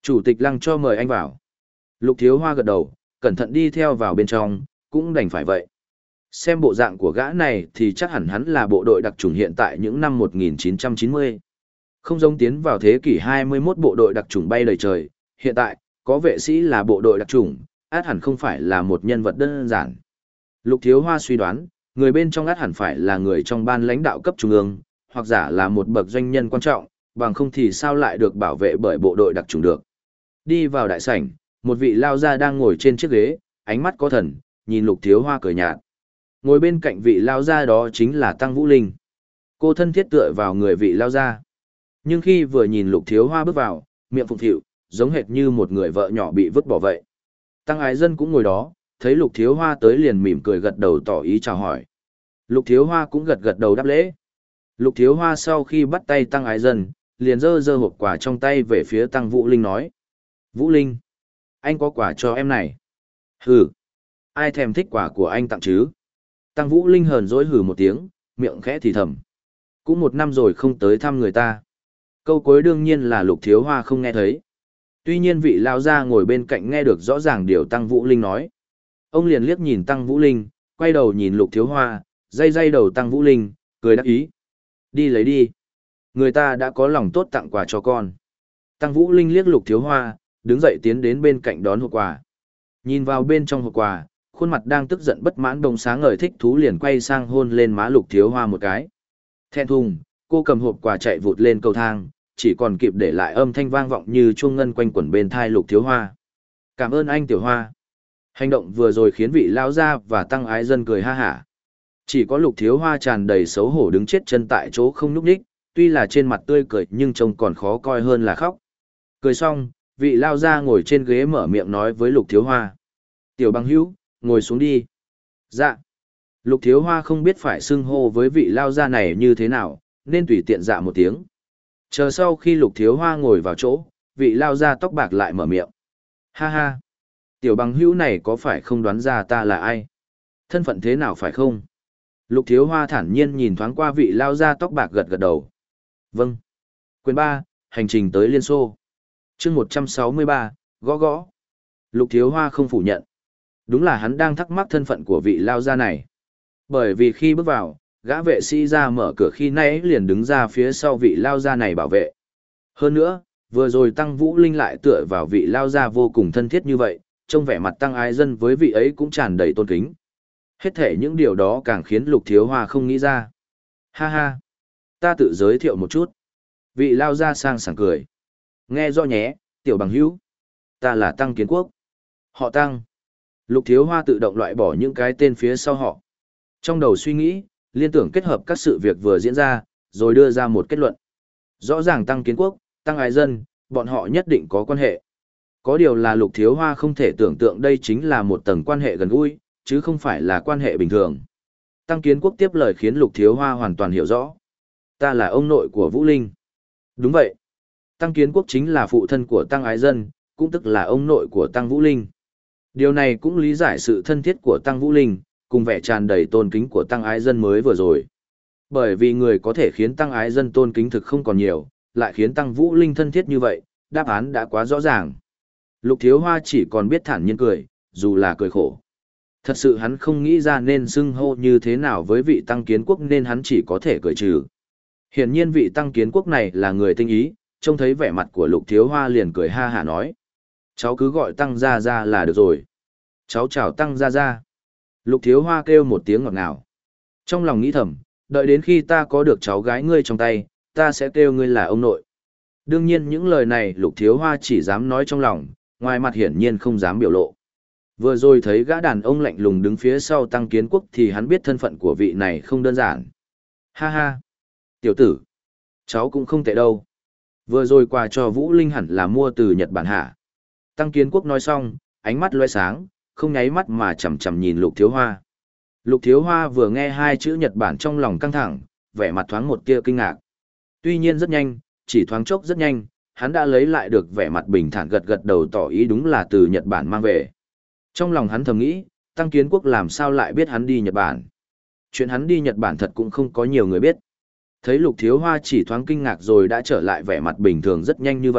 Speaker 1: Chủ tịch Lăng cho mời anh vào. Lục Thiếu Hoa gật đầu, cẩn thận đi theo vào bên trong, cũng đành phải vậy. Xem bộ dạng của gã này thì chắc hẳn hắn là bộ đội đặc chủng hiện tại những năm một nghìn chín trăm chín mươi. Không giống tiến vào thế kỷ hai mươi mốt bộ đội đặc chủng bay đầy trời, hiện tại, có vệ sĩ là bộ đội đặc chủng, át hẳn không phải là một nhân vật đơn giản. Lục Thiếu Hoa suy đoán, người bên trong át hẳn phải là người trong ban lãnh đạo cấp trung ương, hoặc giả là một bậc doanh nhân quan trọng, bằng không thì sao lại được bảo vệ bởi bộ đội đặc chủng được. Đi vào đại sảnh, một vị lao gia đang ngồi trên chiếc ghế, ánh mắt có thần, nhìn Lục Thiếu Hoa cười nhạt. Ngồi bên cạnh vị lao gia đó chính là Tăng Vũ Linh. Cô thân thiết tựa vào người vị lao gia. Nhưng khi vừa nhìn Lục Thiếu Hoa bước vào, miệng phụng phịu, giống hệt như một người vợ nhỏ bị vứt bỏ vậy. Tăng Ái Dân cũng ngồi đó, thấy Lục Thiếu Hoa tới liền mỉm cười gật đầu tỏ ý chào hỏi. Lục Thiếu Hoa cũng gật gật đầu đáp lễ. Lục Thiếu Hoa sau khi bắt tay Tăng Ái Dân, liền giơ giơ hộp quà trong tay về phía Tăng Vũ Linh nói. Vũ Linh, anh có quà cho em này. Hừ, ai thèm thích quà của anh tặng chứ? Tăng Vũ Linh hờn dỗi hừ một tiếng, miệng khẽ thì thầm. Cũng một năm rồi không tới thăm người ta. Câu cuối đương nhiên là Lục Thiếu Hoa không nghe thấy. Tuy nhiên vị lao gia ngồi bên cạnh nghe được rõ ràng điều Tăng Vũ Linh nói. Ông liền liếc nhìn Tăng Vũ Linh, quay đầu nhìn Lục Thiếu Hoa, day day đầu Tăng Vũ Linh, cười đáp ý. Đi lấy đi. Người ta đã có lòng tốt tặng quà cho con. Tăng Vũ Linh liếc Lục Thiếu Hoa, đứng dậy tiến đến bên cạnh đón hộp quà. Nhìn vào bên trong hộp quà, khuôn mặt đang tức giận bất mãn đồng sáng ngời thích thú liền quay sang hôn lên má Lục Thiếu Hoa một cái. Thẹn thùng, cô cầm hộp quà chạy vụt lên cầu thang, chỉ còn kịp để lại âm thanh vang vọng như chuông ngân quanh quẩn bên thai Lục Thiếu Hoa. Cảm ơn anh Tiểu Hoa. Hành động vừa rồi khiến vị lão gia và Tăng Ái Dân cười ha hả. Chỉ có Lục Thiếu Hoa tràn đầy xấu hổ đứng chết chân tại chỗ không nhúc nhích, tuy là trên mặt tươi cười nhưng trông còn khó coi hơn là khóc. Cười xong, vị lao gia ngồi trên ghế mở miệng nói với Lục Thiếu Hoa. Tiểu bằng hữu, ngồi xuống đi. Dạ. Lục Thiếu Hoa không biết phải xưng hô với vị lao gia này như thế nào, nên tùy tiện dạ một tiếng. Chờ sau khi Lục Thiếu Hoa ngồi vào chỗ, vị lao gia tóc bạc lại mở miệng. Ha ha. Tiểu bằng hữu này có phải không đoán ra ta là ai? Thân phận thế nào phải không? Lục Thiếu Hoa thản nhiên nhìn thoáng qua vị lao gia tóc bạc gật gật đầu. Vâng. Quyền ba, hành trình tới Liên Xô. Chương một trăm sáu mươi ba, gõ gõ. Lục Thiếu Hoa không phủ nhận. Đúng là hắn đang thắc mắc thân phận của vị lao gia này. Bởi vì khi bước vào, gã vệ sĩ ra mở cửa khi nãy liền đứng ra phía sau vị lao gia này bảo vệ. Hơn nữa, vừa rồi Tăng Vũ Linh lại tựa vào vị lao gia vô cùng thân thiết như vậy, trông vẻ mặt Tăng Ái Dân với vị ấy cũng tràn đầy tôn kính. Hết thể những điều đó càng khiến Lục Thiếu Hoa không nghĩ ra. Ha ha, ta tự giới thiệu một chút. Vị lao gia sang sảng cười. Nghe rõ nhé, tiểu bằng hữu. Ta là Tăng Kiến Quốc. Họ Tăng. Lục Thiếu Hoa tự động loại bỏ những cái tên phía sau họ. Trong đầu suy nghĩ, liên tưởng kết hợp các sự việc vừa diễn ra, rồi đưa ra một kết luận. Rõ ràng Tăng Kiến Quốc, Tăng Ái Dân, bọn họ nhất định có quan hệ. Có điều là Lục Thiếu Hoa không thể tưởng tượng đây chính là một tầng quan hệ gần gũi, chứ không phải là quan hệ bình thường. Tăng Kiến Quốc tiếp lời khiến Lục Thiếu Hoa hoàn toàn hiểu rõ. Ta là ông nội của Vũ Linh. Đúng vậy. Tăng Kiến Quốc chính là phụ thân của Tăng Ái Dân, cũng tức là ông nội của Tăng Vũ Linh. Điều này cũng lý giải sự thân thiết của Tăng Vũ Linh, cùng vẻ tràn đầy tôn kính của Tăng Ái Dân mới vừa rồi. Bởi vì người có thể khiến Tăng Ái Dân tôn kính thực không còn nhiều, lại khiến Tăng Vũ Linh thân thiết như vậy, đáp án đã quá rõ ràng. Lục Thiếu Hoa chỉ còn biết thản nhiên cười, dù là cười khổ. Thật sự hắn không nghĩ ra nên xưng hô như thế nào với vị Tăng Kiến Quốc nên hắn chỉ có thể cười trừ. Hiển nhiên vị Tăng Kiến Quốc này là người tinh ý, trông thấy vẻ mặt của Lục Thiếu Hoa liền cười ha hả nói. Cháu cứ gọi Tăng Gia Gia là được rồi. Cháu chào Tăng Gia Gia. Lục Thiếu Hoa kêu một tiếng ngọt ngào. Trong lòng nghĩ thầm, đợi đến khi ta có được cháu gái ngươi trong tay, ta sẽ kêu ngươi là ông nội. Đương nhiên những lời này Lục Thiếu Hoa chỉ dám nói trong lòng, ngoài mặt hiển nhiên không dám biểu lộ. Vừa rồi thấy gã đàn ông lạnh lùng đứng phía sau Tăng Kiến Quốc thì hắn biết thân phận của vị này không đơn giản. Ha ha! Tiểu tử! Cháu cũng không tệ đâu. Vừa rồi quà cho Vũ Linh hẳn là mua từ Nhật Bản hả? Tăng Kiến Quốc nói xong, ánh mắt loe sáng, không nháy mắt mà chằm chằm nhìn Lục Thiếu Hoa. Lục Thiếu Hoa vừa nghe hai chữ Nhật Bản trong lòng căng thẳng, vẻ mặt thoáng một tia kinh ngạc. Tuy nhiên rất nhanh, chỉ thoáng chốc rất nhanh, hắn đã lấy lại được vẻ mặt bình thản gật gật đầu tỏ ý đúng là từ Nhật Bản mang về. Trong lòng hắn thầm nghĩ, Tăng Kiến Quốc làm sao lại biết hắn đi Nhật Bản. Chuyện hắn đi Nhật Bản thật cũng không có nhiều người biết. Thấy Lục Thiếu Hoa chỉ thoáng kinh ngạc rồi đã trở lại vẻ mặt bình thường rất nhanh như vậy,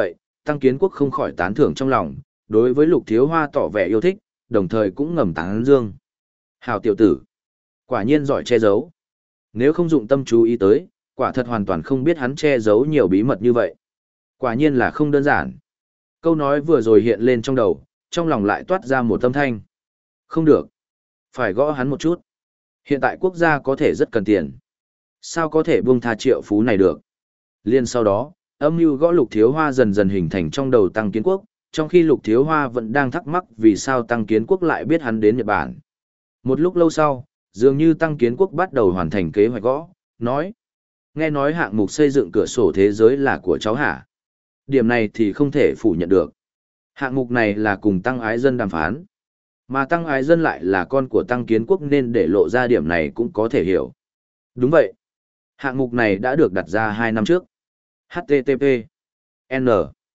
Speaker 1: Tăng Kiến Quốc không khỏi tán thưởng trong lòng, đối với Lục Thiếu Hoa tỏ vẻ yêu thích, đồng thời cũng ngầm tán dương. Hào tiểu tử, quả nhiên giỏi che giấu. Nếu không dụng tâm chú ý tới, quả thật hoàn toàn không biết hắn che giấu nhiều bí mật như vậy. Quả nhiên là không đơn giản. Câu nói vừa rồi hiện lên trong đầu, trong lòng lại toát ra một tâm thanh. Không được. Phải gõ hắn một chút. Hiện tại quốc gia có thể rất cần tiền. Sao có thể buông tha triệu phú này được? Liên sau đó, âm mưu gõ Lục Thiếu Hoa dần dần hình thành trong đầu Tăng Kiến Quốc, trong khi Lục Thiếu Hoa vẫn đang thắc mắc vì sao Tăng Kiến Quốc lại biết hắn đến Nhật Bản. Một lúc lâu sau, dường như Tăng Kiến Quốc bắt đầu hoàn thành kế hoạch gõ, nói. Nghe nói hạng mục xây dựng cửa sổ thế giới là của cháu hả? Điểm này thì không thể phủ nhận được. Hạng mục này là cùng Tăng Ái Dân đàm phán. Mà Tăng Ái Dân lại là con của Tăng Kiến Quốc nên để lộ ra điểm này cũng có thể hiểu. Đúng vậy. Hạng mục này đã được đặt ra hai năm trước. H T T P N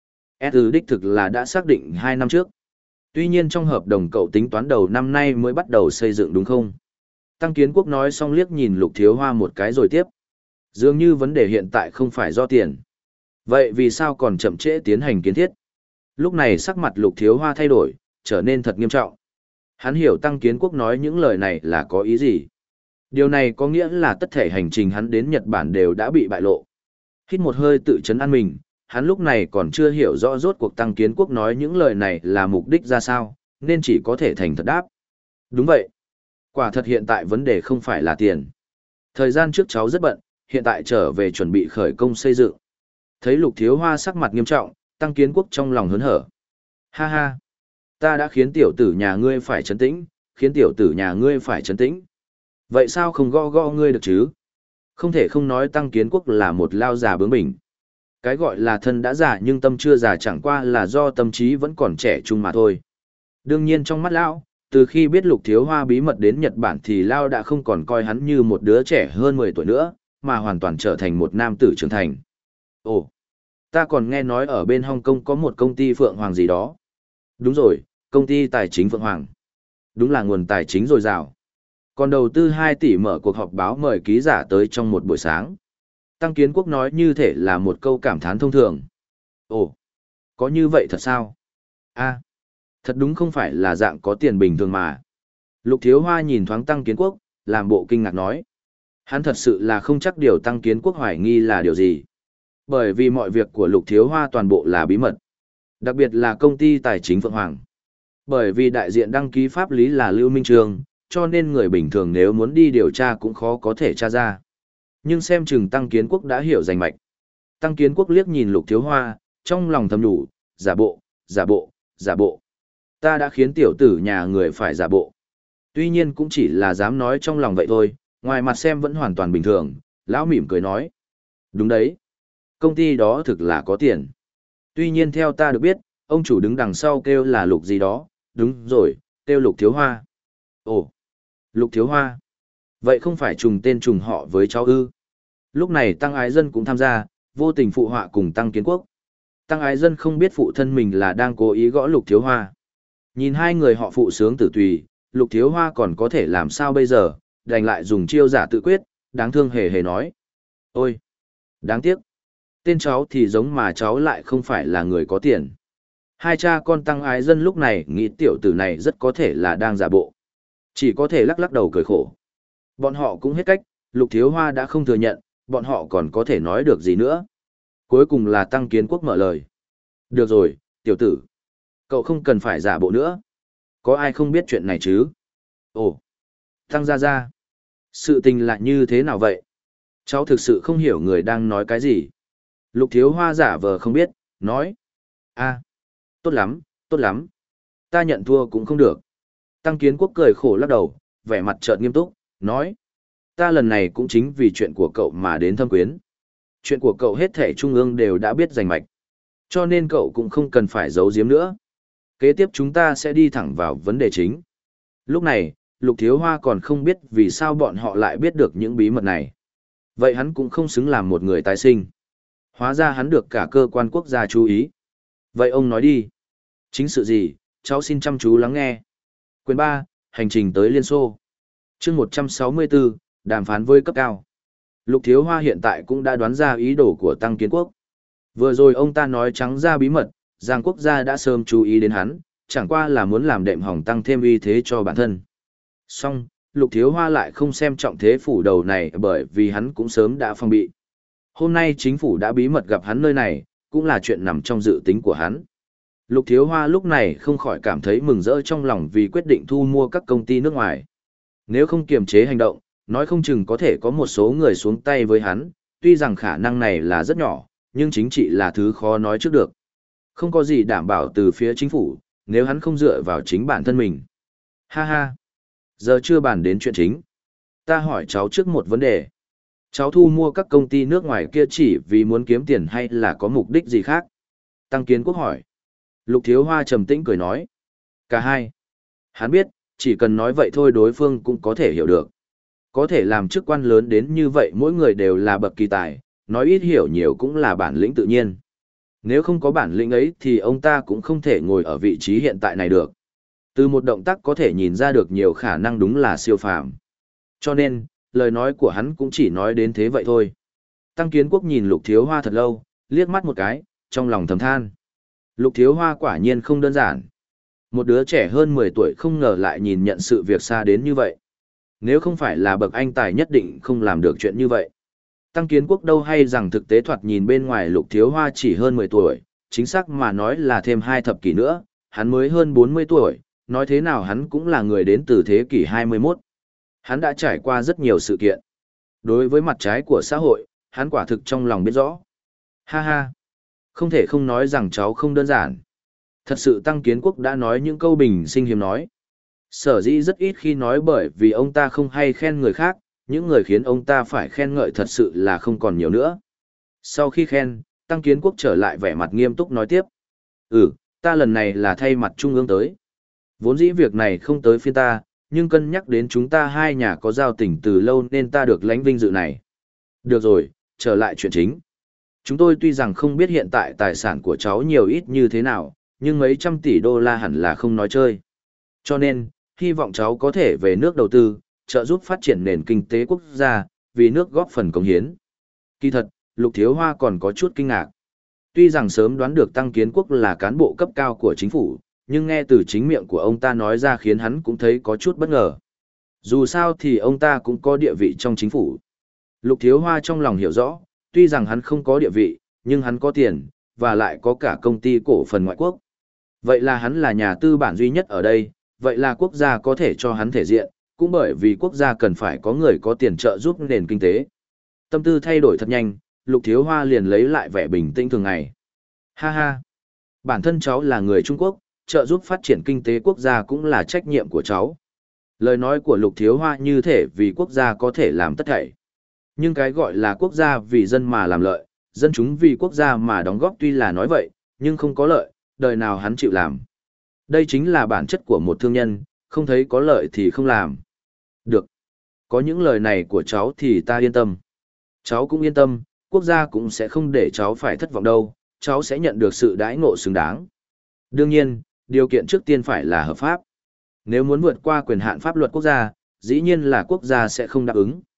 Speaker 1: S đích thực là đã xác định hai năm trước. Tuy nhiên trong hợp đồng cậu tính toán đầu năm nay mới bắt đầu xây dựng đúng không? Tăng Kiến Quốc nói xong liếc nhìn Lục Thiếu Hoa một cái rồi tiếp. Dường như vấn đề hiện tại không phải do tiền. Vậy vì sao còn chậm trễ tiến hành kiến thiết? Lúc này sắc mặt Lục Thiếu Hoa thay đổi, trở nên thật nghiêm trọng. Hắn hiểu Tăng Kiến Quốc nói những lời này là có ý gì. Điều này có nghĩa là tất thể hành trình hắn đến Nhật Bản đều đã bị bại lộ. Hít một hơi tự chấn an mình, hắn lúc này còn chưa hiểu rõ rốt cuộc Tăng Kiến Quốc nói những lời này là mục đích ra sao, nên chỉ có thể thành thật đáp. Đúng vậy. Quả thật hiện tại vấn đề không phải là tiền. Thời gian trước cháu rất bận, hiện tại trở về chuẩn bị khởi công xây dựng. Thấy Lục Thiếu Hoa sắc mặt nghiêm trọng, Tăng Kiến Quốc trong lòng hớn hở. Ha ha, ta đã khiến tiểu tử nhà ngươi phải trấn tĩnh, khiến tiểu tử nhà ngươi phải trấn tĩnh. Vậy sao không gõ gõ ngươi được chứ? Không thể không nói Tăng Kiến Quốc là một lao già bướng bỉnh. Cái gọi là thân đã già nhưng tâm chưa già chẳng qua là do tâm trí vẫn còn trẻ trung mà thôi. Đương nhiên trong mắt lão, từ khi biết Lục Thiếu Hoa bí mật đến Nhật Bản thì Lao đã không còn coi hắn như một đứa trẻ hơn mười tuổi nữa, mà hoàn toàn trở thành một nam tử trưởng thành. Ồ, ta còn nghe nói ở bên Hong Kong có một công ty Phượng Hoàng gì đó. Đúng rồi, công ty tài chính Phượng Hoàng. Đúng là nguồn tài chính dồi dào. Còn đầu tư hai tỷ mở cuộc họp báo mời ký giả tới trong một buổi sáng. Tăng Kiến Quốc nói như thể là một câu cảm thán thông thường. Ồ, có như vậy thật sao? A, thật đúng không phải là dạng có tiền bình thường mà. Lục Thiếu Hoa nhìn thoáng Tăng Kiến Quốc, làm bộ kinh ngạc nói. Hắn thật sự là không chắc điều Tăng Kiến Quốc hoài nghi là điều gì. Bởi vì mọi việc của Lục Thiếu Hoa toàn bộ là bí mật. Đặc biệt là công ty tài chính Phượng Hoàng. Bởi vì đại diện đăng ký pháp lý là Lưu Minh Trương, cho nên người bình thường nếu muốn đi điều tra cũng khó có thể tra ra. Nhưng xem chừng Tăng Kiến Quốc đã hiểu rành mạch. Tăng Kiến Quốc liếc nhìn Lục Thiếu Hoa, trong lòng thầm nhủ, giả bộ, giả bộ, giả bộ. Ta đã khiến tiểu tử nhà người phải giả bộ. Tuy nhiên cũng chỉ là dám nói trong lòng vậy thôi, ngoài mặt xem vẫn hoàn toàn bình thường, lão mỉm cười nói. Đúng đấy, công ty đó thực là có tiền. Tuy nhiên theo ta được biết, ông chủ đứng đằng sau kêu là Lục gì đó, đúng rồi, kêu Lục Thiếu Hoa. Ồ, Lục Thiếu Hoa. Vậy không phải trùng tên trùng họ với cháu ư? Lúc này Tăng Ái Dân cũng tham gia, vô tình phụ họa cùng Tăng Kiến Quốc. Tăng Ái Dân không biết phụ thân mình là đang cố ý gõ Lục Thiếu Hoa. Nhìn hai người họ phụ sướng tử tùy, Lục Thiếu Hoa còn có thể làm sao bây giờ, đành lại dùng chiêu giả tự quyết, đáng thương hề hề nói. Ôi, đáng tiếc. Tên cháu thì giống mà cháu lại không phải là người có tiền. Hai cha con Tăng Ái Dân lúc này nghĩ tiểu tử này rất có thể là đang giả bộ. Chỉ có thể lắc lắc đầu cười khổ. Bọn họ cũng hết cách, Lục Thiếu Hoa đã không thừa nhận, bọn họ còn có thể nói được gì nữa. Cuối cùng là Tăng Kiến Quốc mở lời. Được rồi, tiểu tử. Cậu không cần phải giả bộ nữa. Có ai không biết chuyện này chứ? Ồ, Tăng Gia Gia. Sự tình lại như thế nào vậy? Cháu thực sự không hiểu người đang nói cái gì. Lục Thiếu Hoa giả vờ không biết, nói. a tốt lắm, tốt lắm. Ta nhận thua cũng không được. Tăng Kiến Quốc cười khổ lắc đầu, vẻ mặt chợt nghiêm túc, nói. Ta lần này cũng chính vì chuyện của cậu mà đến thâm quyến. Chuyện của cậu hết thể trung ương đều đã biết rành mạch. Cho nên cậu cũng không cần phải giấu giếm nữa. Kế tiếp chúng ta sẽ đi thẳng vào vấn đề chính. Lúc này, Lục Thiếu Hoa còn không biết vì sao bọn họ lại biết được những bí mật này. Vậy hắn cũng không xứng làm một người tái sinh. Hóa ra hắn được cả cơ quan quốc gia chú ý. Vậy ông nói đi. Chính sự gì, cháu xin chăm chú lắng nghe. Quyền ba, hành trình tới Liên Xô. Chương một trăm sáu mươi tư, đàm phán với cấp cao. Lục Thiếu Hoa hiện tại cũng đã đoán ra ý đồ của Tăng Kiến Quốc. Vừa rồi ông ta nói trắng ra bí mật, Giang quốc gia đã sớm chú ý đến hắn, chẳng qua là muốn làm đệm hỏng tăng thêm uy thế cho bản thân. Song, Lục Thiếu Hoa lại không xem trọng thế phủ đầu này bởi vì hắn cũng sớm đã phòng bị. Hôm nay chính phủ đã bí mật gặp hắn nơi này, cũng là chuyện nằm trong dự tính của hắn. Lục Thiếu Hoa lúc này không khỏi cảm thấy mừng rỡ trong lòng vì quyết định thu mua các công ty nước ngoài. Nếu không kiềm chế hành động, nói không chừng có thể có một số người xuống tay với hắn, tuy rằng khả năng này là rất nhỏ, nhưng chính trị là thứ khó nói trước được. Không có gì đảm bảo từ phía chính phủ, nếu hắn không dựa vào chính bản thân mình. Ha ha, giờ chưa bàn đến chuyện chính. Ta hỏi cháu trước một vấn đề. Cháu thu mua các công ty nước ngoài kia chỉ vì muốn kiếm tiền hay là có mục đích gì khác? Tăng Kiến Quốc hỏi. Lục Thiếu Hoa trầm tĩnh cười nói. Cả hai. Hắn biết, chỉ cần nói vậy thôi đối phương cũng có thể hiểu được. Có thể làm chức quan lớn đến như vậy mỗi người đều là bậc kỳ tài, nói ít hiểu nhiều cũng là bản lĩnh tự nhiên. Nếu không có bản lĩnh ấy thì ông ta cũng không thể ngồi ở vị trí hiện tại này được. Từ một động tác có thể nhìn ra được nhiều khả năng đúng là siêu phàm. Cho nên, lời nói của hắn cũng chỉ nói đến thế vậy thôi. Tăng Kiến Quốc nhìn Lục Thiếu Hoa thật lâu, liếc mắt một cái, trong lòng thầm than. Lục Thiếu Hoa quả nhiên không đơn giản. Một đứa trẻ hơn mười tuổi không ngờ lại nhìn nhận sự việc xa đến như vậy. Nếu không phải là bậc anh tài nhất định không làm được chuyện như vậy. Tăng Kiến Quốc đâu hay rằng thực tế thoạt nhìn bên ngoài Lục Thiếu Hoa chỉ hơn mười tuổi, chính xác mà nói là thêm hai thập kỷ nữa, hắn mới hơn bốn mươi tuổi, nói thế nào hắn cũng là người đến từ thế kỷ hai mươi mốt. Hắn đã trải qua rất nhiều sự kiện. Đối với mặt trái của xã hội, hắn quả thực trong lòng biết rõ. Ha ha, không thể không nói rằng cháu không đơn giản. Thật sự Tăng Kiến Quốc đã nói những câu bình sinh hiếm nói. Sở dĩ rất ít khi nói bởi vì ông ta không hay khen người khác, những người khiến ông ta phải khen ngợi thật sự là không còn nhiều nữa. Sau khi khen, Tăng Kiến Quốc trở lại vẻ mặt nghiêm túc nói tiếp. Ừ, ta lần này là thay mặt trung ương tới. Vốn dĩ việc này không tới phiên ta, nhưng cân nhắc đến chúng ta hai nhà có giao tình từ lâu nên ta được lãnh vinh dự này. Được rồi, trở lại chuyện chính. Chúng tôi tuy rằng không biết hiện tại tài sản của cháu nhiều ít như thế nào, nhưng mấy trăm tỷ đô la hẳn là không nói chơi. Cho nên, hy vọng cháu có thể về nước đầu tư, trợ giúp phát triển nền kinh tế quốc gia, vì nước góp phần cống hiến. Kỳ thật, Lục Thiếu Hoa còn có chút kinh ngạc. Tuy rằng sớm đoán được Tăng Kiến Quốc là cán bộ cấp cao của chính phủ, nhưng nghe từ chính miệng của ông ta nói ra khiến hắn cũng thấy có chút bất ngờ. Dù sao thì ông ta cũng có địa vị trong chính phủ. Lục Thiếu Hoa trong lòng hiểu rõ, tuy rằng hắn không có địa vị, nhưng hắn có tiền, và lại có cả công ty cổ phần ngoại quốc. Vậy là hắn là nhà tư bản duy nhất ở đây, vậy là quốc gia có thể cho hắn thể diện, cũng bởi vì quốc gia cần phải có người có tiền trợ giúp nền kinh tế. Tâm tư thay đổi thật nhanh, Lục Thiếu Hoa liền lấy lại vẻ bình tĩnh thường ngày. Ha ha, bản thân cháu là người Trung Quốc, trợ giúp phát triển kinh tế quốc gia cũng là trách nhiệm của cháu. Lời nói của Lục Thiếu Hoa như thể vì quốc gia có thể làm tất thảy. Nhưng cái gọi là quốc gia vì dân mà làm lợi, dân chúng vì quốc gia mà đóng góp tuy là nói vậy, nhưng không có lợi, đời nào hắn chịu làm. Đây chính là bản chất của một thương nhân, không thấy có lợi thì không làm. Được. Có những lời này của cháu thì ta yên tâm. Cháu cũng yên tâm, quốc gia cũng sẽ không để cháu phải thất vọng đâu, cháu sẽ nhận được sự đãi ngộ xứng đáng. Đương nhiên, điều kiện trước tiên phải là hợp pháp. Nếu muốn vượt qua quyền hạn pháp luật quốc gia, dĩ nhiên là quốc gia sẽ không đáp ứng.